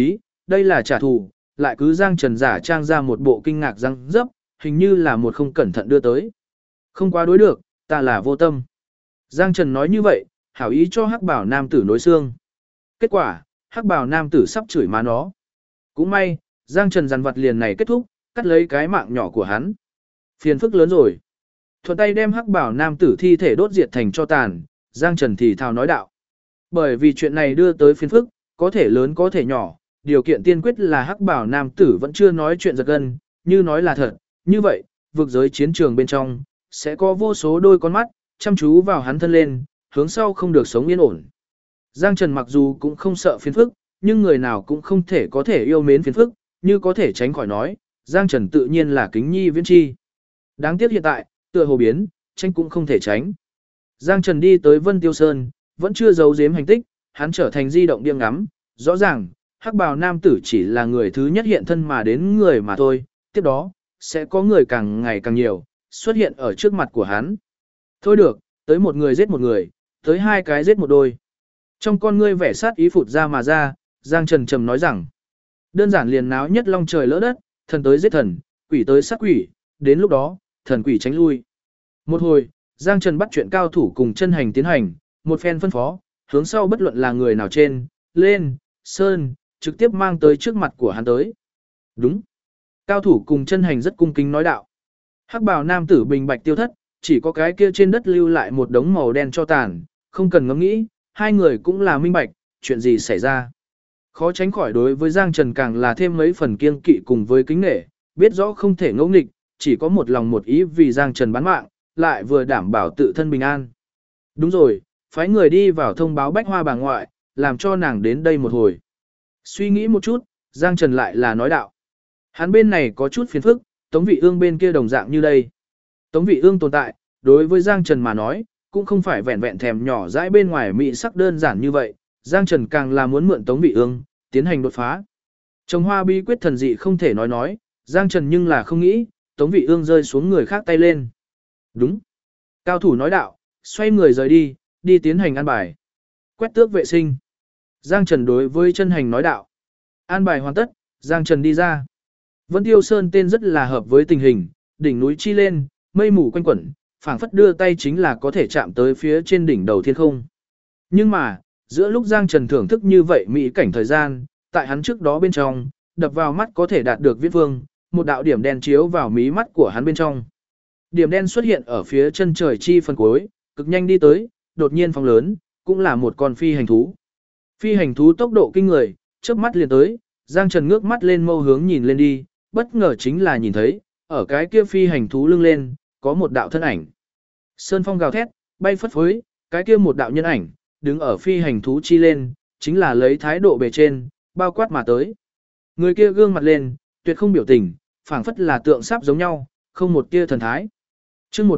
Speaker 1: đây là trả thù, lại cứ Giang Trần giả trang ra một bộ kinh ngạc răng dấp, hình như là một không cẩn thận đưa tới. Không quá đối được, ta là vô tâm. Giang Trần nói như vậy, hảo ý cho hắc bảo nam tử nối xương. Kết quả, hắc bảo nam tử sắp chửi má nó. Cũng may, Giang Trần dằn vặt liền này kết thúc, cắt lấy cái mạng nhỏ của hắn. Phiền phức lớn rồi. Thuận tay đem hắc bảo nam tử thi thể đốt diệt thành cho tàn, Giang Trần thì thào nói đạo. Bởi vì chuyện này đưa tới phiền phức, có thể lớn có thể nhỏ, điều kiện tiên quyết là hắc bảo nam tử vẫn chưa nói chuyện giật gân, như nói là thật, như vậy, vực giới chiến trường bên trong, sẽ có vô số đôi con mắt, chăm chú vào hắn thân lên, hướng sau không được sống yên ổn. Giang Trần mặc dù cũng không sợ phiền phức, nhưng người nào cũng không thể có thể yêu mến phiền phức, như có thể tránh khỏi nói, Giang Trần tự nhiên là kính nhi viễn chi. Đáng tiếc hiện tại, tựa hồ biến, tranh cũng không thể tránh. Giang Trần đi tới Vân Tiêu Sơn, vẫn chưa giấu giếm hành tích, hắn trở thành di động điên ngắm, rõ ràng, hắc bào nam tử chỉ là người thứ nhất hiện thân mà đến người mà thôi, tiếp đó, sẽ có người càng ngày càng nhiều, xuất hiện ở trước mặt của hắn. Thôi được, tới một người giết một người, tới hai cái giết một đôi. Trong con ngươi vẻ sát ý phụt ra mà ra, Giang Trần trầm nói rằng, đơn giản liền náo nhất long trời lỡ đất, thần tới giết thần, quỷ tới sát quỷ, đến lúc đó, thần quỷ tránh lui. Một hồi, Giang Trần bắt chuyện cao thủ cùng chân hành tiến hành, một phen phân phó, hướng sau bất luận là người nào trên, lên, sơn, trực tiếp mang tới trước mặt của hắn tới. Đúng. Cao thủ cùng chân hành rất cung kính nói đạo. Hắc bào nam tử bình bạch tiêu thất, chỉ có cái kia trên đất lưu lại một đống màu đen cho tàn, không cần ngẫm nghĩ, hai người cũng là minh bạch, chuyện gì xảy ra. Khó tránh khỏi đối với Giang Trần càng là thêm mấy phần kiêng kỵ cùng với kính nể, biết rõ không thể ngẫu nghịch, chỉ có một lòng một ý vì Giang Trần bán mạng, lại vừa đảm bảo tự thân bình an. Đúng rồi, phái người đi vào thông báo bách hoa bà ngoại, làm cho nàng đến đây một hồi. Suy nghĩ một chút, Giang Trần lại là nói đạo. Hắn bên này có chút phiền phức, Tống Vị Ương bên kia đồng dạng như đây. Tống Vị Ương tồn tại, đối với Giang Trần mà nói, cũng không phải vẹn vẹn thèm nhỏ dãi bên ngoài mị sắc đơn giản như vậy, Giang Trần càng là muốn mượn Tống Vị Ương, tiến hành đột phá. Trồng hoa bí quyết thần dị không thể nói, Giang Trần nhưng là không nghĩ, Tống Vị Ương rơi xuống người khác tay lên. Đúng. Cao thủ nói đạo, xoay người rời đi, đi tiến hành an bài. Quét tước vệ sinh. Giang Trần đối với chân hành nói đạo. An bài hoàn tất, Giang Trần đi ra. Vân Tiêu Sơn tên rất là hợp với tình hình, đỉnh núi chi lên, mây mù quanh quẩn, phảng phất đưa tay chính là có thể chạm tới phía trên đỉnh đầu thiên không. Nhưng mà, giữa lúc Giang Trần thưởng thức như vậy mỹ cảnh thời gian, tại hắn trước đó bên trong, đập vào mắt có thể đạt được viễn vương, một đạo điểm đen chiếu vào mí mắt của hắn bên trong. Điểm đen xuất hiện ở phía chân trời chi phần cuối, cực nhanh đi tới, đột nhiên phóng lớn, cũng là một con phi hành thú. Phi hành thú tốc độ kinh người, chớp mắt liền tới, Giang Trần ngước mắt lên mâu hướng nhìn lên đi, bất ngờ chính là nhìn thấy, ở cái kia phi hành thú lưng lên, có một đạo thân ảnh. Sơn phong gào thét, bay phất phới, cái kia một đạo nhân ảnh, đứng ở phi hành thú chi lên, chính là lấy thái độ bề trên, bao quát mà tới. Người kia gương mặt lên, tuyệt không biểu tình, phảng phất là tượng sáp giống nhau, không một tia thần thái. Chương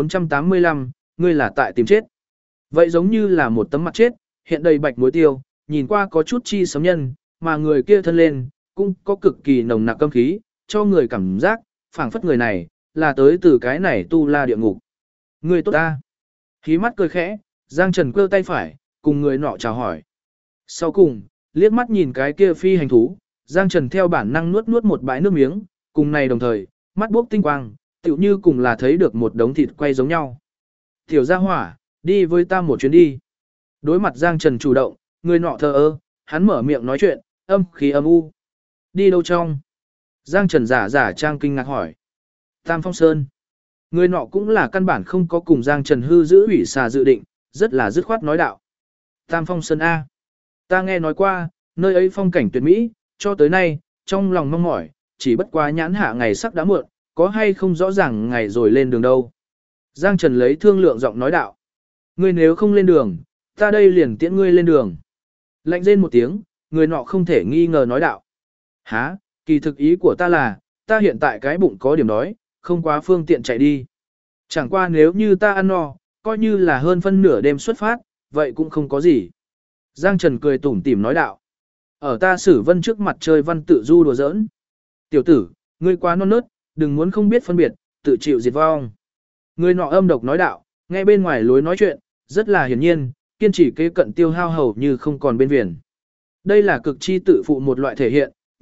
Speaker 1: 1485, ngươi là tại tìm chết. Vậy giống như là một tấm mặt chết, hiện đầy bạch muối tiêu, nhìn qua có chút chi sấm nhân, mà người kia thân lên, cũng có cực kỳ nồng nặc câm khí, cho người cảm giác, phảng phất người này, là tới từ cái này tu la địa ngục. Người tốt ta. Khí mắt cười khẽ, Giang Trần quơ tay phải, cùng người nọ chào hỏi. Sau cùng, liếc mắt nhìn cái kia phi hành thú, Giang Trần theo bản năng nuốt nuốt một bãi nước miếng, cùng này đồng thời, mắt bốc tinh quang, tựu như cùng là thấy được một đống thịt quay giống nhau. Tiểu gia hỏa, đi với ta một chuyến đi. Đối mặt Giang Trần chủ động, người nọ thờ ơ, hắn mở miệng nói chuyện, âm khí âm u. Đi đâu trong? Giang Trần giả trang kinh ngạc hỏi. Tam Phong Sơn. Người nọ cũng là căn bản không có cùng Giang Trần hư giữ ủy xà dự định, rất là dứt khoát nói đạo. Tam Phong Sơn A. Ta nghe nói qua, nơi ấy phong cảnh tuyệt mỹ, cho tới nay, trong lòng mong mỏi, chỉ bất quá nhãn hạ ngày sắc đã muộn, có hay không rõ ràng ngày rồi lên đường đâu. Giang Trần lấy thương lượng giọng nói đạo. Ngươi nếu không lên đường, ta đây liền tiễn ngươi lên đường. Lạnh rên một tiếng, người nọ không thể nghi ngờ nói đạo. Hả, kỳ thực ý của ta là, ta hiện tại cái bụng có điểm đói, không quá phương tiện chạy đi. Chẳng qua nếu như ta ăn no, coi như là hơn phân nửa đêm xuất phát, vậy cũng không có gì. Giang Trần cười tủm tỉm nói đạo. Ở ta Sử Vân trước mặt chơi văn tự du đùa giỡn. Tiểu tử, ngươi quá non nớt, đừng muốn không biết phân biệt, tự chịu diệt vong. Người nọ âm độc nói đạo, nghe bên ngoài lối nói chuyện, rất là hiển nhiên, kiên trì kế cận tiêu hao hầu như không còn bên viền. Đây là cực chi tự phụ một loại thể hiện,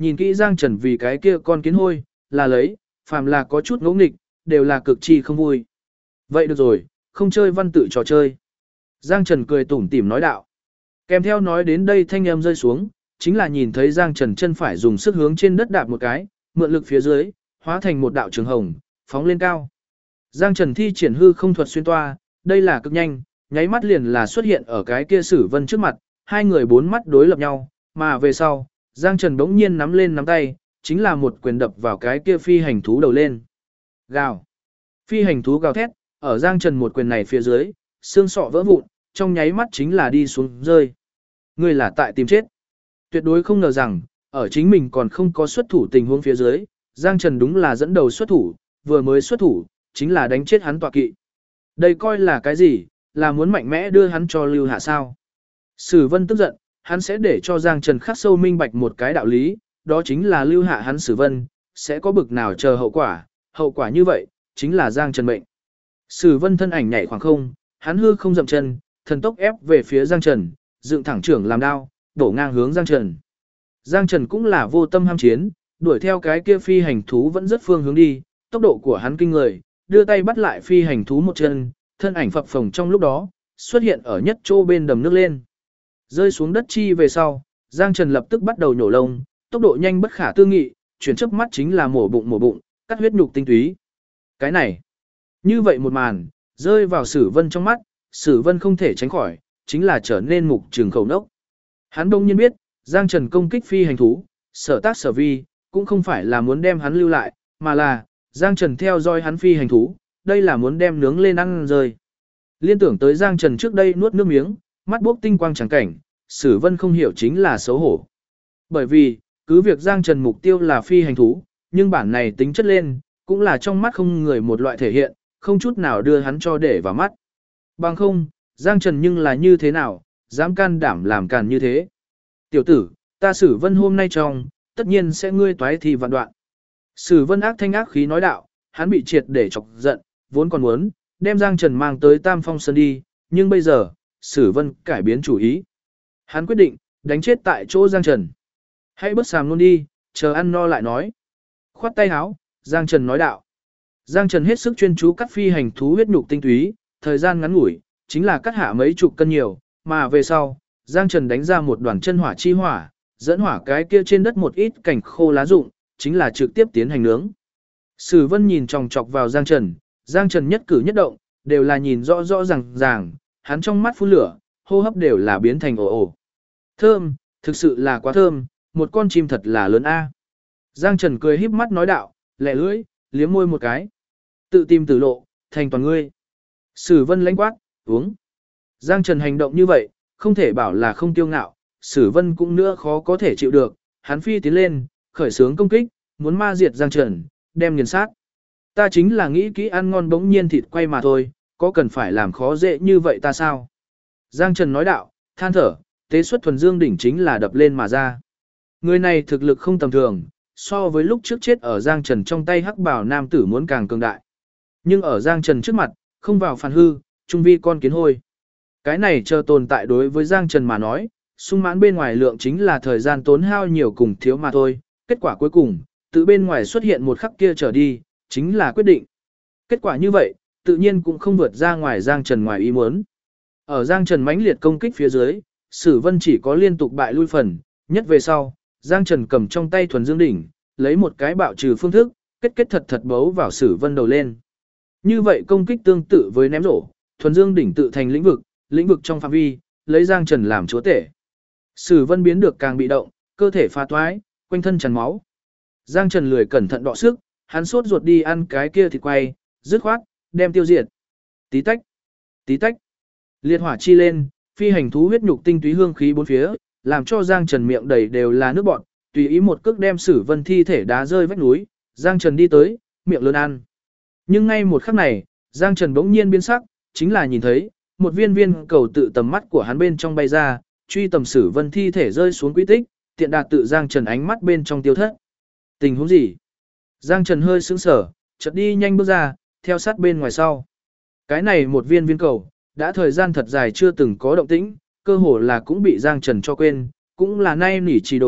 Speaker 1: nhìn kỹ Giang Trần vì cái kia con kiến hôi, là lấy, phàm là có chút ngỗ nghịch, đều là cực chi không vui. Vậy được rồi, không chơi văn tự trò chơi. Giang Trần cười tủm tỉm nói đạo. Kèm theo nói đến đây thanh âm rơi xuống, chính là nhìn thấy Giang Trần chân phải dùng sức hướng trên đất đạp một cái, mượn lực phía dưới, hóa thành một đạo trường hồng, phóng lên cao. Giang Trần thi triển hư không thuật xuyên toa, đây là cực nhanh, nháy mắt liền là xuất hiện ở cái kia Sử Vân trước mặt, hai người bốn mắt đối lập nhau, mà về sau, Giang Trần bỗng nhiên nắm lên nắm tay, chính là một quyền đập vào cái kia phi hành thú đầu lên. Gào. Phi hành thú gào thét, ở Giang Trần một quyền này phía dưới, xương sọ vỡ vụn, trong nháy mắt chính là đi xuống rơi. Người là tại tìm chết. Tuyệt đối không ngờ rằng, ở chính mình còn không có xuất thủ tình huống phía dưới, Giang Trần đúng là dẫn đầu xuất thủ, vừa mới xuất thủ, chính là đánh chết hắn tọa kỵ. Đây coi là cái gì, là muốn mạnh mẽ đưa hắn cho lưu hạ sao. Sử Vân tức giận, hắn sẽ để cho Giang Trần khắc sâu minh bạch một cái đạo lý, đó chính là lưu hạ hắn Sử Vân, sẽ có bực nào chờ hậu quả như vậy, chính là Giang Trần mệnh. Sử Vân thân ảnh nhảy khoảng không, hắn hư không dậm chân, thần tốc ép về phía Giang Trần, dựng thẳng trưởng làm đao, đổ ngang hướng Giang Trần. Giang Trần cũng là vô tâm ham chiến, đuổi theo cái kia phi hành thú vẫn rất phương hướng đi, tốc độ của hắn kinh người, đưa tay bắt lại phi hành thú một chân, thân ảnh phập phồng trong lúc đó, xuất hiện ở nhất chỗ bên đầm nước lên. Rơi xuống đất chi về sau, Giang Trần lập tức bắt đầu nhổ lông, tốc độ nhanh bất khả tư nghị, chuyển chớp mắt chính là mổ bụng, cắt huyết nhục tinh túy. Cái này, như vậy một màn, rơi vào Sử Vân trong mắt, Sử Vân không thể tránh khỏi, chính là trở nên mục trường khẩu nốc. Hắn đông nhiên biết, Giang Trần công kích phi hành thú, sở tác sở vi, cũng không phải là muốn đem hắn lưu lại, mà là, Giang Trần theo dõi hắn phi hành thú, đây là muốn đem nướng lên ăn rơi. Liên tưởng tới Giang Trần trước đây nuốt nước miếng, mắt bốc tinh quang chẳng cảnh, Sử Vân không hiểu chính là xấu hổ. Bởi vì, cứ việc Giang Trần mục tiêu là phi hành thú, nhưng bản này tính chất lên, cũng là trong mắt không người một loại thể hiện, không chút nào đưa hắn cho để vào mắt. Bằng không, Giang Trần nhưng là như thế nào, dám can đảm làm càn như thế. Tiểu tử, ta Sử Vân hôm nay trong, tất nhiên sẽ ngươi toái thì vạn đoạn. Sử Vân ác thanh ác khí nói đạo, hắn bị triệt để chọc giận, vốn còn muốn đem Giang Trần mang tới Tam Phong Sơn đi, nhưng bây giờ, Sử Vân cải biến chủ ý. Hắn quyết định, đánh chết tại chỗ Giang Trần. Hãy bớt sàm luôn đi, chờ ăn no lại nói. Khoát tay áo, Giang Trần nói đạo. Giang Trần hết sức chuyên chú cắt phi hành thú huyết nhục tinh túy, thời gian ngắn ngủi, chính là cắt hạ mấy chục cân nhiều, mà về sau, Giang Trần đánh ra một đoàn chân hỏa chi hỏa, dẫn hỏa cái kia trên đất một ít cảnh khô lá rụng, chính là trực tiếp tiến hành nướng. Sử Vân nhìn chòng chọc vào Giang Trần nhất cử nhất động, đều là nhìn rõ rõ ràng, hắn trong mắt phun lửa, hô hấp đều là biến thành ồ ồ. Thơm, thực sự là quá thơm, một con chim thật là lớn a. Giang Trần cười híp mắt nói đạo, lẹ lưỡi, liếm môi một cái. Tự tìm tử lộ, thành toàn ngươi. Sử Vân lãnh quát, uống. Giang Trần hành động như vậy, không thể bảo là không tiêu ngạo, Sử Vân cũng nữa khó có thể chịu được, hắn phi tiến lên, khởi xướng công kích, muốn ma diệt Giang Trần, đem nghiền sát. Ta chính là nghĩ kỹ ăn ngon bỗng nhiên thịt quay mà thôi, có cần phải làm khó dễ như vậy ta sao? Giang Trần nói đạo, than thở, tế xuất thuần dương đỉnh chính là đập lên mà ra. Người này thực lực không tầm thường, so với lúc trước chết ở Giang Trần trong tay hắc bảo nam tử muốn càng cường đại. Nhưng ở Giang Trần trước mặt, không vào phản hư, trung vi con kiến hôi. Cái này chờ tồn tại đối với Giang Trần mà nói, sung mãn bên ngoài lượng chính là thời gian tốn hao nhiều cùng thiếu mà thôi. Kết quả cuối cùng, tự bên ngoài xuất hiện một khắc kia trở đi, chính là quyết định. Kết quả như vậy, tự nhiên cũng không vượt ra ngoài Giang Trần ngoài ý muốn. Ở Giang Trần mãnh liệt công kích phía dưới, Sử Vân chỉ có liên tục bại lui phần, nhất về sau, Giang Trần cầm trong tay thuần dương đỉnh, lấy một cái bạo trừ phương thức, kết thật bấu vào Sử Vân đầu lên. Như vậy công kích tương tự với ném rổ, thuần dương đỉnh tự thành lĩnh vực trong phạm vi, lấy Giang Trần làm chúa tể. Sử Vân biến được càng bị động, cơ thể phá toái, quanh thân tràn máu. Giang Trần lười cẩn thận đọ sức, hắn sốt ruột đi ăn cái kia thịt quay, dứt khoát, đem tiêu diệt. Tí tách. Liệt hỏa chi lên, phi hành thú huyết nhục tinh túy hương khí bốn phía, làm cho Giang Trần miệng đầy đều là nước bọt, tùy ý một cước đem Sử Vân thi thể đá rơi vách núi, Giang Trần đi tới, miệng lớn ăn. Nhưng ngay một khắc này, Giang Trần bỗng nhiên biến sắc, chính là nhìn thấy, một viên cầu tự tầm mắt của hắn bên trong bay ra, truy tầm Sử Vân thi thể rơi xuống quy tích, tiện đạt tự Giang Trần ánh mắt bên trong tiêu thất. Tình huống gì? Giang Trần hơi sững sờ, chợt đi nhanh bước ra, theo sát bên ngoài sau. Cái này một viên cầu, đã thời gian thật dài chưa từng có động tĩnh, cơ hồ là cũng bị Giang Trần cho quên, cũng là nay nỉ trì đồ,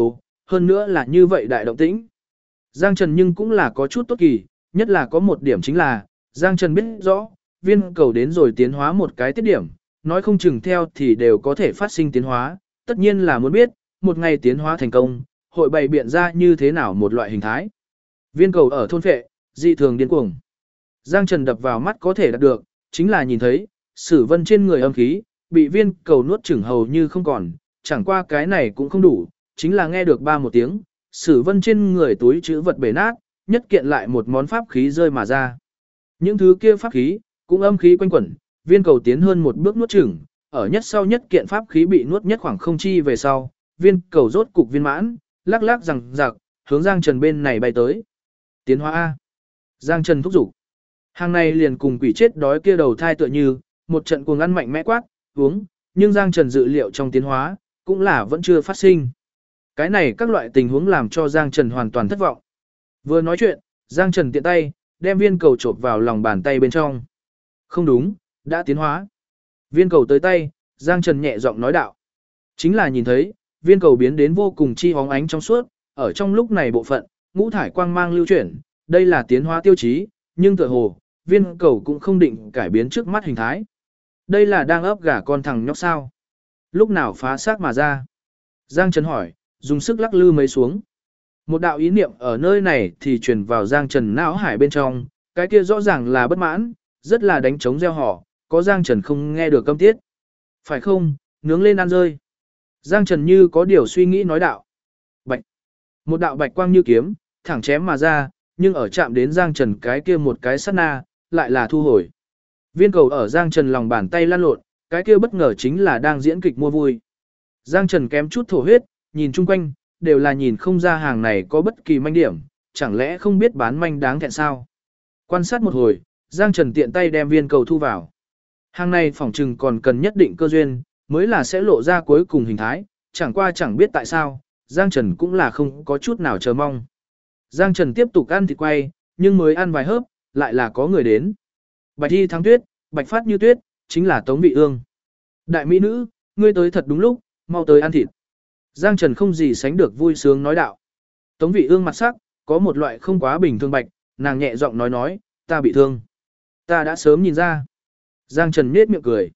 Speaker 1: hơn nữa là như vậy đại động tĩnh. Giang Trần nhưng cũng là có chút tốt kỳ, nhất là có một điểm chính là, Giang Trần biết rõ, viên cầu đến rồi tiến hóa một cái tiết điểm, nói không chừng theo thì đều có thể phát sinh tiến hóa, tất nhiên là muốn biết, một ngày tiến hóa thành công, hội bày biện ra như thế nào một loại hình thái. Viên cầu ở thôn phệ, dị thường điên cuồng. Giang Trần đập vào mắt có thể đạt được, chính là nhìn thấy, Sử Vân trên người âm khí, bị viên cầu nuốt chửng hầu như không còn, chẳng qua cái này cũng không đủ, chính là nghe được ba một tiếng, Sử Vân trên người túi chữ vật bể nát, nhất kiện lại một món pháp khí rơi mà ra. Những thứ kia pháp khí, cũng âm khí quanh quẩn, viên cầu tiến hơn một bước nuốt chửng, ở nhất sau nhất kiện pháp khí bị nuốt nhất khoảng không chi về sau, viên cầu rốt cục viên mãn, lắc lắc rằng rạc, hướng Giang Trần bên này bay tới. Tiến hóa A. Giang Trần thúc giục. Hàng này liền cùng quỷ chết đói kia đầu thai tựa như, một trận cuồng ăn mạnh mẽ quát, uống, nhưng Giang Trần dự liệu trong tiến hóa, cũng là vẫn chưa phát sinh. Cái này các loại tình huống làm cho Giang Trần hoàn toàn thất vọng. Vừa nói chuyện, Giang Trần tiện tay, đem viên cầu chộp vào lòng bàn tay bên trong. Không đúng, đã tiến hóa. Viên cầu tới tay, Giang Trần nhẹ giọng nói đạo. Chính là nhìn thấy, viên cầu biến đến vô cùng chi hóng ánh trong suốt, ở trong lúc này bộ phận, ngũ thải quang mang lưu chuyển, đây là tiến hóa tiêu chí, nhưng tựa hồ, viên cầu cũng không định cải biến trước mắt hình thái. Đây là đang ấp gả con thằng nhóc sao. Lúc nào phá xác mà ra? Giang Trần hỏi, dùng sức lắc lư mấy xuống. Một đạo ý niệm ở nơi này thì truyền vào Giang Trần não hải bên trong, cái kia rõ ràng là bất mãn, rất là đánh trống gieo họ, có Giang Trần không nghe được câm tiết. Phải không, nướng lên ăn rơi. Giang Trần như có điều suy nghĩ nói đạo. Bạch. Một đạo bạch quang như kiếm, thẳng chém mà ra, nhưng ở chạm đến Giang Trần cái kia một cái sát na, lại là thu hồi. Viên cầu ở Giang Trần lòng bàn tay lăn lộn, cái kia bất ngờ chính là đang diễn kịch mua vui. Giang Trần kém chút thổ huyết, nhìn chung quanh, đều là nhìn không ra hàng này có bất kỳ manh điểm, chẳng lẽ không biết bán manh đáng thẹn sao. Quan sát một hồi, Giang Trần tiện tay đem viên cầu thu vào. Hàng này phỏng chừng còn cần nhất định cơ duyên, mới là sẽ lộ ra cuối cùng hình thái, chẳng qua chẳng biết tại sao, Giang Trần cũng là không có chút nào chờ mong. Giang Trần tiếp tục ăn thịt quay, nhưng mới ăn vài hớp, lại là có người đến. Bạch y thắng tuyết, bạch phát như tuyết, chính là Tống Vị Ương. Đại mỹ nữ, ngươi tới thật đúng lúc, mau tới ăn thịt. Giang Trần không gì sánh được vui sướng nói đạo. Tống Vị Ương mặt sắc, có một loại không quá bình thường bạch, nàng nhẹ giọng nói, ta bị thương. Ta đã sớm nhìn ra. Giang Trần nhếch miệng cười.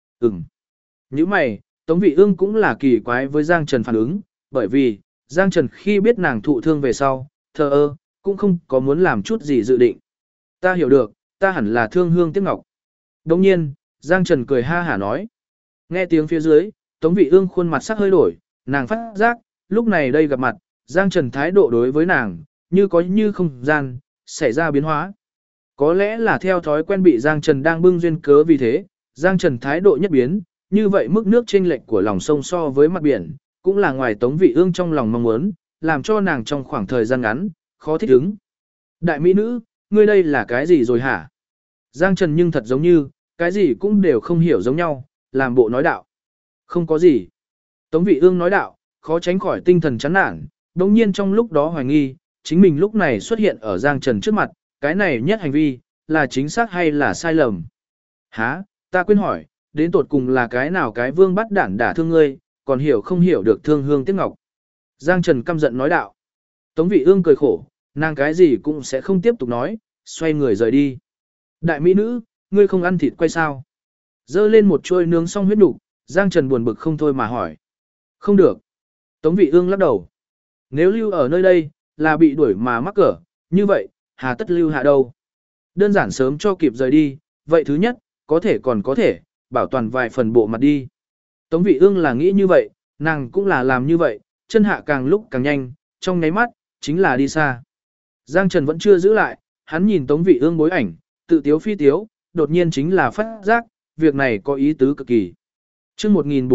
Speaker 1: Như mày, Tống Vị Ương cũng là kỳ quái với Giang Trần phản ứng, bởi vì, Giang Trần khi biết nàng thụ thương về sau, thờ ơ, cũng không có muốn làm chút gì dự định. Ta hiểu được, ta hẳn là thương hương tiếc ngọc. Đồng nhiên, Giang Trần cười ha hả nói. Nghe tiếng phía dưới, Tống Vị Ương khuôn mặt sắc hơi đổi, nàng phát giác, lúc này đây gặp mặt, Giang Trần thái độ đối với nàng, như có như không gian, xảy ra biến hóa. Có lẽ là theo thói quen bị Giang Trần đang bưng duyên cớ vì thế, Giang Trần thái độ nhất biến, như vậy mức nước chênh lệch của lòng sông so với mặt biển, cũng là ngoài Tống Vị Ương trong lòng mong muốn, làm cho nàng trong khoảng thời gian ngắn, khó thích ứng. Đại mỹ nữ, ngươi đây là cái gì rồi hả? Giang Trần nhưng thật giống như, cái gì cũng đều không hiểu giống nhau, làm bộ nói đạo. Không có gì. Tống Vị Ương nói đạo, khó tránh khỏi tinh thần chán nản, đồng nhiên trong lúc đó hoài nghi, chính mình lúc này xuất hiện ở Giang Trần trước mặt, cái này nhất hành vi, là chính xác hay là sai lầm? Hả, ta quên hỏi, đến tột cùng là cái nào cái vương bắt đản đả thương ngươi, còn hiểu không hiểu được thương hương tiếc ngọc. Giang Trần căm giận nói đạo. Tống Vị Ương cười khổ, nàng cái gì cũng sẽ không tiếp tục nói, xoay người rời đi. Đại mỹ nữ, ngươi không ăn thịt quay sao? Dơ lên một chuôi nướng xong huyết nục, Giang Trần buồn bực không thôi mà hỏi. Không được. Tống Vị Ương lắc đầu. Nếu lưu ở nơi đây, là bị đuổi mà mắc cỡ, như vậy, hà tất lưu hạ đâu. Đơn giản sớm cho kịp rời đi, vậy thứ nhất, có thể còn có thể, bảo toàn vài phần bộ mặt đi. Tống Vị Ương là nghĩ như vậy, nàng cũng là làm như vậy, chân hạ càng lúc càng nhanh, trong nháy mắt, chính là đi xa. Giang Trần vẫn chưa giữ lại, hắn nhìn Tống Vị Ương bối ảnh, tự tiếu phi tiếu, đột nhiên chính là phát giác, việc này có ý tứ cực kỳ. Chương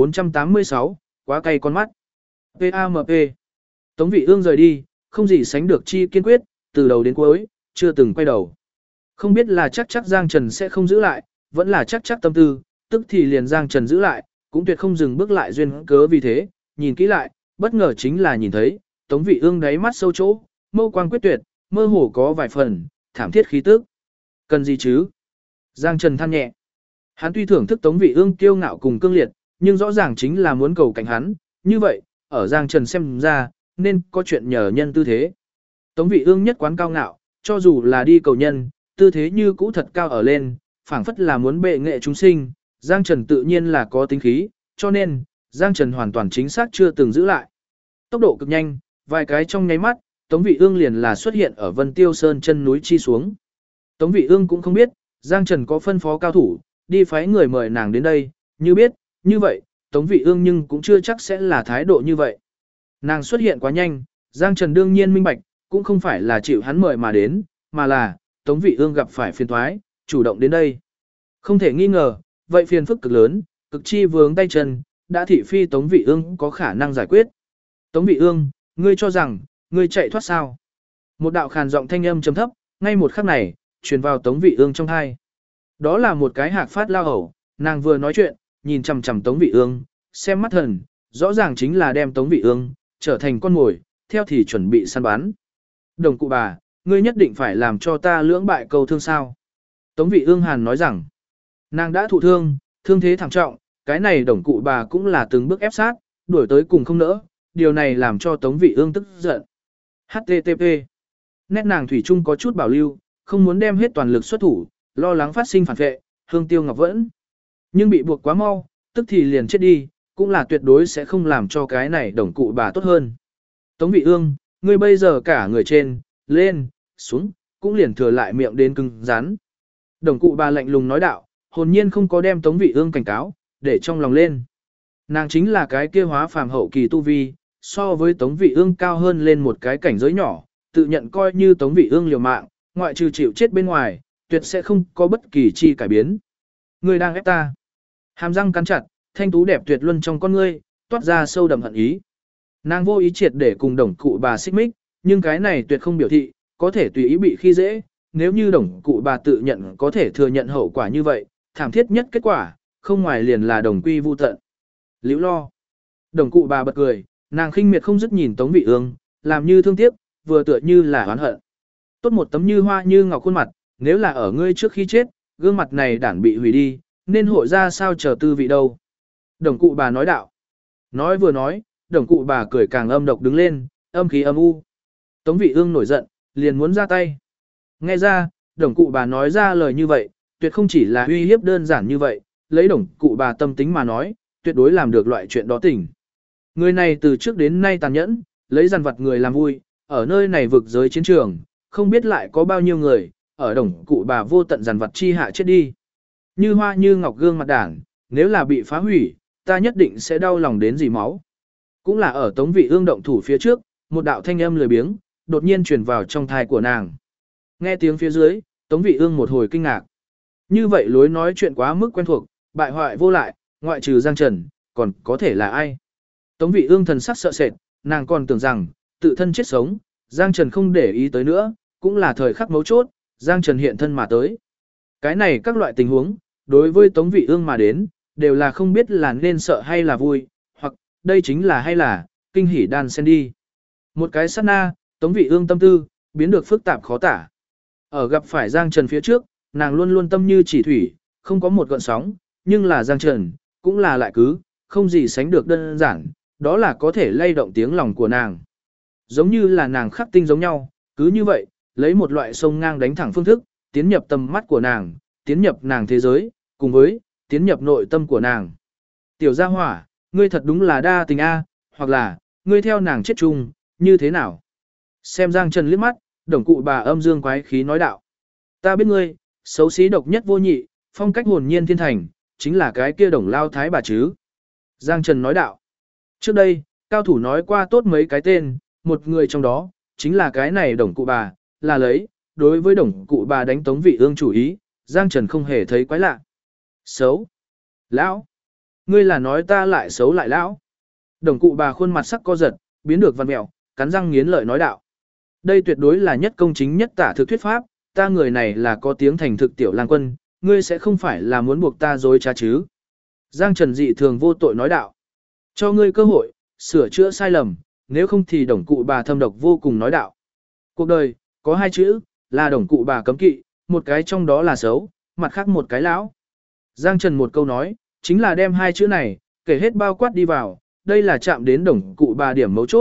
Speaker 1: 1486, quá cay con mắt. PAMP. Tống Vị Ương rời đi, không gì sánh được chi kiên quyết, từ đầu đến cuối, chưa từng quay đầu. Không biết là chắc Giang Trần sẽ không giữ lại, vẫn là chắc tâm tư, tức thì liền Giang Trần giữ lại, cũng tuyệt không dừng bước lại duyên cớ vì thế, nhìn kỹ lại, bất ngờ chính là nhìn thấy, Tống Vị Ương đáy mắt sâu chỗ, mâu quang quyết tuyệt, mơ hồ có vài phần, thảm thiết khí tức. Cần gì chứ? Giang Trần than nhẹ. Hắn tuy thưởng thức Tống Vị Ương kiêu ngạo cùng cương liệt, nhưng rõ ràng chính là muốn cầu cảnh hắn, như vậy, ở Giang Trần xem ra, nên có chuyện nhờ nhân tư thế. Tống Vị Ương nhất quán cao ngạo, cho dù là đi cầu nhân, tư thế như cũ thật cao ở lên, phảng phất là muốn bệ nghệ chúng sinh, Giang Trần tự nhiên là có tính khí, cho nên, Giang Trần hoàn toàn chính xác chưa từng giữ lại. Tốc độ cực nhanh, vài cái trong nháy mắt, Tống Vị Ương liền là xuất hiện ở Vân Tiêu Sơn chân núi chi xuống. Tống Vị Ương cũng không biết, Giang Trần có phân phó cao thủ, đi phái người mời nàng đến đây, như biết, như vậy, Tống Vị Ương nhưng cũng chưa chắc sẽ là thái độ như vậy. Nàng xuất hiện quá nhanh, Giang Trần đương nhiên minh bạch, cũng không phải là chịu hắn mời mà đến, mà là, Tống Vị Ương gặp phải phiền toái, chủ động đến đây. Không thể nghi ngờ, vậy phiền phức cực lớn, cực chi vướng tay chân, đã thị phi Tống Vị Ương có khả năng giải quyết. Tống Vị Ương, ngươi cho rằng, ngươi chạy thoát sao? Một đạo khàn giọng thanh âm trầm thấp, ngay một khắc này, truyền vào Tống Vị Ương trong tai. Đó là một cái hạc phát lao hầu, nàng vừa nói chuyện, nhìn chằm chằm Tống Vị Ương, xem mắt thần, rõ ràng chính là đem Tống Vị Ương trở thành con mồi, theo thì chuẩn bị săn bắn. Đồng cụ bà, ngươi nhất định phải làm cho ta lưỡng bại cầu thương sao? Tống Vị Ương hàn nói rằng, nàng đã thụ thương, thương thế thảm trọng, cái này đồng cụ bà cũng là từng bước ép sát, đuổi tới cùng không nỡ, điều này làm cho Tống Vị Ương tức giận. HTTP. Nét nàng thủy chung có chút bảo lưu, không muốn đem hết toàn lực xuất thủ, lo lắng phát sinh phản vệ, hương tiêu ngọc vẫn. Nhưng bị buộc quá mau, tức thì liền chết đi, cũng là tuyệt đối sẽ không làm cho cái này đồng cụ bà tốt hơn. Tống Vị Ương, ngươi bây giờ cả người trên, lên, xuống, cũng liền thừa lại miệng đến cứng rắn. Đồng cụ bà lạnh lùng nói đạo, hồn nhiên không có đem Tống Vị Ương cảnh cáo, để trong lòng lên. Nàng chính là cái kia hóa phàm hậu kỳ tu vi, so với Tống Vị Ương cao hơn lên một cái cảnh giới nhỏ, tự nhận coi như Tống Vị Ương liều mạng, ngoại trừ chịu chết bên ngoài, tuyệt sẽ không có bất kỳ chi cải biến. Ngươi đang ép ta. Hàm răng cắn chặt, thanh tú đẹp tuyệt luân trong con ngươi, toát ra sâu đậm hận ý. Nàng vô ý triệt để cùng đồng cụ bà xích mích, nhưng cái này tuyệt không biểu thị, có thể tùy ý bị khi dễ, nếu như đồng cụ bà tự nhận có thể thừa nhận hậu quả như vậy, thảm thiết nhất kết quả, không ngoài liền là đồng quy vu tận. Liễu lo. Đồng cụ bà bật cười, nàng khinh miệt không dứt nhìn Tống Vị Ương, làm như thương tiếc, vừa tựa như là oán hận. Tốt một tấm như hoa như ngọc khuôn mặt, nếu là ở ngươi trước khi chết, gương mặt này đản bị hủy đi, nên hội ra sao chờ tư vị đâu. Đồng cụ bà nói đạo. Nói vừa nói, đồng cụ bà cười càng âm độc đứng lên, âm khí âm u. Tống Vị Ương nổi giận, liền muốn ra tay. Nghe ra, đồng cụ bà nói ra lời như vậy, tuyệt không chỉ là uy hiếp đơn giản như vậy, lấy đồng cụ bà tâm tính mà nói, tuyệt đối làm được loại chuyện đó tỉnh. Người này từ trước đến nay tàn nhẫn, lấy dằn vặt người làm vui, ở nơi này vực giới chiến trường, không biết lại có bao nhiêu người, ở đồng cụ bà vô tận dằn vặt chi hạ chết đi. Như hoa như ngọc gương mặt đảng, nếu là bị phá hủy, ta nhất định sẽ đau lòng đến dì máu. Cũng là ở Tống Vị Ương động thủ phía trước, một đạo thanh âm lười biếng, đột nhiên truyền vào trong thai của nàng. Nghe tiếng phía dưới, Tống Vị Ương một hồi kinh ngạc. Như vậy lối nói chuyện quá mức quen thuộc, bại hoại vô lại, ngoại trừ Giang Trần, còn có thể là ai? Tống Vị Ương thần sắc sợ sệt, nàng còn tưởng rằng, tự thân chết sống, Giang Trần không để ý tới nữa, cũng là thời khắc mấu chốt, Giang Trần hiện thân mà tới. Cái này các loại tình huống, đối với Tống Vị Ương mà đến, đều là không biết là nên sợ hay là vui, hoặc, đây chính là hay là, kinh hỉ đan sen đi. Một cái sát na, Tống Vị Ương tâm tư, biến được phức tạp khó tả. Ở gặp phải Giang Trần phía trước, nàng luôn luôn tâm như chỉ thủy, không có một gợn sóng, nhưng là Giang Trần, cũng là lại cứ, không gì sánh được đơn giản, đó là có thể lay động tiếng lòng của nàng. Giống như là nàng khắc tinh giống nhau, cứ như vậy, lấy một loại sông ngang đánh thẳng phương thức, tiến nhập tầm mắt của nàng, tiến nhập nàng thế giới, cùng với, tiến nhập nội tâm của nàng. Tiểu gia hỏa, ngươi thật đúng là đa tình a, hoặc là, ngươi theo nàng chết chung, như thế nào? Xem Giang Trần liếc mắt, đồng cụ bà âm dương quái khí nói đạo. Ta biết ngươi, xấu xí độc nhất vô nhị, phong cách hồn nhiên thiên thành, chính là cái kia đồng lao thái bà chứ. Giang Trần nói đạo. Trước đây, cao thủ nói qua tốt mấy cái tên, một người trong đó, chính là cái này đồng cụ bà, là lấy, đối với đồng cụ bà đánh Tống Vị Ương chủ ý, Giang Trần không hề thấy quái lạ. Xấu. Lão. Ngươi là nói ta lại xấu lại lão. Đồng cụ bà khuôn mặt sắc co giật, biến được văn mẹo, cắn răng nghiến lợi nói đạo. Đây tuyệt đối là nhất công chính nhất tả thực thuyết pháp, ta người này là có tiếng thành thực tiểu lang quân, ngươi sẽ không phải là muốn buộc ta dối trá chứ. Giang Trần dị thường vô tội nói đạo. Cho ngươi cơ hội, sửa chữa sai lầm, nếu không thì đồng cụ bà thâm độc vô cùng nói đạo. Cuộc đời, có hai chữ, là đồng cụ bà cấm kỵ, một cái trong đó là xấu, mặt khác một cái lão. Giang Trần một câu nói, chính là đem hai chữ này, kể hết bao quát đi vào, đây là chạm đến đồng cụ bà điểm mấu chốt,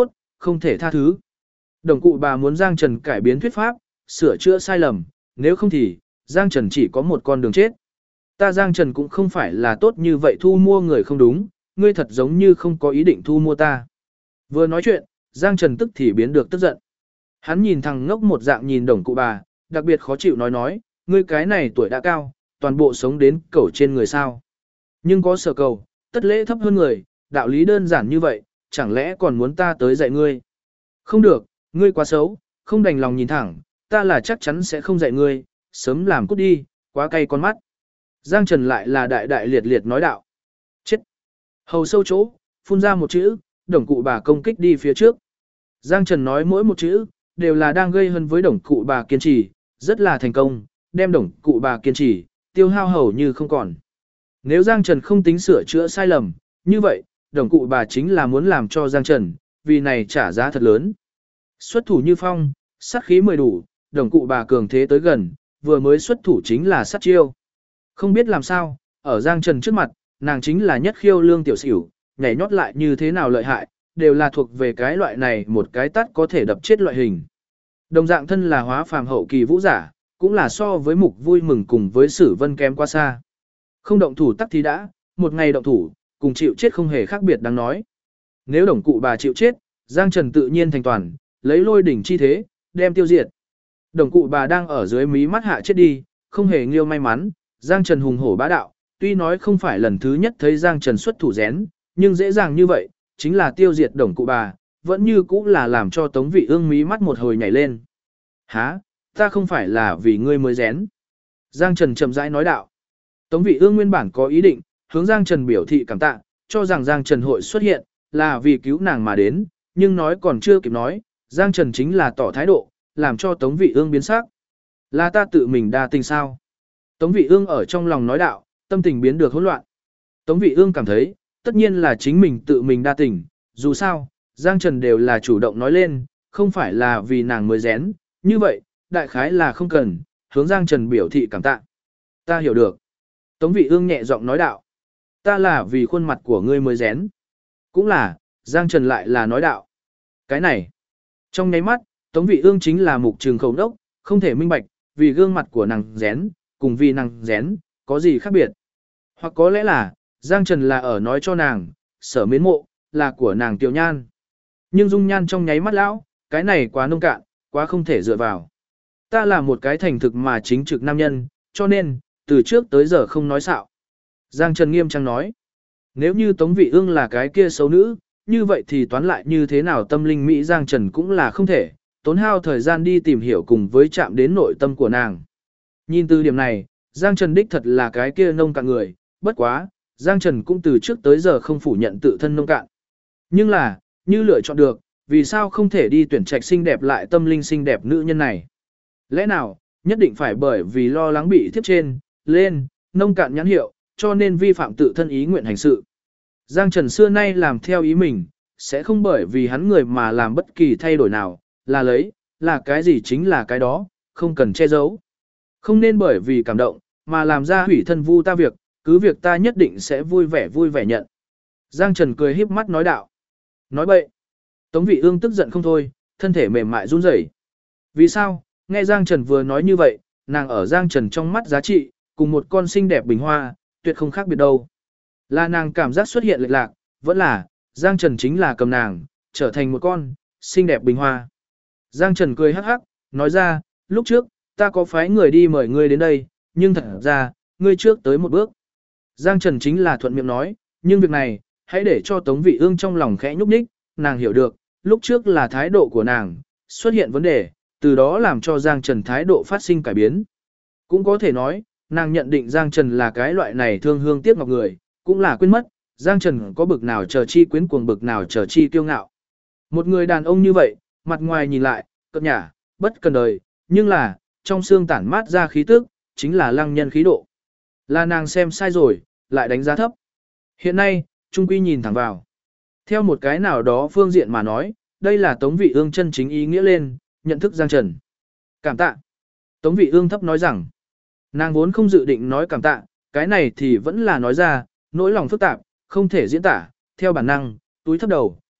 Speaker 1: không thể tha thứ. Đồng cụ bà muốn Giang Trần cải biến thuyết pháp, sửa chữa sai lầm, nếu không thì, Giang Trần chỉ có một con đường chết. Ta Giang Trần cũng không phải là tốt như vậy thu mua người không đúng, ngươi thật giống như không có ý định thu mua ta. Vừa nói chuyện, Giang Trần tức thì biến được tức giận. Hắn nhìn thằng ngốc một dạng nhìn đồng cụ bà, đặc biệt khó chịu nói, ngươi cái này tuổi đã cao, toàn bộ sống đến cẩu trên người sao. Nhưng có sở cầu, tất lễ thấp hơn người, đạo lý đơn giản như vậy, chẳng lẽ còn muốn ta tới dạy ngươi. Không được, ngươi quá xấu, không đành lòng nhìn thẳng, ta là chắc chắn sẽ không dạy ngươi, sớm làm cút đi, quá cay con mắt. Giang Trần lại là đại đại liệt liệt nói đạo. Chết! Hầu sâu chỗ, phun ra một chữ, đồng cụ bà công kích đi phía trước. Giang Trần nói mỗi một chữ, đều là đang gây hấn với đồng cụ bà kiên trì, rất là thành công, đem đồng cụ bà kiên trì, tiêu hao hầu như không còn. Nếu Giang Trần không tính sửa chữa sai lầm, như vậy, đồng cụ bà chính là muốn làm cho Giang Trần, vì này trả giá thật lớn. Xuất thủ như phong, sát khí mười đủ, đồng cụ bà cường thế tới gần, vừa mới xuất thủ chính là sát chiêu. Không biết làm sao, ở Giang Trần trước mặt, nàng chính là nhất khiêu lương tiểu xỉu, nhảy nhót lại như thế nào lợi hại, đều là thuộc về cái loại này một cái tát có thể đập chết loại hình. Đồng dạng thân là hóa phàm hậu kỳ vũ giả, cũng là so với mục vui mừng cùng với Sử Vân kém quá xa. Không động thủ tắc thì đã, một ngày động thủ, cùng chịu chết không hề khác biệt đáng nói. Nếu đồng cụ bà chịu chết, Giang Trần tự nhiên thành toàn, lấy lôi đỉnh chi thế, đem tiêu diệt. Đồng cụ bà đang ở dưới mí mắt hạ chết đi, không hề nghiêu may mắn, Giang Trần hùng hổ bá đạo, tuy nói không phải lần thứ nhất thấy Giang Trần xuất thủ rén, nhưng dễ dàng như vậy, chính là tiêu diệt đồng cụ bà, vẫn như cũ là làm cho Tống Vị Ương mí mắt một hồi nhảy lên. Hả, ta không phải là vì ngươi mới rén. Giang Trần chậm rãi nói đạo. Tống Vị Ương nguyên bản có ý định, hướng Giang Trần biểu thị cảm tạ, cho rằng Giang Trần hội xuất hiện, là vì cứu nàng mà đến, nhưng nói còn chưa kịp nói, Giang Trần chính là tỏ thái độ, làm cho Tống Vị Ương biến sắc. Là ta tự mình đa tình sao? Tống Vị Ương ở trong lòng nói đạo, tâm tình biến được hỗn loạn. Tống Vị Ương cảm thấy, tất nhiên là chính mình tự mình đa tình, dù sao, Giang Trần đều là chủ động nói lên, không phải là vì nàng mới rén, như vậy, đại khái là không cần, hướng Giang Trần biểu thị cảm tạ. Ta hiểu được. Tống Vị Ương nhẹ giọng nói đạo, ta là vì khuôn mặt của ngươi mới rén. Cũng là, Giang Trần lại là nói đạo. Cái này, trong nháy mắt, Tống Vị Ương chính là mục trường khẩu đốc, không thể minh bạch, vì gương mặt của nàng rén, cùng vì nàng rén, có gì khác biệt. Hoặc có lẽ là, Giang Trần là ở nói cho nàng, sở mến mộ, là của nàng tiểu nhan. Nhưng dung nhan trong nháy mắt lão, cái này quá nông cạn, quá không thể dựa vào. Ta là một cái thành thực mà chính trực nam nhân, cho nên, từ trước tới giờ không nói xạo. Giang Trần nghiêm trang nói, nếu như Tống Vị Ương là cái kia xấu nữ, như vậy thì toán lại như thế nào tâm linh Mỹ Giang Trần cũng là không thể, tốn hao thời gian đi tìm hiểu cùng với chạm đến nội tâm của nàng. Nhìn từ điểm này, Giang Trần đích thật là cái kia nông cạn người, bất quá, Giang Trần cũng từ trước tới giờ không phủ nhận tự thân nông cạn. Nhưng là, như lựa chọn được, vì sao không thể đi tuyển trạch xinh đẹp lại tâm linh xinh đẹp nữ nhân này? Lẽ nào, nhất định phải bởi vì lo lắng bị thiếp trên, lên, nông cạn nhãn hiệu, cho nên vi phạm tự thân ý nguyện hành sự. Giang Trần xưa nay làm theo ý mình, sẽ không bởi vì hắn người mà làm bất kỳ thay đổi nào, là lấy, là cái gì chính là cái đó, không cần che giấu. Không nên bởi vì cảm động, mà làm ra hủy thân vu ta việc, cứ việc ta nhất định sẽ vui vẻ nhận. Giang Trần cười híp mắt nói đạo. Nói bậy. Tống Vị Ương tức giận không thôi, thân thể mềm mại run rẩy. Vì sao? Nghe Giang Trần vừa nói như vậy, nàng ở Giang Trần trong mắt giá trị, cùng một con xinh đẹp bình hoa, tuyệt không khác biệt đâu. Là nàng cảm giác xuất hiện lệch lạc, vẫn là, Giang Trần chính là cầm nàng, trở thành một con, xinh đẹp bình hoa. Giang Trần cười hắc hắc, nói ra, lúc trước, ta có phái người đi mời ngươi đến đây, nhưng thật ra, ngươi trước tới một bước. Giang Trần chính là thuận miệng nói, nhưng việc này, hãy để cho Tống Vị Ương trong lòng khẽ nhúc nhích, nàng hiểu được, lúc trước là thái độ của nàng, xuất hiện vấn đề, từ đó làm cho Giang Trần thái độ phát sinh cải biến. Cũng có thể nói, nàng nhận định Giang Trần là cái loại này thương hương tiếc ngọc người, cũng là quên mất, Giang Trần có bực nào chờ chi quyến cuồng bực nào chờ chi kiêu ngạo. Một người đàn ông như vậy, mặt ngoài nhìn lại, cợt nhả, bất cần đời, nhưng là, trong xương tản mát ra khí tức, chính là lăng nhân khí độ. Là nàng xem sai rồi, lại đánh giá thấp. Hiện nay, Trung Quy nhìn thẳng vào. Theo một cái nào đó phương diện mà nói, đây là Tống Vị Ương chân chính ý nghĩa lên, nhận thức Giang Trần. Cảm tạ. Tống Vị Ương thấp nói rằng, nàng vốn không dự định nói cảm tạ, cái này thì vẫn là nói ra, nỗi lòng phức tạp, không thể diễn tả, theo bản năng, túi thấp đầu,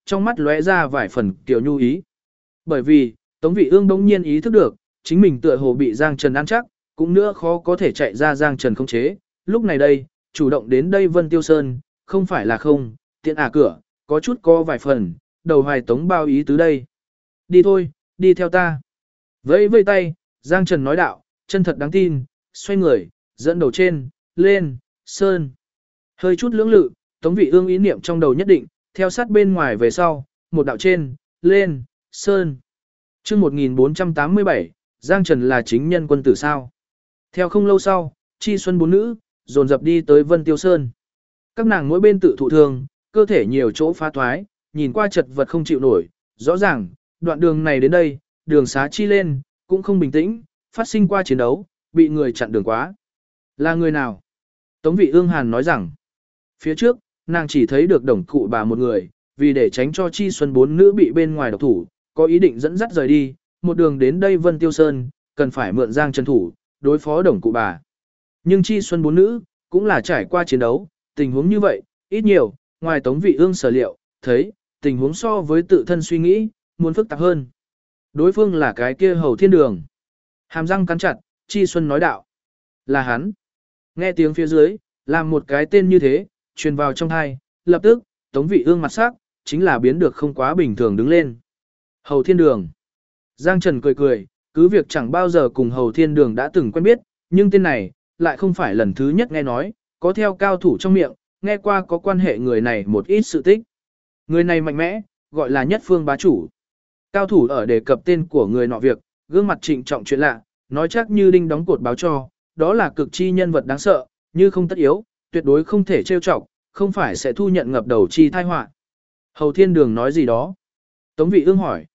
Speaker 1: trong mắt lóe ra vài phần kiểu nhu ý. Bởi vì, Tống Vị Ương bỗng nhiên ý thức được, chính mình tựa hồ bị Giang Trần ăn chắc, cũng nữa khó có thể chạy ra Giang Trần khống chế. Lúc này đây, chủ động đến đây Vân Tiêu Sơn, không phải là không, tiện cửa, có chút có vài phần, đầu hoài Tống bao ý tứ đây. Đi thôi, đi theo ta. Vẫy vây tay, Giang Trần nói đạo, chân thật đáng tin, xoay người, dẫn đầu trên, lên, sơn. Hơi chút lưỡng lự, Tống Vị Ương ý niệm trong đầu nhất định, theo sát bên ngoài về sau, một đạo trên, lên, sơn. Chương 1487, Giang Trần là chính nhân quân tử sao? Theo không lâu sau, Chi Xuân bốn nữ dồn dập đi tới Vân Tiêu Sơn. Các nàng mỗi bên tự thụ thương, cơ thể nhiều chỗ phá thoái, nhìn qua chật vật không chịu nổi, rõ ràng, đoạn đường này đến đây, đường xá chi lên, cũng không bình tĩnh, phát sinh qua chiến đấu, bị người chặn đường quá. Là người nào? Tống Vị Ương Hàn nói rằng, phía trước, nàng chỉ thấy được đồng cụ bà một người, vì để tránh cho Chi Xuân bốn nữ bị bên ngoài độc thủ, có ý định dẫn dắt rời đi, một đường đến đây Vân Tiêu Sơn, cần phải mượn Giang Trần thủ, đối phó đồng cụ bà. Nhưng Chi Xuân bốn nữ, cũng là trải qua chiến đấu, tình huống như vậy, ít nhiều, ngoài Tống Vị Ương sở liệu, thấy, tình huống so với tự thân suy nghĩ, muốn phức tạp hơn. Đối phương là cái kia Hầu Thiên Đường. Hàm răng cắn chặt, Chi Xuân nói đạo. Là hắn. Nghe tiếng phía dưới, làm một cái tên như thế, truyền vào trong tai, lập tức, Tống Vị Ương mặt sắc, chính là biến được không quá bình thường đứng lên. Hầu Thiên Đường. Giang Trần cười cười, cứ việc chẳng bao giờ cùng Hầu Thiên Đường đã từng quen biết, nhưng tên này, lại không phải lần thứ nhất nghe nói, có theo cao thủ trong miệng, nghe qua có quan hệ người này một ít sự tích. Người này mạnh mẽ, gọi là Nhất Phương bá chủ. Cao thủ ở đề cập tên của người nọ việc, gương mặt trịnh trọng chuyện lạ, nói chắc như đinh đóng cột báo cho, đó là cực chi nhân vật đáng sợ, như không tất yếu, tuyệt đối không thể trêu chọc, không phải sẽ thu nhận ngập đầu chi tai họa. Hầu Thiên Đường nói gì đó? Tống Vị Ương hỏi.